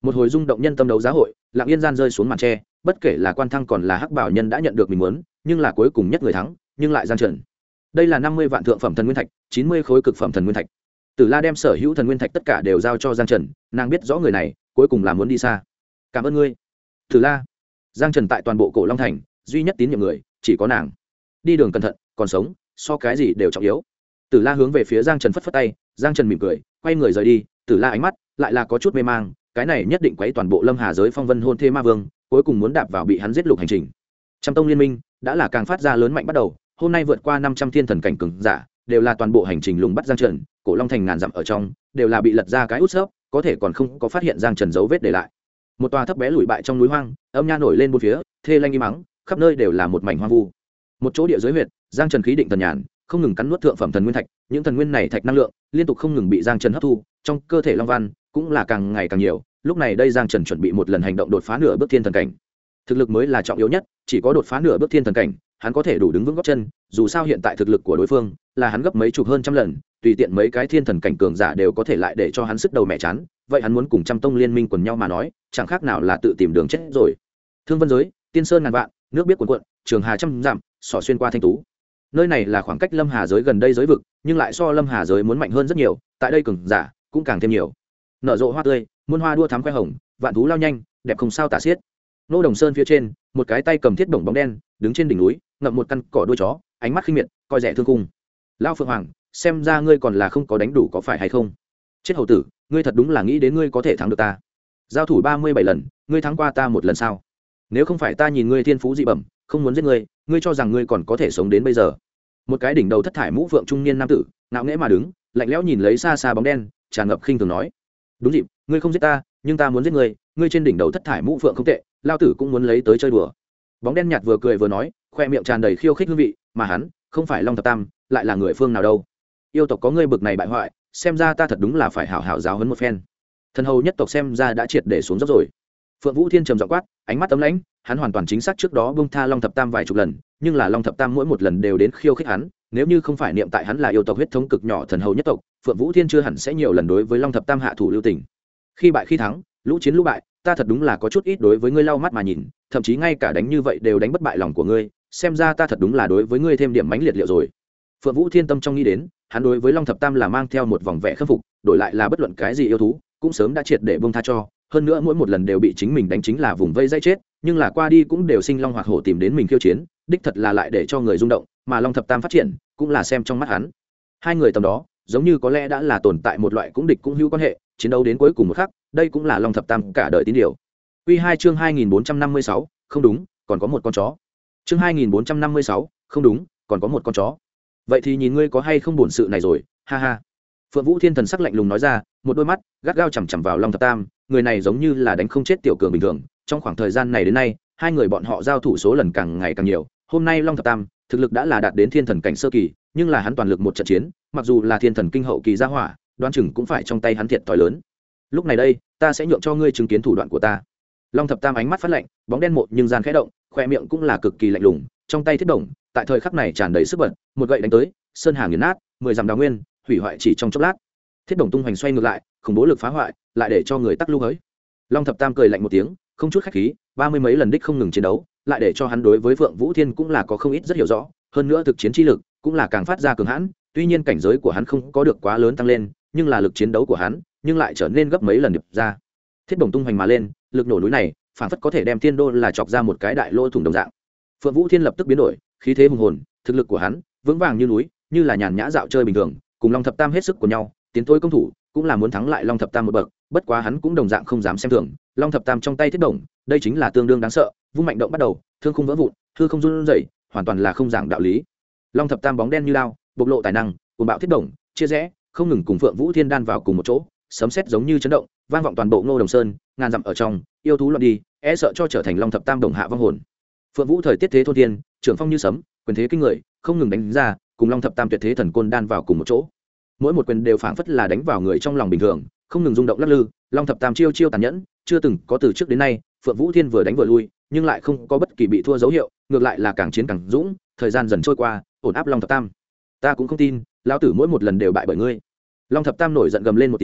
S1: Một hồi rung động nhân tâm đấu giá hội, lặng yên gian rơi xuống màn tre, bất kể là quan thăng còn là hắc bảo nhân đã nhận được mình muốn, nhưng là cuối cùng nhất người thắng, nhưng lại Giang Trần. Đây là 50 vạn thượng phẩm thần nguyên thạch, 90 khối cực phẩm thần nguyên thạch. Tử La đem sở hữu thần nguyên thạch tất cả đều giao cho Giang Trần, nàng biết rõ người này cuối cùng là muốn đi xa. Cảm ơn ngươi, Tử La. Giang Trần tại toàn bộ Cổ Long thành, duy nhất tín nhiệm người chỉ có nàng. Đi đường cẩn thận, còn sống, so cái gì đều trọng yếu. Tử La hướng về phía Giang Trần phất phất tay, Giang Trần mỉm cười, quay người rời đi. Tử La ánh mắt lại là có chút mê mang, cái này nhất định quấy toàn bộ Lâm Hà giới phong vân hôn thê ma vương, cuối cùng muốn đạp vào bị hắn giết lục hành trình. Trăm tông liên minh đã là càng phát ra lớn mạnh bắt đầu, hôm nay vượt qua 500 thiên thần cảnh cường giả, đều là toàn bộ hành trình lùng bắt Giang Trần, Cổ Long thành ngàn dặm ở trong, đều là bị lật ra cái út xớp, có thể còn không có phát hiện Giang Trần dấu vết để lại. Một tòa thấp bé lùi bại trong núi hoang, âm nha nổi lên bốn phía, thê lanh im mắng, khắp nơi đều là một mảnh hoang vu. Một chỗ địa giới huyệt, Giang Trần khí định thần nhàn, không ngừng cắn nuốt thượng phẩm thần nguyên thạch, những thần nguyên này thạch năng lượng liên tục không ngừng bị Giang Trần hấp thu, trong cơ thể long văn cũng là càng ngày càng nhiều. Lúc này đây Giang Trần chuẩn bị một lần hành động đột phá nửa bước thiên thần cảnh. Thực lực mới là trọng yếu nhất, chỉ có đột phá nửa bước thiên thần cảnh, hắn có thể đủ đứng vững gót chân, dù sao hiện tại thực lực của đối phương là hắn gấp mấy chục hơn trăm lần, tùy tiện mấy cái thiên thần cảnh cường giả đều có thể lại để cho hắn sức đầu mẹ chán, vậy hắn muốn cùng trăm tông liên minh quần nhau mà nói, chẳng khác nào là tự tìm đường chết rồi. Thương Vân giới, tiên sơn ngàn vạn, nước biết cuồn cuộn, trường hà trăm dặm, xỏ xuyên qua thanh tú. Nơi này là khoảng cách Lâm Hà giới gần đây giới vực, nhưng lại so Lâm Hà giới muốn mạnh hơn rất nhiều, tại đây cường giả cũng càng thêm nhiều. Nở rộ hoa tươi, muôn hoa đua thắm khoe hồng, vạn thú lao nhanh, đẹp không sao tả xiết. Nô Đồng Sơn phía trên, một cái tay cầm thiết đồng bóng đen, đứng trên đỉnh núi, ngậm một căn cỏ đuôi chó, ánh mắt khinh miệt, coi rẻ thương cung. Lão Phượng Hoàng, xem ra ngươi còn là không có đánh đủ có phải hay không? Chết hầu tử, ngươi thật đúng là nghĩ đến ngươi có thể thắng được ta. Giao thủ 37 lần, ngươi thắng qua ta một lần sao? Nếu không phải ta nhìn ngươi thiên phú dị bẩm, không muốn giết ngươi, ngươi cho rằng ngươi còn có thể sống đến bây giờ? Một cái đỉnh đầu thất thải mũ phượng trung niên nam tử, ngạo nghễ mà đứng, lạnh lẽo nhìn lấy xa xa bóng đen, tràn ngập khinh thường nói: "Đúng dịp, ngươi không giết ta, nhưng ta muốn giết ngươi, ngươi trên đỉnh đầu thất thải mũ phượng không tệ, lao tử cũng muốn lấy tới chơi đùa." Bóng đen nhạt vừa cười vừa nói, khoe miệng tràn đầy khiêu khích hương vị, mà hắn không phải Long Thập Tam, lại là người phương nào đâu? Yêu tộc có ngươi bực này bại hoại, xem ra ta thật đúng là phải hảo hảo giáo huấn một phen. Thần hầu nhất tộc xem ra đã triệt để xuống dốc rồi. Phượng Vũ Thiên trầm giọng quát, ánh mắt ấm lãnh, hắn hoàn toàn chính xác trước đó bung tha Long Thập Tam vài chục lần, nhưng là Long Thập Tam mỗi một lần đều đến khiêu khích hắn, nếu như không phải niệm tại hắn là yêu tộc huyết thống cực nhỏ thần hầu nhất tộc, Phượng Vũ Thiên chưa hẳn sẽ nhiều lần đối với Long Thập Tam hạ thủ lưu tình. Khi bại khi thắng, lũ chiến lũ bại, ta thật đúng là có chút ít đối với ngươi lau mắt mà nhìn, thậm chí ngay cả đánh như vậy đều đánh bất bại lòng của ngươi, xem ra ta thật đúng là đối với ngươi thêm điểm mãnh liệt liệu rồi. Phượng Vũ Thiên tâm trong nghĩ đến, hắn đối với Long Thập Tam là mang theo một vòng vẻ khâm phục, đổi lại là bất luận cái gì yêu thú, cũng sớm đã triệt để buông tha cho, hơn nữa mỗi một lần đều bị chính mình đánh chính là vùng vây dây chết, nhưng là qua đi cũng đều sinh long hoặc hổ tìm đến mình khiêu chiến, đích thật là lại để cho người rung động, mà Long Thập Tam phát triển, cũng là xem trong mắt hắn. Hai người tầm đó, giống như có lẽ đã là tồn tại một loại cũng địch cũng hữu quan hệ, chiến đấu đến cuối cùng một khắc, đây cũng là Long Thập Tam cả đời tín điều. Quy 2 chương 2456, không đúng, còn có một con chó. Chương 2456, không đúng, còn có một con chó. Vậy thì nhìn ngươi có hay không buồn sự này rồi, ha ha. Phượng Vũ Thiên thần sắc lạnh lùng nói ra, một đôi mắt gắt gao chằm chằm vào Long Thập Tam, người này giống như là đánh không chết tiểu cường bình thường. Trong khoảng thời gian này đến nay, hai người bọn họ giao thủ số lần càng ngày càng nhiều. Hôm nay Long Thập Tam thực lực đã là đạt đến thiên thần cảnh sơ kỳ, nhưng là hắn toàn lực một trận chiến, mặc dù là thiên thần kinh hậu kỳ gia hỏa, đoán chừng cũng phải trong tay hắn thiệt thòi lớn. Lúc này đây, ta sẽ nhượng cho ngươi chứng kiến thủ đoạn của ta. Long Thập Tam ánh mắt phát lạnh, bóng đen một nhưng gian khẽ động, khoe miệng cũng là cực kỳ lạnh lùng, trong tay thiết đồng, tại thời khắc này tràn đầy sức bật, một gậy đánh tới, sơn hà nghiền nát, 10 dặm đào nguyên, hủy hoại chỉ trong chốc lát. Thiết đồng tung hoành xoay ngược lại, khủng bố lực phá hoại, lại để cho người tắc lưu hới. Long Thập Tam cười lạnh một tiếng, không chút khách khí, 30 mấy lần đích không ngừng chiến đấu, lại để cho hắn đối với Phượng Vũ Thiên cũng là có không ít rất hiểu rõ, hơn nữa thực chiến chi lực cũng là càng phát ra cường hãn, tuy nhiên cảnh giới của hắn không có được quá lớn tăng lên, nhưng là lực chiến đấu của hắn, nhưng lại trở nên gấp mấy lần điệp ra. Thiết đồng tung hoành mà lên, lực nổ núi này, phản phất có thể đem Thiên Đô là chọc ra một cái đại lỗ thủng đồng dạng. Phượng Vũ Thiên lập tức biến đổi, khí thế hùng hồn, thực lực của hắn vững vàng như núi, như là nhàn nhã dạo chơi bình thường, cùng Long Thập Tam hết sức của nhau, tiến thôi công thủ, cũng là muốn thắng lại Long Thập Tam một bậc, bất quá hắn cũng đồng dạng không dám xem thường, Long Thập Tam trong tay thiết đồng, đây chính là tương đương đáng sợ, vung mạnh động bắt đầu, thương khung vỡ vụn, hư không run rẩy, hoàn toàn là không giảng đạo lý. Long Thập Tam bóng đen như lao, bộc lộ tài năng, cuồng bạo thiết đồng, chia rẽ, không ngừng cùng Phượng Vũ Thiên đan vào cùng một chỗ, sấm sét giống như chấn động, vang vọng toàn bộ Ngô Đồng Sơn, ngàn dặm ở trong, yêu thú loạn đi, e sợ cho trở thành Long Thập Tam đồng hạ vong hồn. Phượng Vũ thời tiết thế thôn thiên, trưởng phong như sấm, quyền thế kinh người, không ngừng đánh ra, cùng Long Thập Tam tuyệt thế thần côn đan vào cùng một chỗ. Mỗi một quyền đều phảng phất là đánh vào người trong lòng bình thường, không ngừng rung động lắc lư. Long Thập Tam chiêu chiêu tàn nhẫn, chưa từng có từ trước đến nay. Phượng Vũ Thiên vừa đánh vừa lui, nhưng lại không có bất kỳ bị thua dấu hiệu, ngược lại là càng chiến càng dũng. Thời gian dần trôi qua, ổn áp Long Thập Tam. Ta cũng không tin, lão tử mỗi một lần đều bại bởi ngươi. Long Thập Tam nổi giận gầm lên một tiếng,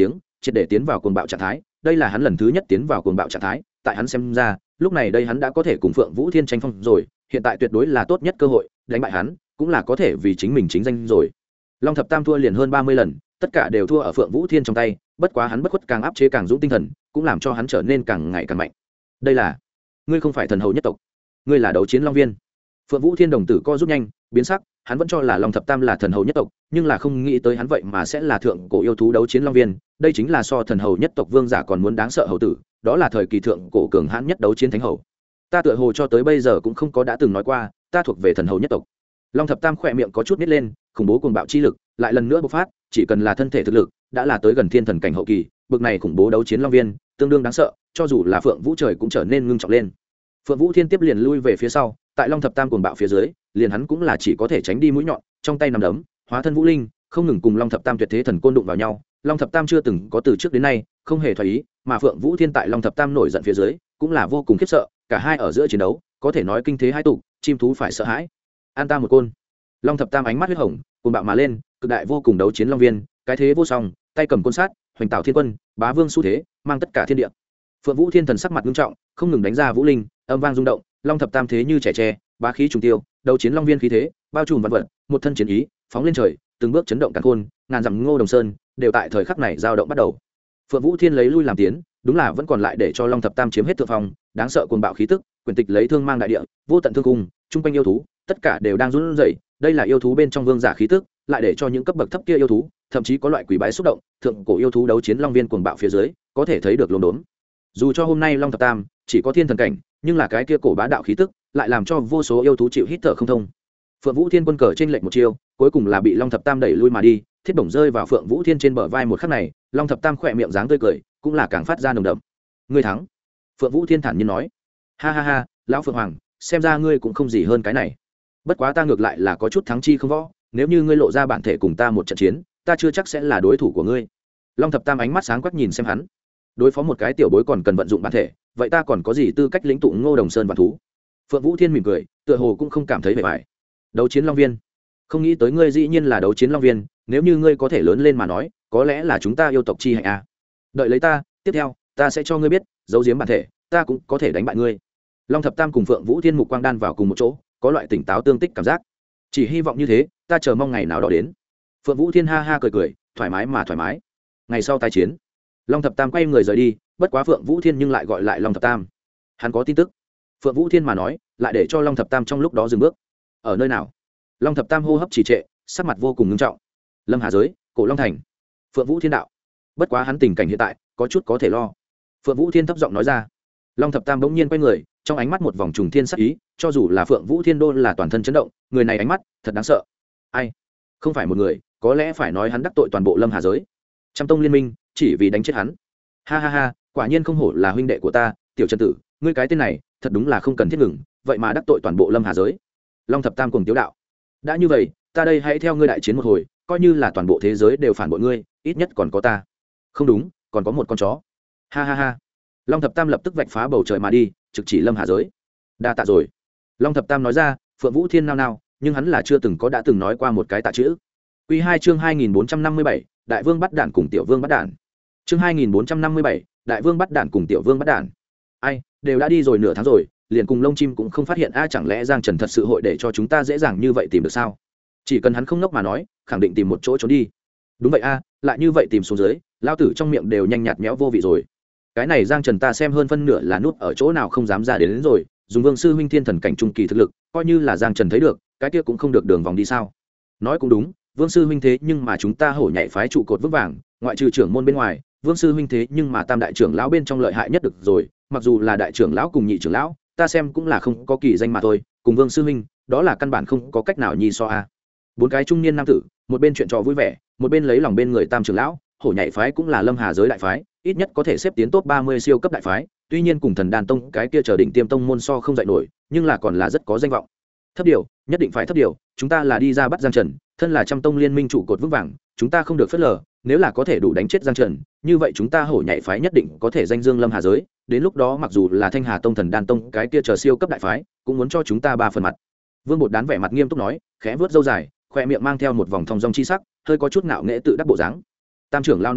S1: triệt để tiến vào cuồng bạo trạng thái. Đây là hắn lần thứ nhất tiến vào cuồng bạo trạng thái, tại hắn xem ra lúc này đây hắn đã có thể cùng Phượng Vũ Thiên tranh phong rồi, hiện tại tuyệt đối là tốt nhất cơ hội, đánh bại hắn cũng là có thể vì chính mình chính danh rồi. Long thập tam thua liền hơn 30 lần, tất cả đều thua ở Phượng Vũ Thiên trong tay, bất quá hắn bất khuất càng áp chế càng dũng tinh thần, cũng làm cho hắn trở nên càng ngày càng mạnh. Đây là, ngươi không phải thần hầu nhất tộc, ngươi là đấu chiến long viên. Phượng Vũ Thiên đồng tử co rút nhanh, biến sắc, hắn vẫn cho là Long thập tam là thần hầu nhất tộc, nhưng là không nghĩ tới hắn vậy mà sẽ là thượng cổ yêu thú đấu chiến long viên, đây chính là so thần hầu nhất tộc vương giả còn muốn đáng sợ hầu tử, đó là thời kỳ thượng cổ cường hãn nhất đấu chiến thánh hầu. Ta tựa hồ cho tới bây giờ cũng không có đã từng nói qua, ta thuộc về thần hầu nhất tộc. Long thập tam khỏe miệng có chút nít lên, khủng bố cuồng bạo chi lực lại lần nữa bộc phát, chỉ cần là thân thể thực lực đã là tới gần thiên thần cảnh hậu kỳ, bực này khủng bố đấu chiến long viên tương đương đáng sợ, cho dù là Phượng Vũ trời cũng trở nên ngưng trọng lên. Phượng Vũ Thiên tiếp liền lui về phía sau, tại Long thập tam cuồng bạo phía dưới, liền hắn cũng là chỉ có thể tránh đi mũi nhọn, trong tay nắm đấm hóa thân vũ linh, không ngừng cùng Long thập tam tuyệt thế thần côn đụng vào nhau. Long thập tam chưa từng có từ trước đến nay không hề thoái ý, mà Phượng Vũ Thiên tại Long thập tam nổi giận phía dưới cũng là vô cùng khiếp sợ, cả hai ở giữa chiến đấu có thể nói kinh thế hai tục, chim thú phải sợ hãi. An ta một côn. Long thập tam ánh mắt huyết hồng cuồng bạo mà lên, cực đại vô cùng đấu chiến long viên, cái thế vô song, tay cầm côn sát, hoành tạo thiên quân, bá vương xu thế, mang tất cả thiên địa. Phượng Vũ Thiên thần sắc mặt nghiêm trọng, không ngừng đánh ra vũ linh, âm vang rung động. Long thập tam thế như trẻ tre, bá khí trùng tiêu, đấu chiến long viên khí thế bao trùm vạn vật, một thân chiến ý phóng lên trời, từng bước chấn động càn khôn, ngàn dặm Ngô Đồng Sơn đều tại thời khắc này dao động bắt đầu. Phượng Vũ Thiên lấy lui làm tiến, đúng là vẫn còn lại để cho Long thập tam chiếm hết thượng phong, đáng sợ cuồng bạo khí tức, quyền tịch lấy thương mang đại địa, vô tận thương cung, trung quanh yêu thú, tất cả đều đang run rẩy. Đây là yêu thú bên trong vương giả khí tức, lại để cho những cấp bậc thấp kia yêu thú, thậm chí có loại quỷ bái xúc động, thượng cổ yêu thú đấu chiến long viên cuồng bạo phía dưới, có thể thấy được lốm đốm. Dù cho hôm nay Long thập tam chỉ có thiên thần cảnh, nhưng là cái kia cổ bá đạo khí tức, lại làm cho vô số yêu thú chịu hít thở không thông. Phượng Vũ Thiên quân cờ trên lệnh một chiêu, cuối cùng là bị Long thập tam đẩy lui mà đi, thiết bổng rơi vào Phượng Vũ Thiên trên bờ vai một khắc này, Long thập tam khỏe miệng dáng tươi cười, cũng là càng phát ra nồng đậm. Ngươi thắng. Phượng Vũ Thiên thản nhiên nói. Ha ha ha, lão Phượng Hoàng, xem ra ngươi cũng không gì hơn cái này. Bất quá ta ngược lại là có chút thắng chi không võ, nếu như ngươi lộ ra bản thể cùng ta một trận chiến, ta chưa chắc sẽ là đối thủ của ngươi. Long thập tam ánh mắt sáng quắc nhìn xem hắn. Đối phó một cái tiểu bối còn cần vận dụng bản thể, vậy ta còn có gì tư cách lĩnh tụ Ngô Đồng Sơn vạn thú? Phượng Vũ Thiên mỉm cười, tựa hồ cũng không cảm thấy vẻ vải. Đấu chiến long viên, không nghĩ tới ngươi dĩ nhiên là đấu chiến long viên, nếu như ngươi có thể lớn lên mà nói, có lẽ là chúng ta yêu tộc chi hạnh a. Đợi lấy ta, tiếp theo ta sẽ cho ngươi biết, giấu giếm bản thể, ta cũng có thể đánh bại ngươi. Long thập tam cùng Phượng Vũ Thiên mục quang đan vào cùng một chỗ, có loại tỉnh táo tương tích cảm giác. Chỉ hy vọng như thế, ta chờ mong ngày nào đó đến. Phượng Vũ Thiên ha ha cười cười, thoải mái mà thoải mái. Ngày sau tái chiến. Long thập tam quay người rời đi, bất quá Phượng Vũ Thiên nhưng lại gọi lại Long thập tam. Hắn có tin tức. Phượng Vũ Thiên mà nói, lại để cho Long thập tam trong lúc đó dừng bước. Ở nơi nào? Long thập tam hô hấp trì trệ, sắc mặt vô cùng nghiêm trọng. Lâm Hà giới, Cổ Long thành. Phượng Vũ Thiên đạo. Bất quá hắn tình cảnh hiện tại có chút có thể lo. Phượng Vũ Thiên thấp giọng nói ra. Long thập tam bỗng nhiên quay người, trong ánh mắt một vòng trùng thiên sắc ý, cho dù là Phượng Vũ Thiên đô là toàn thân chấn động, người này ánh mắt thật đáng sợ. Ai? Không phải một người, có lẽ phải nói hắn đắc tội toàn bộ Lâm Hà giới. Trăm tông liên minh, chỉ vì đánh chết hắn. Ha ha ha, quả nhiên không hổ là huynh đệ của ta, tiểu Trần tử, ngươi cái tên này, thật đúng là không cần thiết ngừng, vậy mà đắc tội toàn bộ Lâm Hà giới. Long thập tam cùng tiếu đạo. Đã như vậy, ta đây hãy theo ngươi đại chiến một hồi, coi như là toàn bộ thế giới đều phản bội ngươi, ít nhất còn có ta. Không đúng, còn có một con chó. Ha ha ha. Long thập tam lập tức vạch phá bầu trời mà đi, trực chỉ Lâm Hà giới. Đa tạ rồi. Long thập tam nói ra, Phượng Vũ Thiên nao nao, nhưng hắn là chưa từng có đã từng nói qua một cái tạ chữ. Quy 2 chương 2457, Đại Vương bắt đản cùng Tiểu Vương bắt đản. Chương 2457, Đại Vương bắt đản cùng Tiểu Vương bắt đản. Ai, đều đã đi rồi nửa tháng rồi, liền cùng lông chim cũng không phát hiện a, chẳng lẽ Giang Trần thật sự hội để cho chúng ta dễ dàng như vậy tìm được sao? Chỉ cần hắn không ngốc mà nói, khẳng định tìm một chỗ trốn đi. Đúng vậy a, lại như vậy tìm xuống dưới, lao tử trong miệng đều nhanh nhạt méo vô vị rồi. Cái này Giang Trần ta xem hơn phân nửa là núp ở chỗ nào không dám ra đến rồi, dùng Vương sư huynh thiên thần cảnh trung kỳ thực lực, coi như là Giang Trần thấy được, cái kia cũng không được đường vòng đi sao? Nói cũng đúng, Vương sư huynh thế nhưng mà chúng ta hổ nhảy phái trụ cột vững vàng, ngoại trừ trưởng môn bên ngoài, Vương sư huynh thế nhưng mà tam đại trưởng lão bên trong lợi hại nhất được rồi, mặc dù là đại trưởng lão cùng nhị trưởng lão, ta xem cũng là không có kỳ danh mà thôi, cùng Vương sư huynh, đó là căn bản không có cách nào nhi so a. Bốn cái trung niên nam tử, một bên chuyện trò vui vẻ, một bên lấy lòng bên người tam trưởng lão, hổ nhảy phái cũng là Lâm Hà giới đại phái, ít nhất có thể xếp tiến top 30 siêu cấp đại phái, tuy nhiên cùng Thần Đan tông cái kia chờ đỉnh tiêm tông môn so không dậy nổi, nhưng là còn là rất có danh vọng. Thấp điều, nhất định phải thấp điều, chúng ta là đi ra bắt Giang Trần, thân là trăm tông liên minh trụ cột vững vàng, chúng ta không được phớt lờ, nếu là có thể đủ đánh chết Giang Trần, như vậy chúng ta hổ nhảy phái nhất định có thể danh dương Lâm Hà giới, đến lúc đó mặc dù là Thanh Hà tông Thần Đan tông cái kia chờ siêu cấp đại phái, cũng muốn cho chúng ta ba phần mặt. Vương Bột Đán vẻ mặt nghiêm túc nói, khẽ vuốt râu dài, khoe miệng mang theo một vòng thong dong chi sắc, hơi có chút ngạo nghễ tự đắc bộ dáng. Tam trưởng lao nói là,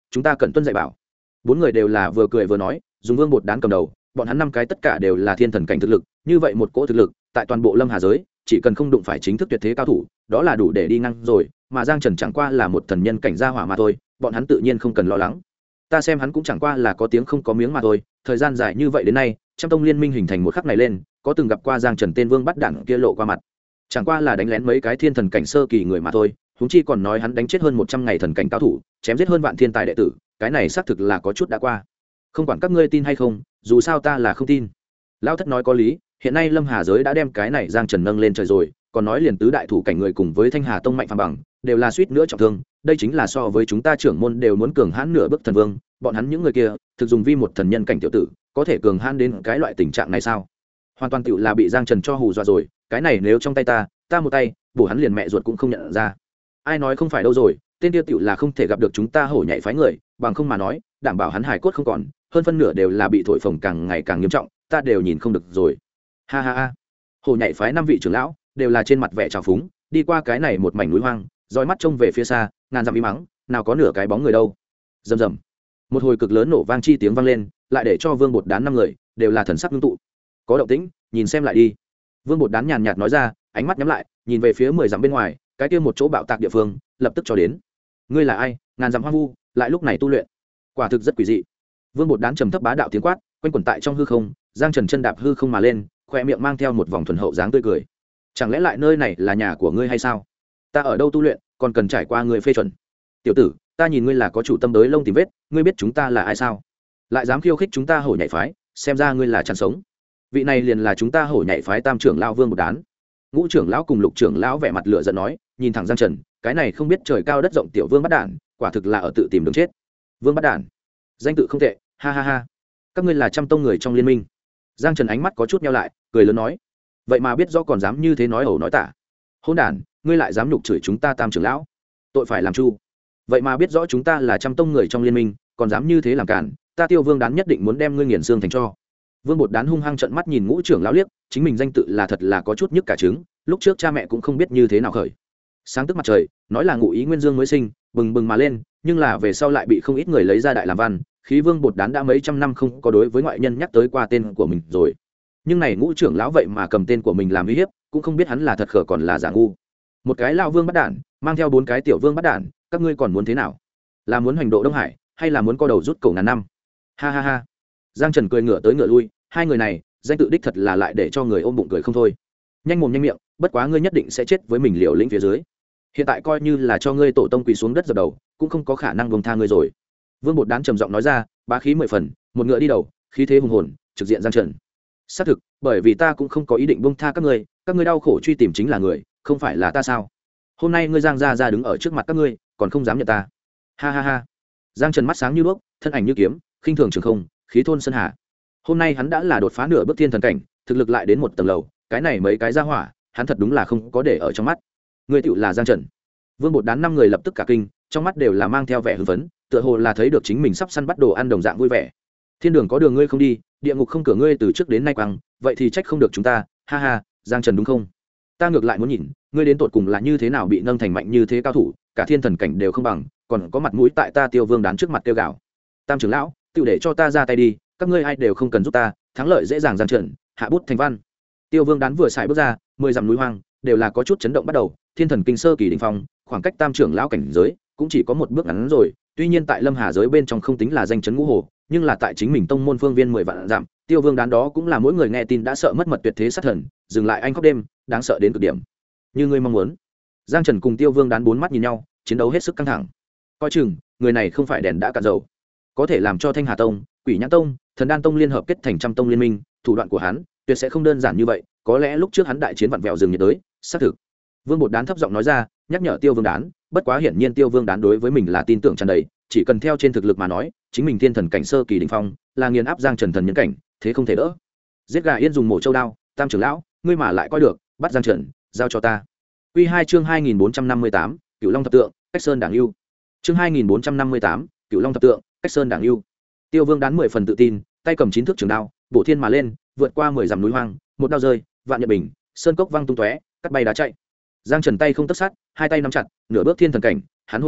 S1: chúng ta cần tuân dạy bảo. Bốn người đều là vừa cười vừa nói, dùng Vương Bột Đán cầm đầu, bọn hắn năm cái tất cả đều là thiên thần cảnh thực lực, như vậy một cỗ thực lực tại toàn bộ Lâm Hà giới chỉ cần không đụng phải chính thức tuyệt thế cao thủ, đó là đủ để đi ngang rồi, mà Giang Trần chẳng qua là một thần nhân cảnh gia hỏa mà thôi, bọn hắn tự nhiên không cần lo lắng. Ta xem hắn cũng chẳng qua là có tiếng không có miếng mà thôi, thời gian dài như vậy đến nay, trăm tông liên minh hình thành một khắc này lên, có từng gặp qua Giang Trần tên Vương bắt đạn kia lộ qua mặt, chẳng qua là đánh lén mấy cái thiên thần cảnh sơ kỳ người mà thôi, huống chi còn nói hắn đánh chết hơn 100 ngày thần cảnh cao thủ, chém giết hơn vạn thiên tài đệ tử, cái này xác thực là có chút đã qua. Không quản các ngươi tin hay không, dù sao ta là không tin. Lão Thất nói có lý, hiện nay Lâm Hà giới đã đem cái này Giang Trần nâng lên trời rồi, còn nói liền tứ đại thủ cảnh người cùng với Thanh Hà tông mạnh phàm bằng, đều là suýt nữa trọng thương, đây chính là so với chúng ta trưởng môn đều muốn cường hãn nửa bước thần vương, bọn hắn những người kia, thực dùng vi một thần nhân cảnh tiểu tử, có thể cường hãn đến cái loại tình trạng này sao? Hoàn toàn tiểu là bị Giang Trần cho hù dọa rồi, cái này nếu trong tay ta một tay, bổ hắn liền mẹ ruột cũng không nhận ra. Ai nói không phải đâu rồi, tên tiêu tiểu là không thể gặp được chúng ta hổ nhảy phái người, bằng không mà nói, đảm bảo hắn hài cốt không còn, hơn phân nửa đều là bị thổi phồng càng ngày càng nghiêm trọng, ta đều nhìn không được rồi. Ha ha ha. Hổ nhảy phái 5 vị trưởng lão đều là trên mặt vẻ trào phúng, đi qua cái này một mảnh núi hoang, dõi mắt trông về phía xa, ngàn dặm im mắng, nào có nửa cái bóng người đâu. Rầm rầm. Một hồi cực lớn nổ vang chi tiếng vang lên, lại để cho Vương Bột Đán 5 người đều là thần sắc ngưng tụ. Có động tĩnh, nhìn xem lại đi. Vương Bột Đán nhàn nhạt nói ra, ánh mắt nhắm lại, nhìn về phía 10 dặm bên ngoài, cái kia một chỗ bạo tạc địa phương, lập tức cho đến. Ngươi là ai? Ngàn dặm hoang vu, lại lúc này tu luyện, quả thực rất quỷ dị. Vương Bột Đán trầm thấp bá đạo tiếng quát, quanh quẩn tại trong hư không, Giang Trần chân đạp hư không mà lên, khoe miệng mang theo một vòng thuần hậu dáng tươi cười. Chẳng lẽ lại nơi này là nhà của ngươi hay sao? Ta ở đâu tu luyện, còn cần trải qua người phê chuẩn. Tiểu tử, ta nhìn ngươi là có chủ tâm đới lông tìm vết, ngươi biết chúng ta là ai sao? Lại dám khiêu khích chúng ta hổ nhảy phái, xem ra ngươi là chăn sống. Vị này liền là chúng ta hổ nhảy phái tam trưởng lão Vương Bột Đán. Ngũ trưởng lão cùng lục trưởng lão vẻ mặt lửa giận nói, nhìn thẳng Giang Trần, cái này không biết trời cao đất rộng tiểu Vương bắt đản, quả thực là ở tự tìm đường chết. Vương bắt đản, danh tự không tệ, ha ha ha. Các ngươi là trăm tông người trong liên minh. Giang Trần ánh mắt có chút nheo lại, cười lớn nói, vậy mà biết rõ còn dám như thế nói ẩu nói tả. Hỗn đản, ngươi lại dám nhục chửi chúng ta tam trưởng lão, tội phải làm chu. Vậy mà biết rõ chúng ta là trăm tông người trong liên minh, còn dám như thế làm cản, ta Tiêu Vương Đán nhất định muốn đem ngươi nghiền xương thành tro. Vương Bột Đán hung hăng trợn mắt nhìn ngũ trưởng lão liếc, chính mình danh tự là thật là có chút nhức cả trứng, lúc trước cha mẹ cũng không biết như thế nào khởi. Sáng tức mặt trời, nói là ngụ ý nguyên dương mới sinh, bừng bừng mà lên, nhưng là về sau lại bị không ít người lấy ra đại làm văn, khí Vương Bột Đán đã mấy trăm năm không có đối với ngoại nhân nhắc tới qua tên của mình rồi. Nhưng này ngũ trưởng lão vậy mà cầm tên của mình làm uy hiếp, cũng không biết hắn là thật khờ còn là giả ngu. Một cái lão vương bắt đản, mang theo 4 cái tiểu vương bắt đản, các ngươi còn muốn thế nào? Là muốn hành độ Đông Hải, hay là muốn co đầu rút cổ ngàn năm? Ha ha ha. Giang Trần cười ngửa tới ngửa lui, hai người này, danh tự đích thật là lại để cho người ôm bụng cười không thôi. Nhanh mồm nhanh miệng, bất quá ngươi nhất định sẽ chết với mình liều lĩnh phía dưới. Hiện tại coi như là cho ngươi tổ tông quỳ xuống đất dập đầu, cũng không có khả năng buông tha ngươi rồi. Vương Bột Đán trầm giọng nói ra, bá khí 10 phần, một ngựa đi đầu, khí thế hùng hồn, trực diện Giang Trần. Xác thực, bởi vì ta cũng không có ý định buông tha các ngươi đau khổ truy tìm chính là người, không phải là ta sao? Hôm nay ngươi Giang gia đứng ở trước mặt các ngươi, còn không dám nhận ta. Ha ha ha. Giang Trần mắt sáng như đuốc, thân ảnh như kiếm, khinh thường trường không, khí thôn sơn hà. Hôm nay hắn đã là đột phá nửa bước thiên thần cảnh, thực lực lại đến một tầng lầu, cái này mấy cái gia hỏa, hắn thật đúng là không có để ở trong mắt. Ngươi tựu là Giang Trần. Vương Bột Đán 5 người lập tức cả kinh, trong mắt đều là mang theo vẻ hưng phấn, tựa hồ là thấy được chính mình sắp săn bắt đồ ăn đồng dạng vui vẻ. Thiên đường có đường ngươi không đi, địa ngục không cửa ngươi từ trước đến nay quăng, vậy thì trách không được chúng ta, ha ha, Giang Trần đúng không? Ta ngược lại muốn nhìn, ngươi đến tột cùng là như thế nào bị nâng thành mạnh như thế cao thủ, cả thiên thần cảnh đều không bằng, còn có mặt mũi tại ta Tiêu Vương Đán trước mặt kêu gào. Tam trưởng lão, tựu để cho ta ra tay đi, các ngươi ai đều không cần giúp ta, thắng lợi dễ dàng Giang Trần, hạ bút thành văn. Tiêu Vương Đán vừa xài bước ra, 10 dặm núi hoang đều là có chút chấn động bắt đầu, thiên thần kinh sơ kỳ đỉnh phong, khoảng cách tam trưởng lão cảnh giới cũng chỉ có một bước ngắn rồi, tuy nhiên tại Lâm Hà giới bên trong không tính là danh chấn ngũ hồ, nhưng là tại chính mình tông môn phương viên 10 vạn dặm, Tiêu Vương Đán đó cũng là mỗi người nghe tin đã sợ mất mật tuyệt thế sát thần, dừng lại anh khóc đêm, đáng sợ đến cực điểm. Như ngươi mong muốn. Giang Trần cùng Tiêu Vương Đán 4 mắt nhìn nhau, chiến đấu hết sức căng thẳng. Coi chừng, người này không phải đèn đã cạn dầu, có thể làm cho Thanh Hà tông, Quỷ Nhãn tông, Thần Đan tông liên hợp kết thành trăm tông liên minh, thủ đoạn của hắn tuyệt sẽ không đơn giản như vậy, có lẽ lúc trước hắn đại chiến vặn vẹo rừng nhiệt đới, xác thực. Vương Bột Đán thấp giọng nói ra, nhắc nhở Tiêu Vương Đán, bất quá hiển nhiên Tiêu Vương Đán đối với mình là tin tưởng tràn đầy, chỉ cần theo trên thực lực mà nói, chính mình thiên thần cảnh sơ kỳ đỉnh phong, là nghiền áp Giang Trần thần nhân cảnh, thế không thể đỡ. Giết gà yên dùng mổ châu đao, tam trưởng lão, ngươi mà lại coi được, bắt Giang Trần, giao cho ta. Quy 2 chương 2458, Cửu Long thập tượng, Cách Sơn Đảng Lưu. Chương 2458, Cửu Long thập tượng, Cách Sơn Đảng Lưu. Tiêu Vương Đán 10 phần tự tin, tay cầm 9 thước trường đao, bổ thiên mà lên, vượt qua 10 dặm núi hoang, một đao rơi, vạn nhật bình, sơn cốc văng tung tóe, cắt bay đá chạy. Giang Trần tay không tấc sát, hai tay nắm chặt, nửa bước thiên thần cảnh, hắn hôm nay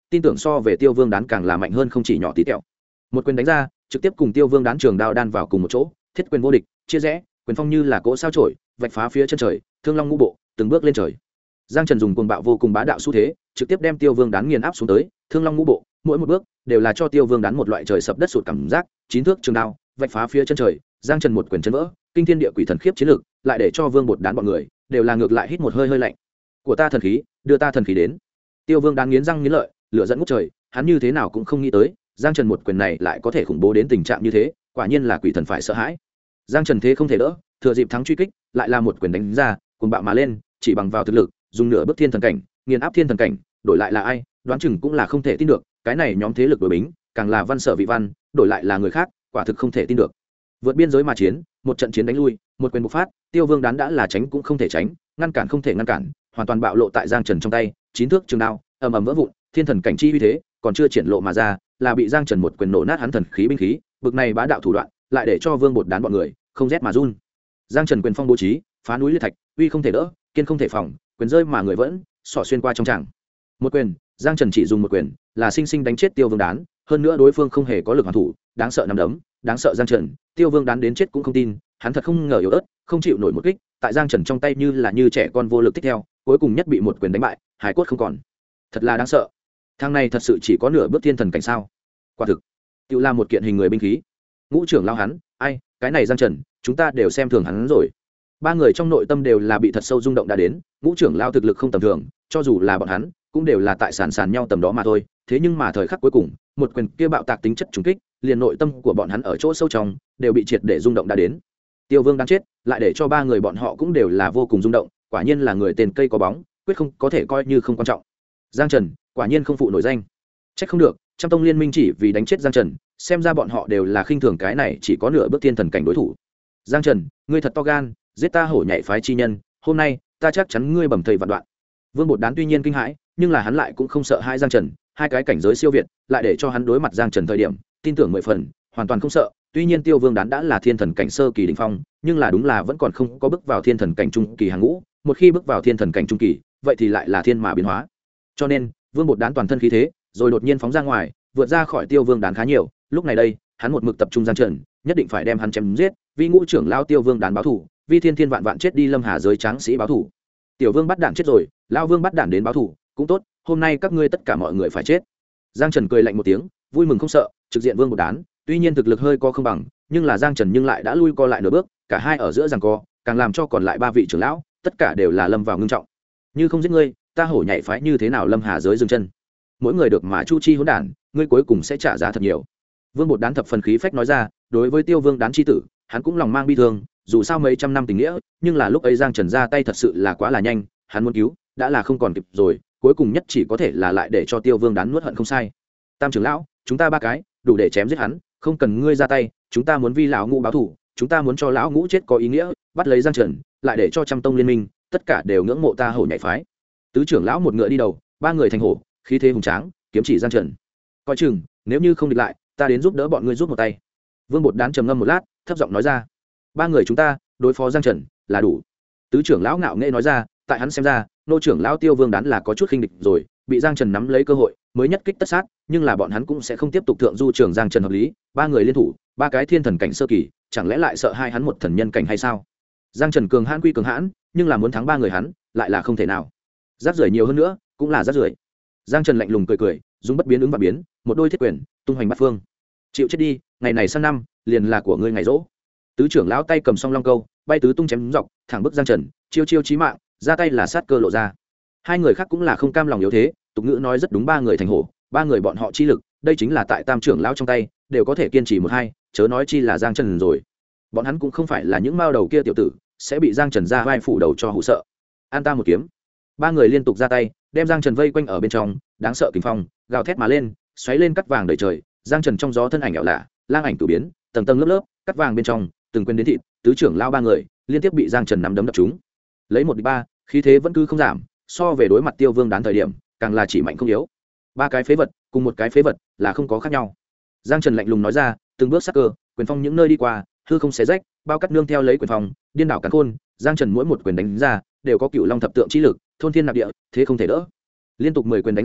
S1: tin tưởng so về Tiêu Vương đán càng là mạnh hơn không chỉ nhỏ tí tẹo. Một quyền đánh ra, trực tiếp cùng Tiêu Vương đán trường đao đan vào cùng một chỗ, thiết quyền vô địch, chia rẽ, quyền phong như là cỗ sao chổi, vạch phá phía chân trời, thương long ngũ bộ, từng bước lên trời. Giang Trần dùng cuồng bạo vô cùng bá đạo xu thế, trực tiếp đem Tiêu Vương đán nghiền áp xuống tới, thương long ngũ bộ, mỗi một bước đều là cho Tiêu Vương đán một loại trời sập đất sụt cảm giác, chín thước trường đao, vạch phá phía chân trời, Giang Trần một quyền chân vỡ, kinh thiên địa quỷ thần khiếp chiến lực, lại để cho Vương Bột đán bọn người đều là ngược lại hít một hơi hơi lạnh. Của ta thần khí, đưa ta thần khí đến. Tiêu Vương đán nghiến răng nghiến lợi, lửa giận ngút trời, hắn như thế nào cũng không nghĩ tới, Giang Trần một quyền này lại có thể khủng bố đến tình trạng như thế, quả nhiên là quỷ thần phải sợ hãi. Giang Trần thế không thể đỡ, thừa dịp thắng truy kích, lại là một quyền đánh ra, cuồng bạo mà lên, chỉ bằng vào thực lực, dùng nửa bước thiên thần cảnh, nghiền áp thiên thần cảnh, đổi lại là ai, đoán chừng cũng là không thể tin được, cái này nhóm thế lực đối bính, càng là văn sở vị văn, đổi lại là người khác, quả thực không thể tin được. Vượt biên giới mà chiến, một trận chiến đánh lui, một quyền bộc phát, Tiêu Vương đán đã là tránh cũng không thể tránh, ngăn cản không thể ngăn cản, hoàn toàn bạo lộ tại Giang Trần trong tay, chín thước trường đao, ầm ầm vỡ vụn, thiên thần cảnh chi uy thế, còn chưa triển lộ mà ra, là bị Giang Trần một quyền nổ nát hắn thần khí binh khí, bực này bá đạo thủ đoạn, lại để cho Vương Bột đán bọn người không rét mà run. Giang Trần quyền phong bố trí, phá núi liệt thạch, uy không thể đỡ, kiên không thể phòng, quyền rơi mà người vẫn xỏ xuyên qua trong tràng. Một quyền, Giang Trần chỉ dùng một quyền, là sinh sinh đánh chết Tiêu Vương đán, hơn nữa đối phương không hề có lực hoàn thủ, đáng sợ nắm đấm, đáng sợ Giang Trần, Tiêu Vương đán đến chết cũng không tin, hắn thật không ngờ yếu ớt, không chịu nổi một kích, tại Giang Trần trong tay như là như trẻ con vô lực tiếp theo, cuối cùng nhất bị một quyền đánh bại, hải cốt không còn. Thật là đáng sợ. Thằng này thật sự chỉ có nửa bước thiên thần cảnh sao? Quả thực, tự là một kiện hình người binh khí. Ngũ trưởng lao hắn, ai, cái này Giang Trần, chúng ta đều xem thường hắn rồi. Ba người trong nội tâm đều là bị thật sâu rung động đã đến, Ngũ trưởng lao thực lực không tầm thường, cho dù là bọn hắn, cũng đều là tại sàn nhau tầm đó mà thôi. Thế nhưng mà thời khắc cuối cùng, một quyền kia bạo tạc tính chất trùng kích, liền nội tâm của bọn hắn ở chỗ sâu trong đều bị triệt để rung động đã đến. Tiêu Vương đang chết, lại để cho ba người bọn họ cũng đều là vô cùng rung động, quả nhiên là người tên cây có bóng, quyết không có thể coi như không quan trọng. Giang Trần, quả nhiên không phụ nổi danh. Trách không được, Trăm Tông liên minh chỉ vì đánh chết Giang Trần, xem ra bọn họ đều là khinh thường cái này chỉ có nửa bước thiên thần cảnh đối thủ. Giang Trần, ngươi thật to gan, giết ta hổ nhảy phái chi nhân, hôm nay ta chắc chắn ngươi bầm thây vạn đoạn. Vương Bột đán tuy nhiên kinh hãi, nhưng là hắn lại cũng không sợ hai Giang Trần, hai cái cảnh giới siêu việt, lại để cho hắn đối mặt Giang Trần thời điểm, tin tưởng 10 phần, hoàn toàn không sợ. Tuy nhiên Tiêu Vương đán đã là thiên thần cảnh sơ kỳ đỉnh phong, nhưng là đúng là vẫn còn không có bước vào thiên thần cảnh trung kỳ hàng ngũ, một khi bước vào thiên thần cảnh trung kỳ, vậy thì lại là thiên mà biến hóa. Cho nên, Vương Bột đán toàn thân khí thế, rồi đột nhiên phóng ra ngoài, vượt ra khỏi Tiêu Vương đán khá nhiều, lúc này đây, hắn một mực tập trung Giang Trần, nhất định phải đem hắn chém giết, vì Ngũ trưởng lao Tiêu Vương đán báo thủ, vì thiên thiên vạn vạn chết đi Lâm Hà giới tráng sĩ báo thủ. Tiểu Vương bắt đạn chết rồi, lão Vương bắt đạn đến báo thủ, cũng tốt, hôm nay các ngươi tất cả mọi người phải chết. Giang Trần cười lạnh một tiếng, vui mừng không sợ, trực diện Vương Bột đán, tuy nhiên thực lực hơi có không bằng, nhưng là Giang Trần nhưng lại đã lui co lại nửa bước, cả hai ở giữa giằng co, càng làm cho còn lại ba vị trưởng lão, tất cả đều là lâm vào ngưng trọng. Như không giết ngươi, ta hổ nhảy phái như thế nào Lâm Hà giới dừng chân. Mỗi người được mà chu chi hỗn đản, ngươi cuối cùng sẽ trả giá thật nhiều. Vương Bột đán thập phần khí phách nói ra, đối với Tiêu Vương đán chi tử, hắn cũng lòng mang bi thương, dù sao mấy trăm năm tình nghĩa, nhưng là lúc ấy Giang Trần ra tay thật sự là quá là nhanh, hắn muốn cứu, đã là không còn kịp rồi, cuối cùng nhất chỉ có thể là lại để cho Tiêu Vương đán nuốt hận không sai. Tam trưởng lão, chúng ta ba cái, đủ để chém giết hắn, không cần ngươi ra tay, chúng ta muốn vi lão Ngũ báo thù, chúng ta muốn cho lão Ngũ chết có ý nghĩa, bắt lấy Giang Trần, lại để cho Trăm Tông liên minh, tất cả đều ngưỡng mộ ta hổ nhảy phái. Tứ trưởng lão một ngựa đi đầu, ba người thành hổ, khí thế hùng tráng, kiếm chỉ Giang Trần. Coi chừng, nếu như không địch lại, ta đến giúp đỡ bọn ngươi giúp một tay. Vương Bột đán trầm ngâm một lát, thấp giọng nói ra, ba người chúng ta đối phó Giang Trần là đủ. Tứ trưởng lão ngạo nghễ nói ra, tại hắn xem ra, nô trưởng lão Tiêu Vương đán là có chút khinh địch rồi, bị Giang Trần nắm lấy cơ hội mới nhất kích tất sát, nhưng là bọn hắn cũng sẽ không tiếp tục thượng du trường Giang Trần hợp lý, ba người liên thủ, ba cái thiên thần cảnh sơ kỳ, chẳng lẽ lại sợ hai hắn một thần nhân cảnh hay sao? Giang Trần cường hãn quy cường hãn, nhưng là muốn thắng ba người hắn, lại là không thể nào. Rác rưởi nhiều hơn nữa, cũng là rác rưởi. Giang Trần lạnh lùng cười cười, dùng bất biến ứng và biến, một đôi thiết quyền, tung hoành bát phương. Chịu chết đi, ngày này sang năm, liền là của ngươi ngày rỗ. Tứ trưởng lão tay cầm song long câu, bay tứ tung chém dọc, thẳng bức Giang Trần, chiêu chiêu chí mạng, ra tay là sát cơ lộ ra. Hai người khác cũng là không cam lòng yếu thế, tục ngữ nói rất đúng, ba người thành hổ, ba người bọn họ chi lực, đây chính là tại Tam trưởng lão trong tay, đều có thể kiên trì một hai, chớ nói chi là Giang Trần rồi. Bọn hắn cũng không phải là những mao đầu kia tiểu tử, sẽ bị Giang Trần ra vai phủ đầu cho hụ sợ. An ta một kiếm. Ba người liên tục ra tay, đem Giang Trần vây quanh ở bên trong, đáng sợ kình phong, gào thét mà lên, xoáy lên cắt vàng đầy trời, Giang Trần trong gió thân ảnh ảo lạ, lang ảnh cửu biến, tầng tầng lớp lớp, cắt vàng bên trong, từng quên đến thịt, tứ trưởng lao ba người liên tiếp bị Giang Trần nắm đấm đập trúng. Lấy một địch ba, khí thế vẫn cứ không giảm, so về đối mặt Tiêu Vương đán thời điểm, càng là chỉ mạnh không yếu. Ba cái phế vật, cùng một cái phế vật là không có khác nhau. Giang Trần lạnh lùng nói ra, từng bước sắc cơ, quyền phong những nơi đi qua, hư không xé rách, bao cắt nương theo lấy quyền phong, điên đảo càn khôn, Giang Trần mỗi một quyền đánh ra, đều có cựu long thập tượng chi lực, thôn thiên nạp địa, thế không thể đỡ. Liên tục 10 quyền đánh ra,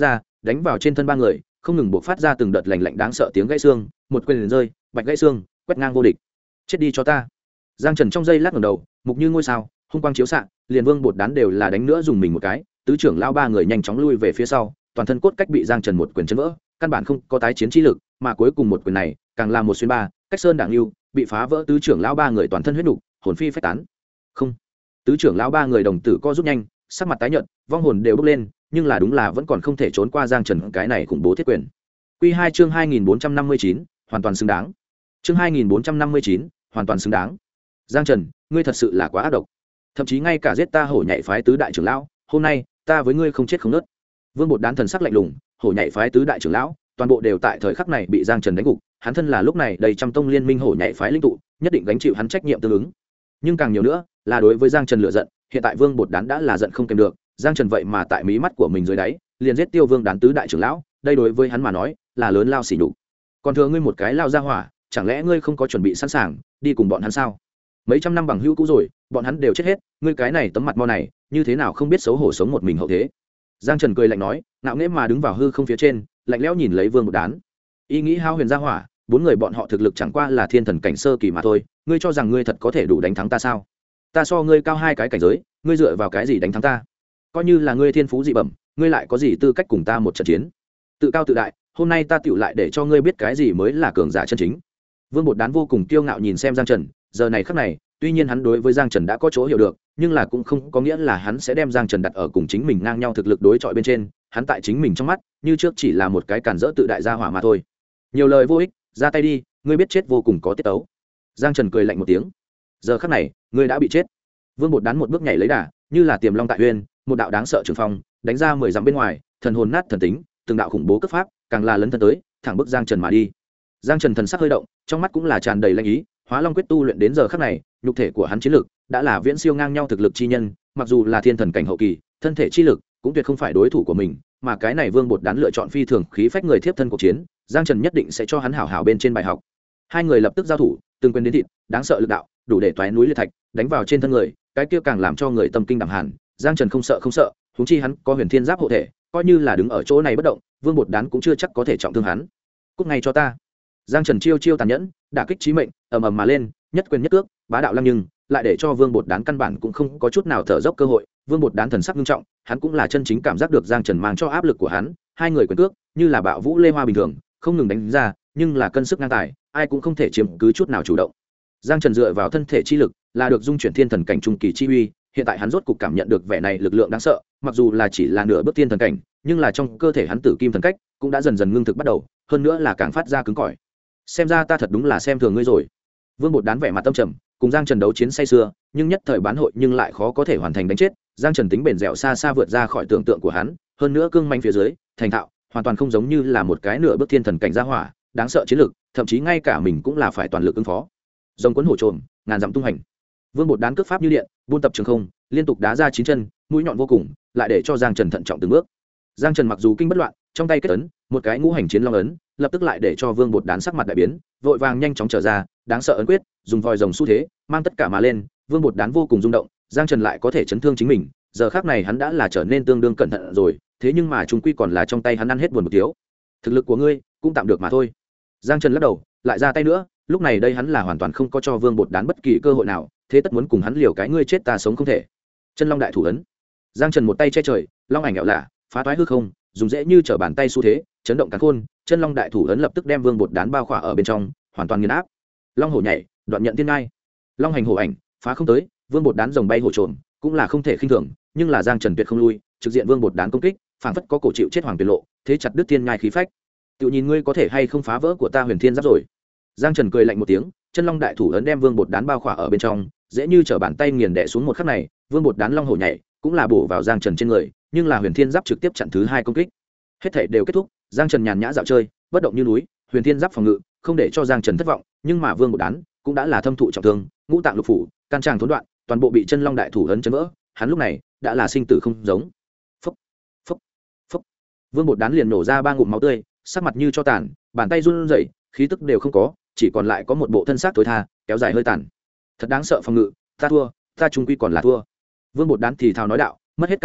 S1: đánh vào trên thân ba người, không ngừng buộc phát ra từng đợt lạnh lạnh đáng sợ tiếng gãy xương, một quyền liền rơi, bạch gãy xương, quét ngang vô địch. Chết đi cho ta. Giang Trần trong giây lát ngẩng đầu, mục như ngôi sao, hung quang chiếu xạ, liền Vương Bột Đán đều là đánh nữa dùng mình một cái, tứ trưởng lao ba người nhanh chóng lui về phía sau, toàn thân cốt cách bị Giang Trần một quyền chấn vỡ, căn bản không có tái chiến chi lực, mà cuối cùng một quyền này, càng là một xuyên ba, cách sơn đảng lưu, bị phá vỡ tứ trưởng lao ba người toàn thân huyết nục, hồn phi phách tán. Không, tứ trưởng lao ba người đồng tử co rút nhanh, sắc mặt tái nhợt, vong hồn đều bốc lên, nhưng là đúng là vẫn còn không thể trốn qua Giang Trần cái này khủng bố thiết quyền. Quy 2 chương 2459, hoàn toàn xứng đáng. Chương 2459, hoàn toàn xứng đáng. Giang Trần, ngươi thật sự là quá ác độc. Thậm chí ngay cả giết ta hổ nhảy phái tứ đại trưởng lão, hôm nay, ta với ngươi không chết không nứt. Vương Bột Đán thần sắc lạnh lùng, hổ nhảy phái tứ đại trưởng lão, toàn bộ đều tại thời khắc này bị Giang Trần đánh gục, hắn thân là lúc này đầy trăm tông liên minh hổ nhảy phái linh tụ, nhất định gánh chịu hắn trách nhiệm tương ứng. Nhưng càng nhiều nữa, là đối với Giang Trần lựa giận, hiện tại Vương Bột Đán đã là giận không kềm được, Giang Trần vậy mà tại mí mắt của mình dưới đáy, liền giết Tiêu Vương Đán tứ đại trưởng lão, đây đối với hắn mà nói, là lớn lao xỉ nhục. Còn thừa ngươi một cái lao ra hỏa, chẳng lẽ ngươi không có chuẩn bị sẵn sàng đi cùng bọn hắn sao? Mấy trăm năm bằng hữu cũ rồi, bọn hắn đều chết hết, ngươi cái này tấm mặt mo này, như thế nào không biết xấu hổ sống một mình hậu thế. Giang Trần cười lạnh nói, ngạo nghễ mà đứng vào hư không phía trên, lạnh lẽo nhìn lấy Vương Bột Đán. Ý nghĩ hao huyền ra hỏa, bốn người bọn họ thực lực chẳng qua là thiên thần cảnh sơ kỳ mà thôi, ngươi cho rằng ngươi thật có thể đủ đánh thắng ta sao? Ta so ngươi cao hai cái cảnh giới, ngươi dựa vào cái gì đánh thắng ta? Coi như là ngươi thiên phú dị bẩm, ngươi lại có gì tư cách cùng ta một trận chiến? Tự cao tự đại, hôm nay ta tựu lại để cho ngươi biết cái gì mới là cường giả chân chính. Vương Bột Đán vô cùng kiêu ngạo nhìn xem Giang Trần, giờ này khắc này, tuy nhiên hắn đối với Giang Trần đã có chỗ hiểu được, nhưng là cũng không có nghĩa là hắn sẽ đem Giang Trần đặt ở cùng chính mình ngang nhau thực lực đối chọi bên trên, hắn tại chính mình trong mắt, như trước chỉ là một cái càn rỡ tự đại gia hỏa mà thôi. Nhiều lời vô ích, ra tay đi, ngươi biết chết vô cùng có tiết tấu. Giang Trần cười lạnh một tiếng. Giờ khắc này, ngươi đã bị chết. Vương Bột Đán một bước nhảy lấy đà, như là tiềm long tại uyên, một đạo đáng sợ trường phong, đánh ra 10 dặm bên ngoài, thần hồn nát thần tính, từng đạo khủng bố cấp pháp, càng là lấn thân tới, thẳng bước Giang Trần mà đi. Giang Trần thần sắc hơi động, trong mắt cũng là tràn đầy lanh ý, Hóa Long quyết tu luyện đến giờ khắc này, nhục thể của hắn chiến lực đã là viễn siêu ngang nhau thực lực chi nhân, mặc dù là thiên thần cảnh hậu kỳ, thân thể chi lực cũng tuyệt không phải đối thủ của mình, mà cái này Vương Bột Đán lựa chọn phi thường khí phách người thiếp thân cuộc chiến, Giang Trần nhất định sẽ cho hắn hảo hảo bên trên bài học. Hai người lập tức giao thủ, từng quyền đến thịt, đáng sợ lực đạo, đủ để toái núi liệt thạch, đánh vào trên thân người, cái kia càng làm cho người tâm kinh đảm hàn. Giang Trần không sợ, huống chi hắn có Huyền Thiên Giáp hộ thể, coi như là đứng ở chỗ này bất động, Vương Bột Đán cũng chưa chắc có thể trọng thương hắn. Cút ngay cho ta. Giang Trần chiêu tàn nhẫn, đả kích chí mệnh, ầm ầm mà lên, nhất quyền nhất cước, bá đạo lăng nhưng, lại để cho Vương Bột Đán căn bản cũng không có chút nào thở dốc cơ hội. Vương Bột Đán thần sắc nghiêm trọng, hắn cũng là chân chính cảm giác được Giang Trần mang cho áp lực của hắn, hai người quyền cước như là bạo vũ lê hoa bình thường, không ngừng đánh ra, nhưng là cân sức ngang tài, ai cũng không thể chiếm cứ chút nào chủ động. Giang Trần dựa vào thân thể chi lực, là được dung chuyển thiên thần cảnh trung kỳ chi uy, hiện tại hắn rốt cục cảm nhận được vẻ này lực lượng đáng sợ, mặc dù là chỉ là nửa bước thiên thần cảnh, nhưng là trong cơ thể hắn tử kim thần cách cũng đã dần dần ngưng thực bắt đầu, hơn nữa là càng phát ra cứng cỏi. Xem ra ta thật đúng là xem thường ngươi rồi. Vương Bột Đán vẻ mặt tâm trầm, cùng Giang Trần đấu chiến say sưa, nhưng nhất thời bán hội nhưng lại khó có thể hoàn thành đánh chết. Giang Trần tính bền dẻo xa xa vượt ra khỏi tưởng tượng của hắn, hơn nữa cương manh phía dưới, thành thạo, hoàn toàn không giống như là một cái nửa bước thiên thần cảnh gia hỏa, đáng sợ chiến lực, thậm chí ngay cả mình cũng là phải toàn lực ứng phó. Rồng cuốn hổ trồm, ngàn dặm tung hành. Vương Bột Đán cước pháp như điện, buôn tập trường không, liên tục đá ra chín chân, mũi nhọn vô cùng, lại để cho Giang Trần thận trọng từng bước. Giang Trần mặc dù kinh bất loạn, trong tay kết ấn, một cái ngũ hành chiến long ấn, lập tức lại để cho Vương Bột Đán sắc mặt đại biến, vội vàng nhanh chóng trở ra, đáng sợ ấn quyết, dùng vòi rồng xu thế, mang tất cả mà lên, Vương Bột Đán vô cùng rung động, Giang Trần lại có thể chấn thương chính mình, giờ khắc này hắn đã là trở nên tương đương cẩn thận rồi, thế nhưng mà chúng quy còn là trong tay hắn ăn hết buồn một thiếu. Thực lực của ngươi cũng tạm được mà thôi. Giang Trần lắc đầu, lại ra tay nữa, lúc này đây hắn là hoàn toàn không có cho Vương Bột Đán bất kỳ cơ hội nào, thế tất muốn cùng hắn liều cái ngươi chết ta sống không thể. Chân Long đại thủ ấn. Giang Trần một tay che trời, long ảnh ảo lạ, phá toái hư không, dùng dễ như trở bàn tay xu thế, chấn động càn khôn, Chân Long đại thủ ấn lập tức đem Vương Bột Đán bao khỏa ở bên trong, hoàn toàn nghiền áp. Long hổ nhảy, đoạn nhận thiên ngai. Long hành hổ ảnh, phá không tới, Vương Bột Đán rồng bay hổ trồn, cũng là không thể khinh thường, nhưng là Giang Trần tuyệt không lui, trực diện Vương Bột Đán công kích, phảng phất có cổ chịu chết hoàng tuyệt lộ, thế chặt đứt thiên ngai khí phách. Tự nhìn ngươi có thể hay không phá vỡ của ta Huyền Thiên Giáp rồi. Giang Trần cười lạnh một tiếng, Chân Long đại thủ ấn đem Vương Bột Đán bao khỏa ở bên trong, dễ như trở bàn tay nghiền đè xuống một khắc này, Vương Bột Đán long hổ nhảy, cũng là bổ vào Giang Trần trên người, nhưng là Huyền Thiên Giáp trực tiếp chặn thứ hai công kích. Hết thảy đều kết thúc, Giang Trần nhàn nhã dạo chơi, bất động như núi, Huyền Thiên Giáp phòng ngự, không để cho Giang Trần thất vọng, nhưng mà Vương Bột Đán cũng đã là thâm thụ trọng thương, ngũ tạng lục phủ, can tràng thốn đoạn, toàn bộ bị Chân Long đại thủ ấn chấn vỡ, hắn lúc này đã là sinh tử không giống. Phốc, phốc, phốc. Vương Bột Đán liền nổ ra ba ngụm máu tươi, sắc mặt như cho tàn, bàn tay run rẩy, khí tức đều không có, chỉ còn lại có một bộ thân xác tối tha, kéo dài hơi tàn. Thật đáng sợ phòng ngự, ta thua, ta trung quy còn là thua. Vương Bột Đán thì thào nói đạo, mất hết can đảm,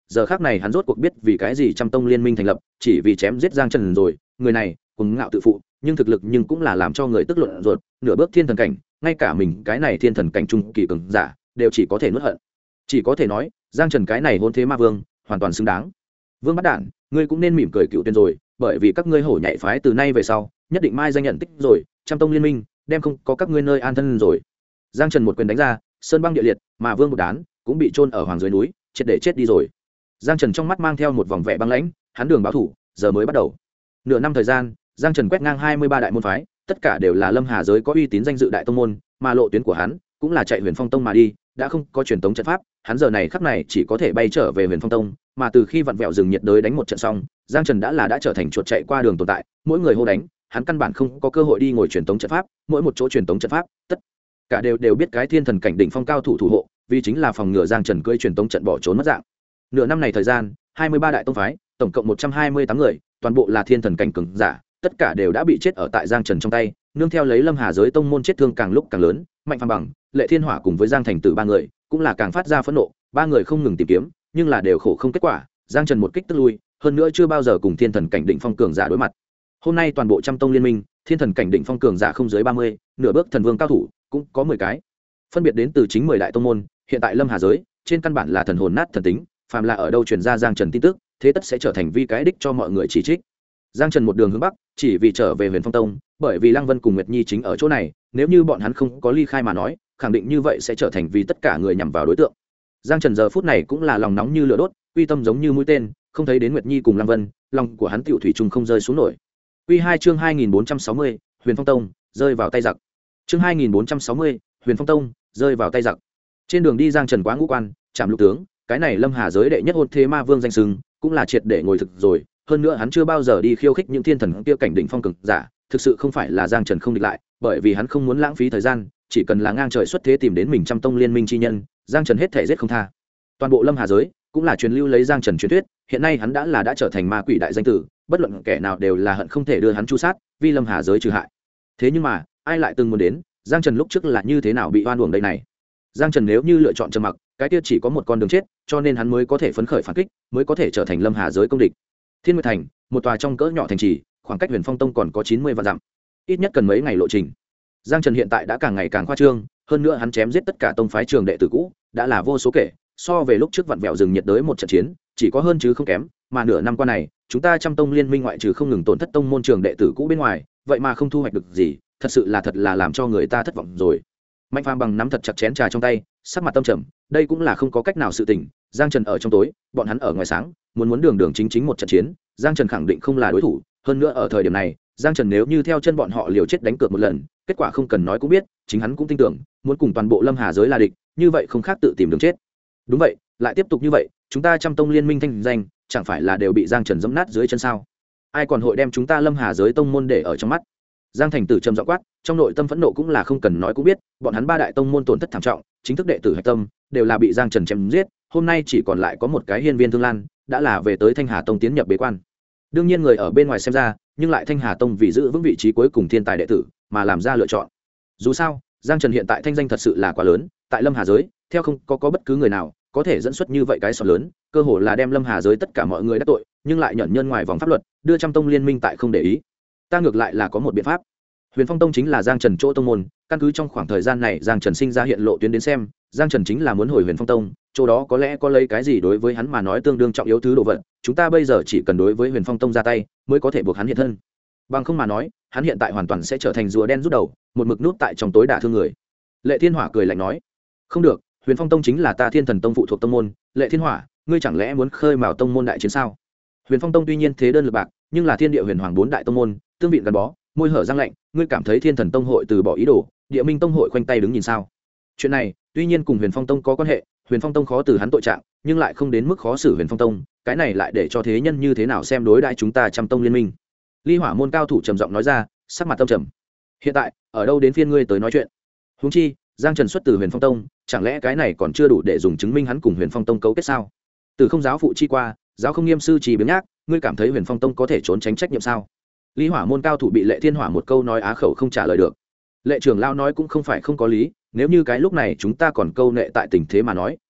S1: giờ khác này hắn rốt cuộc biết vì cái gì trăm tông liên minh thành lập, chỉ vì chém giết Giang Trần rồi. Người này cuồng ngạo tự phụ, nhưng thực lực nhưng cũng là làm cho người tức luận ruột, nửa bước thiên thần cảnh, ngay cả mình cái này thiên thần cảnh trung kỳ cường giả đều chỉ có thể nuốt hận. Chỉ có thể nói Giang Trần cái này hôn thế ma vương hoàn toàn xứng đáng. Vương Bát Đản, ngươi cũng nên mỉm cười cựu tuyên rồi, bởi vì các ngươi hổ nhảy phái từ nay về sau nhất định mai danh nhận tích rồi, trăm tông liên minh đem không có các ngươi nơi an thân rồi. Giang Trần một quyền đánh ra, sơn băng địa liệt, mà Vương Bột Đán cũng bị chôn ở hoàng dưới núi, triệt để chết đi rồi. Giang Trần trong mắt mang theo một vòng vẻ băng lãnh, hắn đường báo thủ giờ mới bắt đầu. Nửa năm thời gian, Giang Trần quét ngang 23 đại môn phái, tất cả đều là Lâm Hà giới có uy tín danh dự đại tông môn, mà lộ tuyến của hắn cũng là chạy Huyền Phong tông mà đi, đã không có truyền tống trận pháp, hắn giờ này khắc này chỉ có thể bay trở về Huyền Phong tông, mà từ khi vặn vẹo rừng nhiệt đới đánh một trận xong, Giang Trần đã trở thành chuột chạy qua đường tồn tại, mỗi người hô đánh, hắn căn bản không có cơ hội đi ngồi truyền tống trận pháp, mỗi một chỗ truyền tống trận pháp, tất cả đều biết cái thiên thần cảnh đỉnh phong cao thủ thủ hộ, vì chính là phòng ngừa Giang Trần cưỡi truyền tống trận bỏ trốn mất dạng. Nửa năm này thời gian, 23 đại tông phái, tổng cộng 128 người, toàn bộ là thiên thần cảnh cường giả, tất cả đều đã bị chết ở tại Giang Trần trong tay, nương theo lấy Lâm Hà giới tông môn chết thương càng lúc càng lớn, Mạnh Phàm Bằng, Lệ Thiên Hỏa cùng với Giang Thành Tử ba người, cũng là càng phát ra phẫn nộ, ba người không ngừng tìm kiếm, nhưng là đều khổ không kết quả, Giang Trần một kích tức lui, hơn nữa chưa bao giờ cùng thiên thần cảnh đỉnh phong cường giả đối mặt. Hôm nay toàn bộ trăm tông liên minh, thiên thần cảnh đỉnh phong cường giả không dưới 30, nửa bước thần vương cao thủ cũng có 10 cái. Phân biệt đến từ chính 10 đại tông môn, hiện tại Lâm Hà giới, trên căn bản là thần hồn nát thần tính, phàm là ở đâu truyền ra Giang Trần tin tức, thế tất sẽ trở thành vi cái đích cho mọi người chỉ trích. Giang Trần một đường hướng bắc, chỉ vì trở về Huyền Phong tông, bởi vì Lăng Vân cùng Nguyệt Nhi chính ở chỗ này, nếu như bọn hắn không có ly khai mà nói, khẳng định như vậy sẽ trở thành vì tất cả người nhằm vào đối tượng. Giang Trần giờ phút này cũng là lòng nóng như lửa đốt, uy tâm giống như mũi tên, không thấy đến Nguyệt Nhi cùng Lăng Vân, lòng của hắn tiểu thủy chung không rơi xuống nổi. Quy 2 chương 2460, Huyền Phong tông rơi vào tay giặc. Chương 2460, Huyền Phong tông rơi vào tay giặc. Trên đường đi Giang Trần quá ngũ quan, chạm lục tướng, cái này Lâm Hà giới đệ nhất hôn thế ma vương danh xưng, cũng là triệt để ngồi thực rồi, hơn nữa hắn chưa bao giờ đi khiêu khích những thiên thần kia cảnh đỉnh phong cường giả, thực sự không phải là Giang Trần không địch lại, bởi vì hắn không muốn lãng phí thời gian, chỉ cần là ngang trời xuất thế tìm đến mình trăm tông liên minh chi nhân, Giang Trần hết thể giết không tha. Toàn bộ Lâm Hà giới cũng là truyền lưu lấy Giang Trần truyền thuyết, hiện nay hắn đã trở thành ma quỷ đại danh tử, bất luận kẻ nào đều là hận không thể đưa hắn chu sát, vì Lâm Hà giới trừ hại. Thế nhưng mà, ai lại từng muốn đến, Giang Trần lúc trước là như thế nào bị oan uổng đây này. Giang Trần nếu như lựa chọn trầm mặc, cái kia chỉ có một con đường chết, cho nên hắn mới có thể phấn khởi phản kích, mới có thể trở thành Lâm Hà giới công địch. Thiên Nguyệt Thành, một tòa trong cỡ nhỏ thành trì, khoảng cách Huyền Phong tông còn có 90 vạn dặm, ít nhất cần mấy ngày lộ trình. Giang Trần hiện tại đã càng ngày càng khoa trương, hơn nữa hắn chém giết tất cả tông phái trường đệ tử cũ, đã là vô số kể, so về lúc trước vặn vẹo rừng nhiệt đới một trận chiến, chỉ có hơn chứ không kém, mà nửa năm qua này, chúng ta trăm tông liên minh ngoại trừ không ngừng tổn thất tông môn trường đệ tử cũ bên ngoài, vậy mà không thu hoạch được gì, thật là làm cho người ta thất vọng rồi. Mạnh Phàm Bằng nắm thật chặt chén trà trong tay, sắc mặt tâm trầm, đây cũng là không có cách nào sự tình, Giang Trần ở trong tối, bọn hắn ở ngoài sáng, muốn đường chính một trận chiến, Giang Trần khẳng định không là đối thủ, hơn nữa ở thời điểm này, Giang Trần nếu như theo chân bọn họ liều chết đánh cược một lần, kết quả không cần nói cũng biết, chính hắn cũng tin tưởng, muốn cùng toàn bộ Lâm Hà giới là địch, như vậy không khác tự tìm đường chết. Đúng vậy, lại tiếp tục như vậy, chúng ta trăm tông liên minh thanh danh, chẳng phải là đều bị Giang Trần giẫm nát dưới chân sao? Ai còn hội đem chúng ta Lâm Hà giới tông môn để ở trong mắt? Giang Thành Tử trầm giọng quát, trong nội tâm phẫn nộ cũng là không cần nói cũng biết, bọn hắn ba đại tông môn tổn thất thảm trọng, chính thức đệ tử hạch tâm đều là bị Giang Trần chém giết, hôm nay chỉ còn lại có một cái Hiên Viên Thương Lan, đã là về tới Thanh Hà tông tiến nhập bế quan. Đương nhiên người ở bên ngoài xem ra, nhưng lại Thanh Hà tông vì giữ vững vị trí cuối cùng thiên tài đệ tử, mà làm ra lựa chọn. Dù sao, Giang Trần hiện tại thanh danh thật sự là quá lớn, tại Lâm Hà giới, theo không có bất cứ người nào có thể dẫn xuất như vậy cái sọt lớn, cơ hồ là đem Lâm Hà giới tất cả mọi người đắc tội, nhưng lại nhẫn nhân ngoài vòng pháp luật, đưa trăm tông liên minh tại không để ý. Ta ngược lại là có một biện pháp. Huyền Phong tông chính là Giang Trần chỗ tông môn, căn cứ trong khoảng thời gian này Giang Trần sinh ra hiện lộ tuyến đến xem, Giang Trần chính là muốn hồi Huyền Phong tông, chỗ đó có lẽ có lấy cái gì đối với hắn mà nói tương đương trọng yếu thứ đồ vật, chúng ta bây giờ chỉ cần đối với Huyền Phong tông ra tay, mới có thể buộc hắn hiện thân. Bằng không mà nói, hắn hiện tại hoàn toàn sẽ trở thành rùa đen rút đầu, một mực nút tại trong tối đả thương người. Lệ Thiên Hỏa cười lạnh nói, không được, Huyền Phong tông chính là ta Thiên Thần tông phụ thuộc tông môn, Lệ Thiên Hỏa, ngươi chẳng lẽ muốn khơi mào tông môn đại chiến sao? Huyền Phong tông tuy nhiên thế đơn lực bạc, nhưng là thiên địa huyền hoàng bốn đại tông môn, tương vị gắn bó, môi hở răng lạnh, ngươi cảm thấy Thiên Thần tông hội từ bỏ ý đồ, Địa Minh tông hội khoanh tay đứng nhìn sao? Chuyện này, tuy nhiên cùng Huyền Phong tông có quan hệ, Huyền Phong tông khó từ hắn tội trạng, nhưng lại không đến mức khó xử Huyền Phong tông, cái này lại để cho thế nhân như thế nào xem đối đãi chúng ta trăm tông liên minh. Ly Hỏa môn cao thủ trầm giọng nói ra, sắc mặt tâm trầm. Hiện tại, ở đâu đến phiên ngươi tới nói chuyện? Huống chi, Giang Trần xuất từ Huyền Phong tông, chẳng lẽ cái này còn chưa đủ để dùng chứng minh hắn cùng Huyền Phong tông cấu kết sao? Từ không giáo phụ chi qua, giáo không nghiêm sư chỉ biếng nhác, ngươi cảm thấy Huyền Phong tông có thể trốn tránh trách nhiệm sao? Ly Hỏa môn cao thủ bị Lệ Thiên Hỏa một câu nói á khẩu không trả lời được. Lệ trưởng lão nói cũng không phải không có lý, nếu như cái lúc này chúng ta còn câu nệ tại tình thế mà nói,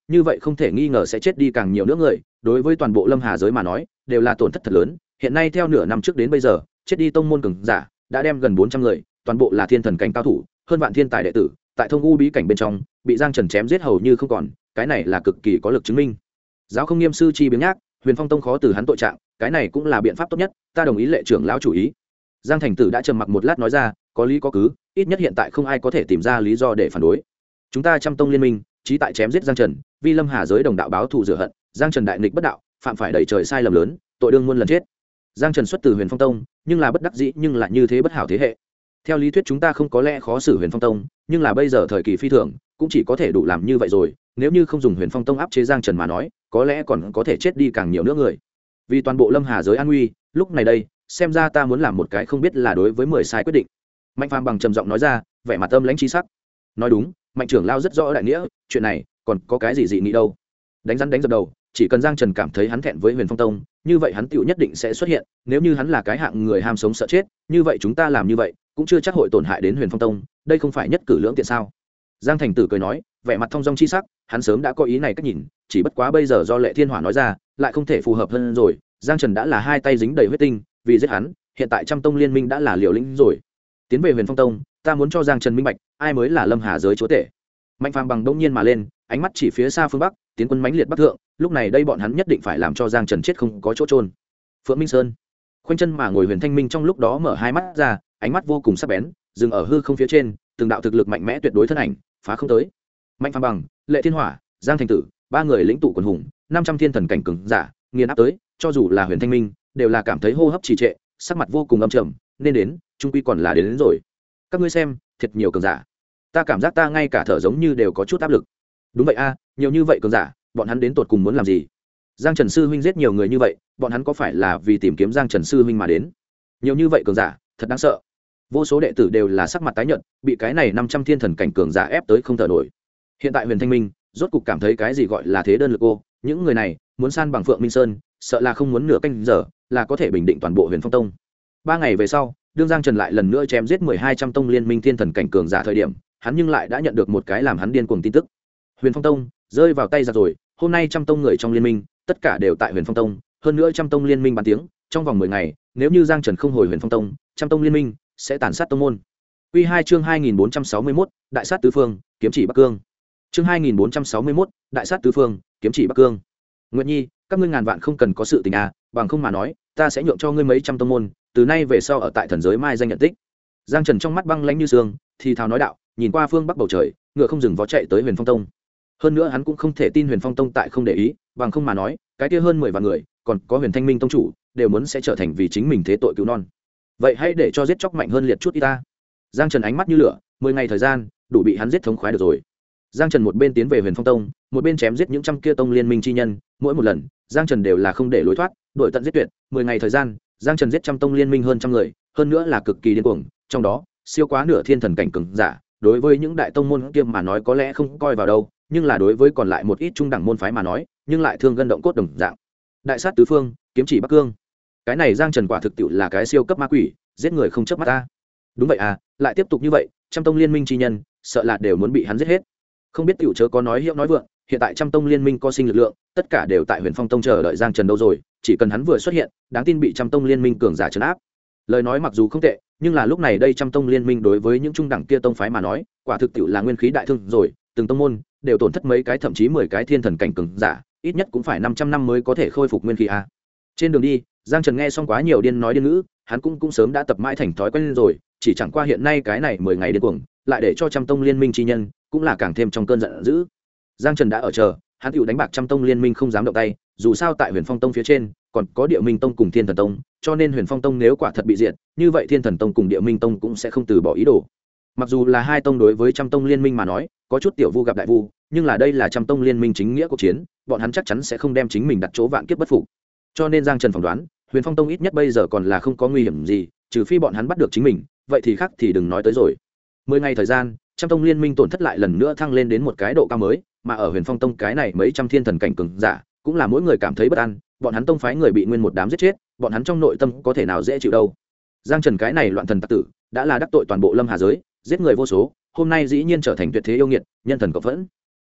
S1: như vậy không thể nghi ngờ sẽ chết đi càng nhiều nữa người, đối với toàn bộ lâm hà giới mà nói đều là tổn thất thật lớn. Hiện nay theo nửa năm trước đến bây giờ, chết đi tông môn cường giả đã đem gần 400 người, toàn bộ là thiên thần cảnh cao thủ, hơn vạn thiên tài đệ tử, tại thông u bí cảnh bên trong bị Giang Trần chém giết hầu như không còn, cái này là cực kỳ có lực chứng minh. Giáo không nghiêm sư chi biếng nhác, Huyền Phong tông khó từ hắn tội trạng, cái này cũng là biện pháp tốt nhất, ta đồng ý lệ trưởng lão chủ ý. Giang Thành Tử đã trầm mặc một lát nói ra, có lý có cứ, ít nhất hiện tại không ai có thể tìm ra lý do để phản đối. Chúng ta trăm tông liên minh, chí tại chém giết Giang Trần, vì lâm hà giới đồng đạo báo thù rửa hận. Giang Trần đại nghịch bất đạo, phạm phải đầy trời sai lầm lớn, tội đương muôn lần chết. Giang Trần xuất từ Huyền Phong tông, nhưng là bất đắc dĩ, nhưng lại như thế bất hảo thế hệ. Theo lý thuyết chúng ta không có lẽ khó xử Huyền Phong tông, nhưng là bây giờ thời kỳ phi thường, cũng chỉ có thể đủ làm như vậy rồi. Nếu như không dùng Huyền Phong tông áp chế Giang Trần mà nói, có lẽ còn có thể chết đi càng nhiều nữa người. Vì toàn bộ lâm hà giới an nguy, lúc này đây, xem ra ta muốn làm một cái không biết là đối với 10 sai quyết định. Mạnh Phàm bằng trầm giọng nói ra, vẻ mặt âm lãnh chi sắc. Nói đúng, Mạnh trưởng lao rất rõ đại nghĩa, chuyện này còn có cái gì dị nghị đâu. Đánh rắn đánh dập đầu, chỉ cần Giang Trần cảm thấy hắn thẹn với Huyền Phong tông, như vậy hắn tựu nhất định sẽ xuất hiện. Nếu như hắn là cái hạng người ham sống sợ chết, như vậy chúng ta làm như vậy cũng chưa chắc hội tổn hại đến Huyền Phong tông, đây không phải nhất cử lưỡng tiện sao? Giang Thành Tử cười nói, vẻ mặt thông dong chi sắc, hắn sớm đã có ý này cách nhìn, chỉ bất quá bây giờ do Lệ Thiên Hỏa nói ra, lại không thể phù hợp hơn rồi. Giang Trần đã là hai tay dính đầy huyết tinh, vì giết hắn, hiện tại trăm tông liên minh đã là liều lĩnh rồi. Tiến về Huyền Phong tông, ta muốn cho Giang Trần minh bạch, ai mới là lâm hà giới chúa tể. Mạnh Phàm bằng đông nhiên mà lên, ánh mắt chỉ phía xa phương bắc, tiến quân mãnh liệt bắc thượng, lúc này đây bọn hắn nhất định phải làm cho Giang Trần chết không có chỗ trôn. Phượng Minh Sơn, khoanh chân mà ngồi Huyền Thanh Minh trong lúc đó mở hai mắt ra, ánh mắt vô cùng sắc bén, dừng ở hư không phía trên, từng đạo thực lực mạnh mẽ tuyệt đối thân ảnh phá không tới. Mạnh Phàm bằng, Lệ Thiên Hỏa, Giang Thành Tử, ba người lĩnh tụ quần hùng, 500 thiên thần cảnh cường giả, nghiền áp tới, cho dù là Huyền Thanh Minh, đều là cảm thấy hô hấp trì trệ, sắc mặt vô cùng âm trầm, nên đến, trung quy còn là đến rồi. Các ngươi xem, thiệt nhiều cường giả. Ta cảm giác ta ngay cả thở giống như đều có chút áp lực. Đúng vậy a, nhiều như vậy cường giả, bọn hắn đến tột cùng muốn làm gì? Giang Trần sư huynh giết nhiều người như vậy, bọn hắn có phải là vì tìm kiếm Giang Trần sư huynh mà đến? Nhiều như vậy cường giả, thật đáng sợ. Vô số đệ tử đều là sắc mặt tái nhợt, bị cái này 500 thiên thần cảnh cường giả ép tới không thở nổi. Hiện tại Huyền Thanh Minh rốt cục cảm thấy cái gì gọi là thế đơn lực ô, những người này muốn san bằng Phượng Minh Sơn, sợ là không muốn nửa canh giờ là có thể bình định toàn bộ Huyền Phong tông. 3 ngày về sau, đương Giang Trần lại lần nữa chém giết 1200 tông liên minh thiên thần cảnh cường giả thời điểm, hắn nhưng lại đã nhận được một cái làm hắn điên cuồng tin tức. Huyền Phong tông rơi vào tay giặc rồi, hôm nay trăm tông người trong liên minh, tất cả đều tại Huyền Phong tông, hơn nữa trăm tông liên minh bàn tiếng, trong vòng 10 ngày, nếu như Giang Trần không hồi Huyền Phong tông, trăm tông liên minh sẽ tàn sát tông môn. Quy 2 chương 2461, đại sát tứ phương, kiếm chỉ Bắc Cương. Chương 2461, đại sát tứ phương, kiếm chỉ Bắc Cương. Nguyệt Nhi, các ngươi ngàn vạn không cần có sự tình a, bằng không mà nói, ta sẽ nhượng cho ngươi mấy trăm tông môn, từ nay về sau ở tại thần giới mai danh nhận tích. Giang Trần trong mắt băng lãnh như sương, thì thào nói đạo, nhìn qua phương bắc bầu trời, ngựa không dừng vó chạy tới Huyền Phong tông. Hơn nữa hắn cũng không thể tin Huyền Phong tông tại không để ý, bằng không mà nói, cái kia hơn 10 vạn người, còn có Huyền Thanh Minh tông chủ, đều muốn sẽ trở thành vì chính mình thế tội cứu non. Vậy hãy để cho giết chóc mạnh hơn liệt chút y ta. Giang Trần ánh mắt như lửa, 10 ngày thời gian, đủ bị hắn giết thống khoái được rồi. Giang Trần một bên tiến về Huyền Phong tông, một bên chém giết những trăm kia tông liên minh chi nhân, mỗi một lần, Giang Trần đều là không để lối thoát, đuổi tận giết tuyệt. 10 ngày thời gian, Giang Trần giết trăm tông liên minh hơn trăm người, hơn nữa là cực kỳ điên cuồng, trong đó siêu quá nửa thiên thần cảnh cường giả. Đối với những đại tông môn kia mà nói có lẽ không coi vào đâu, nhưng là đối với còn lại một ít trung đẳng môn phái mà nói, nhưng lại thương gân động cốt đồng dạng. Đại sát tứ phương, kiếm chỉ Bắc Cương. Cái này Giang Trần quả thực tiệu là cái siêu cấp ma quỷ, giết người không chớp mắt ta. Đúng vậy à, lại tiếp tục như vậy, trăm tông liên minh chi nhân, sợ là đều muốn bị hắn giết hết. Không biết tiểu chớ có nói hiệu nói vượng, hiện tại trăm tông liên minh có sinh lực lượng, tất cả đều tại Huyền Phong tông chờ đợi Giang Trần đâu rồi, chỉ cần hắn vừa xuất hiện, đáng tin bị trăm tông liên minh cường giả trấn áp. Lời nói mặc dù không tệ, nhưng là lúc này đây trăm tông liên minh đối với những trung đẳng kia tông phái mà nói, quả thực tiệu là nguyên khí đại thương rồi, từng tông môn đều tổn thất mấy cái thậm chí 10 cái thiên thần cảnh cường giả, ít nhất cũng phải 500 năm mới có thể khôi phục nguyên khí a. Trên đường đi, Giang Trần nghe xong quá nhiều điên nói điên ngữ, hắn cũng sớm đã tập mãi thành thói quen rồi, chỉ chẳng qua hiện nay cái này 10 ngày điên cuồng, lại để cho trăm tông liên minh chi nhân cũng là càng thêm trong cơn giận dữ. Giang Trần đã ở chờ, hắn hữu đánh bạc trăm tông liên minh không dám động tay, dù sao tại Huyền Phong tông phía trên còn có Địa Minh tông cùng Thiên Thần tông, cho nên Huyền Phong tông nếu quả thật bị diệt, như vậy Thiên Thần tông cùng Địa Minh tông cũng sẽ không từ bỏ ý đồ. Mặc dù là hai tông đối với trăm tông liên minh mà nói, có chút tiểu vu gặp đại vu, nhưng là đây là trăm tông liên minh chính nghĩa cuộc chiến, bọn hắn chắc chắn sẽ không đem chính mình đặt chỗ vạn kiếp bất phục. Cho nên Giang Trần phỏng đoán, Huyền Phong tông ít nhất bây giờ còn là không có nguy hiểm gì, trừ phi bọn hắn bắt được chính mình, vậy thì khác thì đừng nói tới rồi. 10 ngày thời gian, trăm tông liên minh tổn thất lại lần nữa thăng lên đến một cái độ cao mới, mà ở Huyền Phong tông cái này mấy trăm thiên thần cảnh cường giả, cũng là mỗi người cảm thấy bất an, bọn hắn tông phái người bị nguyên một đám giết chết, bọn hắn trong nội tâm có thể nào dễ chịu đâu. Giang Trần cái này loạn thần tặc tử, đã là đắc tội toàn bộ lâm hà giới, giết người vô số, hôm nay dĩ nhiên trở thành tuyệt thế yêu nghiệt, nhân thần cộng phẫn.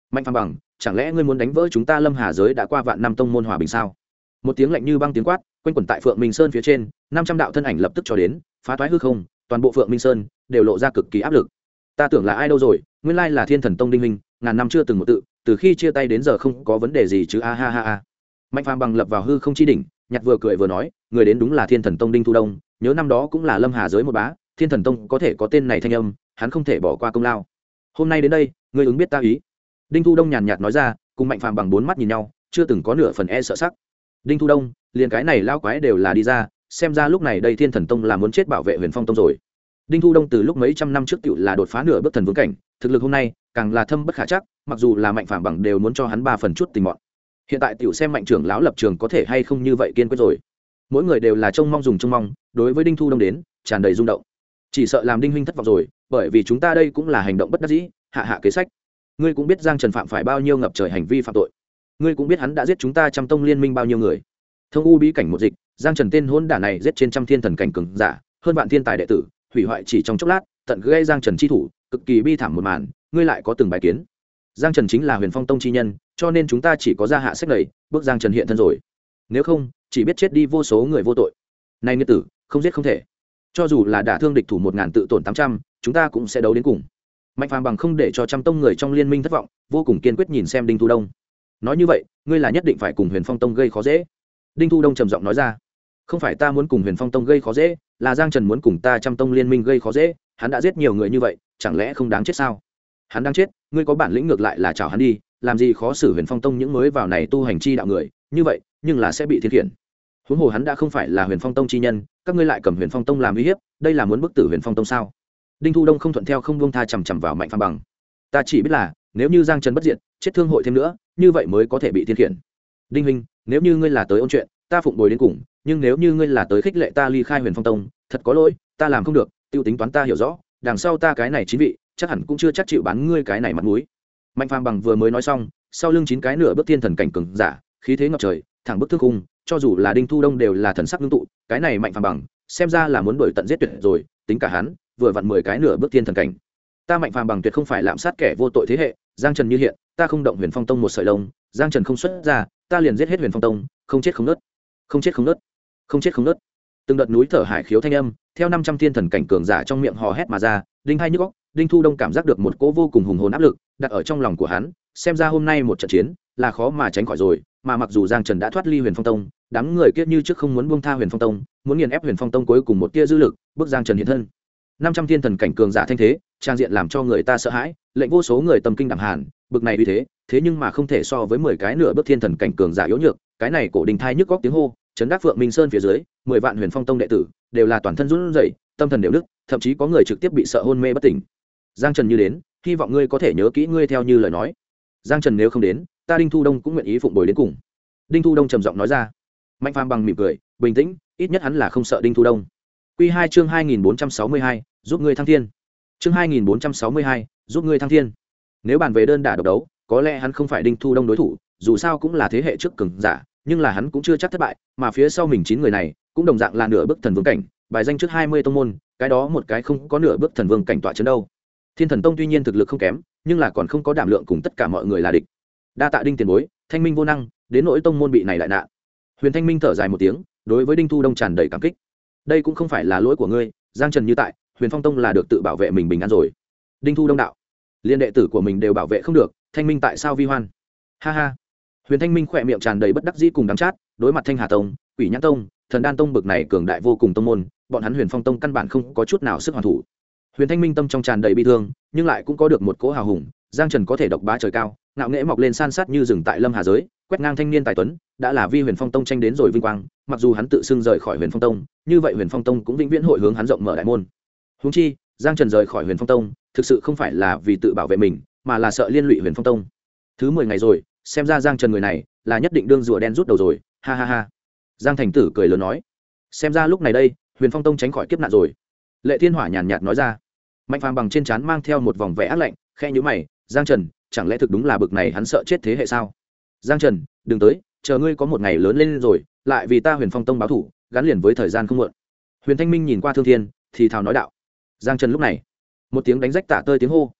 S1: Mạnh Phàm bằng, chẳng lẽ ngươi muốn đánh vỡ chúng ta Lâm Hà giới đã qua vạn năm tông môn hòa bình sao? Một tiếng lạnh như băng tiếng quát quanh quẩn tại Phượng Minh Sơn phía trên, 500 đạo thân ảnh lập tức cho đến, phá toái hư không, toàn bộ Phượng Minh Sơn đều lộ ra cực kỳ áp lực. Ta tưởng là ai đâu rồi, nguyên lai là Thiên Thần Tông Đinh Minh, ngàn năm chưa từng một tự, từ khi chia tay đến giờ không có vấn đề gì chứ a ha ha ha. Mạnh Phàm bằng lập vào hư không chi đỉnh, nhặt vừa cười vừa nói, người đến đúng là Thiên Thần Tông Đinh Thu Đông, nhớ năm đó cũng là Lâm Hà giới một bá, Thiên Thần Tông có thể có tên này thanh âm, hắn không thể bỏ qua công lao. Hôm nay đến đây, ngươi ứng biết ta ý. Đinh Thu Đông nhàn nhạt nói ra, cùng Mạnh Phàm bằng bốn mắt nhìn nhau, chưa từng có nửa phần e sợ sắc. Đinh Thu Đông, liền cái này lao quái đều là đi ra, xem ra lúc này đây Thiên Thần Tông là muốn chết bảo vệ Huyền Phong Tông rồi. Đinh Thu Đông từ lúc mấy trăm năm trước tựu là đột phá nửa bước thần vương cảnh, thực lực hôm nay càng là thâm bất khả chắc, mặc dù là Mạnh Phàm bằng đều muốn cho hắn 3 phần chút tình mọn. Hiện tại tiểu xem Mạnh trưởng lão lập trường có thể hay không như vậy kiên quyết rồi. Mỗi người đều là trông mong dùng trông mong, đối với Đinh Thu Đông đến, tràn đầy rung động. Chỉ sợ làm Đinh huynh thất vọng rồi, bởi vì chúng ta đây cũng là hành động bất đắc dĩ, hạ kế sách. Ngươi cũng biết Giang Trần phạm phải bao nhiêu ngập trời hành vi phạm tội, ngươi cũng biết hắn đã giết chúng ta trăm tông liên minh bao nhiêu người. Thông u bí cảnh một dịch, Giang Trần tên hỗn đản này giết trên trăm thiên thần cảnh cường giả, hơn vạn thiên tài đệ tử, hủy hoại chỉ trong chốc lát, tận gây Giang Trần chi thủ, cực kỳ bi thảm một màn, ngươi lại có từng bài kiến. Giang Trần chính là Huyền Phong Tông chi nhân, cho nên chúng ta chỉ có ra hạ sách này, bước Giang Trần hiện thân rồi. Nếu không, chỉ biết chết đi vô số người vô tội. Này nghĩa tử, không giết không thể. Cho dù là đả thương địch thủ 1000 tự tổn 800, chúng ta cũng sẽ đấu đến cùng. Mạnh Phàm bằng không để cho trăm tông người trong liên minh thất vọng, vô cùng kiên quyết nhìn xem Đinh Thu Đông. Nói như vậy, ngươi là nhất định phải cùng Huyền Phong Tông gây khó dễ. Đinh Thu Đông trầm giọng nói ra. Không phải ta muốn cùng Huyền Phong Tông gây khó dễ, là Giang Trần muốn cùng ta trăm tông liên minh gây khó dễ, hắn đã giết nhiều người như vậy, chẳng lẽ không đáng chết sao? Hắn đang chết, ngươi có bản lĩnh ngược lại là chào hắn đi, làm gì khó xử Huyền Phong Tông những mới vào này tu hành chi đạo người, như vậy, nhưng là sẽ bị thiên khiển. Huống hồ hắn đã không phải là Huyền Phong Tông chi nhân, các ngươi lại cầm Huyền Phong Tông làm uy hiếp, đây là muốn bức tử Huyền Phong Tông sao? Đinh Thu Đông không thuận theo không buông tha chằm chằm vào Mạnh Phàm bằng. Ta chỉ biết là, nếu như Giang Trần bất diệt, chết thương hội thêm nữa, như vậy mới có thể bị thiên khiển. Đinh huynh, nếu như ngươi là tới ôn chuyện, ta phụng bồi đến cùng, nhưng nếu như ngươi là tới khích lệ ta ly khai Huyền Phong Tông, thật có lỗi, ta làm không được, tiêu tính toán ta hiểu rõ, đằng sau ta cái này 9 vị, chắc hẳn cũng chưa chắc chịu bán ngươi cái này mặt mũi. Mạnh Phàm bằng vừa mới nói xong, sau lưng 9 cái nửa bước thiên thần cảnh cường giả, khí thế ngập trời, thẳng bức thương khung, cho dù là Đinh Thu Đông đều là thần sắc ngưng tụ, cái này Mạnh Phàm bằng, xem ra là muốn đuổi tận giết tuyệt rồi, tính cả hắn, vừa vặn 10 cái nửa bước thiên thần cảnh. Ta Mạnh Phàm bằng tuyệt không phải lạm sát kẻ vô tội thế hệ, Giang Trần như hiện, ta không động Huyền Phong Tông một sợi lông, Giang Trần không xuất ra, ta liền giết hết Huyền Phong Tông, không chết không nứt, không chết không nứt, không chết không nứt. Từng đợt núi thở hải khiếu thanh âm, theo 500 thiên thần cảnh cường giả trong miệng hò hét mà ra, đinh hai nhức óc. Đinh Thu Đông cảm giác được một cỗ vô cùng hùng hồn áp lực đặt ở trong lòng của hắn, xem ra hôm nay một trận chiến là khó mà tránh khỏi rồi, mà mặc dù Giang Trần đã thoát ly Huyền Phong Tông, đám người kia như trước không muốn buông tha Huyền Phong Tông, muốn nghiền ép Huyền Phong Tông cuối cùng một tia dư lực, bước Giang Trần hiện thân. 500 thiên thần cảnh cường giả thanh thế, trang diện làm cho người ta sợ hãi, lệnh vô số người tâm kinh đảm hàn, bực này uy thế, thế nhưng mà không thể so với 10 cái nửa bước thiên thần cảnh cường giả yếu nhược, cái này cổ đình thai nhức góc tiếng hô, chấn đắc Phượng Minh Sơn phía dưới, 10 vạn Huyền Phong Tông đệ tử đều là toàn thân run rẩy, tâm thần đều nức, thậm chí có người trực tiếp bị sợ hôn mê bất tỉnh. Giang Trần như đến, hy vọng ngươi có thể nhớ kỹ ngươi theo như lời nói. Giang Trần nếu không đến, ta Đinh Thu Đông cũng nguyện ý phụng bồi đến cùng. Đinh Thu Đông trầm giọng nói ra. Mạnh Phàm bằng mỉm cười, bình tĩnh, ít nhất hắn là không sợ Đinh Thu Đông. Quy 2 chương 2462, giúp ngươi thăng thiên. Chương 2462, giúp ngươi thăng thiên. Nếu bàn về đơn đả độc đấu, có lẽ hắn không phải Đinh Thu Đông đối thủ, dù sao cũng là thế hệ trước cường giả, nhưng là hắn cũng chưa chắc thất bại, mà phía sau mình 9 người này, cũng đồng dạng là nửa bước thần vương cảnh, bài danh trước 20 tông môn, cái đó một cái không có nửa bước thần vương cảnh tọa chấn đâu. Thiên Thần Tông tuy nhiên thực lực không kém, nhưng là còn không có đảm lượng cùng tất cả mọi người là địch. Đa tạ Đinh tiền bối, Thanh Minh vô năng, đến nỗi tông môn bị này lại nạn. Huyền Thanh Minh thở dài một tiếng, đối với Đinh Thu Đông tràn đầy cảm kích. Đây cũng không phải là lỗi của ngươi, Giang Trần như tại, Huyền Phong Tông là được tự bảo vệ mình bình an rồi. Đinh Thu Đông đạo, liên đệ tử của mình đều bảo vệ không được, Thanh Minh tại sao vi hoan? Ha ha. Huyền Thanh Minh khỏe miệng tràn đầy bất đắc dĩ cùng đắng chát, đối mặt Thanh Hà Tông, Quỷ Nhãn Tông, Thần Đan Tông bực này cường đại vô cùng tông môn, bọn hắn Huyền Phong Tông căn bản không có chút nào sức hoàn thủ. Huyền Thanh Minh tâm trong tràn đầy bi thương, nhưng lại cũng có được một cỗ hào hùng, Giang Trần có thể độc bá trời cao, ngạo nghễ mọc lên san sát như rừng tại Lâm Hà giới, quét ngang thanh niên tài tuấn, đã là vi Huyền Phong Tông tranh đến rồi vinh quang, mặc dù hắn tự xưng rời khỏi Huyền Phong Tông, như vậy Huyền Phong Tông cũng vĩnh viễn hội hướng hắn rộng mở đại môn. Huống chi, Giang Trần rời khỏi Huyền Phong Tông, thực sự không phải là vì tự bảo vệ mình, mà là sợ liên lụy Huyền Phong Tông. Thứ 10 ngày rồi, xem ra Giang Trần người này là nhất định đương rùa đen rút đầu rồi, ha ha ha. Giang Thành Tử cười lớn nói, xem ra lúc này đây, Huyền Phong Tông tránh khỏi kiếp nạn rồi. Lệ Thiên Hỏa nhàn nhạt nói ra. Mạnh Phàm bằng trên trán mang theo một vòng vẻ ác lạnh, khẽ nhíu mày, Giang Trần, chẳng lẽ thực đúng là bực này hắn sợ chết thế hệ sao? Giang Trần, đừng tới, chờ ngươi có một ngày lớn lên rồi, lại vì ta Huyền Phong Tông báo thủ, gắn liền với thời gian không muộn. Huyền Thanh Minh nhìn qua Thương Thiên, thì thào nói đạo. Giang Trần lúc này, một tiếng đánh rách tả tơi tiếng hô,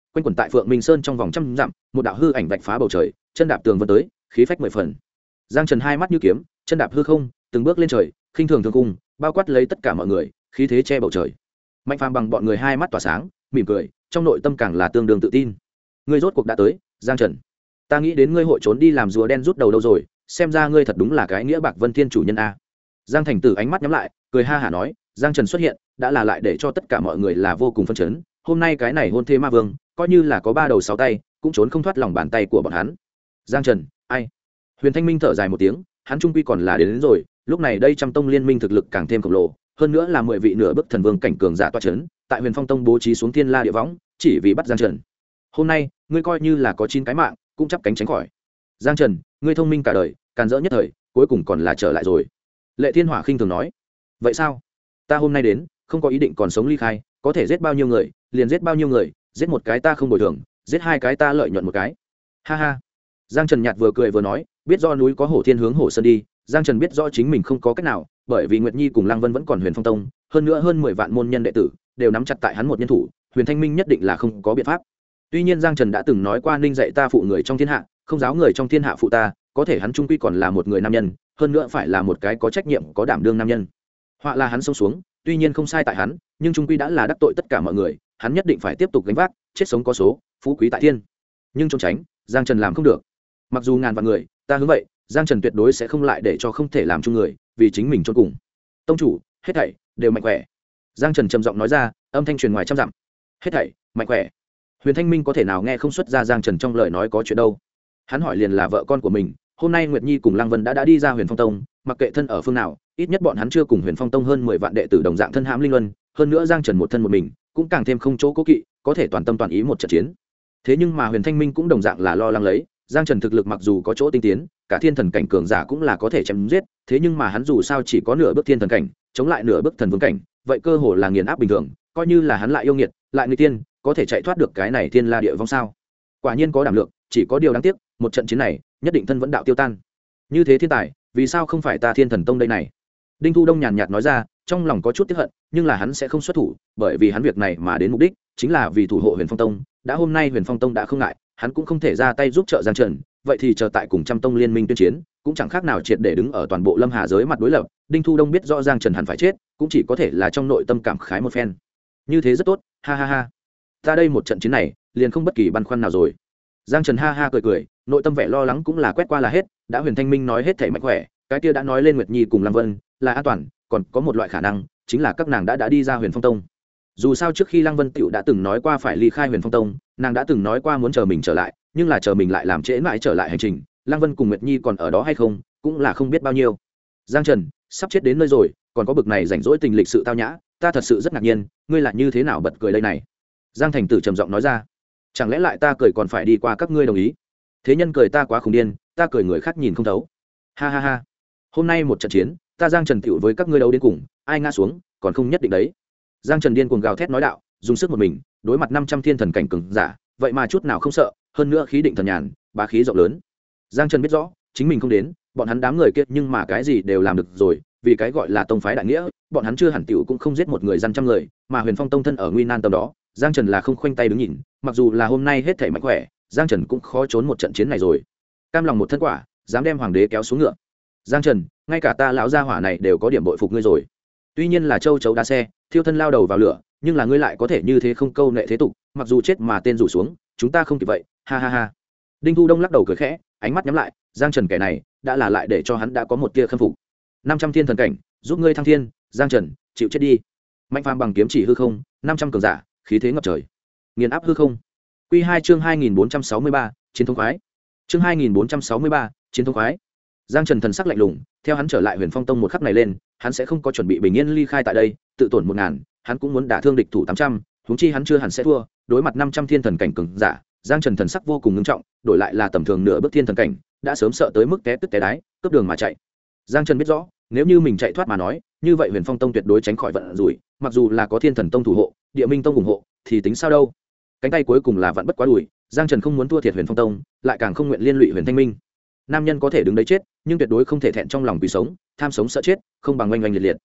S1: quanh quẩn tại Phượng Minh Sơn trong vòng trăm dặm, một đạo hư ảnh vạch phá bầu trời, chân đạp tường vân tới, khí phách mười phần. Giang Trần hai mắt như kiếm, chân đạp hư không, từng bước lên trời, khinh thường thường cung, bao quát lấy tất cả mọi người, khí thế che bầu trời. Mạnh Phàm bằng bọn người hai mắt tỏa sáng, mỉm cười, trong nội tâm càng là tương đương tự tin. Ngươi rốt cuộc đã tới, Giang Trần. Ta nghĩ đến ngươi hội trốn đi làm rùa đen rút đầu đâu rồi, xem ra ngươi thật đúng là cái nghĩa bạc vân thiên chủ nhân a. Giang Thành Tử ánh mắt nhắm lại, cười ha hả nói, Giang Trần xuất hiện, đã là lại để cho tất cả mọi người là vô cùng phấn chấn. Hôm nay cái này hôn thế ma vương, coi như là có ba đầu sáu tay, cũng trốn không thoát lòng bàn tay của bọn hắn. Giang Trần, ai? Huyền Thanh Minh thở dài một tiếng, hắn trung quy còn là đến rồi, lúc này đây trăm tông liên minh thực lực càng thêm khổng lồ, hơn nữa là 10 vị nửa bước thần vương cảnh cường giả toa chấn, tại Huyền Phong Tông bố trí xuống thiên la địa võng, chỉ vì bắt Giang Trần. Hôm nay, ngươi coi như là có 9 cái mạng, cũng chắp cánh tránh khỏi. Giang Trần, ngươi thông minh cả đời, càn rỡ nhất thời, cuối cùng còn là trở lại rồi. Lệ Thiên Hỏa khinh thường nói, vậy sao? Ta hôm nay đến, không có ý định còn sống ly khai, có thể giết bao nhiêu người, liền giết bao nhiêu người, giết một cái ta không bồi thường, giết hai cái ta lợi nhuận một cái. Ha ha. Giang Trần nhạt vừa cười vừa nói, biết do núi có hổ thiên hướng hổ sơn đi, Giang Trần biết rõ chính mình không có cách nào, bởi vì Nguyệt Nhi cùng Lăng Vân vẫn còn Huyền Phong Tông, hơn nữa hơn 10 vạn môn nhân đệ tử đều nắm chặt tại hắn một nhân thủ, Huyền Thanh Minh nhất định là không có biện pháp. Tuy nhiên Giang Trần đã từng nói qua Ninh dạy ta phụ người trong thiên hạ, không giáo người trong thiên hạ phụ ta, có thể hắn trung quy còn là một người nam nhân, hơn nữa phải là một cái có trách nhiệm, có đảm đương nam nhân. Họa là hắn xông xuống, tuy nhiên không sai tại hắn, nhưng trung quy đã là đắc tội tất cả mọi người, hắn nhất định phải tiếp tục gánh vác, chết sống có số, phú quý tại thiên. Nhưng trốn tránh, Giang Trần làm không được. Mặc dù ngàn vạn người, ta hướng vậy, Giang Trần tuyệt đối sẽ không lại để cho không thể làm chung người, vì chính mình chôn cùng. Tông chủ, hết thảy đều mạnh khỏe. Giang Trần trầm giọng nói ra, âm thanh truyền ngoài trăm dặm. Hết thảy mạnh khỏe. Huyền Thanh Minh có thể nào nghe không xuất ra Giang Trần trong lời nói có chuyện đâu. Hắn hỏi liền là vợ con của mình, hôm nay Nguyệt Nhi cùng Lăng Vân đã đi ra Huyền Phong Tông, mặc kệ thân ở phương nào, ít nhất bọn hắn chưa cùng Huyền Phong Tông hơn 10 vạn đệ tử đồng dạng thân hãm linh luân, hơn nữa Giang Trần một thân một mình, cũng càng thêm không chỗ cố kỵ, có thể toàn tâm toàn ý một trận chiến. Thế nhưng mà Huyền Thanh Minh cũng đồng dạng là lo lắng lấy, Giang Trần thực lực mặc dù có chỗ tinh tiến, cả thiên thần cảnh cường giả cũng là có thể chém giết, thế nhưng mà hắn dù sao chỉ có nửa bước thiên thần cảnh, chống lại nửa bước thần vương cảnh, vậy cơ hồ là nghiền áp bình thường, coi như là hắn lại yêu nghiệt, lại người tiên, có thể chạy thoát được cái này thiên la địa vong sao? Quả nhiên có đảm lượng, chỉ có điều đáng tiếc, một trận chiến này, nhất định thân vẫn đạo tiêu tan. Như thế thiên tài, vì sao không phải ta Thiên Thần Tông đây này? Đinh Thu Đông nhàn nhạt nói ra, trong lòng có chút tiếc hận, nhưng là hắn sẽ không xuất thủ, bởi vì hắn việc này mà đến mục đích chính là vì thủ hộ Huyền Phong Tông, đã hôm nay Huyền Phong Tông đã không ngại, hắn cũng không thể ra tay giúp trợ Giang Trần, vậy thì chờ tại cùng trăm tông liên minh tuyên chiến, cũng chẳng khác nào triệt để đứng ở toàn bộ Lâm Hà giới mặt đối lập. Đinh Thu Đông biết rõ Giang Trần hẳn phải chết, cũng chỉ có thể là trong nội tâm cảm khái một phen. Như thế rất tốt, ha ha ha. Ta đây một trận chiến này, liền không bất kỳ băn khoăn nào rồi. Giang Trần ha ha cười cười, nội tâm vẻ lo lắng cũng là quét qua là hết, đã Huyền Thanh Minh nói hết thảy mạnh khỏe, cái kia đã nói lên Nguyệt Nhi cùng Lăng Vân là an toàn, còn có một loại khả năng, chính là các nàng đã đi ra Huyền Phong Tông. Dù sao trước khi Lăng Vân Tiểu đã từng nói qua phải ly khai Huyền Phong Tông, nàng đã từng nói qua muốn chờ mình trở lại, nhưng là chờ mình lại làm trễ mãi trở lại hành trình, Lăng Vân cùng Nguyệt Nhi còn ở đó hay không, cũng là không biết bao nhiêu. Giang Trần, sắp chết đến nơi rồi, còn có bực này rảnh rỗi tình lịch sự tao nhã, ta thật sự rất ngạc nhiên, ngươi là như thế nào bật cười đây này? Giang Thành Tử trầm giọng nói ra, chẳng lẽ lại ta cười còn phải đi qua các ngươi đồng ý? Thế nhân cười ta quá khủng điên, ta cười người khác nhìn không thấu. Ha ha ha. Hôm nay một trận chiến, ta Giang Trần tiểu với các ngươi đấu đến cùng, ai ngã xuống, còn không nhất định đấy. Giang Trần điên cuồng gào thét nói đạo, dùng sức một mình, đối mặt 500 thiên thần cảnh cường giả, vậy mà chút nào không sợ, hơn nữa khí định thần nhàn, bá khí rộng lớn. Giang Trần biết rõ, chính mình không đến, bọn hắn đám người kia nhưng mà cái gì đều làm được rồi, vì cái gọi là tông phái đại nghĩa, bọn hắn chưa hẳn tiểu cũng không giết một người dân trăm người, mà Huyền Phong Tông thân ở nguy nan tầm đó, Giang Trần là không khoanh tay đứng nhìn, mặc dù là hôm nay hết thảy mạnh khỏe, Giang Trần cũng khó trốn một trận chiến này rồi. Cam lòng một thân quả, dám đem hoàng đế kéo xuống ngựa. Giang Trần, ngay cả ta lão gia hỏa này đều có điểm bội phục ngươi rồi. Tuy nhiên là châu chấu đá xe, thiêu thân lao đầu vào lửa, nhưng là ngươi lại có thể như thế không câu nệ thế tục, mặc dù chết mà tên rủ xuống, chúng ta không kịp vậy, ha ha ha. Đinh Thu Đông lắc đầu cười khẽ, ánh mắt nhắm lại, Giang Trần kẻ này, đã là lại để cho hắn đã có một tia khâm phục. 500 thiên thần cảnh, giúp ngươi thăng thiên, Giang Trần, chịu chết đi. Mạnh Phàm bằng kiếm chỉ hư không, 500 cường giả, khí thế ngập trời. Nghiền áp hư không. Quy 2 chương 2463, chiến thống khoái. Chương 2463, chiến thống khoái. Giang Trần thần sắc lạnh lùng, theo hắn trở lại Huyền Phong Tông một khắc này lên, hắn sẽ không có chuẩn bị bình yên ly khai tại đây, tự tổn 1000, hắn cũng muốn đả thương địch thủ 800, huống chi hắn chưa hẳn sẽ thua, đối mặt 500 thiên thần cảnh cường giả, Giang Trần thần sắc vô cùng nghiêm trọng, đổi lại là tầm thường nửa bước thiên thần cảnh, đã sớm sợ tới mức té tức té đái, cướp đường mà chạy. Giang Trần biết rõ, nếu như mình chạy thoát mà nói, như vậy Huyền Phong Tông tuyệt đối tránh khỏi vận rủi, mặc dù là có Thiên Thần Tông thủ hộ, Địa Minh Tông ủng hộ, thì tính sao đâu? Cánh tay cuối cùng là vạn bất quá đuổi, Giang Trần không muốn thua thiệt Huyền Phong Tông, lại càng không nguyện liên lụy Huyền Thanh Minh. Nam nhân có thể đứng đấy chết, nhưng tuyệt đối không thể thẹn trong lòng vì sống, tham sống sợ chết, không bằng oanh oanh liệt liệt.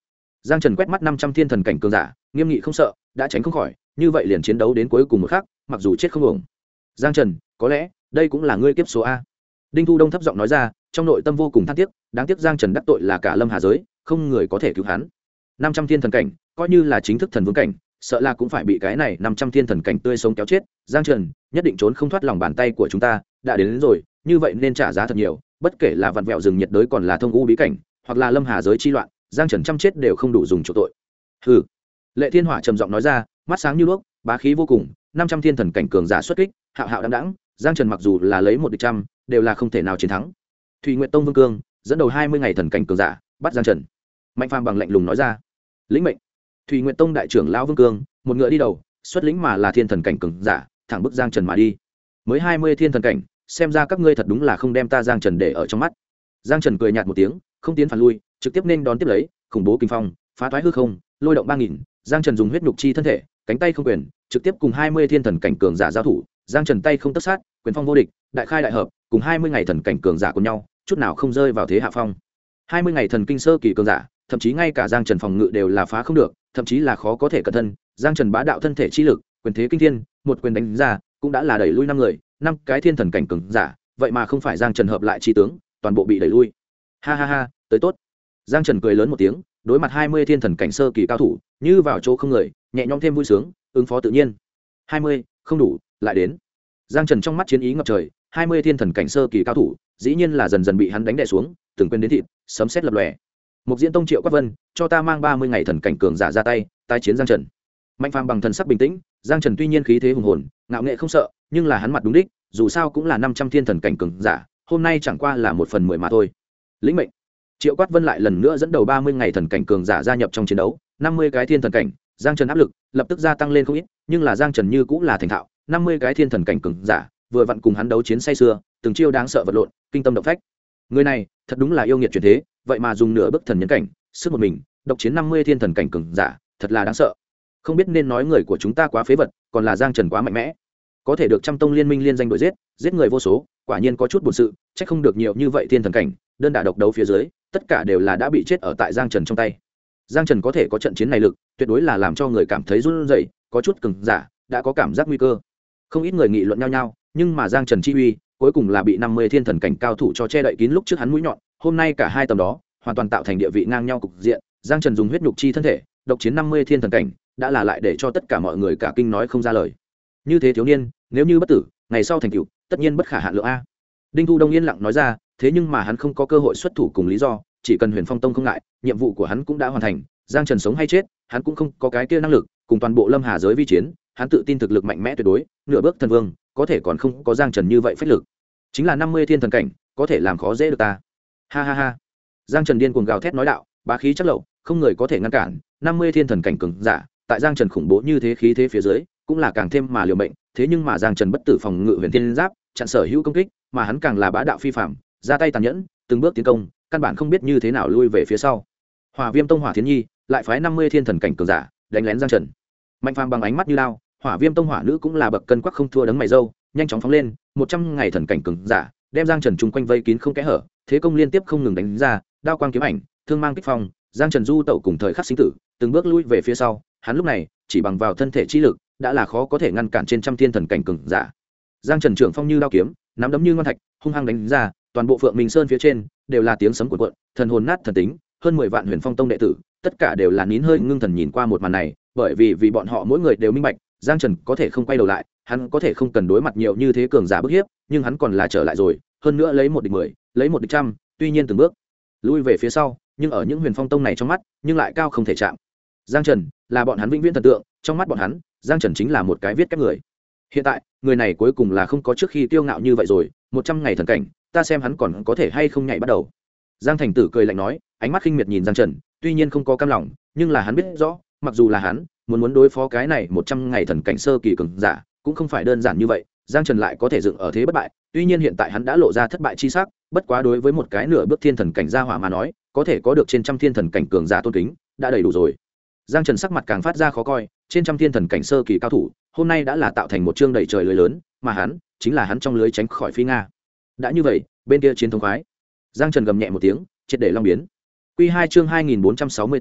S1: Giang Trần quét mắt 500 thiên thần cảnh cường giả, nghiêm nghị không sợ, đã tránh không khỏi, như vậy liền chiến đấu đến cuối cùng một khắc, mặc dù chết không uổng. Giang Trần, có lẽ đây cũng là ngươi kiếp số a. Đinh Thu Đông thấp giọng nói ra, trong nội tâm vô cùng than tiếc, đáng tiếc Giang Trần đắc tội là cả Lâm Hà giới, không người có thể cứu hắn. 500 thiên thần cảnh, coi như là chính thức thần vương cảnh, sợ là cũng phải bị cái này 500 thiên thần cảnh tươi sống kéo chết. Giang Trần nhất định trốn không thoát lòng bàn tay của chúng ta, đã đến rồi, như vậy nên trả giá thật nhiều, bất kể là vặn vẹo rừng nhiệt đới còn là thông u bí cảnh, hoặc là Lâm Hà giới chi loạn, Giang Trần trăm chết đều không đủ dùng chỗ tội. Hừ. Lệ Thiên Hỏa trầm giọng nói ra, mắt sáng như đuốc, bá khí vô cùng, 500 thiên thần cảnh cường giả xuất kích, hạo hạo đãng đãng, Giang Trần mặc dù là lấy một địch trăm, đều là không thể nào chiến thắng. Thủy Nguyệt Tông Vương Cương dẫn đầu 20 ngày thần cảnh cường giả, bắt Giang Trần. Mạnh Phàm bằng lạnh lùng nói ra, lĩnh mệnh. Thủy Nguyệt Tông đại trưởng lão Vương Cương, một ngựa đi đầu, xuất lĩnh mà là thiên thần cảnh cường giả, thẳng bức Giang Trần mà đi. Mới 20 thiên thần cảnh, xem ra các ngươi thật đúng là không đem ta Giang Trần để ở trong mắt. Giang Trần cười nhạt một tiếng, không tiến phản lui, trực tiếp nên đón tiếp lấy, khủng bố kinh phong, phá thoái hư không, lôi động 3000. Giang Trần dùng huyết nhục chi thân thể, cánh tay không quyền, trực tiếp cùng 20 thiên thần cảnh cường giả giao thủ. Giang Trần tay không tất sát, quyền phong vô địch, đại khai đại hợp, cùng 20 ngày thần cảnh cường giả cùng nhau, chút nào không rơi vào thế hạ phong. 20 ngày thần kinh sơ kỳ cường giả, thậm chí ngay cả Giang Trần phòng ngự đều là phá không được, thậm chí là khó có thể cẩn thân. Giang Trần bá đạo thân thể chi lực, quyền thế kinh thiên, một quyền đánh ra, cũng đã là đẩy lui 5 người, 5 cái thiên thần cảnh cường giả, vậy mà không phải Giang Trần hợp lại chi tướng, toàn bộ bị đẩy lui. Ha ha ha, tới tốt. Giang Trần cười lớn một tiếng, đối mặt 20 thiên thần cảnh sơ kỳ cao thủ, như vào chỗ không người, nhẹ nhõm thêm vui sướng, ứng phó tự nhiên. 20, không đủ, lại đến. Giang Trần trong mắt chiến ý ngập trời, 20 thiên thần cảnh sơ kỳ cao thủ, dĩ nhiên là dần dần bị hắn đánh đè xuống, từng quên đến thịt, sấm sét lập lòe. Một Diễn Tông Triệu Quát Vân, cho ta mang 30 ngày thần cảnh cường giả ra tay, tái chiến Giang Trần. Mạnh Phàm bằng thần sắc bình tĩnh, Giang Trần tuy nhiên khí thế hùng hồn, ngạo nghệ không sợ, nhưng là hắn mặt đúng đích, dù sao cũng là 500 thiên thần cảnh cường giả, hôm nay chẳng qua là 1/10 mà thôi. Lĩnh mệnh. Triệu Quát Vân lại lần nữa dẫn đầu 30 ngày thần cảnh cường giả gia nhập trong chiến đấu, 50 cái thiên thần cảnh, Giang Trần áp lực lập tức gia tăng lên không ít, nhưng là Giang Trần như cũng là thành thạo, 50 cái thiên thần cảnh cường giả, vừa vặn cùng hắn đấu chiến say sưa, từng chiêu đáng sợ vật lộn, kinh tâm động phách. Người này, thật đúng là yêu nghiệt chuyển thế, vậy mà dùng nửa bức thần nhân cảnh, sức một mình, độc chiến 50 thiên thần cảnh cường giả, thật là đáng sợ. Không biết nên nói người của chúng ta quá phế vật, còn là Giang Trần quá mạnh mẽ. Có thể được trăm tông liên minh liên danh đội giết người vô số, quả nhiên có chút buồn sự, chắc không được nhiều như vậy thiên thần cảnh, đơn đả độc đấu phía dưới, tất cả đều là đã bị chết ở tại Giang Trần trong tay. Giang Trần có thể có trận chiến này lực, tuyệt đối là làm cho người cảm thấy run rẩy, có chút cứng giả, đã có cảm giác nguy cơ. Không ít người nghị luận nhau nhau, nhưng mà Giang Trần chi uy, cuối cùng là bị 50 thiên thần cảnh cao thủ cho che đậy kín lúc trước hắn mũi nhọn, hôm nay cả hai tầm đó, hoàn toàn tạo thành địa vị ngang nhau cục diện. Giang Trần dùng huyết nhục chi thân thể, độc chiến 50 thiên thần cảnh, đã là lại để cho tất cả mọi người cả kinh nói không ra lời. Như thế thiếu niên, nếu như bất tử, ngày sau thành tựu, tất nhiên bất khả hạn lượng a. Đinh Thu Đông yên lặng nói ra, thế nhưng mà hắn không có cơ hội xuất thủ cùng lý do, chỉ cần Huyền Phong Tông không ngại, nhiệm vụ của hắn cũng đã hoàn thành, Giang Trần sống hay chết, hắn cũng không có cái kia năng lực, cùng toàn bộ Lâm Hà giới vi chiến, hắn tự tin thực lực mạnh mẽ tuyệt đối, nửa bước thần vương, có thể còn không có Giang Trần như vậy phách lực. Chính là 50 thiên thần cảnh, có thể làm khó dễ được ta. Ha ha ha. Giang Trần điên cuồng gào thét nói đạo, bá khí chắc lậu, không người có thể ngăn cản, 50 thiên thần cảnh cường giả, tại Giang Trần khủng bố như thế khí thế phía dưới, cũng là càng thêm mà liều mệnh, thế nhưng mà Giang Trần bất tử phòng ngự huyền thiên giáp, chặn sở hữu công kích, mà hắn càng là bá đạo phi phàm, ra tay tàn nhẫn, từng bước tiến công, căn bản không biết như thế nào lui về phía sau. Hỏa Viêm Tông Hỏa Thiến Nhi lại phái 50 thiên thần cảnh cường giả đánh lén Giang Trần. Mạnh Phàm bằng ánh mắt như lao, Hỏa Viêm Tông Hỏa Nữ cũng là bậc cân quắc không thua đấng mày râu, nhanh chóng phóng lên, 100 ngày thần cảnh cường giả, đem Giang Trần chung quanh vây kín không kẽ hở, thế công liên tiếp không ngừng đánh ra, đao quang kiếm ảnh, thương mang kích phong, Giang Trần du tẩu cùng thời khắc sinh tử, từng bước lui về phía sau, hắn lúc này chỉ bằng vào thân thể chi lực, đã là khó có thể ngăn cản trên trăm thiên thần cảnh cường giả. Giang Trần trưởng phong như đao kiếm, nắm đấm như ngân thạch, hung hăng đánh ra, toàn bộ Phượng Minh Sơn phía trên đều là tiếng sấm cuộn cuộn, thần hồn nát thần tính, hơn 10 vạn Huyền Phong Tông đệ tử, tất cả đều là nín hơi ngưng thần nhìn qua một màn này, bởi vì bọn họ mỗi người đều minh bạch, Giang Trần có thể không quay đầu lại, hắn có thể không cần đối mặt nhiều như thế cường giả bức hiếp, nhưng hắn còn là trở lại rồi, hơn nữa lấy 1 địch 10, lấy 1 địch trăm, tuy nhiên từng bước lui về phía sau, nhưng ở những Huyền Phong Tông này trong mắt, nhưng lại cao không thể chạm. Giang Trần là bọn hắn vĩnh viễn thần tượng, trong mắt bọn hắn, Giang Trần chính là một cái viết kép người. Hiện tại, người này cuối cùng là không có trước khi kiêu ngạo như vậy rồi, 100 ngày thần cảnh, ta xem hắn còn có thể hay không nhảy bắt đầu. Giang Thành Tử cười lạnh nói, ánh mắt khinh miệt nhìn Giang Trần, tuy nhiên không có cam lòng, nhưng là hắn biết rõ, mặc dù là hắn muốn đối phó cái này 100 ngày thần cảnh sơ kỳ cường giả, cũng không phải đơn giản như vậy. Giang Trần lại có thể dựng ở thế bất bại, tuy nhiên hiện tại hắn đã lộ ra thất bại chi sắc, bất quá đối với một cái nửa bước thiên thần cảnh gia hỏa mà nói, có thể có được trên trăm thiên thần cảnh cường giả tôn kính, đã đầy đủ rồi. Giang Trần sắc mặt càng phát ra khó coi, trên trăm thiên thần cảnh sơ kỳ cao thủ, hôm nay đã là tạo thành một chương đầy trời lưới lớn, mà hắn chính là hắn trong lưới tránh khỏi phi nga. Đã như vậy, bên kia chiến thống khoái. Giang Trần gầm nhẹ một tiếng, triệt để long biến. Quy 2 chương 2464,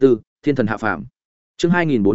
S1: Thiên thần hạ phàm. Chương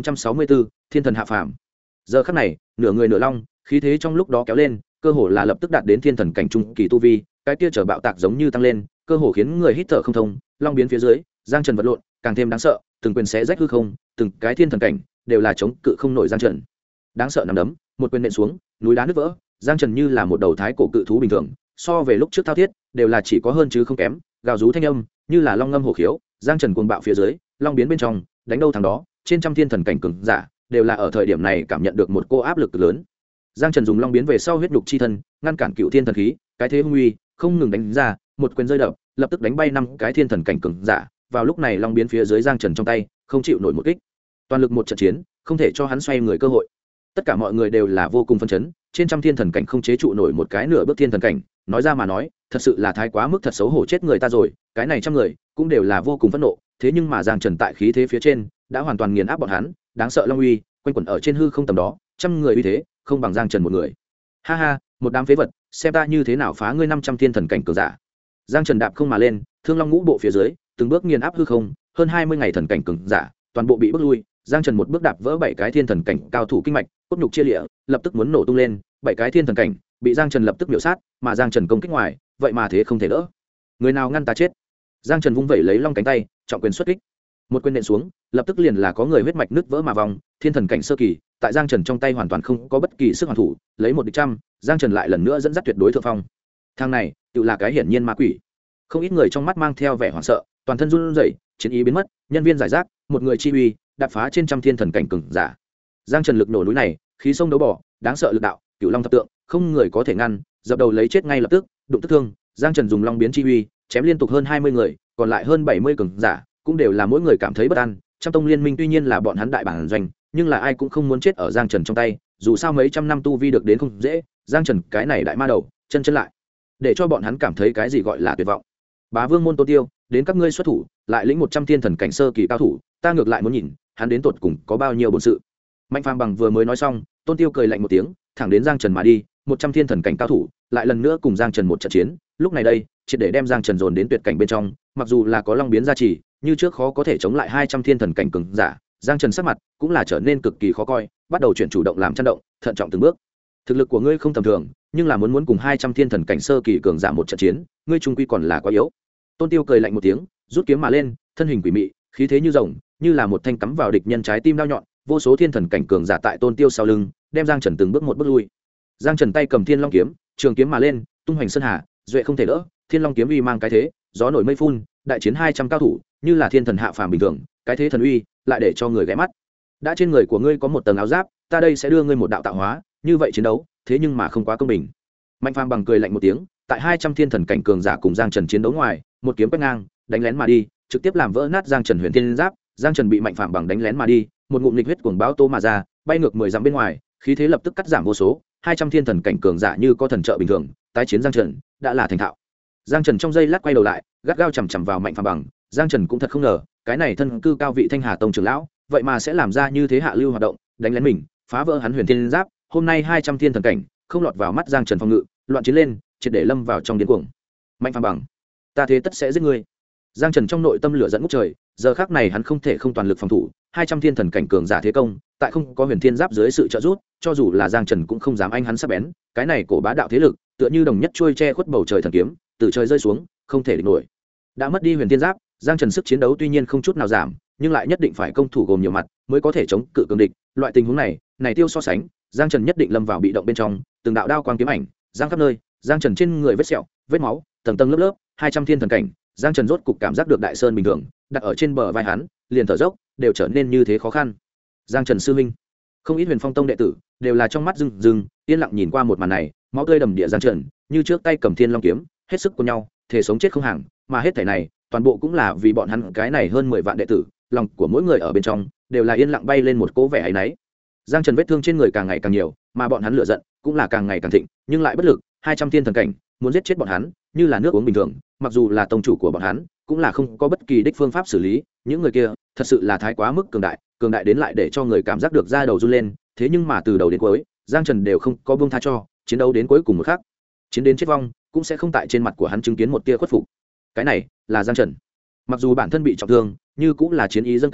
S1: 2464, Thiên thần hạ phàm. Giờ khắc này, nửa người nửa long, khí thế trong lúc đó kéo lên, cơ hồ là lập tức đạt đến thiên thần cảnh trung kỳ tu vi, cái kia trở bạo tạc giống như tăng lên, cơ hồ khiến người hít thở không thông, long biến phía dưới, Giang Trần vật lộn, càng thêm đáng sợ, từng quyền xé rách hư không, từng cái thiên thần cảnh đều là chống cự không nổi Giang Trần. Đáng sợ nằm đấm, một quyền nện xuống, núi đá nứt vỡ, Giang Trần như là một đầu thái cổ cự thú bình thường, so về lúc trước thao thiết, đều là chỉ có hơn chứ không kém, gào rú thanh âm, như là long ngâm hổ khiếu, Giang Trần cuồng bạo phía dưới, long biến bên trong, đánh đâu thằng đó, trên trăm thiên thần cảnh cường giả, đều là ở thời điểm này cảm nhận được một cô áp lực lớn. Giang Trần dùng long biến về sau huyết nhục chi thân, ngăn cản cựu thiên thần khí, cái thế hung uy, không ngừng đánh ra, một quyền rơi đập, lập tức đánh bay 5 cái thiên thần cảnh cường giả. Vào lúc này long biến phía dưới Giang Trần trong tay, không chịu nổi một kích. Toàn lực một trận chiến, không thể cho hắn xoay người cơ hội. Tất cả mọi người đều là vô cùng phấn chấn, trên trăm thiên thần cảnh không chế trụ nổi một cái nửa bước thiên thần cảnh, nói ra mà nói, thật sự là thái quá mức, thật xấu hổ chết người ta rồi, cái này trăm người cũng đều là vô cùng phẫn nộ, thế nhưng mà Giang Trần tại khí thế phía trên, đã hoàn toàn nghiền áp bọn hắn, đáng sợ long uy, quanh quẩn ở trên hư không tầm đó, trăm người uy thế, không bằng Giang Trần một người. Ha ha, một đám phế vật, xem ta như thế nào phá ngươi 500 thiên thần cảnh cường giả. Giang Trần đạp không mà lên, thương long ngũ bộ phía dưới, từng bước nghiền áp hư không, hơn 20 ngày thần cảnh cường giả, toàn bộ bị bước lui. Giang Trần một bước đạp vỡ 7 cái thiên thần cảnh cao thủ kinh mạch, cốt nhục chia liệt, lập tức muốn nổ tung lên, 7 cái thiên thần cảnh bị Giang Trần lập tức miểu sát, mà Giang Trần công kích ngoài, vậy mà thế không thể đỡ. Người nào ngăn ta chết? Giang Trần vung vẩy lấy long cánh tay, trọng quyền xuất kích. Một quyền nện xuống, lập tức liền là có người huyết mạch nứt vỡ mà vòng, thiên thần cảnh sơ kỳ, tại Giang Trần trong tay hoàn toàn không có bất kỳ sức hoàn thủ, lấy một địch trăm, Giang Trần lại lần nữa dẫn dắt tuyệt đối thượng phong. Thằng này, tự là cái hiển nhiên ma quỷ. Không ít người trong mắt mang theo vẻ hoảng sợ, toàn thân run rẩy, chiến ý biến mất, nhân viên giải rác, một người chi uy, đạp phá trên trăm thiên thần cảnh cường giả. Giang Trần lực nổ núi này, khí sông đấu bỏ, đáng sợ lực đạo, cửu long thập tượng, không người có thể ngăn, dập đầu lấy chết ngay lập tức, đụng tức thương, Giang Trần dùng long biến chi uy, chém liên tục hơn 20 người, còn lại hơn 70 cường giả, cũng đều là mỗi người cảm thấy bất an. Trăm tông liên minh tuy nhiên là bọn hắn đại bản doanh, nhưng là ai cũng không muốn chết ở Giang Trần trong tay, dù sao mấy trăm năm tu vi được đến không dễ, Giang Trần cái này đại ma đầu, chân chân lại, để cho bọn hắn cảm thấy cái gì gọi là tuyệt vọng. Bá Vương môn Tô Tiêu, đến các ngươi xuất thủ, lại lĩnh 100 thiên thần cảnh sơ kỳ cao thủ, ta ngược lại muốn nhìn, hắn đến tột cùng có bao nhiêu bổn sự. Mạnh Phàm bằng vừa mới nói xong, Tôn Tiêu cười lạnh một tiếng, thẳng đến Giang Trần mà đi, 100 thiên thần cảnh cao thủ, lại lần nữa cùng Giang Trần một trận chiến, lúc này đây, triệt để đem Giang Trần dồn đến tuyệt cảnh bên trong, mặc dù là có long biến gia trì, như trước khó có thể chống lại 200 thiên thần cảnh cường giả, Giang Trần sắc mặt cũng là trở nên cực kỳ khó coi, bắt đầu chuyển chủ động làm chăn động, thận trọng từng bước. Thực lực của ngươi không tầm thường, nhưng là muốn cùng 200 thiên thần cảnh sơ kỳ cường giả một trận chiến, ngươi trung quy còn là quá yếu. Tôn Tiêu cười lạnh một tiếng, rút kiếm mà lên, thân hình quỷ mị, khí thế như rồng, như là một thanh cắm vào địch nhân trái tim đao nhọn, vô số thiên thần cảnh cường giả tại Tôn Tiêu sau lưng, đem Giang Trần từng bước một bước lui. Giang Trần tay cầm Thiên Long kiếm, trường kiếm mà lên, tung hoành sơn hà, duệ không thể đỡ, Thiên Long kiếm uy mang cái thế, gió nổi mây phun, đại chiến 200 cao thủ, như là thiên thần hạ phàm bình thường, cái thế thần uy, lại để cho người ghé mắt. Đã trên người của ngươi có một tầng áo giáp, ta đây sẽ đưa ngươi một đạo tạo hóa, như vậy chiến đấu, thế nhưng mà không quá công bình. Mạnh Phàm bằng cười lạnh một tiếng, tại 200 thiên thần cảnh cường giả cùng Giang Trần chiến đấu ngoài, một kiếm quét ngang, đánh lén mà đi, trực tiếp làm vỡ nát Giang Trần huyền thiên giáp. Giang Trần bị Mạnh Phàm bằng đánh lén mà đi, một ngụm nghịch huyết cuồng bão tô mà ra, bay ngược 10 dặm bên ngoài, khí thế lập tức cắt giảm vô số. 200 thiên thần cảnh cường giả như có thần trợ bình thường, tái chiến Giang Trần đã là thành thạo. Giang Trần trong giây lát quay đầu lại, gắt gao chằm chằm vào Mạnh Phàm bằng. Giang Trần cũng thật không ngờ, cái này thân cư cao vị Thanh Hà Tông trưởng lão, vậy mà sẽ làm ra như thế hạ lưu hoạt động, đánh lén mình, phá vỡ hắn huyền thiên giáp. Hôm nay 200 thiên thần cảnh không lọt vào mắt Giang Trần phòng ngự, loạn chiến lên, triệt để lâm vào trong điên cuồng. Mạnh Phàm bằng, ta thế tất sẽ giết ngươi. Giang Trần trong nội tâm lửa dẫn ngút trời, giờ khắc này hắn không thể không toàn lực phòng thủ, 200 thiên thần cảnh cường giả thế công, tại không có huyền thiên giáp dưới sự trợ giúp, cho dù là Giang Trần cũng không dám anh hắn sắc bén, cái này cổ bá đạo thế lực, tựa như đồng nhất trôi che khuất bầu trời thần kiếm, từ trời rơi xuống, không thể địch nổi. Đã mất đi huyền thiên giáp, Giang Trần sức chiến đấu tuy nhiên không chút nào giảm, nhưng lại nhất định phải công thủ gồm nhiều mặt, mới có thể chống cự cường địch. Loại tình huống này, tiêu so sánh, Giang Trần nhất định lâm vào bị động bên trong, từng đạo đao quang kiếm ảnh, giang khắp nơi, Giang Trần trên người vết sẹo, vết máu, tầng tầng lớp lớp, 200 thiên thần cảnh, Giang Trần rốt cục cảm giác được đại sơn bình thường, đặt ở trên bờ vai hắn, liền thở dốc, đều trở nên như thế khó khăn. Giang Trần sư huynh, không ít Huyền Phong Tông đệ tử, đều là trong mắt rưng rưng, yên lặng nhìn qua một màn này, máu tươi đầm địa Giang Trần, như trước tay cầm Thiên Long kiếm, hết sức của nhau, thể sống chết không hàng, mà hết thảy này, toàn bộ cũng là vì bọn hắn cái này hơn 10 vạn đệ tử, lòng của mỗi người ở bên trong đều là yên lặng bay lên một cỗ vẻ áy náy. Giang Trần vết thương trên người càng ngày càng nhiều, mà bọn hắn lửa giận cũng là càng ngày càng thịnh, nhưng lại bất lực, 200 thiên thần cảnh, muốn giết chết bọn hắn, như là nước uống bình thường, mặc dù là tông chủ của bọn hắn, cũng là không có bất kỳ đích phương pháp xử lý, những người kia, thật sự là thái quá mức cường đại đến lại để cho người cảm giác được da đầu run lên, thế nhưng mà từ đầu đến cuối, Giang Trần đều không có buông tha cho, chiến đấu đến cuối cùng một khắc, chiến đến chết vong, cũng sẽ không tại trên mặt của hắn chứng kiến một tia khuất phục. Cái này là Giang Trần. Mặc dù bản thân bị trọng thương, như cũng là chiến ý dâng cao,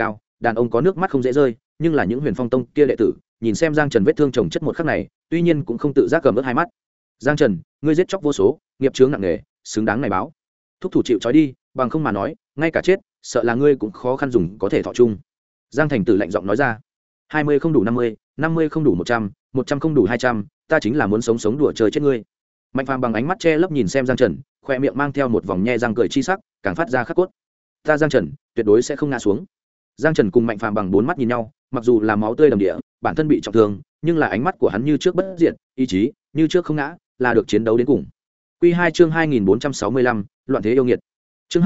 S1: đàn ông có nước mắt không dễ rơi, nhưng là những Huyền Phong tông kia đệ tử nhìn xem Giang Trần vết thương chồng chất một khắc này, tuy nhiên cũng không tự giác cầm ướt hai mắt. Giang Trần, ngươi giết chóc vô số, nghiệp chướng nặng nề, xứng đáng này báo. Thúc thủ chịu trói đi, bằng không mà nói, ngay cả chết, sợ là ngươi cũng khó khăn dùng có thể thọ chung. Giang Thành Tử lạnh giọng nói ra. 20 không đủ 50, 50 không đủ 100, 100 không đủ 200, ta chính là muốn sống sống đùa chơi chết ngươi. Mạnh Phàm bằng ánh mắt che lấp nhìn xem Giang Trần, khoe miệng mang theo một vòng nhe răng cười chi sắc, càng phát ra khắc cốt. Ta Giang Trần, tuyệt đối sẽ không ngã xuống. Giang Trần cùng Mạnh Phàm bằng bốn mắt nhìn nhau, mặc dù là máu tươi đầm địa, bản thân bị trọng thương, nhưng là ánh mắt của hắn như trước bất diệt, ý chí như trước không ngã, là được chiến đấu đến cùng. Quy 2 chương 2465, loạn thế yêu nghiệt. Chương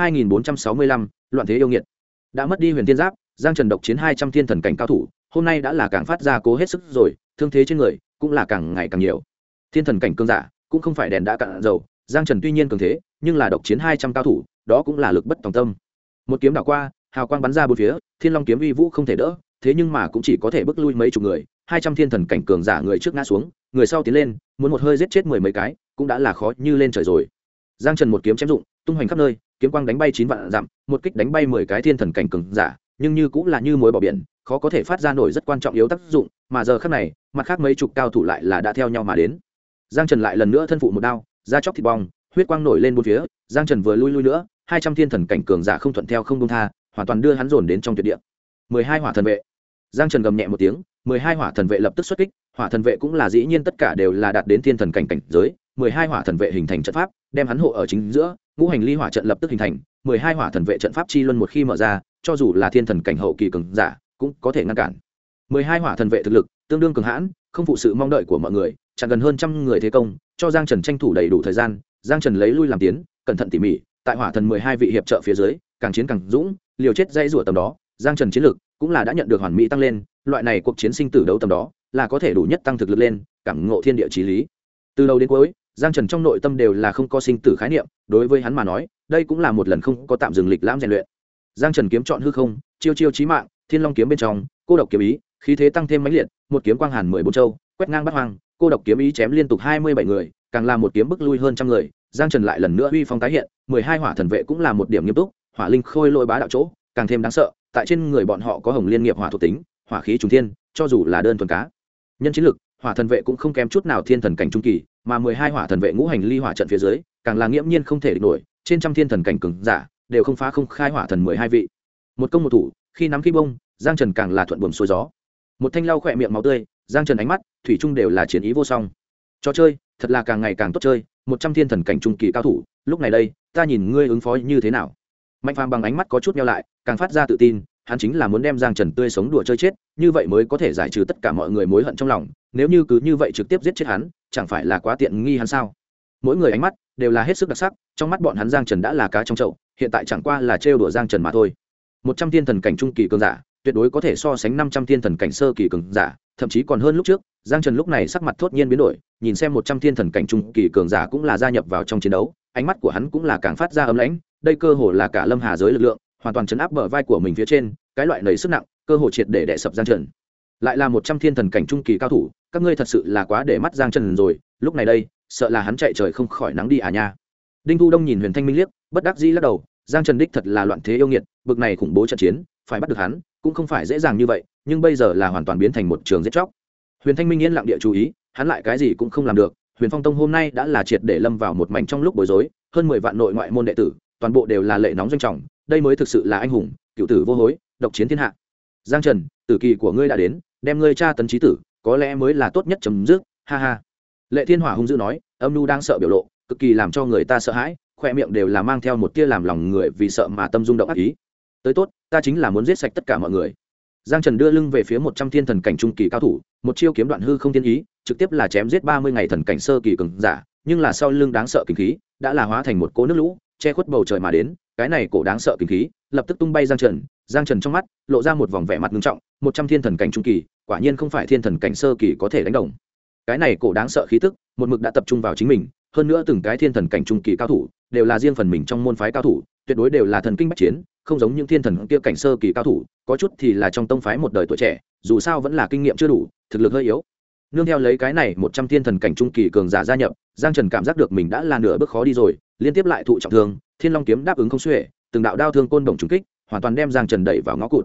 S1: 2465, loạn thế yêu nghiệt. Đã mất đi Huyền Thiên Giáp, Giang Trần độc chiến 200 thiên thần cảnh cao thủ, hôm nay đã là càng phát ra cố hết sức rồi, thương thế trên người cũng là càng ngày càng nhiều. Thiên thần cảnh cường giả cũng không phải đèn đã cạn dầu, Giang Trần tuy nhiên cường thế, nhưng là độc chiến 200 cao thủ, đó cũng là lực bất tòng tâm. Một kiếm đảo qua, hào quang bắn ra bốn phía, Thiên Long kiếm uy vũ không thể đỡ, thế nhưng mà cũng chỉ có thể bức lui mấy chục người, 200 thiên thần cảnh cường giả người trước ngã xuống, người sau tiến lên, muốn một hơi giết chết mười mấy cái, cũng đã là khó như lên trời rồi. Giang Trần một kiếm chém dụng, tung hoành khắp nơi, kiếm quang đánh bay 9 vạn dặm, một kích đánh bay 10 cái thiên thần cảnh cường giả, nhưng như cũng là như muối bỏ biển, khó có thể phát ra nổi rất quan trọng yếu tác dụng, mà giờ khắc này, mặt khác mấy chục cao thủ lại là đã theo nhau mà đến. Giang Trần lại lần nữa thân phụ một đao, da chóc thịt bong, huyết quang nổi lên bốn phía, Giang Trần vừa lui nữa, 200 thiên thần cảnh cường giả không thuận theo không buông tha, hoàn toàn đưa hắn dồn đến trong tuyệt địa. 12 hỏa thần vệ. Giang Trần gầm nhẹ một tiếng, 12 hỏa thần vệ lập tức xuất kích, hỏa thần vệ cũng là dĩ nhiên tất cả đều là đạt đến thiên thần cảnh cảnh giới, 12 hỏa thần vệ hình thành trận pháp, đem hắn hộ ở chính giữa, ngũ hành ly hỏa trận lập tức hình thành, 12 hỏa thần vệ trận pháp chi luân một khi mở ra, cho dù là thiên thần cảnh hậu kỳ cường giả, cũng có thể ngăn cản. 12 hỏa thần vệ thực lực tương đương cường hãn, không phụ sự mong đợi của mọi người, chẳng gần hơn trăm người thế công, cho Giang Trần tranh thủ đầy đủ thời gian, Giang Trần lấy lui làm tiến, cẩn thận tỉ mỉ, tại hỏa thần 12 vị hiệp trợ phía dưới, càng chiến càng dũng, liều chết dây rủa tầm đó, Giang Trần chiến lực cũng là đã nhận được hoàn mỹ tăng lên, loại này cuộc chiến sinh tử đấu tầm đó, là có thể đủ nhất tăng thực lực lên, cảm ngộ thiên địa chí lý. Từ đầu đến cuối, Giang Trần trong nội tâm đều là không có sinh tử khái niệm, đối với hắn mà nói, đây cũng là một lần không có tạm dừng lịch lãm rèn luyện. Giang Trần kiếm chọn hư không, chiêu chiêu chí mạng, Thiên Long kiếm bên trong, cô độc kiếm ý, khí thế tăng thêm mãnh liệt, một kiếm quang hàn 14 châu, quét ngang bát hoang, cô độc kiếm ý chém liên tục 27 người, càng là một kiếm bức lui hơn trăm người. Giang Trần lại lần nữa uy phong tái hiện, 12 hỏa thần vệ cũng là một điểm nghiêm túc, hỏa linh khôi lôi bá đạo chỗ, càng thêm đáng sợ, tại trên người bọn họ có hồng liên nghiệp hỏa thuộc tính, hỏa khí trùng thiên, cho dù là đơn thuần cá nhân chiến lực, hỏa thần vệ cũng không kém chút nào thiên thần cảnh trung kỳ, mà 12 hỏa thần vệ ngũ hành ly hỏa trận phía dưới, càng là nghiễm nhiên không thể địch nổi, trên trăm thiên thần cảnh cường giả đều không phá không khai hỏa thần 12 vị. Một công một thủ, khi nắm khi bông, Giang Trần càng là thuận buồm xuôi gió. Một thanh lau khỏe miệng máu tươi, Giang Trần ánh mắt thủy chung đều là chiến ý vô song. Trò chơi thật là càng ngày càng tốt chơi, 100 thiên thần cảnh trung kỳ cao thủ, lúc này đây, ta nhìn ngươi ứng phó như thế nào. Mạnh Phàm bằng ánh mắt có chút nheo lại, càng phát ra tự tin, hắn chính là muốn đem Giang Trần tươi sống đùa chơi chết, như vậy mới có thể giải trừ tất cả mọi người mối hận trong lòng, nếu như cứ như vậy trực tiếp giết chết hắn, chẳng phải là quá tiện nghi hắn sao? Mỗi người ánh mắt đều là hết sức đặc sắc, trong mắt bọn hắn Giang Trần đã là cá trong chậu, hiện tại chẳng qua là trêu đùa Giang Trần mà thôi. 100 thiên thần cảnh trung kỳ cường giả, tuyệt đối có thể so sánh 500 thiên thần cảnh sơ kỳ cường giả, thậm chí còn hơn lúc trước. Giang Trần lúc này sắc mặt thốt nhiên biến đổi, nhìn xem 100 thiên thần cảnh trung kỳ cường giả cũng là gia nhập vào trong chiến đấu, ánh mắt của hắn cũng là càng phát ra ấm lãnh, đây cơ hồ là cả Lâm Hà giới lực lượng, hoàn toàn chấn áp bờ vai của mình phía trên, cái loại nảy sức nặng, cơ hồ triệt để đè sập Giang Trần. Lại là 100 thiên thần cảnh trung kỳ cao thủ, các ngươi thật sự là quá để mắt Giang Trần rồi, lúc này đây, sợ là hắn chạy trời không khỏi nắng đi à nha. Đinh Thu Đông nhìn Huyền Thanh Minh liếc, bất đắc dĩ lắc đầu, Giang Trần đích thật là loạn thế yêu nghiệt, bực này khủng bố trận chiến, phải bắt được hắn, cũng không phải dễ dàng như vậy, nhưng bây giờ là hoàn toàn biến thành một trường giết chóc. Huyền Thanh Minh yên lặng địa chú ý, hắn lại cái gì cũng không làm được, Huyền Phong Tông hôm nay đã là triệt để lâm vào một mảnh trong lúc bối rối, hơn 10 vạn nội ngoại môn đệ tử, toàn bộ đều là lệ nóng doanh trọng, đây mới thực sự là anh hùng, cựu tử vô hối, độc chiến thiên hạ. Giang Trần, tử kỳ của ngươi đã đến, đem ngươi tra tấn chí tử, có lẽ mới là tốt nhất chấm dứt, ha ha. Lệ Thiên Hỏa hung dữ nói, âm nhu đang sợ biểu lộ, cực kỳ làm cho người ta sợ hãi, khoe miệng đều là mang theo một tia làm lòng người vì sợ mà tâm rung động ác ý. Tới tốt, ta chính là muốn giết sạch tất cả mọi người. Giang Trần đưa lưng về phía 100 thiên thần cảnh trung kỳ cao thủ, một chiêu kiếm đoạn hư không thiên ý, trực tiếp là chém giết 30 ngày thần cảnh sơ kỳ cường giả, nhưng là sau lưng đáng sợ kinh khí, đã là hóa thành một cỗ nước lũ, che khuất bầu trời mà đến, cái này cổ đáng sợ kinh khí, lập tức tung bay Giang Trần. Giang Trần trong mắt lộ ra một vòng vẻ mặt nghiêm trọng, 100 thiên thần cảnh trung kỳ, quả nhiên không phải thiên thần cảnh sơ kỳ có thể đánh đồng. Cái này cổ đáng sợ khí tức, một mực đã tập trung vào chính mình, hơn nữa từng cái thiên thần cảnh trung kỳ cao thủ, đều là riêng phần mình trong môn phái cao thủ, tuyệt đối đều là thần kinh bách chiến, không giống những thiên thần kia cảnh sơ kỳ cao thủ, có chút thì là trong tông phái một đời tuổi trẻ, dù sao vẫn là kinh nghiệm chưa đủ, thực lực hơi yếu. Nương theo lấy cái này 100 thiên thần cảnh trung kỳ cường giả gia nhập, Giang Trần cảm giác được mình đã là nửa bước khó đi rồi, liên tiếp lại thụ trọng thương, Thiên Long kiếm đáp ứng không xuể, từng đạo đao thương côn đồng trùng kích, hoàn toàn đem Giang Trần đẩy vào ngõ cụt.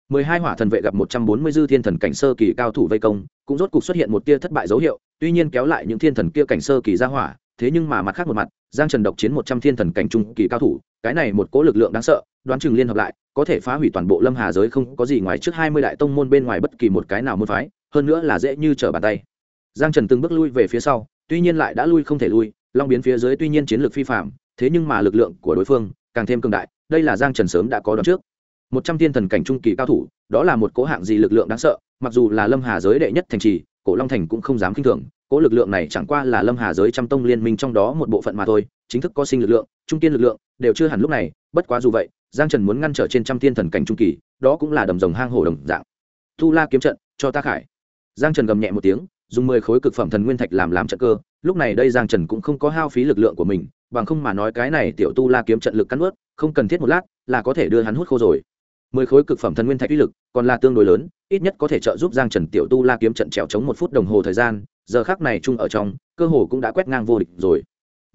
S1: 12 hỏa thần vệ gặp 140 dư thiên thần cảnh sơ kỳ cao thủ vây công, cũng rốt cục xuất hiện một tia thất bại dấu hiệu, tuy nhiên kéo lại những thiên thần kia cảnh sơ kỳ ra hỏa, thế nhưng mà mặt khác một mặt, Giang Trần độc chiến 100 thiên thần cảnh trung kỳ cao thủ, cái này một cỗ lực lượng đáng sợ, đoán chừng liên hợp lại, có thể phá hủy toàn bộ Lâm Hà giới không có gì ngoài trước 20 đại tông môn bên ngoài bất kỳ một cái nào môn phái, hơn nữa là dễ như trở bàn tay. Giang Trần từng bước lui về phía sau, tuy nhiên lại đã lui không thể lui, long biến phía dưới tuy nhiên chiến lược phi phàm, thế nhưng mà lực lượng của đối phương càng thêm cường đại, đây là Giang Trần sớm đã có đoán trước. 100 thiên thần cảnh trung kỳ cao thủ, đó là một cỗ hạng gì lực lượng đáng sợ, mặc dù là Lâm Hà giới đệ nhất thành trì, Cổ Long thành cũng không dám khinh thường, cỗ lực lượng này chẳng qua là Lâm Hà giới trăm tông liên minh trong đó một bộ phận mà thôi, chính thức có sinh lực lượng, trung kiên lực lượng đều chưa hẳn lúc này, bất quá dù vậy, Giang Trần muốn ngăn trở trên trăm thiên thần cảnh trung kỳ, đó cũng là đầm rồng hang hổ đồng dạng. Tu La kiếm trận, cho ta khải. Giang Trần gầm nhẹ một tiếng, dùng 10 khối cực phẩm thần nguyên thạch làm trận cơ, lúc này đây Giang Trần cũng không có hao phí lực lượng của mình, bằng không mà nói cái này tiểu Tu La kiếm trận lực cắn nuốt, không cần thiết một lát là có thể đưa hắn hút khô rồi. 10 khối cực phẩm thần nguyên thạch uy lực còn là tương đối lớn, ít nhất có thể trợ giúp Giang Trần tiểu Tu La kiếm trận trèo chống 1 phút đồng hồ thời gian, giờ khắc này chung ở trong, cơ hồ cũng đã quét ngang vô địch rồi.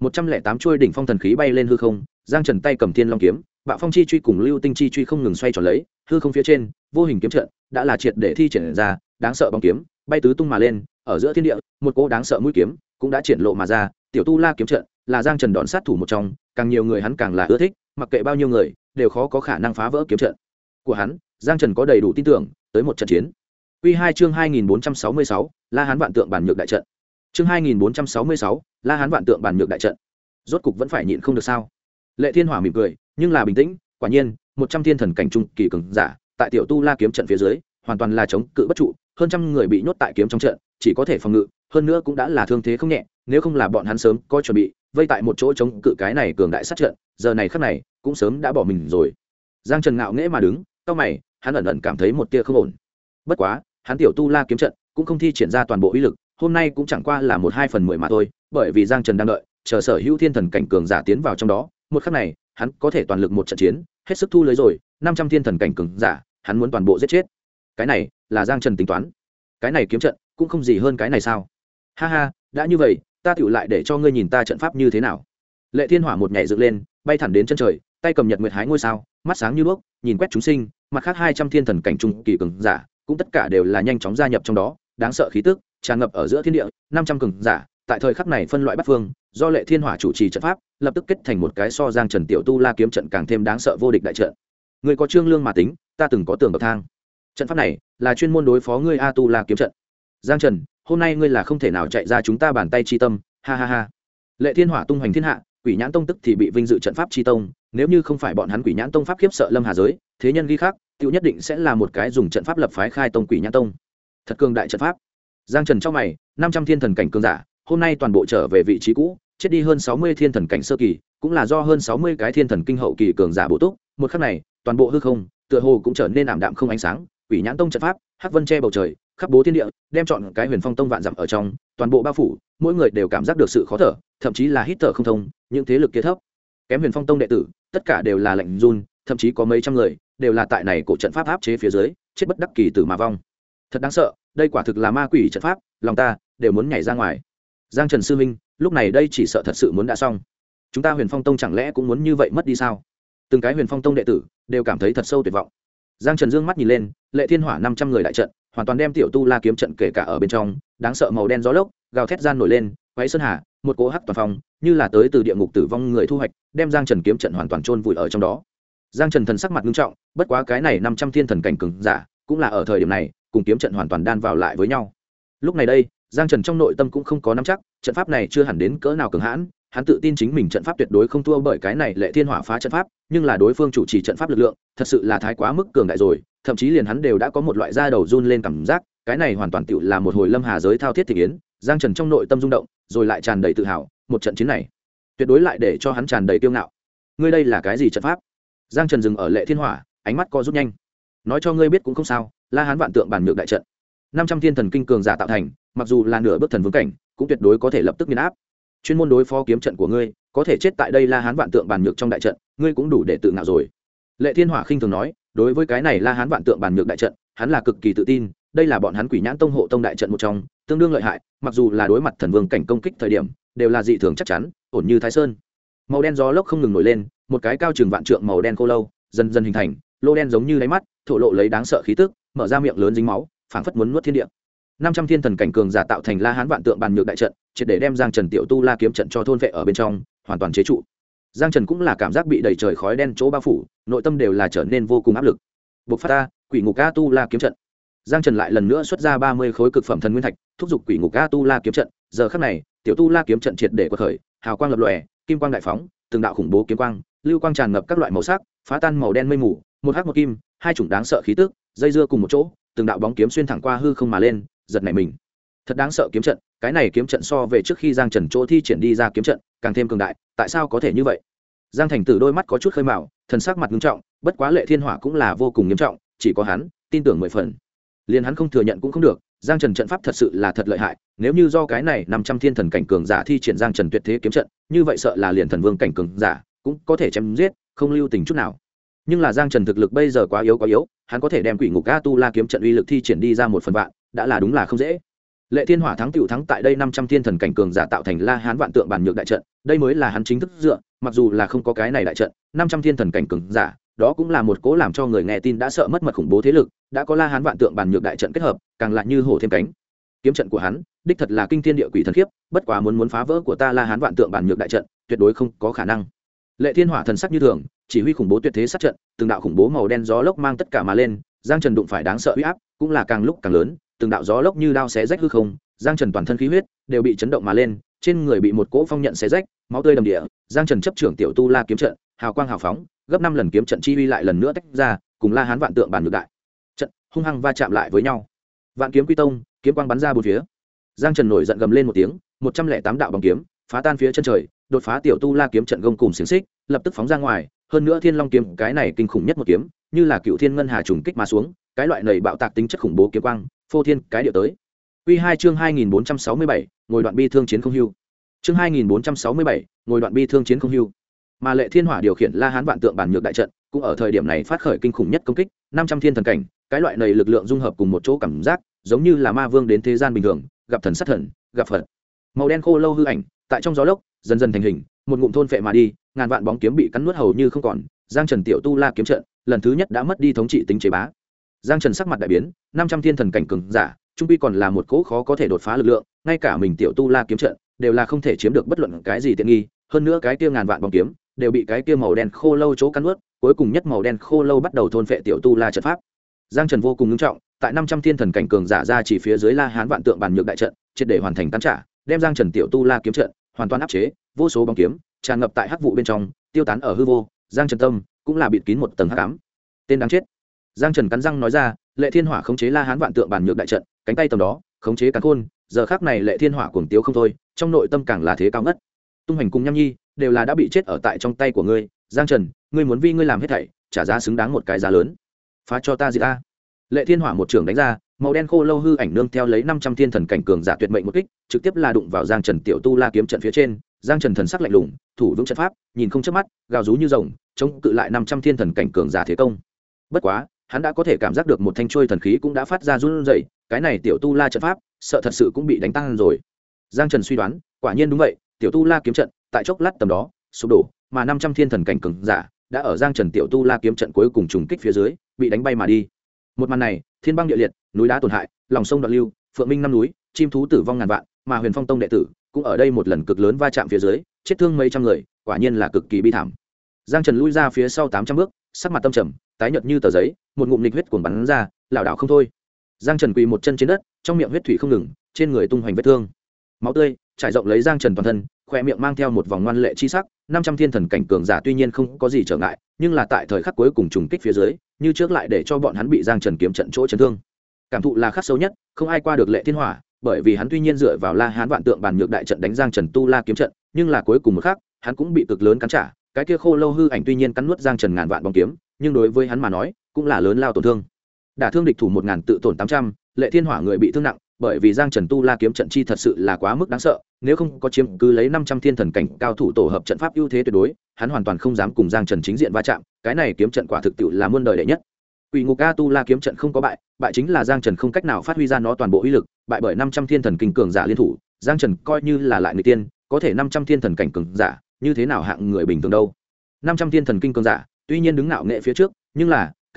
S1: 108 chuôi đỉnh phong thần khí bay lên hư không, Giang Trần tay cầm Thiên Long kiếm, Bạo Phong chi truy cùng Lưu Tinh chi truy không ngừng xoay tròn lấy, hư không phía trên, vô hình kiếm trận đã là triệt để thi triển ra, đáng sợ bóng kiếm, bay tứ tung mà lên, ở giữa thiên địa, một cỗ đáng sợ mũi kiếm cũng đã triển lộ mà ra, tiểu Tu La kiếm trận là Giang Trần đòn sát thủ một trong, càng nhiều người hắn càng là ưa thích, mặc kệ bao nhiêu người, đều khó có khả năng phá vỡ kiếm trận của hắn. Giang Trần có đầy đủ tin tưởng tới một trận chiến. Quy 2 chương 2466, La Hán vạn tượng bản nhược đại trận. Chương 2466, La Hán vạn tượng bản nhược đại trận. Rốt cục vẫn phải nhịn không được sao? Lệ Thiên Hỏa mỉm cười, nhưng là bình tĩnh, quả nhiên, 100 thiên thần cảnh trung kỳ cường giả, tại tiểu Tu La kiếm trận phía dưới, hoàn toàn là chống cự bất trụ, hơn trăm người bị nhốt tại kiếm trong trận, chỉ có thể phòng ngự, hơn nữa cũng đã là thương thế không nhẹ, nếu không là bọn hắn sớm có chuẩn bị, vây tại một chỗ chống cự cái này cường đại sát trận, giờ này khắc này, cũng sớm đã bỏ mình rồi. Giang Trần ngạo nghễ mà đứng, cau mày, hắn ẩn ẩn cảm thấy một tia không ổn. Bất quá, hắn tiểu Tu La kiếm trận cũng không thi triển ra toàn bộ uy lực, hôm nay cũng chẳng qua là 1/2/10 mà thôi, bởi vì Giang Trần đang đợi, chờ sở hữu thiên thần cảnh cường giả tiến vào trong đó, một khắc này, hắn có thể toàn lực một trận chiến, hết sức thu lưới rồi, 500 thiên thần cảnh cường giả, hắn muốn toàn bộ giết chết. Cái này là Giang Trần tính toán. Cái này kiếm trận cũng không gì hơn cái này sao? Ha ha, đã như vậy, ta tựu lại để cho ngươi nhìn ta trận pháp như thế nào. Lệ Thiên Hỏa một nhảy dựng lên, bay thẳng đến chân trời, tay cầm nhật nguyệt hái ngôi sao, mắt sáng như đuốc, nhìn quét chúng sinh, mặt khác 200 thiên thần cảnh trung kỳ cường giả, cũng tất cả đều là nhanh chóng gia nhập trong đó, đáng sợ khí tức tràn ngập ở giữa thiên địa, 500 cường giả, tại thời khắc này phân loại bắt phương, do Lệ Thiên Hỏa chủ trì trận pháp, lập tức kết thành một cái so Giang Trần tiểu Tu La kiếm trận càng thêm đáng sợ vô địch đại trận. Người có trương lương mà tính, ta từng có tường bậc thang. Trận pháp này là chuyên môn đối phó ngươi A Tu La kiếm trận. Giang Trần, hôm nay ngươi là không thể nào chạy ra chúng ta bàn tay chi tâm, ha ha ha. Lệ Thiên Hỏa tung hoành thiên hạ, Quỷ Nhãn Tông tức thì bị vinh dự trận pháp chi tông, nếu như không phải bọn hắn Quỷ Nhãn Tông pháp khiếp sợ Lâm Hà giới, thế nhân ghi khác, tiểu nhất định sẽ là một cái dùng trận pháp lập phái khai tông Quỷ Nhãn Tông. Thật cường đại trận pháp. Giang Trần trong mày, 500 thiên thần cảnh cường giả, hôm nay toàn bộ trở về vị trí cũ, chết đi hơn 60 thiên thần cảnh sơ kỳ, cũng là do hơn 60 cái thiên thần kinh hậu kỳ cường giả bổ túc, một khắc này, toàn bộ hư không, tựa hồ cũng trở nên ảm đạm không ánh sáng, Quỷ Nhãn Tông trận pháp, hắc vân che bầu trời, khắp bố thiên địa, đem chọn cái Huyền Phong Tông vạn dặm ở trong, toàn bộ bao phủ, mỗi người đều cảm giác được sự khó thở, thậm chí là hít thở không thông, những thế lực kia thấp kém Huyền Phong Tông đệ tử, tất cả đều là lạnh run, thậm chí có mấy trăm người đều là tại này cổ trận pháp áp chế phía dưới, chết bất đắc kỳ tử mà vong. Thật đáng sợ, đây quả thực là ma quỷ trận pháp, lòng ta đều muốn nhảy ra ngoài. Giang Trần sư minh, lúc này đây chỉ sợ thật sự muốn đã xong. Chúng ta Huyền Phong Tông chẳng lẽ cũng muốn như vậy mất đi sao? Từng cái Huyền Phong Tông đệ tử đều cảm thấy thật sâu tuyệt vọng. Giang Trần dương mắt nhìn lên, Lệ Thiên Hỏa 500 người đại trận, hoàn toàn đem tiểu Tu La kiếm trận kể cả ở bên trong, đáng sợ màu đen gió lốc, gào thét gian nổi lên, quấy sơn hà, một cỗ hắc toàn phong, như là tới từ địa ngục tử vong người thu hoạch, đem Giang Trần kiếm trận hoàn toàn chôn vùi ở trong đó. Giang Trần thần sắc mặt nghiêm trọng, bất quá cái này 500 thiên thần cảnh cường giả, cũng là ở thời điểm này, cùng kiếm trận hoàn toàn đan vào lại với nhau. Lúc này đây, Giang Trần trong nội tâm cũng không có nắm chắc, trận pháp này chưa hẳn đến cỡ nào cường hãn, hắn tự tin chính mình trận pháp tuyệt đối không thua bởi cái này Lệ Thiên Hỏa phá trận pháp, nhưng là đối phương chủ trì trận pháp lực lượng, thật sự là thái quá mức cường đại rồi, thậm chí liền hắn đều đã có một loại da đầu run lên cảm giác, cái này hoàn toàn tựu là một hồi Lâm Hà giới thao thiết thị yến. Giang Trần trong nội tâm rung động, rồi lại tràn đầy tự hào, một trận chiến này, tuyệt đối lại để cho hắn tràn đầy kiêu ngạo. Ngươi đây là cái gì trận pháp? Giang Trần dừng ở Lệ Thiên Hỏa, ánh mắt co rút nhanh. Nói cho ngươi biết cũng không sao, La Hán vạn tượng bản nhược đại trận. 500 thiên thần kinh cường giả tạo thành, mặc dù là nửa bước thần vương cảnh, cũng tuyệt đối có thể lập tức miễn áp. Chuyên môn đối phó kiếm trận của ngươi, có thể chết tại đây La Hán vạn tượng bản nhược trong đại trận, ngươi cũng đủ để tự ngạo rồi. Lệ Thiên Hỏa khinh thường nói, đối với cái này La Hán vạn tượng bản nhược đại trận, hắn là cực kỳ tự tin, đây là bọn hắn Quỷ Nhãn Tông hộ tông đại trận một trong, tương đương lợi hại, mặc dù là đối mặt thần vương cảnh công kích thời điểm, đều là dị thường chắc chắn, ổn như Thái Sơn. Màu đen gió lốc không ngừng nổi lên, một cái cao chừng vạn trượng màu đen khô lâu dần dần hình thành, lô đen giống như đáy mắt thổ lộ lấy đáng sợ khí tức, mở ra miệng lớn dính máu, phảng phất muốn nuốt thiên địa. 500 thiên thần cảnh cường giả tạo thành La Hán vạn tượng bàn nhược đại trận, triệt để đem Giang Trần tiểu tu La kiếm trận cho thôn vệ ở bên trong, hoàn toàn chế trụ. Giang Trần cũng là cảm giác bị đầy trời khói đen chỗ bao phủ, nội tâm đều là trở nên vô cùng áp lực. Bộc phát ta, Quỷ Ngục A Tu La kiếm trận. Giang Trần lại lần nữa xuất ra 30 khối cực phẩm thần nguyên thạch, thúc giục Quỷ Ngục A Tu La kiếm trận. Giờ khắc này, tiểu tu La kiếm trận triệt để quật khởi, hào quang lập lòe, kim quang đại phóng, từng đạo khủng bố kiếm quang, lưu quang tràn ngập các loại màu sắc, phá tan màu đen mây mù, một hắc một kim, hai chủng đáng sợ khí tức, dây dưa cùng một chỗ, từng đạo bóng kiếm xuyên thẳng qua hư không mà lên, giật nảy mình. Thật đáng sợ kiếm trận, cái này kiếm trận so về trước khi Giang Trần chỗ thi triển đi ra kiếm trận, càng thêm cường đại, tại sao có thể như vậy? Giang Thành Tử đôi mắt có chút khơi mào, thần sắc mặt nghiêm trọng, bất quá Lệ Thiên Hỏa cũng là vô cùng nghiêm trọng, chỉ có hắn tin tưởng 10 phần. Liền hắn không thừa nhận cũng không được, Giang Trần trận pháp thật sự là thật lợi hại, nếu như do cái này 500 thiên thần cảnh cường giả thi triển Giang Trần tuyệt thế kiếm trận, như vậy sợ là liền thần vương cảnh cường giả cũng có thể chém giết, không lưu tình chút nào. Nhưng là Giang Trần thực lực bây giờ quá yếu, hắn có thể đem Quỷ Ngục A Tu La kiếm trận uy lực thi triển đi ra 1/1000, đã là đúng là không dễ. Lệ Thiên Hỏa thắng tiểu thắng tại đây 500 thiên thần cảnh cường giả tạo thành La Hán vạn tượng bàn nhược đại trận, đây mới là hắn chính thức dựa, mặc dù là không có cái này đại trận, 500 thiên thần cảnh cường giả, đó cũng là một cố làm cho người nghe tin đã sợ mất mật khủng bố thế lực, đã có La Hán vạn tượng bàn nhược đại trận kết hợp, càng lại như hổ thêm cánh. Kiếm trận của hắn, đích thật là kinh thiên địa quỷ thần khiếp, bất quá muốn phá vỡ của ta La Hán vạn tượng bàn nhược đại trận, tuyệt đối không có khả năng. Lệ Thiên Hỏa thần sắc như thường, chỉ huy khủng bố tuyệt thế sát trận, từng đạo khủng bố màu đen gió lốc mang tất cả mà lên, Giang Trần đụng phải đáng sợ uy áp, cũng là càng lúc càng lớn, từng đạo gió lốc như đao xé rách hư không, Giang Trần toàn thân khí huyết đều bị chấn động mà lên, trên người bị một cỗ phong nhận xé rách, máu tươi đầm địa. Giang Trần chấp trưởng tiểu tu La kiếm trận, hào quang hào phóng, gấp 5 lần kiếm trận chi uy lại lần nữa tách ra, cùng La Hán vạn tượng bàn nhược đại trận hung hăng va chạm lại với nhau. Vạn kiếm quy tông, kiếm quang bắn ra bốn phía. Giang Trần nổi giận gầm lên một tiếng, 108 đạo bóng kiếm phá tan phía chân trời, đột phá tiểu tu La kiếm trận gông cùng xiềng xích, lập tức phóng ra ngoài. Hơn nữa Thiên Long kiếm, cái này kinh khủng nhất một kiếm, như là cựu thiên ngân hà trùng kích mà xuống, cái loại nầy bạo tạc tính chất khủng bố kiếm quang, phô thiên cái địa tới. Quy 2 chương 2467, ngồi đoạn bi thương chiến không hưu. Chương 2467, ngồi đoạn bi thương chiến không hưu. Mà Lệ Thiên Hỏa điều khiển La Hán vạn tượng bản nhược đại trận, cũng ở thời điểm này phát khởi kinh khủng nhất công kích, 500 thiên thần cảnh, cái loại này lực lượng dung hợp cùng một chỗ cảm giác, giống như là ma vương đến thế gian bình thường, gặp thần sát thần, gặp Phật. Màu đen khô lâu hư ảnh, tại trong gió lốc, dần dần thành hình, một ngụm thôn phệ mà đi, ngàn vạn bóng kiếm bị cắn nuốt hầu như không còn. Giang Trần tiểu tu La kiếm trận, lần thứ nhất đã mất đi thống trị tính chế bá. Giang Trần sắc mặt đại biến, 500 thiên thần cảnh cường giả, trung quy còn là một cỗ khó có thể đột phá lực lượng, ngay cả mình tiểu tu La kiếm trận đều là không thể chiếm được bất luận cái gì tiện nghi, hơn nữa cái kia ngàn vạn bóng kiếm đều bị cái kia màu đen khô lâu chỗ cắn nuốt, cuối cùng nhất màu đen khô lâu bắt đầu thôn phệ tiểu tu La trận pháp. Giang Trần vô cùng nghiêm trọng, tại 500 thiên thần cảnh cường giả ra chỉ phía dưới La Hán vạn tượng bàn nhược đại trận, triệt để hoàn thành tán trả, đem Giang Trần tiểu tu La kiếm trận hoàn toàn áp chế, vô số bóng kiếm tràn ngập tại hắc vụ bên trong, tiêu tán ở hư vô. Giang Trần tâm cũng là bịt kín một tầng hắc ám. Tên đáng chết. Giang Trần cắn răng nói ra, Lệ Thiên Hỏa khống chế La Hán vạn tượng bàn nhược đại trận, cánh tay tầm đó khống chế càn khôn, giờ khắc này Lệ Thiên Hỏa cuồng tiếu không thôi, trong nội tâm càng là thế cao ngất. Tung Hành cùng Nham Nhi đều là đã bị chết ở tại trong tay của ngươi, Giang Trần, ngươi muốn vì ngươi làm hết thảy, trả giá xứng đáng một cái giá lớn. Phá cho ta gì ta. Lệ Thiên Hỏa một trường đánh ra, màu đen khô lâu hư ảnh nương theo lấy 500 thiên thần cảnh cường giả tuyệt mệnh một kích, trực tiếp là đụng vào Giang Trần tiểu tu La kiếm trận phía trên. Giang Trần thần sắc lạnh lùng, thủ vững trận pháp, nhìn không chớp mắt, gào rú như rồng, chống cự lại 500 thiên thần cảnh cường giả thế công. Bất quá, hắn đã có thể cảm giác được một thanh chuôi thần khí cũng đã phát ra run rẩy, cái này tiểu tu La trận pháp, sợ thật sự cũng bị đánh tan rồi. Giang Trần suy đoán, quả nhiên đúng vậy, tiểu tu La kiếm trận, tại chốc lát tầm đó, sụp đổ, mà 500 thiên thần cảnh cường giả đã ở Giang Trần tiểu tu La kiếm trận cuối cùng trùng kích phía dưới, bị đánh bay mà đi. Một màn này, thiên băng địa liệt, núi đá tổn hại, lòng sông đoạn lưu, phượng minh năm núi, chim thú tử vong ngàn vạn, mà Huyền Phong tông đệ tử cũng ở đây một lần cực lớn va chạm phía dưới, chết thương mấy trăm người, quả nhiên là cực kỳ bi thảm. Giang Trần lui ra phía sau 800 bước, sắc mặt tâm trầm, tái nhợt như tờ giấy, một ngụm nghịch huyết cuồng bắn ra, lảo đảo không thôi. Giang Trần quỳ một chân trên đất, trong miệng huyết thủy không ngừng, trên người tung hoành vết thương, máu tươi trải rộng lấy Giang Trần toàn thân, khoe miệng mang theo một vòng ngoan lệ chi sắc. 500 thiên thần cảnh cường giả tuy nhiên không có gì trở ngại, nhưng là tại thời khắc cuối cùng trùng kích phía dưới, như trước lại để cho bọn hắn bị Giang Trần kiếm trận chỗ chấn thương. Cảm thụ là khắc sâu nhất, không ai qua được Lệ Thiên Hỏa, bởi vì hắn tuy nhiên dựa vào La Hán vạn tượng bàn nhược đại trận đánh Giang Trần tu La kiếm trận, nhưng là cuối cùng một khắc, hắn cũng bị cực lớn cắn trả. Cái kia khô lâu hư ảnh tuy nhiên cắn nuốt Giang Trần ngàn vạn bóng kiếm, nhưng đối với hắn mà nói, cũng là lớn lao tổn thương. Đả thương địch thủ 1000 tự tổn 800, Lệ Thiên Hỏa người bị thương nặng, bởi vì Giang Trần tu La kiếm trận chi thật sự là quá mức đáng sợ, nếu không có chiếm cứ lấy 500 thiên thần cảnh cao thủ tổ hợp trận pháp ưu thế tuyệt đối, hắn hoàn toàn không dám cùng Giang Trần chính diện va chạm, cái này kiếm trận quả thực tiệu là muôn đời đệ nhất. Quỷ Ngục A Tu La kiếm trận không có bại, bại chính là Giang Trần không cách nào phát huy ra nó toàn bộ uy lực, bại bởi 500 thiên thần kinh cường giả liên thủ, Giang Trần coi như là lại người tiên, có thể 500 thiên thần cảnh cường giả, như thế nào hạng người bình thường đâu. 500 thiên thần kinh cường giả, tuy nhiên đứng ngạo nghệ phía trước, nhưng là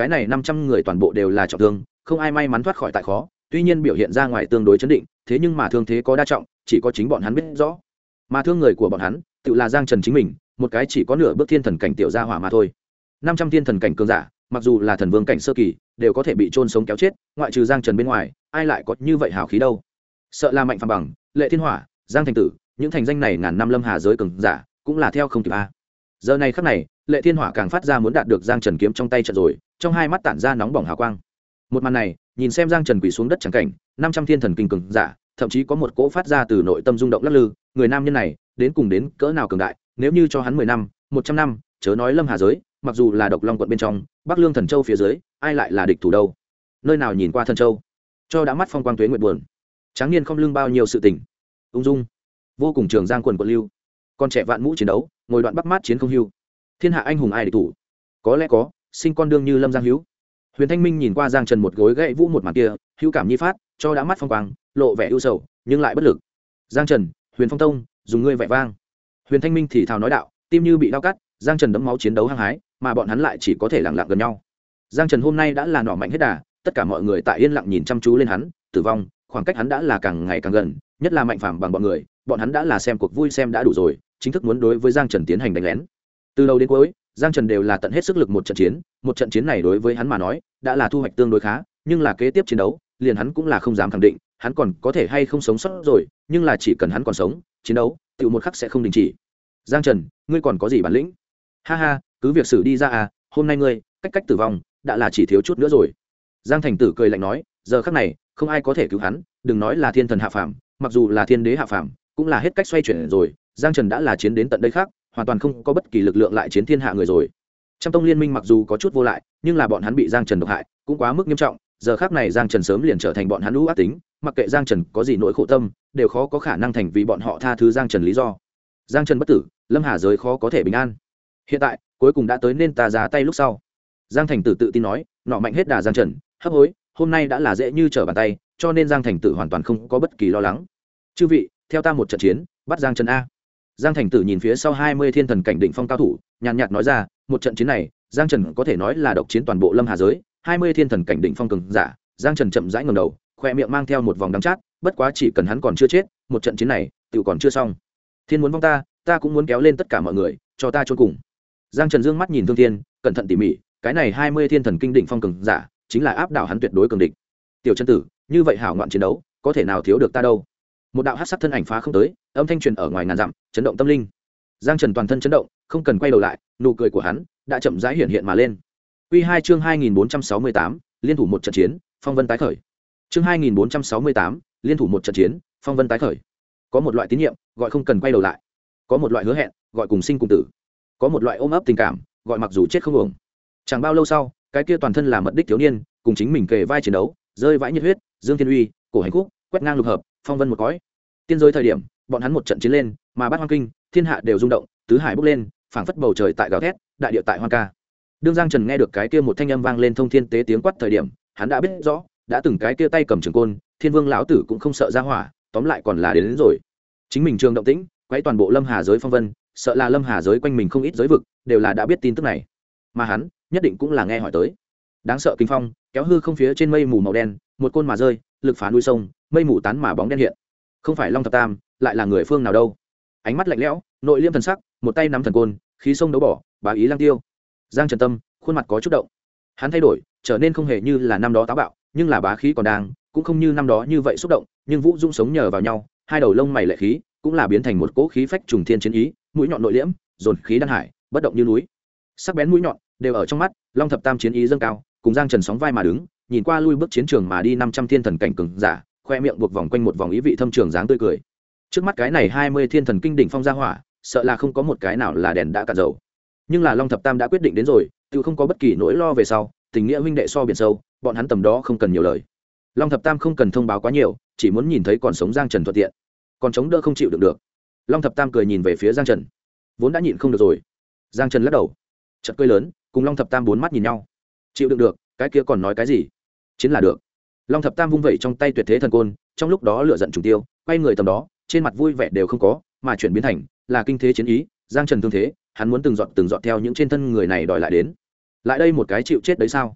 S1: cái này 500 người toàn bộ đều là trọng thương, không ai may mắn thoát khỏi tại khó, tuy nhiên biểu hiện ra ngoài tương đối chấn định, thế nhưng mà thương thế có đa trọng, chỉ có chính bọn hắn biết rõ. Mà thương người của bọn hắn, tự là Giang Trần chính mình, một cái chỉ có nửa bước thiên thần cảnh tiểu gia hỏa mà thôi. 500 thiên thần cảnh cường giả, mặc dù là thần vương cảnh sơ kỳ, đều có thể bị chôn sống kéo chết, ngoại trừ Giang Trần bên ngoài, ai lại có như vậy hào khí đâu. Sợ là Mạnh Phàm Bằng, Lệ Thiên Hỏa, Giang Thành Tử, những thành danh này ngàn năm lâm hà giới cường giả, cũng là theo không kịp a. Giờ này khắc này, Lệ Thiên Hỏa càng phát ra muốn đạt được Giang Trần kiếm trong tay trận rồi, trong hai mắt tản ra nóng bỏng hào quang. Một màn này, nhìn xem Giang Trần quỳ xuống đất chẳng cảnh, 500 thiên thần kinh cường giả, thậm chí có một cỗ phát ra từ nội tâm rung động lắc lư, người nam nhân này, đến cùng đến cỡ nào cường đại, nếu như cho hắn 10 năm, 100 năm, chớ nói lâm hà giới, mặc dù là Độc Long quận bên trong, Bắc Lương Thần Châu phía dưới, ai lại là địch thủ đâu. Nơi nào nhìn qua Thần Châu, cho đã mắt phong quang tuế nguyệt buồn. Tráng niên không lưng bao nhiêu sự tình, ung dung, vô cùng trường giang quần quận lưu, con trẻ vạn mũ chiến đấu, ngồi đoạn bắc mát chiến không hưu. Thiên hạ anh hùng ai địch thủ? Có lẽ có, sinh con đương như Lâm Giang Hữu. Huyền Thanh Minh nhìn qua Giang Trần một gối gãy vũ một màn kia, hữu cảm nhi phát, cho đã mắt phong quang, lộ vẻ ưu sầu, nhưng lại bất lực. Giang Trần, Huyền Phong Tông, dùng ngươi vẻ vang. Huyền Thanh Minh thì thào nói đạo, tim như bị đau cắt, Giang Trần đẫm máu chiến đấu hăng hái, mà bọn hắn lại chỉ có thể lặng lặng gần nhau. Giang Trần hôm nay đã là nỏ mạnh hết đà, tất cả mọi người tại yên lặng nhìn chăm chú lên hắn, tử vong, khoảng cách hắn đã là càng ngày càng gần, nhất là Mạnh Phàm Bằng bọn người, bọn hắn đã là xem cuộc vui xem đã đủ rồi, chính thức muốn đối với Giang Trần tiến hành đánh lén. Từ đầu đến cuối, Giang Trần đều là tận hết sức lực một trận chiến này đối với hắn mà nói, đã là thu hoạch tương đối khá, nhưng là kế tiếp chiến đấu, liền hắn cũng là không dám khẳng định, hắn còn có thể hay không sống sót rồi, nhưng là chỉ cần hắn còn sống, chiến đấu, tự một khắc sẽ không đình chỉ. Giang Trần, ngươi còn có gì bản lĩnh? Ha ha, cứ việc xử đi ra à, hôm nay ngươi, cách tử vong, đã là chỉ thiếu chút nữa rồi. Giang Thành Tử cười lạnh nói, giờ khắc này, không ai có thể cứu hắn, đừng nói là thiên thần hạ phàm, mặc dù là thiên đế hạ phàm, cũng là hết cách xoay chuyển rồi, Giang Trần đã là chiến đến tận đây khác, hoàn toàn không có bất kỳ lực lượng lại chiến thiên hạ người rồi. Trăm tông liên minh mặc dù có chút vô lại, nhưng là bọn hắn bị Giang Trần độc hại, cũng quá mức nghiêm trọng, giờ khắc này Giang Trần sớm liền trở thành bọn hắn lũ ác tính, mặc kệ Giang Trần có gì nỗi khổ tâm, đều khó có khả năng thành vì bọn họ tha thứ Giang Trần lý do. Giang Trần bất tử, Lâm Hà giới khó có thể bình an. Hiện tại, cuối cùng đã tới nên ta ra tay lúc sau. Giang Thành Tử tự tin nói, nọ mạnh hết đà Giang Trần, hấp hối, hôm nay đã là dễ như trở bàn tay, cho nên Giang Thành Tử hoàn toàn không có bất kỳ lo lắng. Chư vị, theo ta một trận chiến, bắt Giang Trần a. Giang Thành Tử nhìn phía sau 20 thiên thần cảnh đỉnh phong cao thủ, nhàn nhạt nói ra, một trận chiến này, Giang Trần có thể nói là độc chiến toàn bộ Lâm Hà giới, 20 thiên thần cảnh đỉnh phong cường giả. Giang Trần chậm rãi ngẩng đầu, khoe miệng mang theo một vòng đắng chát, bất quá chỉ cần hắn còn chưa chết, một trận chiến này, tiểu còn chưa xong. Thiên muốn vong ta, ta cũng muốn kéo lên tất cả mọi người, cho ta chôn cùng. Giang Trần dương mắt nhìn Thương Thiên, cẩn thận tỉ mỉ, cái này 20 thiên thần kinh đỉnh phong cường giả, chính là áp đảo hắn tuyệt đối cường địch. Tiểu chân tử, như vậy hảo ngoạn chiến đấu, có thể nào thiếu được ta đâu. Một đạo hắc sắc thân ảnh phá không tới, âm thanh truyền ở ngoài ngàn dặm, chấn động tâm linh. Giang Trần toàn thân chấn động, không cần quay đầu lại, nụ cười của hắn đã chậm rãi hiện hiện mà lên. Quy 2 chương 2468, liên thủ một trận chiến, phong vân tái khởi. Chương 2468, liên thủ một trận chiến, phong vân tái khởi. Có một loại tín nhiệm, gọi không cần quay đầu lại. Có một loại hứa hẹn, gọi cùng sinh cùng tử. Có một loại ôm ấp tình cảm, gọi mặc dù chết không uổng. Chẳng bao lâu sau, cái kia toàn thân là mật đích thiếu niên, cùng chính mình kề vai chiến đấu, rơi vãi nhiệt huyết, Dương Thiên Uy, cổ hành khúc, quét ngang lục hợp, phong vân một cõi. Tiên giới thời điểm, bọn hắn một trận chiến lên, mà Bát Hoang Kinh, thiên hạ đều rung động, tứ hải bốc lên, phảng phất bầu trời tại gào thét, đại địa tại hoan ca. Đương Giang Trần nghe được cái kia một thanh âm vang lên thông thiên tế tiếng quát thời điểm, hắn đã biết rõ, đã từng cái kia tay cầm trường côn, Thiên Vương lão tử cũng không sợ ra hỏa, tóm lại còn là đến rồi. Chính mình trường động tĩnh, quấy toàn bộ Lâm Hà giới phong vân, sợ là Lâm Hà giới quanh mình không ít giới vực, đều là đã biết tin tức này. Mà hắn, nhất định cũng là nghe hỏi tới. Đáng sợ kinh phong, kéo hư không phía trên mây mù màu đen, một côn mà rơi, lực phá núi sông, mây mù tán mà bóng đen hiện. Không phải Long Thập Tam, lại là người phương nào đâu? Ánh mắt lạnh lẽo, nội liêm thần sắc, một tay nắm thần côn, khí sông đấu bỏ, bá ý lang tiêu. Giang Trần tâm, khuôn mặt có chút động. Hắn thay đổi, trở nên không hề như là năm đó táo bạo, nhưng là bá khí còn đang, cũng không như năm đó như vậy xúc động, nhưng Vũ Dung sống nhờ vào nhau, hai đầu lông mày lệ khí, cũng là biến thành một cỗ khí phách trùng thiên chiến ý, mũi nhọn nội liễm, dồn khí đan hải, bất động như núi. Sắc bén mũi nhọn đều ở trong mắt, Long Thập Tam chiến ý dâng cao, cùng Giang Trần sóng vai mà đứng, nhìn qua lui bước chiến trường mà đi 500 thiên thần cảnh cường giả, khoe miệng buộc vòng quanh một vòng ý vị thâm trường dáng tươi cười. Trước mắt cái này 20 thiên thần kinh đỉnh phong gia hỏa, sợ là không có một cái nào là đèn đã cạn dầu. Nhưng là Long Thập Tam đã quyết định đến rồi, tự không có bất kỳ nỗi lo về sau, tình nghĩa huynh đệ so biển sâu, bọn hắn tầm đó không cần nhiều lời. Long Thập Tam không cần thông báo quá nhiều, chỉ muốn nhìn thấy còn sống Giang Trần thuận tiện, còn chống đỡ không chịu đựng được. Long Thập Tam cười nhìn về phía Giang Trần, vốn đã nhịn không được rồi. Giang Trần lắc đầu, chợt cười lớn, cùng Long Thập Tam bốn mắt nhìn nhau. Chịu đựng được, cái kia còn nói cái gì? Chiến là được. Long Thập Tam vung vẩy trong tay tuyệt thế thần côn, trong lúc đó lửa giận trùng tiêu, quay người tầm đó, trên mặt vui vẻ đều không có, mà chuyển biến thành là kinh thế chiến ý. Giang Trần thương thế, hắn muốn từng giọt theo những trên thân người này đòi lại đến. Lại đây một cái chịu chết đấy sao?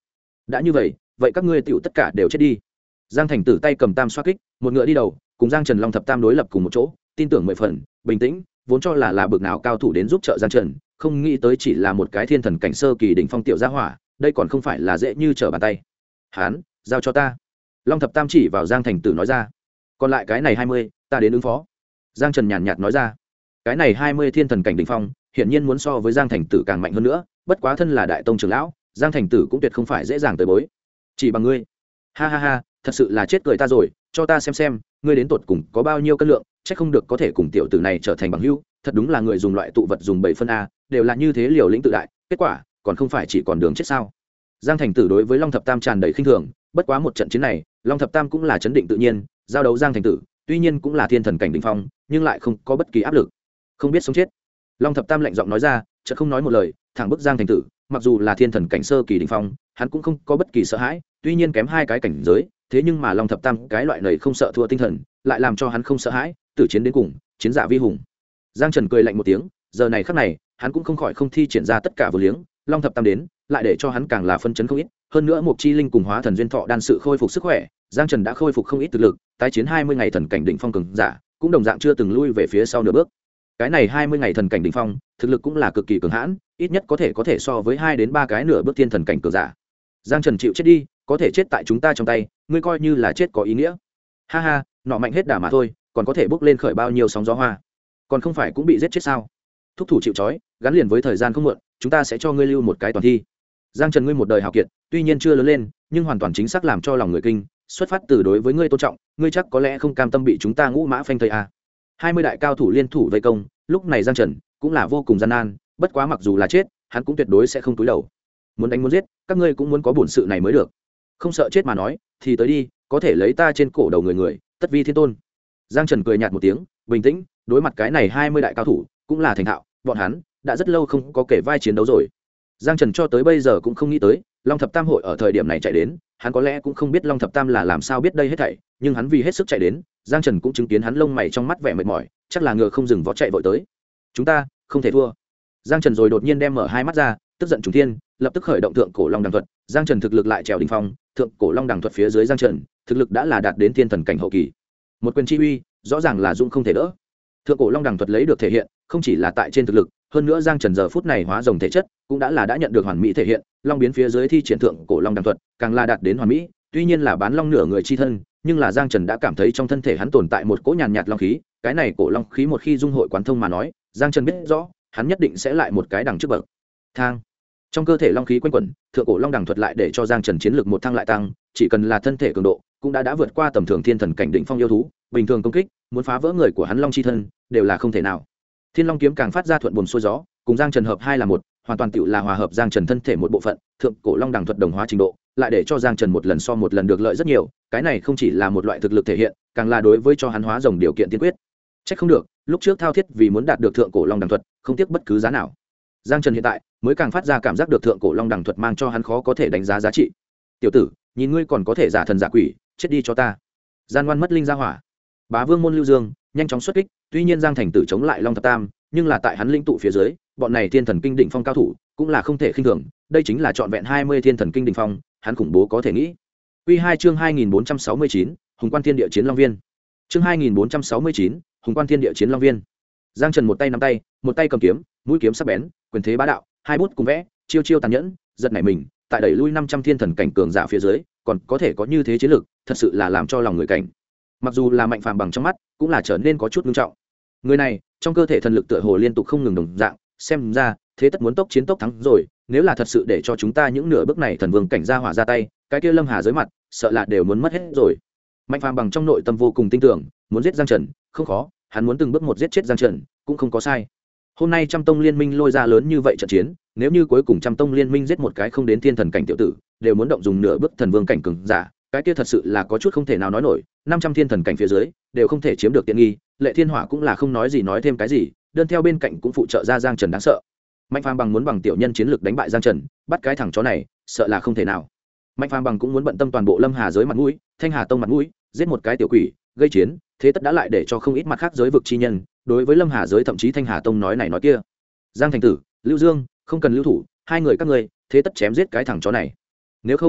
S1: đã như vậy vậy các ngươi tựu tất cả đều chết đi. Giang Thành Tử tay cầm tam xoa kích, một ngựa đi đầu, cùng Giang Trần Long thập tam đối lập cùng một chỗ, tin tưởng 10 phần, bình tĩnh, vốn cho là bực nào cao thủ đến giúp trợ Giang Trần, không nghĩ tới chỉ là một cái thiên thần cảnh sơ kỳ đỉnh phong tiểu gia hỏa, đây còn không phải là dễ như trở bàn tay. Hán, giao cho ta. Long thập tam chỉ vào Giang Thành Tử nói ra. Còn lại cái này 20, ta đến ứng phó. Giang Trần nhàn nhạt nói ra. Cái này 20 thiên thần cảnh đỉnh phong, hiển nhiên muốn so với Giang Thành Tử càng mạnh hơn nữa, bất quá thân là đại tông trưởng lão, Giang Thành Tử cũng tuyệt không phải dễ dàng tới bối. Chỉ bằng ngươi. Ha ha ha, thật sự là chết cười ta rồi, cho ta xem ngươi đến tột cùng có bao nhiêu cân lượng, chắc không được có thể cùng tiểu tử này trở thành bằng hữu, thật đúng là người dùng loại tụ vật dùng 7 phân a, đều là như thế liều lĩnh tự đại, kết quả còn không phải chỉ còn đường chết sao. Giang Thành Tử đối với Long thập tam tràn đầy khinh thường, bất quá một trận chiến này, Long thập tam cũng là chấn định tự nhiên, giao đấu Giang Thành Tử, tuy nhiên cũng là thiên thần cảnh đỉnh phong, nhưng lại không có bất kỳ áp lực. Không biết sống chết. Long thập tam lạnh giọng nói ra, chợt không nói một lời, thẳng bức Giang Thành Tử, mặc dù là thiên thần cảnh sơ kỳ đỉnh phong, hắn cũng không có bất kỳ sợ hãi, tuy nhiên kém 2 cái cảnh giới, thế nhưng mà Long thập tam cái loại này không sợ thua tinh thần, lại làm cho hắn không sợ hãi, tử chiến đến cùng, chiến giả vi hùng. Giang Trần cười lạnh một tiếng, giờ này khắc này, hắn cũng không khỏi không thi triển ra tất cả vô liếng, Long thập tam đến, lại để cho hắn càng là phân chấn không ít, hơn nữa Mộc Chi Linh cùng Hóa Thần Duyên Thọ đan sự khôi phục sức khỏe, Giang Trần đã khôi phục không ít thực lực, tái chiến 20 ngày thần cảnh đỉnh phong cường giả, cũng đồng dạng chưa từng lui về phía sau nửa bước. Cái này 20 ngày thần cảnh đỉnh phong, thực lực cũng là cực kỳ cường hãn, ít nhất có thể so với 2 đến 3 cái nửa bước thiên thần cảnh cường giả. Giang Trần chịu chết đi, có thể chết tại chúng ta trong tay, ngươi coi như là chết có ý nghĩa. Ha ha, nọ mạnh hết đà mà thôi, còn có thể bước lên khởi bao nhiêu sóng gió hoa, còn không phải cũng bị giết chết sao? Thúc thủ chịu trói, gắn liền với thời gian không muộn, chúng ta sẽ cho ngươi lưu một cái toàn thi. Giang Trần ngươi một đời hào kiệt, tuy nhiên chưa lớn lên, nhưng hoàn toàn chính xác làm cho lòng người kinh, xuất phát từ đối với ngươi tôn trọng, ngươi chắc có lẽ không cam tâm bị chúng ta ngũ mã phanh thây à. 20 đại cao thủ liên thủ vây công, lúc này Giang Trần cũng là vô cùng gian nan, bất quá mặc dù là chết, hắn cũng tuyệt đối sẽ không túi đầu. Muốn đánh muốn giết, các ngươi cũng muốn có bổn sự này mới được. Không sợ chết mà nói, thì tới đi, có thể lấy ta trên cổ đầu người, tất vi thiên tôn. Giang Trần cười nhạt một tiếng, bình tĩnh, đối mặt cái này 20 đại cao thủ, cũng là thành thạo, bọn hắn đã rất lâu không có kể vai chiến đấu rồi. Giang Trần cho tới bây giờ cũng không nghĩ tới, Long thập tam hội ở thời điểm này chạy đến, hắn có lẽ cũng không biết Long thập tam là làm sao biết đây hết thảy, nhưng hắn vì hết sức chạy đến, Giang Trần cũng chứng kiến hắn lông mày trong mắt vẻ mệt mỏi, chắc là ngựa không dừng vó chạy vội tới. Chúng ta không thể thua. Giang Trần rồi đột nhiên đem mở hai mắt ra, tức giận trùng thiên, lập tức khởi động thượng cổ long đằng thuật. Giang Trần thực lực lại trèo đỉnh phong, thượng cổ long đằng thuật phía dưới Giang Trần, thực lực đã là đạt đến thiên thần cảnh hậu kỳ. Một quyền chi uy, rõ ràng là dung không thể đỡ. Thượng cổ long đằng thuật lấy được thể hiện, không chỉ là tại trên thực lực, hơn nữa Giang Trần giờ phút này hóa rồng thể chất, cũng đã nhận được hoàn mỹ thể hiện, long biến phía dưới thi triển thượng cổ long đằng thuật, càng là đạt đến hoàn mỹ, tuy nhiên là bán long nửa người chi thân, nhưng là Giang Trần đã cảm thấy trong thân thể hắn tồn tại một cỗ nhàn nhạt long khí, cái này cổ long khí một khi dung hội quán thông mà nói, Giang Trần biết rõ, hắn nhất định sẽ lại một cái đằng trước bậc thang. Trong cơ thể long khí quanh quẩn, thượng cổ long đằng thuật lại để cho Giang Trần chiến lược một thăng lại tăng, chỉ cần là thân thể cường độ, cũng đã vượt qua tầm thường thiên thần cảnh đỉnh phong yêu thú, bình thường công kích, muốn phá vỡ người của hắn long chi thân, đều là không thể nào. Thiên Long kiếm càng phát ra thuận buồm xuôi gió, cùng Giang Trần hợp hai là một, hoàn toàn tựu là hòa hợp Giang Trần thân thể một bộ phận, thượng cổ long đằng thuật đồng hóa trình độ, lại để cho Giang Trần một lần so một lần được lợi rất nhiều, cái này không chỉ là một loại thực lực thể hiện, càng là đối với cho hắn hóa rồng điều kiện tiên quyết. Chắc không được, lúc trước thao thiết vì muốn đạt được thượng cổ long đằng thuật, không tiếc bất cứ giá nào. Giang Trần hiện tại mới càng phát ra cảm giác được thượng cổ long đằng thuật mang cho hắn khó có thể đánh giá giá trị. Tiểu tử, nhìn ngươi còn có thể giả thần giả quỷ, chết đi cho ta. Gian ngoan mất linh ra hỏa. Bá Vương môn Lưu Dương nhanh chóng xuất kích, tuy nhiên Giang Thành Tử chống lại Long Thập Tam, nhưng là tại hắn lĩnh tụ phía dưới, bọn này thiên thần kinh đỉnh phong cao thủ, cũng là không thể khinh thường, đây chính là trọn vẹn 20 thiên thần kinh đỉnh phong, hắn khủng bố có thể nghĩ. Quy 2 chương 2469, Hùng Quan Thiên Địa Chiến Long Viên. Chương 2469, Hùng Quan Thiên Địa Chiến Long Viên. Giang Trần một tay nắm tay, một tay cầm kiếm, mũi kiếm sắc bén, quyền thế bá đạo, hai bút cùng vẽ, chiêu chiêu tàn nhẫn, giật nảy mình, tại đẩy lui 500 thiên thần cảnh cường giả phía dưới, còn có thể có như thế chiến lược, thật sự là làm cho lòng người cảnh. Mặc dù là mạnh phàm bằng trong mắt, cũng là trở nên có chút nghiêm trọng. Người này, trong cơ thể thần lực tựa hồ liên tục không ngừng đồng dạng, xem ra, thế tất muốn tốc chiến tốc thắng rồi, nếu là thật sự để cho chúng ta những nửa bước này thần vương cảnh ra hỏa ra tay, cái kia Lâm Hà dưới mặt, sợ là đều muốn mất hết rồi. Mạnh phàm bằng trong nội tâm vô cùng tin tưởng, muốn giết Giang Trần, không khó, hắn muốn từng bước một giết chết Giang Trần, cũng không có sai. Hôm nay Trăm Tông liên minh lôi ra lớn như vậy trận chiến, nếu như cuối cùng Trăm Tông liên minh giết một cái không đến thiên thần cảnh tiểu tử, đều muốn động dùng nửa bước thần vương cảnh cường giả, cái kia thật sự là có chút không thể nào nói nổi, 500 thiên thần cảnh phía dưới, đều không thể chiếm được tiện nghi, Lệ Thiên Hỏa cũng là không nói gì nói thêm cái gì, đơn theo bên cạnh cũng phụ trợ ra Giang Trần đáng sợ. Mạnh Phàm bằng muốn bằng tiểu nhân chiến lược đánh bại Giang Trần, bắt cái thằng chó này, sợ là không thể nào. Mạnh Phàm bằng cũng muốn bận tâm toàn bộ Lâm Hà giới mặt mũi, Thanh Hà Tông mặt mũi, giết một cái tiểu quỷ, gây chiến, thế tất đã lại để cho không ít mặt khác giới vực chi nhân, đối với Lâm Hà giới thậm chí Thanh Hà Tông nói này nói kia. Giang Thành Tử, Lưu Dương, không cần lưu thủ, hai người các ngươi, thế tất chém giết cái thằng chó này. Nếu không,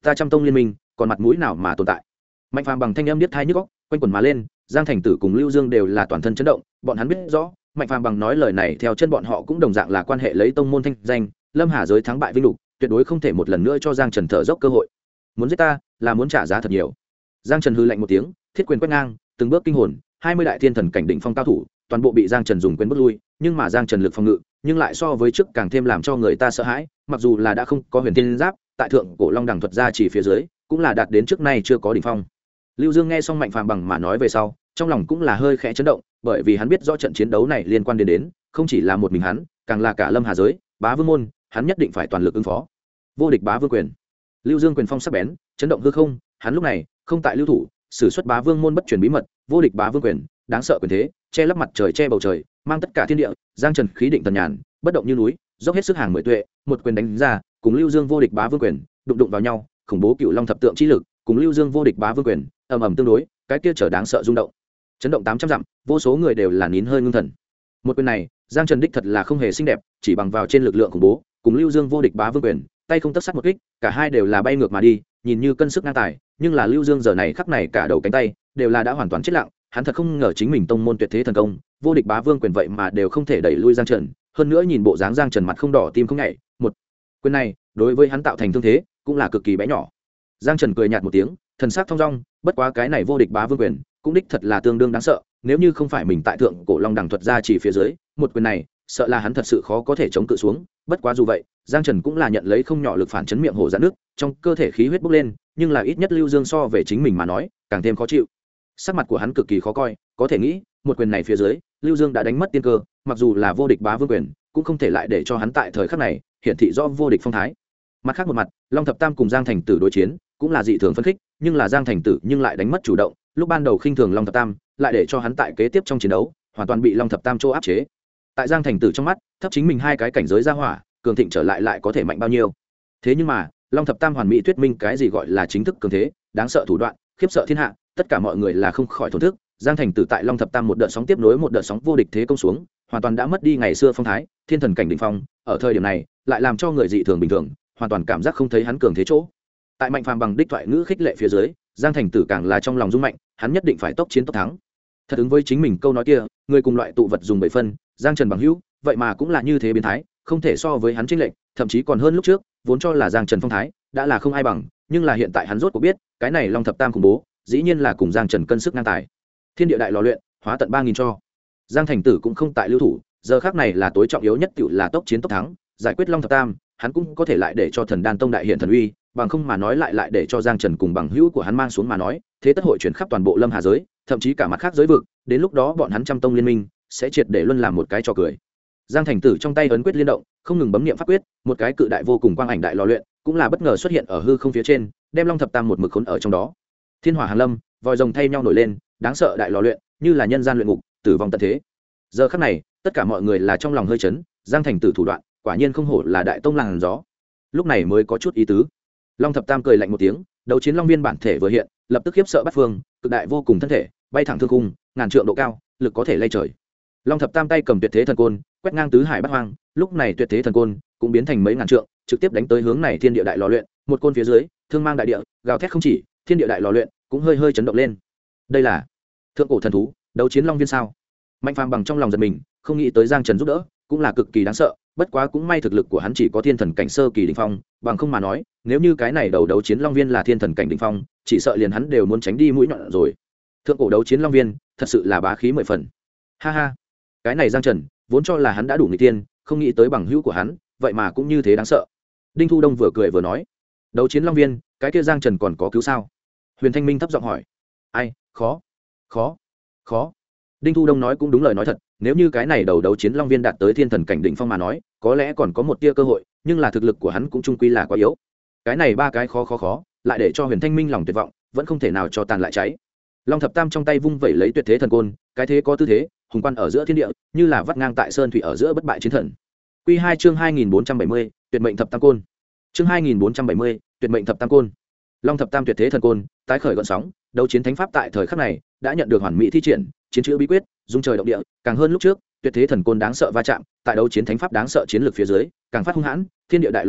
S1: ta trăm tông liên minh còn mặt mũi nào mà tồn tại. Mạnh Phàm bằng thanh âm điếc tai nhức óc quanh quẩn mà lên. Giang Thành Tử cùng Lưu Dương đều là toàn thân chấn động, bọn hắn biết rõ Mạnh Phàm bằng nói lời này theo chân bọn họ cũng đồng dạng là quan hệ lấy tông môn thanh danh, Lâm Hà giới thắng bại vinh lục tuyệt đối không thể một lần nữa cho Giang Trần thở dốc cơ hội. Muốn giết ta là muốn trả giá thật nhiều. Giang Trần hư lạnh một tiếng, thiết quyền quét ngang, từng bước kinh hồn, 20 đại thiên thần cảnh đỉnh phong cao thủ toàn bộ bị Giang Trần dùng quyền bước lui, nhưng mà Giang Trần lực phòng ngự nhưng lại so với trước càng thêm làm cho người ta sợ hãi, mặc dù là đã không có huyền thiên giáp, tại thượng cổ long đẳng thuật ra chỉ phía dưới cũng là đạt đến trước nay chưa có đỉnh phong. Lưu Dương nghe xong Mạnh Phàm bằng mà nói về sau, trong lòng cũng là hơi khẽ chấn động, bởi vì hắn biết rõ trận chiến đấu này liên quan đến không chỉ là một mình hắn, càng là cả Lâm Hà giới, Bá Vương môn, hắn nhất định phải toàn lực ứng phó. Vô địch Bá Vương quyền. Lưu Dương quyền phong sắc bén, chấn động hư không, hắn lúc này không tại lưu thủ, sử xuất Bá Vương môn bất truyền bí mật, vô địch Bá Vương quyền, đáng sợ quyền thế, che lấp mặt trời che bầu trời, mang tất cả thiên địa. Giang Trần khí định thần nhàn, bất động như núi, dốc hết sức hàng mười tuệ, một quyền đánh ra, cùng Lưu Dương vô địch Bá Vương quyền đụng vào nhau, khủng bố cựu long thập tượng chi lực, cùng Lưu Dương vô địch Bá Vương quyền ầm ầm tương đối, cái kia trở đáng sợ rung động, chấn động 800 dặm, vô số người đều là nín hơi ngưng thần. Một quyền này, Giang Trần đích thật là không hề xinh đẹp, chỉ bằng vào trên lực lượng khủng bố, cùng Lưu Dương vô địch Bá Vương quyền, tay không tấc sắt một kích, cả hai đều là bay ngược mà đi, nhìn như cân sức ngang tài, nhưng là Lưu Dương giờ này khắc này cả đầu cánh tay đều là đã hoàn toàn chết lặng, hắn thật không ngờ chính mình tông môn tuyệt thế thần công, vô địch Bá Vương quyền vậy mà đều không thể đẩy lui Giang Trần, hơn nữa nhìn bộ dáng Giang Trần mặt không đỏ tim không nhảy, một quyền này đối với hắn tạo thành thương thế cũng là cực kỳ bé nhỏ. Giang Trần cười nhạt một tiếng, thần sắc thong dong, bất quá cái này vô địch Bá Vương quyền cũng đích thật là tương đương đáng sợ, nếu như không phải mình tại thượng cổ long đẳng thuật ra chỉ phía dưới, một quyền này sợ là hắn thật sự khó có thể chống cự xuống. Bất quá dù vậy, Giang Trần cũng là nhận lấy không nhỏ lực phản chấn, miệng hổ giãn nước, trong cơ thể khí huyết bốc lên, nhưng là ít nhất Lưu Dương so về chính mình mà nói càng thêm khó chịu. Sắc mặt của hắn cực kỳ khó coi, có thể nghĩ một quyền này phía dưới Lưu Dương đã đánh mất tiên cơ, mặc dù là vô địch Bá Vương quyền cũng không thể lại để cho hắn tại thời khắc này hiện thị rõ vô địch phong thái. Mặt khác một mặt, Long Thập Tam cùng Giang Thành Tử đối chiến cũng là dị thường phân khích, nhưng là Giang Thành Tử nhưng lại đánh mất chủ động, lúc ban đầu khinh thường Long Thập Tam, lại để cho hắn tại kế tiếp trong chiến đấu hoàn toàn bị Long Thập Tam chỗ áp chế. Tại Giang Thành Tử trong mắt, thấp chính mình hai cái cảnh giới gia hỏa, cường thịnh trở lại có thể mạnh bao nhiêu. Thế nhưng mà, Long Thập Tam hoàn mỹ thuyết minh cái gì gọi là chính thức cường thế, đáng sợ thủ đoạn, khiếp sợ thiên hạ, tất cả mọi người là không khỏi thổn thức. Giang Thành Tử tại Long Thập Tam một đợt sóng tiếp nối một đợt sóng vô địch thế công xuống, hoàn toàn đã mất đi ngày xưa phong thái, thiên thần cảnh đỉnh phong, ở thời điểm này, lại làm cho người dị thường bình thường, hoàn toàn cảm giác không thấy hắn cường thế chỗ. Tại Mạnh Phàm bằng đích thoại ngữ khích lệ phía dưới, Giang Thành Tử càng là trong lòng rung mạnh, hắn nhất định phải tốc chiến tốc thắng. Thật ứng với chính mình câu nói kia, người cùng loại tụ vật dùng bảy phân, Giang Trần bằng hữu, vậy mà cũng là như thế biến thái, không thể so với hắn chênh lệch, thậm chí còn hơn lúc trước, vốn cho là Giang Trần phong thái đã là không ai bằng, nhưng là hiện tại hắn rốt cuộc biết, cái này Long Thập Tam khủng bố, dĩ nhiên là cùng Giang Trần cân sức ngang tài. Thiên địa đại lò luyện, hóa tận 3000 cho. Giang Thành Tử cũng không tại lưu thủ, giờ khắc này là tối trọng yếu nhất, tựu là tốc chiến tốc thắng, giải quyết Long Thập Tam, hắn cũng có thể lại để cho Thần Đan Tông đại hiện thần uy, bằng không mà nói lại để cho Giang Trần cùng bằng hữu của hắn mang xuống mà nói, thế tất hội chuyển khắp toàn bộ Lâm Hà giới, thậm chí cả mặt khác giới vực, đến lúc đó bọn hắn trăm tông liên minh sẽ triệt để luân làm một cái trò cười. Giang Thành Tử trong tay ấn quyết liên động, không ngừng bấm niệm pháp quyết, một cái cự đại vô cùng quang ảnh đại lò luyện cũng là bất ngờ xuất hiện ở hư không phía trên, đem Long Thập Tam một mực khốn ở trong đó. Thiên hỏa hàng lâm, vòi rồng thay nhau nổi lên, đáng sợ đại lò luyện như là nhân gian luyện ngục, tử vong tận thế. Giờ khắc này, tất cả mọi người là trong lòng hơi chấn, Giang Thành Tử thủ đoạn quả nhiên không hổ là đại tông làng gió, lúc này mới có chút ý tứ. Long Thập Tam cười lạnh một tiếng, đấu chiến long viên bản thể vừa hiện, lập tức khiếp sợ bắt phương, cực đại vô cùng thân thể, bay thẳng thương cung, ngàn trượng độ cao, lực có thể lay trời. Long Thập Tam tay cầm tuyệt thế thần côn, quét ngang tứ hải bát hoang, lúc này tuyệt thế thần côn cũng biến thành mấy ngàn trượng, trực tiếp đánh tới hướng này thiên địa đại lò luyện, một côn phía dưới, thương mang đại địa, gào thét không chỉ, thiên địa đại lò luyện cũng hơi hơi chấn động lên. Đây là thượng cổ thần thú, đấu chiến long viên sao? Mạnh Phàm bằng trong lòng giật mình, không nghĩ tới Giang Trần giúp đỡ, cũng là cực kỳ đáng sợ, bất quá cũng may thực lực của hắn chỉ có thiên thần cảnh sơ kỳ đỉnh phong, bằng không mà nói, nếu như cái này đầu đấu chiến long viên là thiên thần cảnh đỉnh phong, chỉ sợ liền hắn đều muốn tránh đi mũi nhọn rồi. Thượng cổ đấu chiến long viên, thật sự là bá khí 10 phần. Ha ha, cái này Giang Trần, vốn cho là hắn đã đủ nghịch tiên, không nghĩ tới bằng hữu của hắn, vậy mà cũng như thế đáng sợ. Đinh Thu Đông vừa cười vừa nói, đấu chiến long viên, cái kia Giang Trần còn có cứu sao? Huyền Thanh Minh thấp giọng hỏi. Ai, khó, khó, khó. Đinh Thu Đông nói cũng đúng lời nói thật, nếu như cái này đầu đấu chiến long viên đạt tới thiên thần cảnh đỉnh phong mà nói, có lẽ còn có một tia cơ hội, nhưng là thực lực của hắn cũng trung quy là quá yếu. Cái này ba cái khó, lại để cho Huyền Thanh Minh lòng tuyệt vọng, vẫn không thể nào cho tàn lại cháy. Long Thập Tam trong tay vung vẩy lấy tuyệt thế thần côn, cái thế có tư thế, hùng quan ở giữa thiên địa, như là vắt ngang tại sơn thủy ở giữa bất bại chiến thần. Quy 2 chương 2470, Tuyệt mệnh thập tam côn. Chương 2470, Tuyệt mệnh thập tam côn. Long Thập Tam tuyệt thế thần côn, tái khởi gợn sóng, đấu chiến thánh pháp tại thời khắc này đã nhận được hoàn mỹ thi triển, chiến chữ bí quyết, dung trời động địa, càng hơn lúc trước, tuyệt thế thần côn đáng sợ va chạm, tại đấu chiến thánh pháp đáng sợ chiến lược phía dưới, càng phát hung hãn, thiên địa đại lò luyện,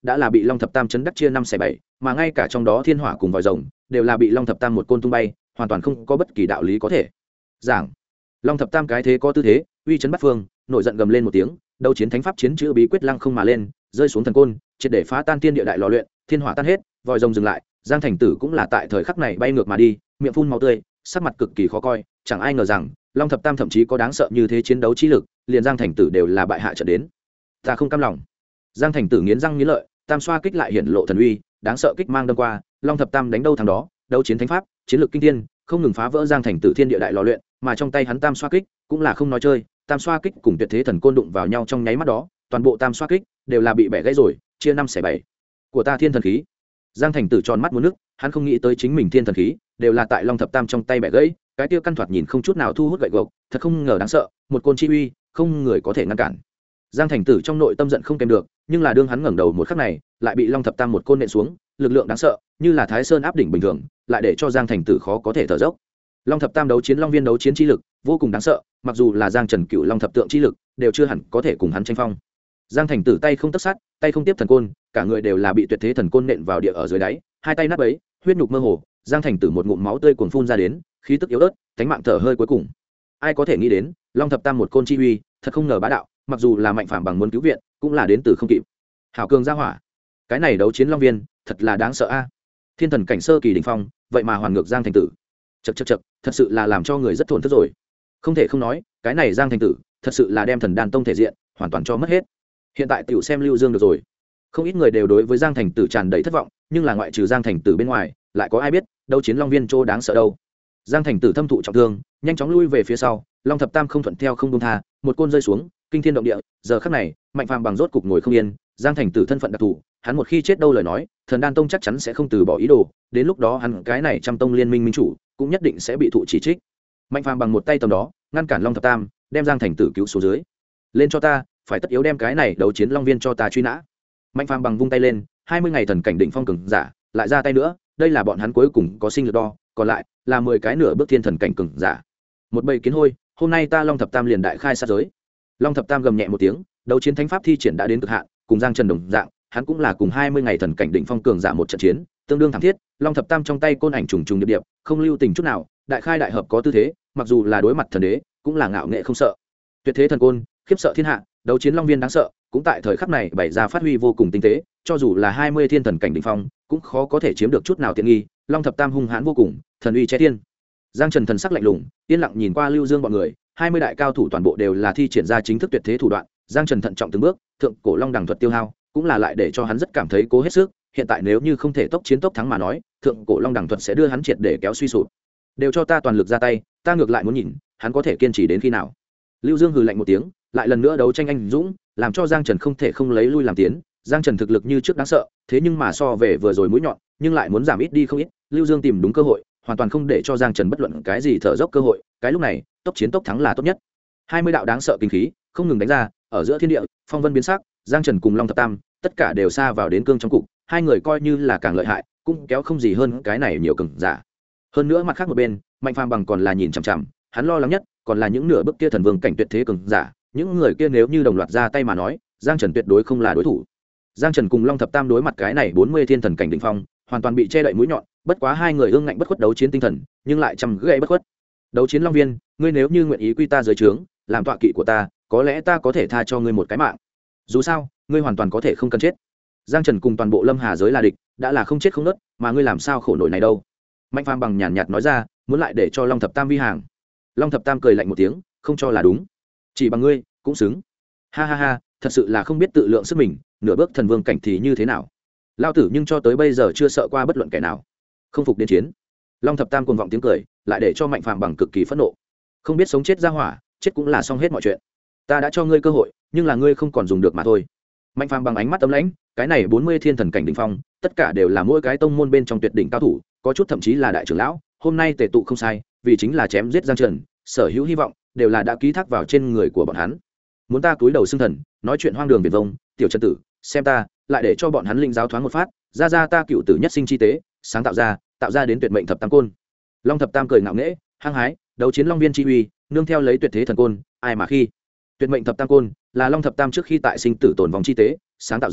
S1: đã là bị long thập tam chấn đắc chia 5/7, mà ngay cả trong đó thiên hỏa cùng vòi rồng đều là bị long thập tam một côn tung bay, hoàn toàn không có bất kỳ đạo lý có thể giảng. Long thập tam cái thế có tư thế uy chấn bắt phương, nổi giận gầm lên một tiếng, đấu chiến thánh pháp chiến chữ bí quyết lăng không mà lên, rơi xuống thần côn, triệt để phá tan tiên địa đại lò luyện, thiên hỏa tan hết, vòi rồng dừng lại, Giang Thành Tử cũng là tại thời khắc này bay ngược mà đi, miệng phun máu tươi, sắc mặt cực kỳ khó coi, chẳng ai ngờ rằng long thập tam thậm chí có đáng sợ như thế chiến đấu trí lực, liền Giang Thành Tử đều là bại hạ trận đến. Ta không cam lòng. Giang Thành Tử nghiến răng nghiến lợi, tam xoa kích lại hiện lộ thần uy, đáng sợ kích mang đâm qua, long thập tam đánh đâu thằng đó, đấu chiến thánh pháp, chiến lược kinh thiên, không ngừng phá vỡ Giang Thành Tử thiên địa đại lò luyện, mà trong tay hắn tam xoa kích cũng là không nói chơi, tam xoa kích cùng tuyệt thế thần côn đụng vào nhau trong nháy mắt đó, toàn bộ tam xoa kích đều là bị bẻ gãy rồi, chia 5/7. Của ta thiên thần khí. Giang Thành Tử tròn mắt muốn nước, hắn không nghĩ tới chính mình thiên thần khí đều là tại long thập tam trong tay bẻ gãy, cái tiêu căn thoạt nhìn không chút nào thu hút gậy gộc, thật không ngờ đáng sợ, một côn chi uy, không người có thể ngăn cản. Giang Thành Tử trong nội tâm giận không kèm được, nhưng là đương hắn ngẩng đầu một khắc này, lại bị long thập tam một côn nện xuống, lực lượng đáng sợ, như là Thái Sơn áp đỉnh bình thường, lại để cho Giang Thành Tử khó có thể thở dốc. Long thập tam đấu chiến long viên đấu chiến chi lực, vô cùng đáng sợ, mặc dù là Giang Trần Cựu Long thập tượng chi lực, đều chưa hẳn có thể cùng hắn tranh phong. Giang Thành Tử tay không tấc sắt, tay không tiếp thần côn, cả người đều là bị tuyệt thế thần côn nện vào địa ở dưới đáy, hai tay nát bấy, huyết nhục mơ hồ, Giang Thành Tử một ngụm máu tươi cuồn phun ra đến, khí tức yếu ớt, cánh mạng thở hơi cuối cùng. Ai có thể nghĩ đến, long thập tam một côn chi uy, thật không ngờ bá đạo, mặc dù là mạnh phàm bằng muốn cứu viện, cũng là đến từ không kịp. Hảo cường gia hỏa, cái này đấu chiến long viên, thật là đáng sợ a. Thiên thần cảnh sơ kỳ đỉnh phong, vậy mà hoàn ngược Giang Thành Tử. Chậc chậc chậc, thật sự là làm cho người rất thổn thức rồi. Không thể không nói, cái này Giang Thành Tử, thật sự là đem Thần Đan Tông thể diện hoàn toàn cho mất hết. Hiện tại tiểu xem Lưu Dương được rồi. Không ít người đều đối với Giang Thành Tử tràn đầy thất vọng, nhưng là ngoại trừ Giang Thành Tử bên ngoài, lại có ai biết, đấu chiến long viên trô đáng sợ đâu. Giang Thành Tử thâm thụ trọng thương, nhanh chóng lui về phía sau, long thập tam không thuận theo không buông tha, một côn rơi xuống, kinh thiên động địa. Giờ khắc này, mạnh phàm bằng rốt cục ngồi không yên, Giang Thành Tử thân phận đặc thù, hắn một khi chết đâu lời nói, Thần Đan Tông chắc chắn sẽ không từ bỏ ý đồ, đến lúc đó hắn cái này trăm tông liên minh minh chủ, cũng nhất định sẽ bị thụ chỉ trích. Mạnh phàm bằng một tay tầm đó, ngăn cản long thập tam, đem Giang Thành Tử cứu xuống dưới. Lên cho ta, phải tất yếu đem cái này đấu chiến long viên cho ta truy nã. Mạnh phàm bằng vung tay lên, 20 ngày thần cảnh đỉnh phong cường giả, lại ra tay nữa, đây là bọn hắn cuối cùng có sinh lực đo, còn lại là 10 cái nửa bước thiên thần cảnh cường giả. Một bầy kiến hôi, hôm nay ta long thập tam liền đại khai sát giới. Long thập tam gầm nhẹ một tiếng, đấu chiến thánh pháp thi triển đã đến cực hạn, cùng Giang Trần đồng dạng, hắn cũng là cùng 20 ngày thần cảnh đỉnh phong cường giả một trận chiến, tương đương thảm thiết. Long thập tam trong tay côn ảnh trùng trùng điệp điệp, không lưu tình chút nào, đại khai đại hợp có tư thế, mặc dù là đối mặt thần đế, cũng là ngạo nghệ không sợ. Tuyệt thế thần côn, khiếp sợ thiên hạ, đấu chiến long viên đáng sợ, cũng tại thời khắc này bày ra phát huy vô cùng tinh tế, cho dù là 20 thiên thần cảnh đỉnh phong, cũng khó có thể chiếm được chút nào tiện nghi. Long thập tam hung hãn vô cùng, thần uy che thiên. Giang Trần thần sắc lạnh lùng, yên lặng nhìn qua Lưu Dương bọn người, 20 đại cao thủ toàn bộ đều là thi triển ra chính thức tuyệt thế thủ đoạn. Giang Trần thận trọng từng bước, thượng cổ long đằng thuật tiêu hao, cũng là lại để cho hắn rất cảm thấy cố hết sức. Hiện tại nếu như không thể tốc chiến tốc thắng mà nói, thượng cổ long đằng thuật sẽ đưa hắn triệt để kéo suy sụp. Đều cho ta toàn lực ra tay, ta ngược lại muốn nhìn, hắn có thể kiên trì đến khi nào. Lưu Dương hừ lạnh một tiếng, lại lần nữa đấu tranh anh dũng, làm cho Giang Trần không thể không lấy lui làm tiến. Giang Trần thực lực như trước đáng sợ, thế nhưng mà so về vừa rồi mũi nhọn, nhưng lại muốn giảm ít đi không ít. Lưu Dương tìm đúng cơ hội, hoàn toàn không để cho Giang Trần bất luận cái gì thở dốc cơ hội. Cái lúc này, tốc chiến tốc thắng là tốt nhất. 20 đạo đáng sợ kinh khí, không ngừng đánh ra, ở giữa thiên địa, phong vân biến sắc, Giang Trần cùng Long Thập Tam, tất cả đều xa vào đến cương trong cục, hai người coi như là càng lợi hại, cũng kéo không gì hơn cái này nhiều cường giả. Hơn nữa mặt khác một bên, Mạnh Phàm bằng còn là nhìn chằm chằm, hắn lo lắng nhất, còn là những nửa bước kia thần vương cảnh tuyệt thế cường giả, những người kia nếu như đồng loạt ra tay mà nói, Giang Trần tuyệt đối không là đối thủ. Giang Trần cùng Long Thập Tam đối mặt cái này 40 thiên thần cảnh đỉnh phong, hoàn toàn bị che đậy mũi nhọn, bất quá hai người ương ngạnh bất khuất đấu chiến tinh thần, nhưng lại chăm gãy bất khuất. Đấu chiến long viên, ngươi nếu như nguyện ý quy ta dưới trướng, làm tọa kỵ của ta, có lẽ ta có thể tha cho ngươi một cái mạng. Dù sao, ngươi hoàn toàn có thể không cần chết. Giang Trần cùng toàn bộ Lâm Hà giới là địch, đã là không chết không nứt, mà ngươi làm sao khổ nổi này đâu? Mạnh Phàm bằng nhàn nhạt nói ra, muốn lại để cho Long Thập Tam vi hàng. Long Thập Tam cười lạnh một tiếng, không cho là đúng. Chỉ bằng ngươi, cũng xứng. Ha ha ha, thật sự là không biết tự lượng sức mình, nửa bước thần vương cảnh thì như thế nào? Lao tử nhưng cho tới bây giờ chưa sợ qua bất luận kẻ nào. Không phục đến chiến. Long Thập Tam cuồng vọng tiếng cười, lại để cho Mạnh Phàm bằng cực kỳ phẫn nộ. Không biết sống chết ra hỏa, chết cũng là xong hết mọi chuyện. Ta đã cho ngươi cơ hội, nhưng là ngươi không còn dùng được mà thôi. Mạnh Phàm bằng ánh mắt ấm lãnh, cái này 40 thiên thần cảnh đỉnh phong, tất cả đều là mỗi cái tông môn bên trong tuyệt đỉnh cao thủ, có chút thậm chí là đại trưởng lão, hôm nay tề tụ không sai, vì chính là chém giết Giang Trần, sở hữu hy vọng đều là đã ký thác vào trên người của bọn hắn. Muốn ta túi đầu xưng thần, nói chuyện hoang đường viển vông, tiểu chân tử, xem ta, lại để cho bọn hắn linh giáo thoáng một phát, ra ta cựu tử nhất sinh chi tế, sáng tạo ra đến tuyệt mệnh thập tam côn. Long Thập Tam cười ngạo nghễ, hăng hái, đấu chiến long viên chi uy, nương theo lấy tuyệt thế thần côn, ai mà khi tuyệt mệnh thập tam côn là Long Thập Tam trước khi tại sinh tử tồn vòng chi tế sáng tạo ra,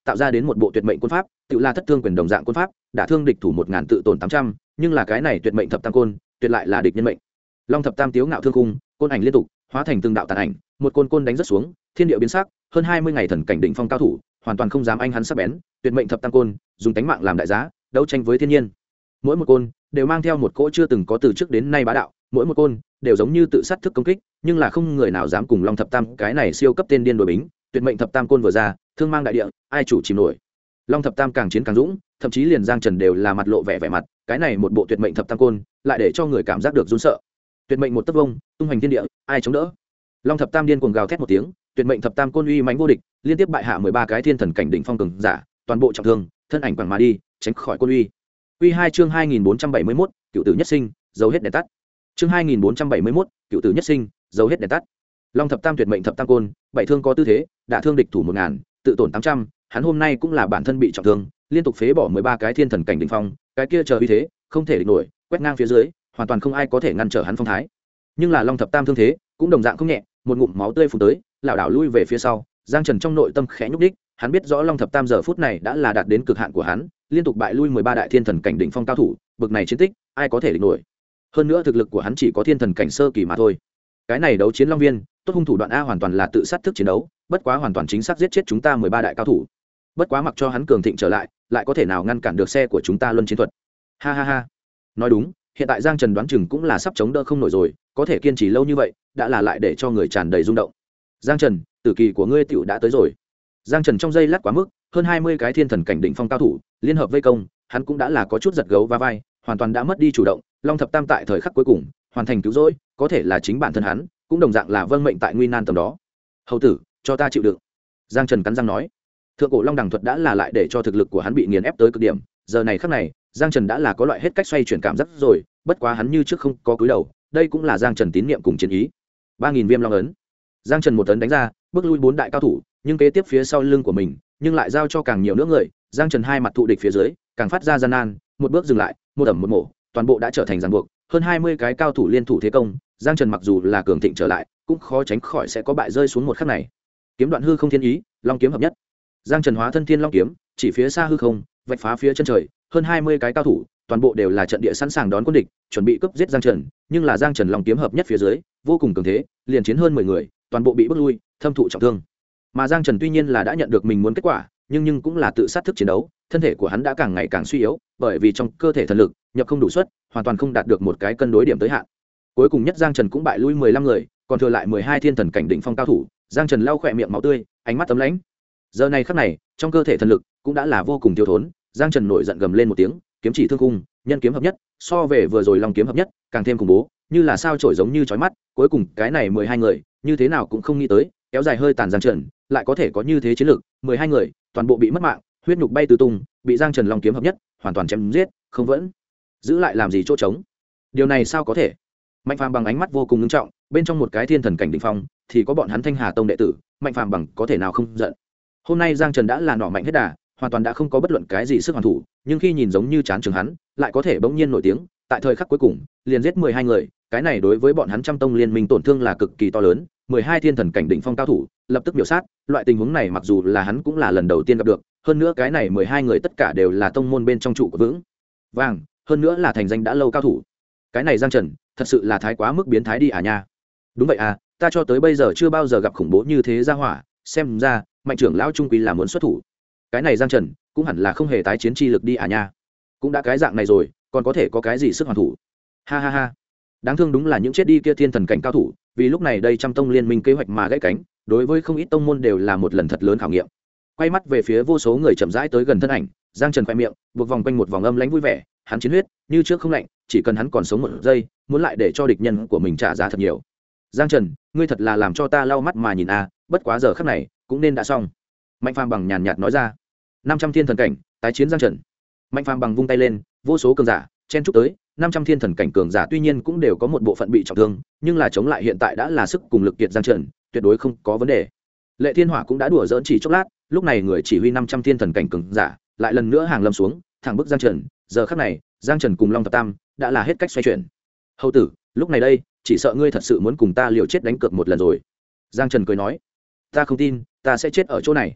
S1: tạo ra đến một bộ tuyệt mệnh quân pháp, tự là thất thương quyền đồng dạng quân pháp, đả thương địch thủ 1000 tự tổn 800, nhưng là cái này tuyệt mệnh thập tam côn, tuyệt lại là địch nhân mệnh. Long thập tam tiếu ngạo thương cung, côn ảnh liên tục, hóa thành từng đạo tàn ảnh, một côn côn đánh rất xuống, thiên địa biến sắc, hơn 20 ngày thần cảnh đỉnh phong cao thủ, hoàn toàn không dám anh hắn sắc bén, tuyệt mệnh thập tam côn, dùng tánh mạng làm đại giá, đấu tranh với thiên nhiên. Mỗi một côn đều mang theo một cỗ chưa từng có từ trước đến nay bá đạo, mỗi một côn đều giống như tự sát thức công kích, nhưng là không người nào dám cùng Long thập tam cái này siêu cấp tên điên đối bính, tuyệt mệnh thập tam côn vừa ra, thương mang đại địa, ai chủ chìm nổi. Long thập tam càng chiến càng dũng, thậm chí liền Giang Trần đều là mặt lộ vẻ mặt, cái này một bộ tuyệt mệnh thập tam côn, lại để cho người cảm giác được run sợ. Tuyệt mệnh một tấc vông, tung hoành thiên địa, ai chống đỡ. Long thập tam điên cuồng gào thét một tiếng, tuyệt mệnh thập tam côn uy mãnh vô địch, liên tiếp bại hạ 13 cái thiên thần cảnh đỉnh phong cường giả, toàn bộ trọng thương, thân ảnh quẳng mà đi, tránh khỏi côn uy. Quy 2 chương 2471, cựu tử nhất sinh, dấu hết đèn tắt. Chương 2471, cựu tử nhất sinh, dấu hết đèn tắt. Long thập tam tuyệt mệnh thập tam côn, bảy thương có tư thế, đả thương địch thủ 1000, tự tổn 800, hắn hôm nay cũng là bản thân bị trọng thương, liên tục phế bỏ 13 cái thiên thần cảnh đỉnh phong, cái kia chờ uy thế, không thể địch nổi, quét ngang phía dưới, hoàn toàn không ai có thể ngăn trở hắn phong thái. Nhưng là Long thập tam thương thế, cũng đồng dạng không nhẹ, một ngụm máu tươi phun tới, lảo đảo lui về phía sau, Giang Trần trong nội tâm khẽ nhúc đích, hắn biết rõ Long thập tam giờ phút này đã là đạt đến cực hạn của hắn, liên tục bại lui 13 đại thiên thần cảnh đỉnh phong cao thủ, bực này chiến tích, ai có thể địch nổi. Hơn nữa thực lực của hắn chỉ có thiên thần cảnh sơ kỳ mà thôi. Cái này đấu chiến Long Viên, tốt hung thủ đoạn a hoàn toàn là tự sát thức chiến đấu, bất quá hoàn toàn chính xác giết chết chúng ta 13 đại cao thủ. Bất quá mặc cho hắn cường thịnh trở lại, lại có thể nào ngăn cản được xe của chúng ta luân chiến thuật. Ha ha ha. Nói đúng, hiện tại Giang Trần đoán chừng cũng là sắp chống đỡ không nổi rồi, có thể kiên trì lâu như vậy, đã là lại để cho người tràn đầy rung động. Giang Trần, tử kỳ của ngươi tiểu đã tới rồi. Giang Trần trong giây lát quá mức, hơn 20 cái thiên thần cảnh đỉnh phong cao thủ, liên hợp vây công, hắn cũng đã là có chút giật gấu va vai, hoàn toàn đã mất đi chủ động. Long thập tam tại thời khắc cuối cùng, hoàn thành cứu rỗi, có thể là chính bản thân hắn, cũng đồng dạng là vâng mệnh tại nguy nan tầm đó. Hầu tử, cho ta chịu đựng. Giang Trần cắn răng nói. Thượng cổ Long đẳng thuật đã là lại để cho thực lực của hắn bị nghiền ép tới cực điểm, giờ này khắc này, Giang Trần đã là có loại hết cách xoay chuyển cảm giác rồi, bất quá hắn như trước không có cúi đầu, đây cũng là Giang Trần tín niệm cùng chiến ý. 3000 viêm long ấn. Giang Trần một tấn đánh ra, bước lui 4 đại cao thủ, nhưng kế tiếp phía sau lưng của mình, nhưng lại giao cho càng nhiều nữa người, Giang Trần hai mặt thụ địch phía dưới, càng phát ra gian nan, một bước dừng lại, một ẩm một mổ, toàn bộ đã trở thành ràng buộc, hơn 20 cái cao thủ liên thủ thế công, Giang Trần mặc dù là cường thịnh trở lại, cũng khó tránh khỏi sẽ có bại rơi xuống một khắc này. Kiếm đoạn hư không thiên ý, long kiếm hợp nhất. Giang Trần hóa thân thiên long kiếm, chỉ phía xa hư không, vạch phá phía chân trời, hơn 20 cái cao thủ, toàn bộ đều là trận địa sẵn sàng đón quân địch, chuẩn bị cướp giết Giang Trần, nhưng là Giang Trần long kiếm hợp nhất phía dưới, vô cùng cường thế, liền chiến hơn 10 người, toàn bộ bị bức lui, thâm thụ trọng thương. Mà Giang Trần tuy nhiên là đã nhận được mình muốn kết quả, nhưng cũng là tự sát thức chiến đấu, thân thể của hắn đã càng ngày càng suy yếu, bởi vì trong cơ thể thần lực nhập không đủ suất, hoàn toàn không đạt được một cái cân đối điểm tới hạn. Cuối cùng nhất Giang Trần cũng bại lui 15 người, còn thừa lại 12 thiên thần cảnh đỉnh phong cao thủ. Giang Trần lau khỏe miệng máu tươi, ánh mắt ấm lãnh. Giờ này khắc này, trong cơ thể thần lực cũng đã là vô cùng thiếu thốn, Giang Trần nổi giận gầm lên một tiếng, kiếm chỉ thương khung, nhân kiếm hợp nhất, so về vừa rồi long kiếm hợp nhất, càng thêm khủng bố, như là sao chổi giống như chói mắt. Cuối cùng cái này 12 người, như thế nào cũng không nghĩ tới, kéo dài hơi tàn Giang Trần, lại có thể có như thế chiến lực, 12 người, toàn bộ bị mất mạng, huyết nhục bay tứ tung, bị Giang Trần long kiếm hợp nhất, hoàn toàn chém giết, không vẫn giữ lại làm gì chỗ trống. Điều này sao có thể? Mạnh Phàm bằng ánh mắt vô cùng nghiêm trọng, bên trong một cái thiên thần cảnh đỉnh phong, thì có bọn hắn Thanh Hà Tông đệ tử, Mạnh Phàm bằng có thể nào không giận. Hôm nay Giang Trần đã là nỏ mạnh hết đà, hoàn toàn đã không có bất luận cái gì sức hoàn thủ, nhưng khi nhìn giống như chán trường hắn, lại có thể bỗng nhiên nổi tiếng, tại thời khắc cuối cùng, liền giết 12 người, cái này đối với bọn hắn Trăm Tông liên minh tổn thương là cực kỳ to lớn, 12 thiên thần cảnh đỉnh phong cao thủ, lập tức miểu sát, loại tình huống này mặc dù là hắn cũng là lần đầu tiên gặp được, hơn nữa cái này 12 người tất cả đều là tông môn bên trong trụ của vững vàng, hơn nữa là thành danh đã lâu cao thủ. Cái này Giang Trần, thật sự là thái quá mức biến thái đi à nha. Đúng vậy à, ta cho tới bây giờ chưa bao giờ gặp khủng bố như thế ra hỏa, xem ra Mạnh trưởng lão trung quy là muốn xuất thủ. Cái này Giang Trần cũng hẳn là không hề tái chiến chi lực đi à nha. Cũng đã cái dạng này rồi, còn có thể có cái gì sức hoàn thủ. Ha ha ha. Đáng thương đúng là những chết đi kia thiên thần cảnh cao thủ, vì lúc này đây Trăm Tông liên minh kế hoạch mà gãy cánh, đối với không ít tông môn đều là một lần thật lớn khảo nghiệm. Quay mắt về phía vô số người chậm rãi tới gần thân ảnh, Giang Trần khoe miệng buộc vòng quanh một vòng âm lãnh vui vẻ, hắn chiến huyết như trước không lạnh, chỉ cần hắn còn sống một giây, muốn lại để cho địch nhân của mình trả giá thật nhiều. Giang Trần, ngươi thật là làm cho ta lau mắt mà nhìn a, bất quá giờ khắc này cũng nên đã xong. Mạnh Phàm bằng nhàn nhạt nói ra. 500 thiên thần cảnh tái chiến Giang Trần. Mạnh Phàm bằng vung tay lên, vô số cường giả chen chúc tới. 500 thiên thần cảnh cường giả tuy nhiên cũng đều có một bộ phận bị trọng thương, nhưng là chống lại hiện tại đã là sức cùng lực kiệt Giang Trần, tuyệt đối không có vấn đề. Lệ Thiên Hỏa cũng đã đùa giỡn chỉ chốc lát, lúc này người chỉ huy 500 thiên thần cảnh cường giả lại lần nữa hàng lâm xuống, thẳng bức Giang Trần. Giờ khắc này, Giang Trần cùng Long Thập Tam đã là hết cách xoay chuyển. Hầu tử, lúc này đây, chỉ sợ ngươi thật sự muốn cùng ta liều chết đánh cược một lần rồi. Giang Trần cười nói, ta không tin, ta sẽ chết ở chỗ này.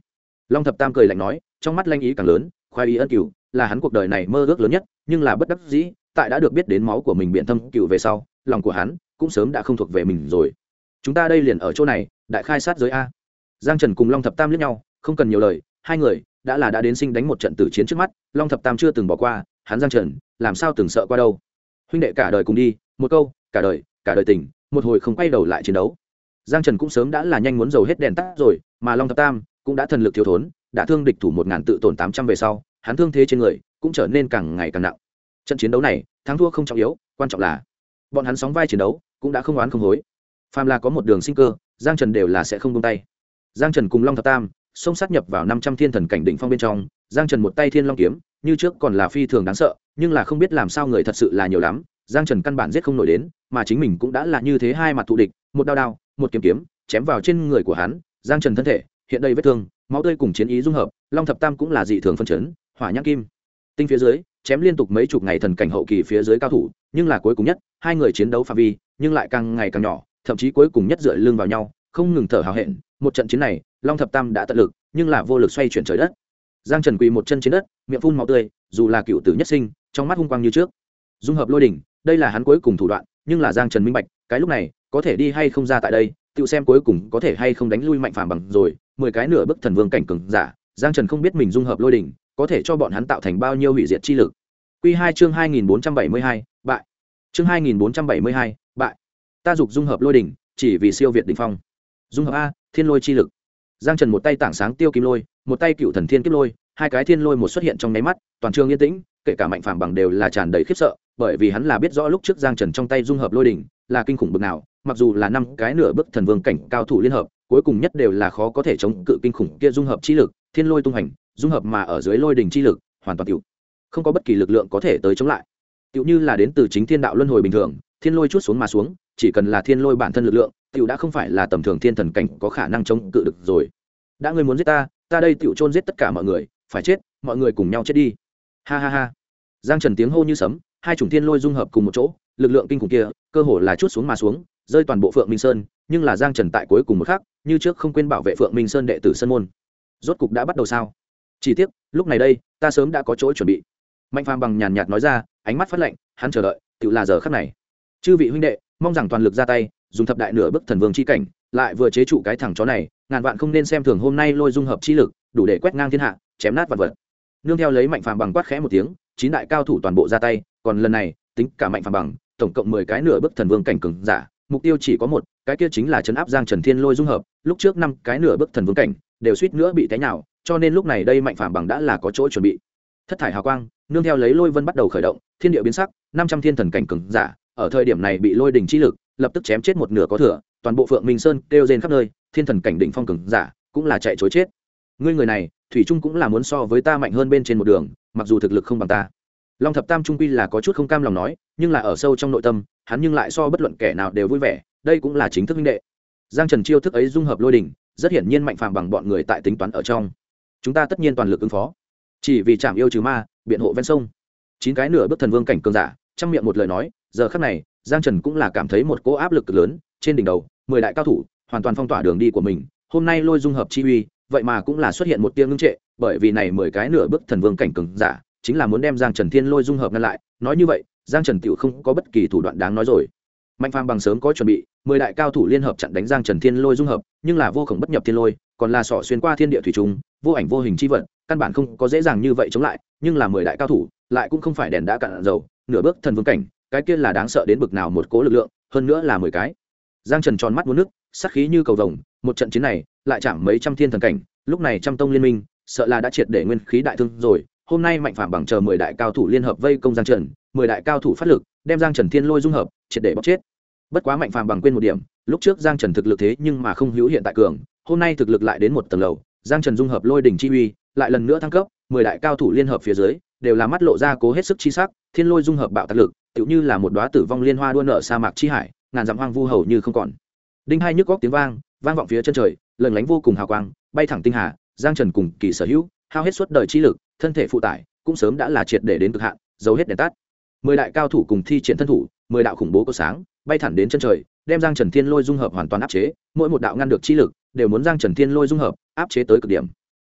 S1: Long thập tam cười lạnh nói, trong mắt lanh ý càng lớn, khoái ý ân cửu là hắn cuộc đời này mơ ước lớn nhất, nhưng là bất đắc dĩ, tại đã được biết đến máu của mình biện thâm cửu về sau, lòng của hắn cũng sớm đã không thuộc về mình rồi. Chúng ta đây liền ở chỗ này, đại khai sát giới a. Giang Trần cùng Long thập tam liếc nhau, không cần nhiều lời, hai người đã đến sinh đánh một trận tử chiến trước mắt. Long thập tam chưa từng bỏ qua, hắn Giang Trần làm sao từng sợ qua đâu. Huynh đệ cả đời cùng đi, một câu cả đời tình, một hồi không quay đầu lại chiến đấu. Giang Trần cũng sớm đã là nhanh muốn dầu hết đèn tắt rồi, mà Long thập tam cũng đã thần lực thiếu thốn, đã thương địch thủ 1000 tự tổn 800 về sau, hắn thương thế trên người cũng trở nên càng ngày càng nặng. Trận chiến đấu này, thắng thua không trọng yếu, quan trọng là bọn hắn sóng vai chiến đấu, cũng đã không oán không hối. Phàm là có một đường sinh cơ, Giang Trần đều là sẽ không buông tay. Giang Trần cùng Long thập tam xông sát nhập vào 500 thiên thần cảnh đỉnh phong bên trong, Giang Trần một tay thiên long kiếm, như trước còn là phi thường đáng sợ, nhưng là không biết làm sao người thật sự là nhiều lắm, Giang Trần căn bản giết không nổi đến, mà chính mình cũng đã là như thế hai mặt thù địch, một đao, một kiếm kiếm, chém vào trên người của hắn, Giang Trần thân thể hiện đầy vết thương, máu tươi cùng chiến ý dung hợp, Long thập tam cũng là dị thường phân chấn, hỏa nhãn kim tinh phía dưới, chém liên tục mấy chục ngày thần cảnh hậu kỳ phía dưới cao thủ, nhưng là cuối cùng nhất, hai người chiến đấu phạm vi, nhưng lại càng ngày càng nhỏ, thậm chí cuối cùng nhất dựa lưng vào nhau, không ngừng thở hào hẹn. Một trận chiến này, Long thập tam đã tận lực, nhưng là vô lực xoay chuyển trời đất. Giang Trần quỳ một chân trên đất, miệng phun máu tươi, dù là cựu tử nhất sinh, trong mắt hung quang như trước. Dung hợp lôi đỉnh, đây là hắn cuối cùng thủ đoạn, nhưng là Giang Trần minh bạch, cái lúc này, có thể đi hay không ra tại đây, tự xem cuối cùng có thể hay không đánh lui mạnh phàm bằng rồi. 10 cái nửa bức thần vương cảnh cường giả, Giang Trần không biết mình dung hợp lôi đỉnh, có thể cho bọn hắn tạo thành bao nhiêu hủy diệt chi lực. Quy 2 chương 2472, bại. Chương 2472, bại. Ta dục dung hợp lôi đỉnh, chỉ vì siêu việt đỉnh phong. Dung hợp a, thiên lôi chi lực. Giang Trần một tay tảng sáng tiêu kim lôi, một tay cựu thần thiên kiếp lôi, hai cái thiên lôi một xuất hiện trong nháy mắt, toàn trường yên tĩnh, kể cả mạnh phàm bằng đều là tràn đầy khiếp sợ, bởi vì hắn là biết rõ lúc trước Giang Trần trong tay dung hợp lôi đỉnh là kinh khủng bực nào, mặc dù là 5 cái nửa bức thần vương cảnh cao thủ liên hợp, cuối cùng nhất đều là khó có thể chống cự kinh khủng kia dung hợp chi lực, thiên lôi tung hành, dung hợp mà ở dưới lôi đỉnh chi lực, hoàn toàn tiểu không có bất kỳ lực lượng có thể tới chống lại. Tiểu như là đến từ chính thiên đạo luân hồi bình thường, thiên lôi chút xuống mà xuống, chỉ cần là thiên lôi bản thân lực lượng, tiểu đã không phải là tầm thường thiên thần cảnh có khả năng chống cự được rồi. Đã ngươi muốn giết ta, ta đây tiểu chôn giết tất cả mọi người, phải chết, mọi người cùng nhau chết đi. Ha ha ha. Giang Trần tiếng hô như sấm, hai chủng thiên lôi dung hợp cùng một chỗ, lực lượng kinh khủng kia, cơ hồ là chút xuống mà xuống, rơi toàn bộ Phượng Minh Sơn, nhưng là Giang Trần tại cuối cùng một khắc, như trước không quên bảo vệ Phượng Minh Sơn đệ tử sơn môn. Rốt cục đã bắt đầu sao? Chỉ tiếc, lúc này đây, ta sớm đã có chỗ chuẩn bị. Mạnh Phàm bằng nhàn nhạt nói ra, ánh mắt phát lạnh, hắn chờ đợi, tự là giờ khắc này. Chư vị huynh đệ, mong rằng toàn lực ra tay, dùng thập đại nửa bức thần vương chi cảnh, lại vừa chế trụ cái thằng chó này, ngàn vạn không nên xem thường hôm nay lôi dung hợp chi lực, đủ để quét ngang thiên hạ, chém nát vạn vật. Nương theo lấy Mạnh Phàm bằng quát khẽ một tiếng, 9 đại cao thủ toàn bộ ra tay, còn lần này, tính cả Mạnh Phàm bằng, tổng cộng 10 cái nửa bức thần vương cảnh cường giả, mục tiêu chỉ có một, cái kia chính là trấn áp Giang Trần Thiên Lôi dung hợp, lúc trước 5 cái nửa bức thần vương cảnh đều suýt nữa bị té nhào, cho nên lúc này đây Mạnh Phàm bằng đã là có chỗ chuẩn bị. Thất thải hào quang, nương theo lấy lôi vân bắt đầu khởi động, thiên địa biến sắc, 500 thiên thần cảnh cường giả, ở thời điểm này bị lôi đỉnh chi lực lập tức chém chết một nửa có thừa, toàn bộ Phượng Minh Sơn kêu rên khắp nơi, thiên thần cảnh đỉnh phong cường giả cũng là chạy trối chết. Ngươi người này, thủy trung cũng là muốn so với ta mạnh hơn bên trên một đường, mặc dù thực lực không bằng ta. Long thập tam trung quy là có chút không cam lòng nói, nhưng là ở sâu trong nội tâm, hắn nhưng lại so bất luận kẻ nào đều vui vẻ, đây cũng là chính thức huynh đệ. Giang Trần chiêu thức ấy dung hợp lôi đỉnh, rất hiển nhiên Mạnh Phàm bằng bọn người tại tính toán ở trong. Chúng ta tất nhiên toàn lực ứng phó, chỉ vì chạm yêu trừ ma, biện hộ ven sông. 9 cái nửa bước thần vương cảnh cường giả, trong miệng một lời nói, giờ khắc này, Giang Trần cũng là cảm thấy một cỗ áp lực cực lớn, trên đỉnh đầu, 10 đại cao thủ, hoàn toàn phong tỏa đường đi của mình, hôm nay lôi dung hợp chi uy, vậy mà cũng là xuất hiện một tia ngưng trệ, bởi vì này 10 cái nửa bước thần vương cảnh cường giả, chính là muốn đem Giang Trần Thiên Lôi dung hợp ngăn lại, nói như vậy, Giang Trần tiểu không có bất kỳ thủ đoạn đáng nói rồi. Mạnh Phàm bằng sớm có chuẩn bị, 10 đại cao thủ liên hợp chặn đánh Giang Trần Thiên Lôi dung hợp, nhưng là vô khổng bất nhập thiên lôi, còn là xỏ xuyên qua thiên địa thủy trùng, vô ảnh vô hình chi vật, căn bản không có dễ dàng như vậy chống lại, nhưng là 10 đại cao thủ, lại cũng không phải đèn đã cạn dầu, nửa bước thần vương cảnh, cái kia là đáng sợ đến bực nào một cỗ lực lượng, hơn nữa là 10 cái. Giang Trần tròn mắt muốn nước, sát khí như cầu vồng, một trận chiến này, lại chạm mấy trăm thiên thần cảnh, lúc này trăm tông liên minh, sợ là đã triệt để nguyên khí đại thương rồi. Hôm nay Mạnh Phàm bằng chờ 10 đại cao thủ liên hợp vây công Giang Trần, 10 đại cao thủ phát lực, đem Giang Trần Thiên Lôi dung hợp, triệt để bóc chết. Bất quá Mạnh Phàm bằng quên một điểm, lúc trước Giang Trần thực lực thế nhưng mà không hữu hiện tại cường, hôm nay thực lực lại đến một tầng lầu, Giang Trần dung hợp lôi đỉnh chi uy, lại lần nữa thăng cấp, 10 đại cao thủ liên hợp phía dưới, đều là mắt lộ ra cố hết sức chi sắc, Thiên Lôi dung hợp bạo tạc lực, tựu như là một đóa tử vong liên hoa đua nở sa mạc chi hải, ngàn dặm hoang vu hầu như không còn. Đinh hai nhức góc tiếng vang, vang vọng phía chân trời, lừng lánh vô cùng hào quang, bay thẳng tinh hà, Giang Trần cùng kỳ sở hữu, hao hết suốt đời chi lực, thân thể phụ tải, cũng sớm đã là triệt để đến cực hạn, dấu hết đèn tắt. 10 đại cao thủ cùng thi triển thân thủ, 10 đạo khủng bố có sáng, bay thẳng đến chân trời, đem Giang Trần Thiên Lôi dung hợp hoàn toàn áp chế, mỗi một đạo ngăn được chi lực, đều muốn Giang Trần Thiên Lôi dung hợp, áp chế tới cực điểm.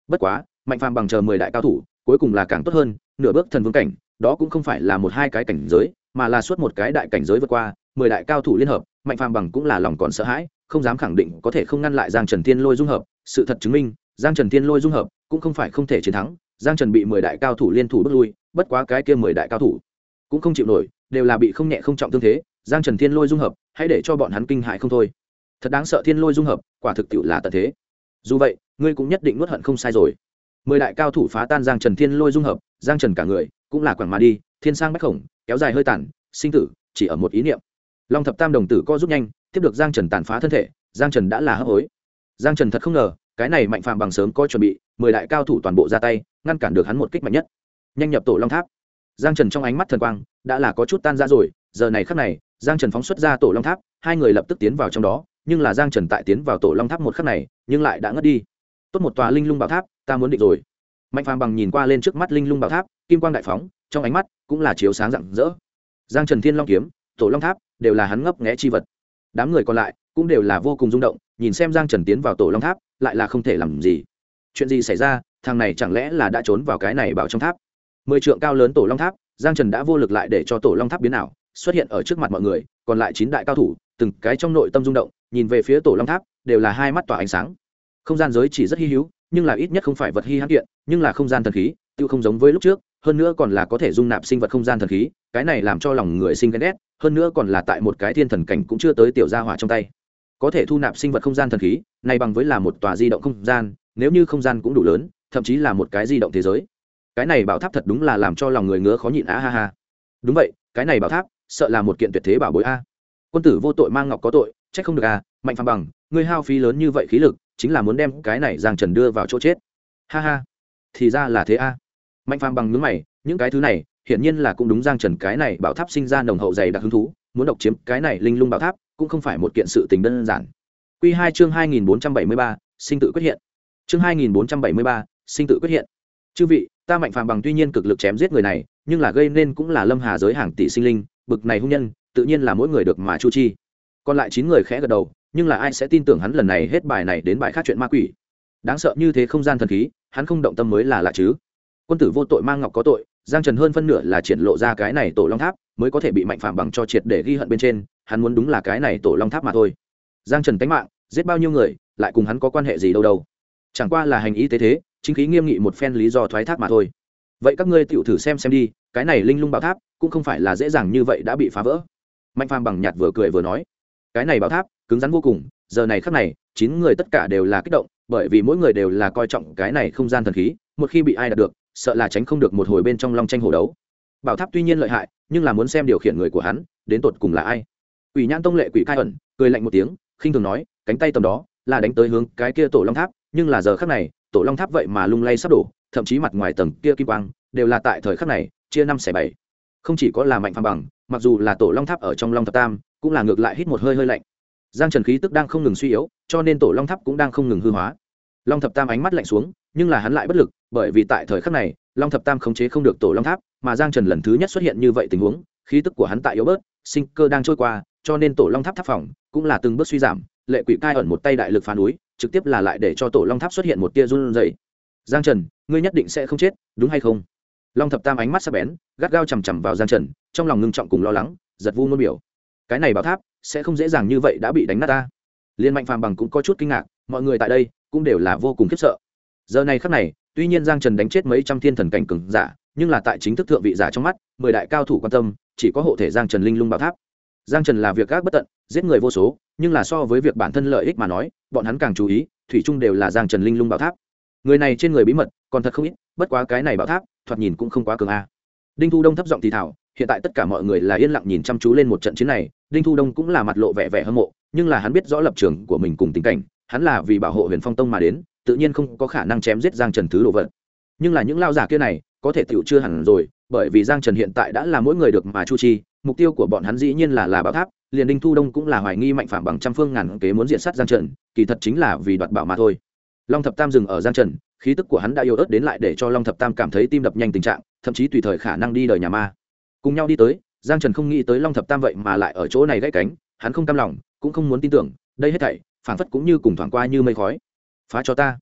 S1: bất quá mạnh phàm bằng chờ 10 đại cao thủ cuối cùng là càng tốt hơn, nửa bước thần vương cảnh đó cũng không phải là một hai cái cảnh giới mà là suốt một cái đại cảnh giới vượt qua 10 đại cao thủ liên hợp. Mạnh phàm bằng cũng là lòng còn sợ hãi, không dám khẳng định có thể không ngăn lại Giang Trần Thiên Lôi dung hợp. Sự thật chứng minh Giang Trần Thiên Lôi dung hợp cũng không phải không thể chiến thắng. Giang Trần bị 10 đại cao thủ liên thủ bước lui, bất quá cái kia 10 đại cao thủ cũng không chịu nổi, đều là bị không nhẹ không trọng thương thế. Giang Trần Thiên Lôi dung hợp hãy để cho bọn hắn kinh hại không thôi. Thật đáng sợ, Thiên Lôi dung hợp quả thực tiệu là tận thế. Dù vậy ngươi cũng nhất định nuốt hận không sai rồi. 10 đại cao thủ phá tan Giang Trần Thiên Lôi dung hợp, Giang Trần cả người cũng là quẳng mà đi, thiên sang bách khổng kéo dài hơi tàn, sinh tử chỉ ở một ý niệm. Long thập tam đồng tử co rút nhanh, tiếp được Giang Trần tàn phá thân thể, Giang Trần đã là hấp hối. Giang Trần thật không ngờ cái này mạnh phàm bằng sớm có chuẩn bị, 10 đại cao thủ toàn bộ ra tay ngăn cản được hắn một kích mạnh nhất. Nhanh nhập tổ long tháp. Giang Trần trong ánh mắt thần quang đã là có chút tan ra rồi, giờ này khắc này Giang Trần phóng xuất ra tổ long tháp, hai người lập tức tiến vào trong đó, nhưng là Giang Trần tại tiến vào tổ long tháp một khắc này nhưng lại đã ngất đi. Tốt một tòa linh lung bảo tháp, ta muốn định rồi. Mạnh phàm bằng nhìn qua lên trước mắt linh lung bảo tháp, kim quang đại phóng, trong ánh mắt cũng là chiếu sáng rạng rỡ. Giang Trần Thiên Long kiếm, tổ long tháp đều là hắn ngấp nghé chi vật. Đám người còn lại cũng đều là vô cùng rung động, nhìn xem Giang Trần tiến vào tổ long tháp lại là không thể làm gì. Chuyện gì xảy ra, thằng này chẳng lẽ là đã trốn vào cái này bảo trong tháp? 10 trượng cao lớn tổ long tháp, Giang Trần đã vô lực lại để cho tổ long tháp biến ảo xuất hiện ở trước mặt mọi người, còn lại 9 đại cao thủ từng cái trong nội tâm rung động, nhìn về phía tổ long tháp đều là hai mắt tỏa ánh sáng. Không gian giới chỉ rất hi hữu, nhưng là ít nhất không phải vật hi hãn kiện, nhưng là không gian thần khí tiêu không giống với lúc trước, hơn nữa còn là có thể dung nạp sinh vật không gian thần khí, cái này làm cho lòng người sinh ghen ghét, hơn nữa còn là tại một cái thiên thần cảnh cũng chưa tới tiểu gia hỏa trong tay có thể thu nạp sinh vật không gian thần khí này, bằng với là một tòa di động không gian, nếu như không gian cũng đủ lớn, thậm chí là một cái di động thế giới. Cái này bảo tháp thật đúng là làm cho lòng người ngứa khó nhịn á ha ha. Đúng vậy, cái này bảo tháp sợ là một kiện tuyệt thế bảo bối a. Quân tử vô tội mang ngọc có tội, trách không được a. Mạnh phàm bằng, ngươi hao phí lớn như vậy khí lực chính là muốn đem cái này Giang Trần đưa vào chỗ chết. Ha ha, thì ra là thế a. Mạnh phàm bằng nhướng mày, những cái thứ này hiển nhiên là cũng đúng Giang Trần cái này bảo tháp sinh ra nồng hậu dày đặc hứng thú, muốn độc chiếm cái này linh lung bảo tháp cũng không phải một kiện sự tình đơn giản. Quy 2 chương 2473, sinh tự quyết hiện. Chương 2473, sinh tự quyết hiện. Chư vị, ta Mạnh phàm bằng tuy nhiên cực lực chém giết người này, nhưng là gây nên cũng là lâm hà giới hàng tỷ sinh linh, bực này hung nhân, tự nhiên là mỗi người được mà chu chi. Còn lại 9 người khẽ gật đầu, nhưng là ai sẽ tin tưởng hắn lần này hết bài này đến bài khác chuyện ma quỷ. Đáng sợ như thế không gian thần khí, hắn không động tâm mới là lạ chứ. Quân tử vô tội mang ngọc có tội, Giang Trần hơn phân nửa là triển lộ ra cái này tổ long tháp mới có thể bị Mạnh phàm bằng cho triệt để ghi hận bên trên, hắn muốn đúng là cái này tổ long tháp mà thôi. Giang Trần tánh mạng giết bao nhiêu người lại cùng hắn có quan hệ gì đâu đâu, chẳng qua là hành y tế thế chính khí nghiêm nghị một phen lý do thoái thác mà thôi. Vậy các ngươi tựu thử xem đi, cái này linh lung bảo tháp cũng không phải là dễ dàng như vậy đã bị phá vỡ. Mạnh phàm bằng nhạt vừa cười vừa nói, cái này bảo tháp cứng rắn vô cùng. Giờ này khắc này 9 người tất cả đều là kích động, bởi vì mỗi người đều là coi trọng cái này không gian thần khí, một khi bị ai đạt được sợ là tránh không được một hồi bên trong long tranh hổ đấu. Bảo tháp tuy nhiên lợi hại, nhưng là muốn xem điều khiển người của hắn đến tột cùng là ai. Quỷ Nhãn Tông Lệ Quỷ Cai ẩn cười lạnh một tiếng, khinh thường nói, cánh tay tầm đó là đánh tới hướng cái kia tổ long tháp, nhưng là giờ khắc này tổ long tháp vậy mà lung lay sắp đổ, thậm chí mặt ngoài tầng kia kim quang đều là tại thời khắc này chia 5/7. Không chỉ có là Mạnh phàm bằng, mặc dù là tổ long tháp ở trong long thập tam cũng là ngược lại hít một hơi hơi lạnh. Giang Trần khí tức đang không ngừng suy yếu, cho nên tổ long tháp cũng đang không ngừng hư hóa. Long thập tam ánh mắt lạnh xuống, nhưng là hắn lại bất lực, bởi vì tại thời khắc này long thập tam khống chế không được tổ long tháp, mà Giang Trần lần thứ nhất xuất hiện như vậy tình huống, khí tức của hắn tại yếu bớt, sinh cơ đang trôi qua, cho nên tổ long tháp tháp phòng cũng là từng bước suy giảm. Lệ Quỷ Cai ẩn một tay đại lực phá núi, trực tiếp là lại để cho tổ long tháp xuất hiện một tia run rẩy. Giang Trần, ngươi nhất định sẽ không chết, đúng hay không? Long thập tam ánh mắt sắc bén, gắt gao chằm chằm vào Giang Trần, trong lòng ngưng trọng cùng lo lắng, giật vu nôn biểu. Cái này bảo tháp sẽ không dễ dàng như vậy đã bị đánh nát ta. Liên Mạnh phàm bằng cũng có chút kinh ngạc, mọi người tại đây cũng đều là vô cùng khiếp sợ. Giờ này khắc này, tuy nhiên Giang Trần đánh chết mấy trăm thiên thần cảnh cường giả, nhưng là tại chính thức thượng vị giả trong mắt 10 đại cao thủ quan tâm chỉ có hộ thể Giang Trần linh lung bảo tháp. Giang Trần là việc gác bất tận, giết người vô số, nhưng là so với việc bản thân lợi ích mà nói, bọn hắn càng chú ý thủy chung đều là Giang Trần linh lung bảo tháp. Người này trên người bí mật còn thật không ít, bất quá cái này bảo tháp thoạt nhìn cũng không quá cường a. Đinh Thu Đông thấp giọng thì thào, hiện tại tất cả mọi người là yên lặng nhìn chăm chú lên một trận chiến này. Đinh Thu Đông cũng là mặt lộ vẻ hâm mộ, nhưng là hắn biết rõ lập trường của mình cùng tình cảnh, hắn là vì bảo hộ Huyền Phong Tông mà đến, tự nhiên không có khả năng chém giết Giang Trần thứ đồ vật. Nhưng là những lao giả kia này có thể tiểu chưa hẳn rồi, bởi vì Giang Trần hiện tại đã là mỗi người được mà chu chi, mục tiêu của bọn hắn dĩ nhiên là bảo tháp. Liền Đinh Thu Đông cũng là hoài nghi Mạnh phàm bằng trăm phương ngàn kế muốn diện sát Giang Trần, kỳ thật chính là vì đoạt bảo mà thôi. Long thập tam dừng ở Giang Trần, khí tức của hắn đã yếu ớt đến lại để cho Long thập tam cảm thấy tim đập nhanh tình trạng, thậm chí tùy thời khả năng đi đời nhà ma. Cùng nhau đi tới, Giang Trần không nghĩ tới Long thập tam vậy mà lại ở chỗ này gãy cánh, hắn không cam lòng, cũng không muốn tin tưởng, đây hết thảy phảng phất cũng như cùng thoảng qua như mây khói. Phá cho ta.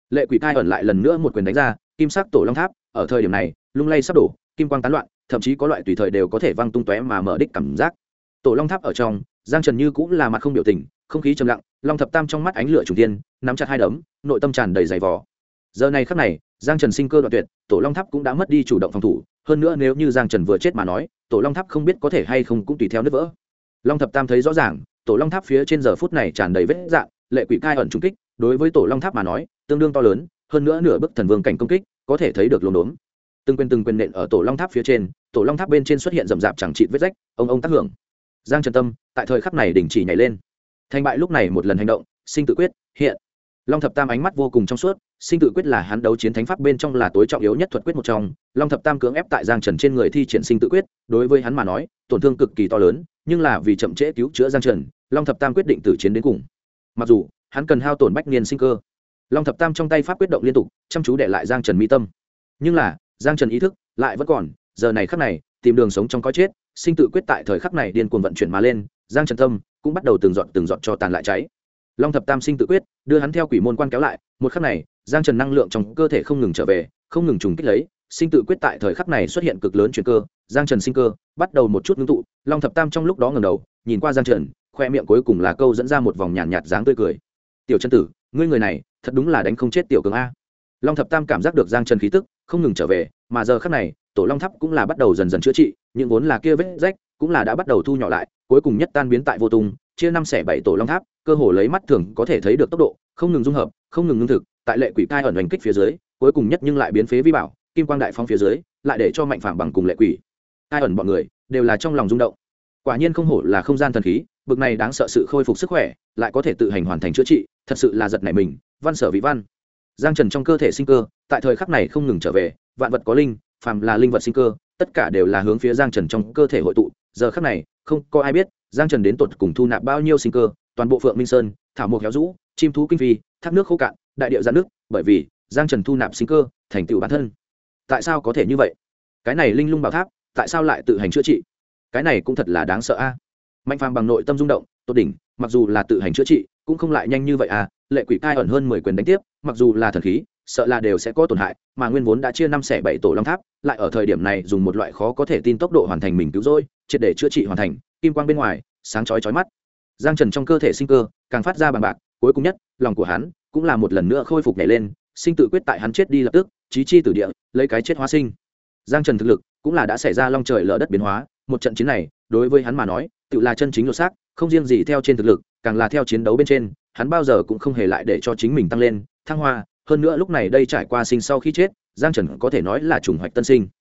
S1: lệ quỷ cai ẩn lại lần nữa một quyền đánh ra, kim sắc tổ long tháp ở thời điểm này lung lay sắp đổ, kim quang tán loạn, thậm chí có loại tùy thời đều có thể văng tung tóe mà mở đích cảm giác. Tổ long tháp ở trong, Giang Trần như cũng là mặt không biểu tình, không khí trầm lặng, long thập tam trong mắt ánh lửa trùng thiên, nắm chặt hai đấm, nội tâm tràn đầy dày vò. Giờ này khắc này, Giang Trần sinh cơ đoạn tuyệt, tổ long tháp cũng đã mất đi chủ động phòng thủ, hơn nữa nếu như Giang Trần vừa chết mà nói, tổ long tháp không biết có thể hay không cũng tùy theo nứt vỡ. Long thập tam thấy rõ ràng, tổ long tháp phía trên giờ phút này tràn đầy vết rạn, lệ quỷ cai ẩn trùng kích, đối với tổ long tháp mà nói, tương đương to lớn, hơn nữa nửa bức thần vương cảnh công kích, có thể thấy được lồn đốn. Từng quyền nện ở tổ long tháp phía trên, tổ long tháp bên trên xuất hiện rậm rạp chẳng chịt vết rách, ông tác hưởng. Giang Trần tâm tại thời khắc này đình chỉ nhảy lên. Thành bại lúc này một lần hành động, sinh tự quyết hiện. Long thập tam ánh mắt vô cùng trong suốt, sinh tự quyết là hắn đấu chiến thánh pháp bên trong là tối trọng yếu nhất thuật quyết một trong. Long thập tam cưỡng ép tại Giang Trần trên người thi triển sinh tự quyết, đối với hắn mà nói, tổn thương cực kỳ to lớn, nhưng là vì chậm trễ cứu chữa Giang Trần, Long thập tam quyết định tử chiến đến cùng. Mặc dù hắn cần hao tổn bách niên sinh cơ, Long thập tam trong tay pháp quyết động liên tục, chăm chú để lại Giang Trần mi tâm. Nhưng là Giang Trần ý thức lại vẫn còn, giờ này khắc này tìm đường sống trong có chết, sinh tự quyết tại thời khắc này điên cuồng vận chuyển mà lên, Giang Trần tâm cũng bắt đầu từng giọt cho tàn lại cháy. Long thập tam sinh tự quyết đưa hắn theo quỷ môn quan kéo lại, một khắc này Giang Trần năng lượng trong cơ thể không ngừng trở về, không ngừng trùng kích lấy, sinh tự quyết tại thời khắc này xuất hiện cực lớn chuyển cơ, Giang Trần sinh cơ bắt đầu một chút ngưng tụ. Long thập tam trong lúc đó ngẩng đầu nhìn qua Giang Trần, khoe miệng cuối cùng là câu dẫn ra một vòng nhàn nhạt dáng tươi cười. Tiểu chân tử, ngươi người này thật đúng là đánh không chết tiểu cường a. Long thập tam cảm giác được Giang Trần khí tức không ngừng trở về, mà giờ khắc này tổ long tháp cũng là bắt đầu dần dần chữa trị, những vốn là kia vết rách cũng là đã bắt đầu thu nhỏ lại, cuối cùng nhất tan biến tại vô tung, chia 5/7 tổ long tháp, cơ hồ lấy mắt thường có thể thấy được tốc độ không ngừng dung hợp, không ngừng ngưng thực, tại lệ quỷ cai ẩn hành kích phía dưới, cuối cùng nhất nhưng lại biến phế vi bảo, kim quang đại phong phía dưới, lại để cho mạnh phàm bằng cùng lệ quỷ cai ẩn bọn người đều là trong lòng rung động. Quả nhiên không hổ là không gian thần khí, bực này đáng sợ sự khôi phục sức khỏe, lại có thể tự hành hoàn thành chữa trị, thật sự là giật nảy mình, văn sở vị văn. Giang Trần trong cơ thể sinh cơ, tại thời khắc này không ngừng trở về, vạn vật có linh, phàm là linh vật sinh cơ, tất cả đều là hướng phía Giang Trần trong cơ thể hội tụ. Giờ khắc này, không có ai biết Giang Trần đến tột cùng thu nạp bao nhiêu sinh cơ, toàn bộ Phượng Minh Sơn, thảo mộc héo rũ, chim thú kinh phi, thác nước khô cạn, đại địa giãn nước, bởi vì Giang Trần thu nạp sinh cơ, thành tựu bản thân. Tại sao có thể như vậy? Cái này linh lung bảo tháp, tại sao lại tự hành chữa trị? Cái này cũng thật là đáng sợ a. Mạnh phàm bằng nội tâm rung động, tốt đỉnh, mặc dù là tự hành chữa trị, cũng không lại nhanh như vậy à, lệ quỷ cai ẩn hơn 10 quyền đánh tiếp, mặc dù là thần khí, sợ là đều sẽ có tổn hại, mà nguyên vốn đã chia 5/7 tổ long tháp, lại ở thời điểm này dùng một loại khó có thể tin tốc độ hoàn thành mình cứu rỗi, triệt để chữa trị hoàn thành, kim quang bên ngoài sáng chói chói mắt. Giang Trần trong cơ thể sinh cơ càng phát ra bằng bạc, cuối cùng nhất, lòng của hắn cũng là một lần nữa khôi phục nhảy lên, sinh tự quyết tại hắn chết đi lập tức, chí chi tử địa, lấy cái chết hóa sinh. Giang Trần thực lực cũng là đã xảy ra long trời lở đất biến hóa, một trận chiến này, đối với hắn mà nói, tự là chân chính lột xác, không riêng gì theo trên thực lực, càng là theo chiến đấu bên trên, hắn bao giờ cũng không hề lại để cho chính mình tăng lên, thăng hoa, hơn nữa lúc này đây trải qua sinh sau khi chết, Giang Trần có thể nói là trùng hoạch tân sinh.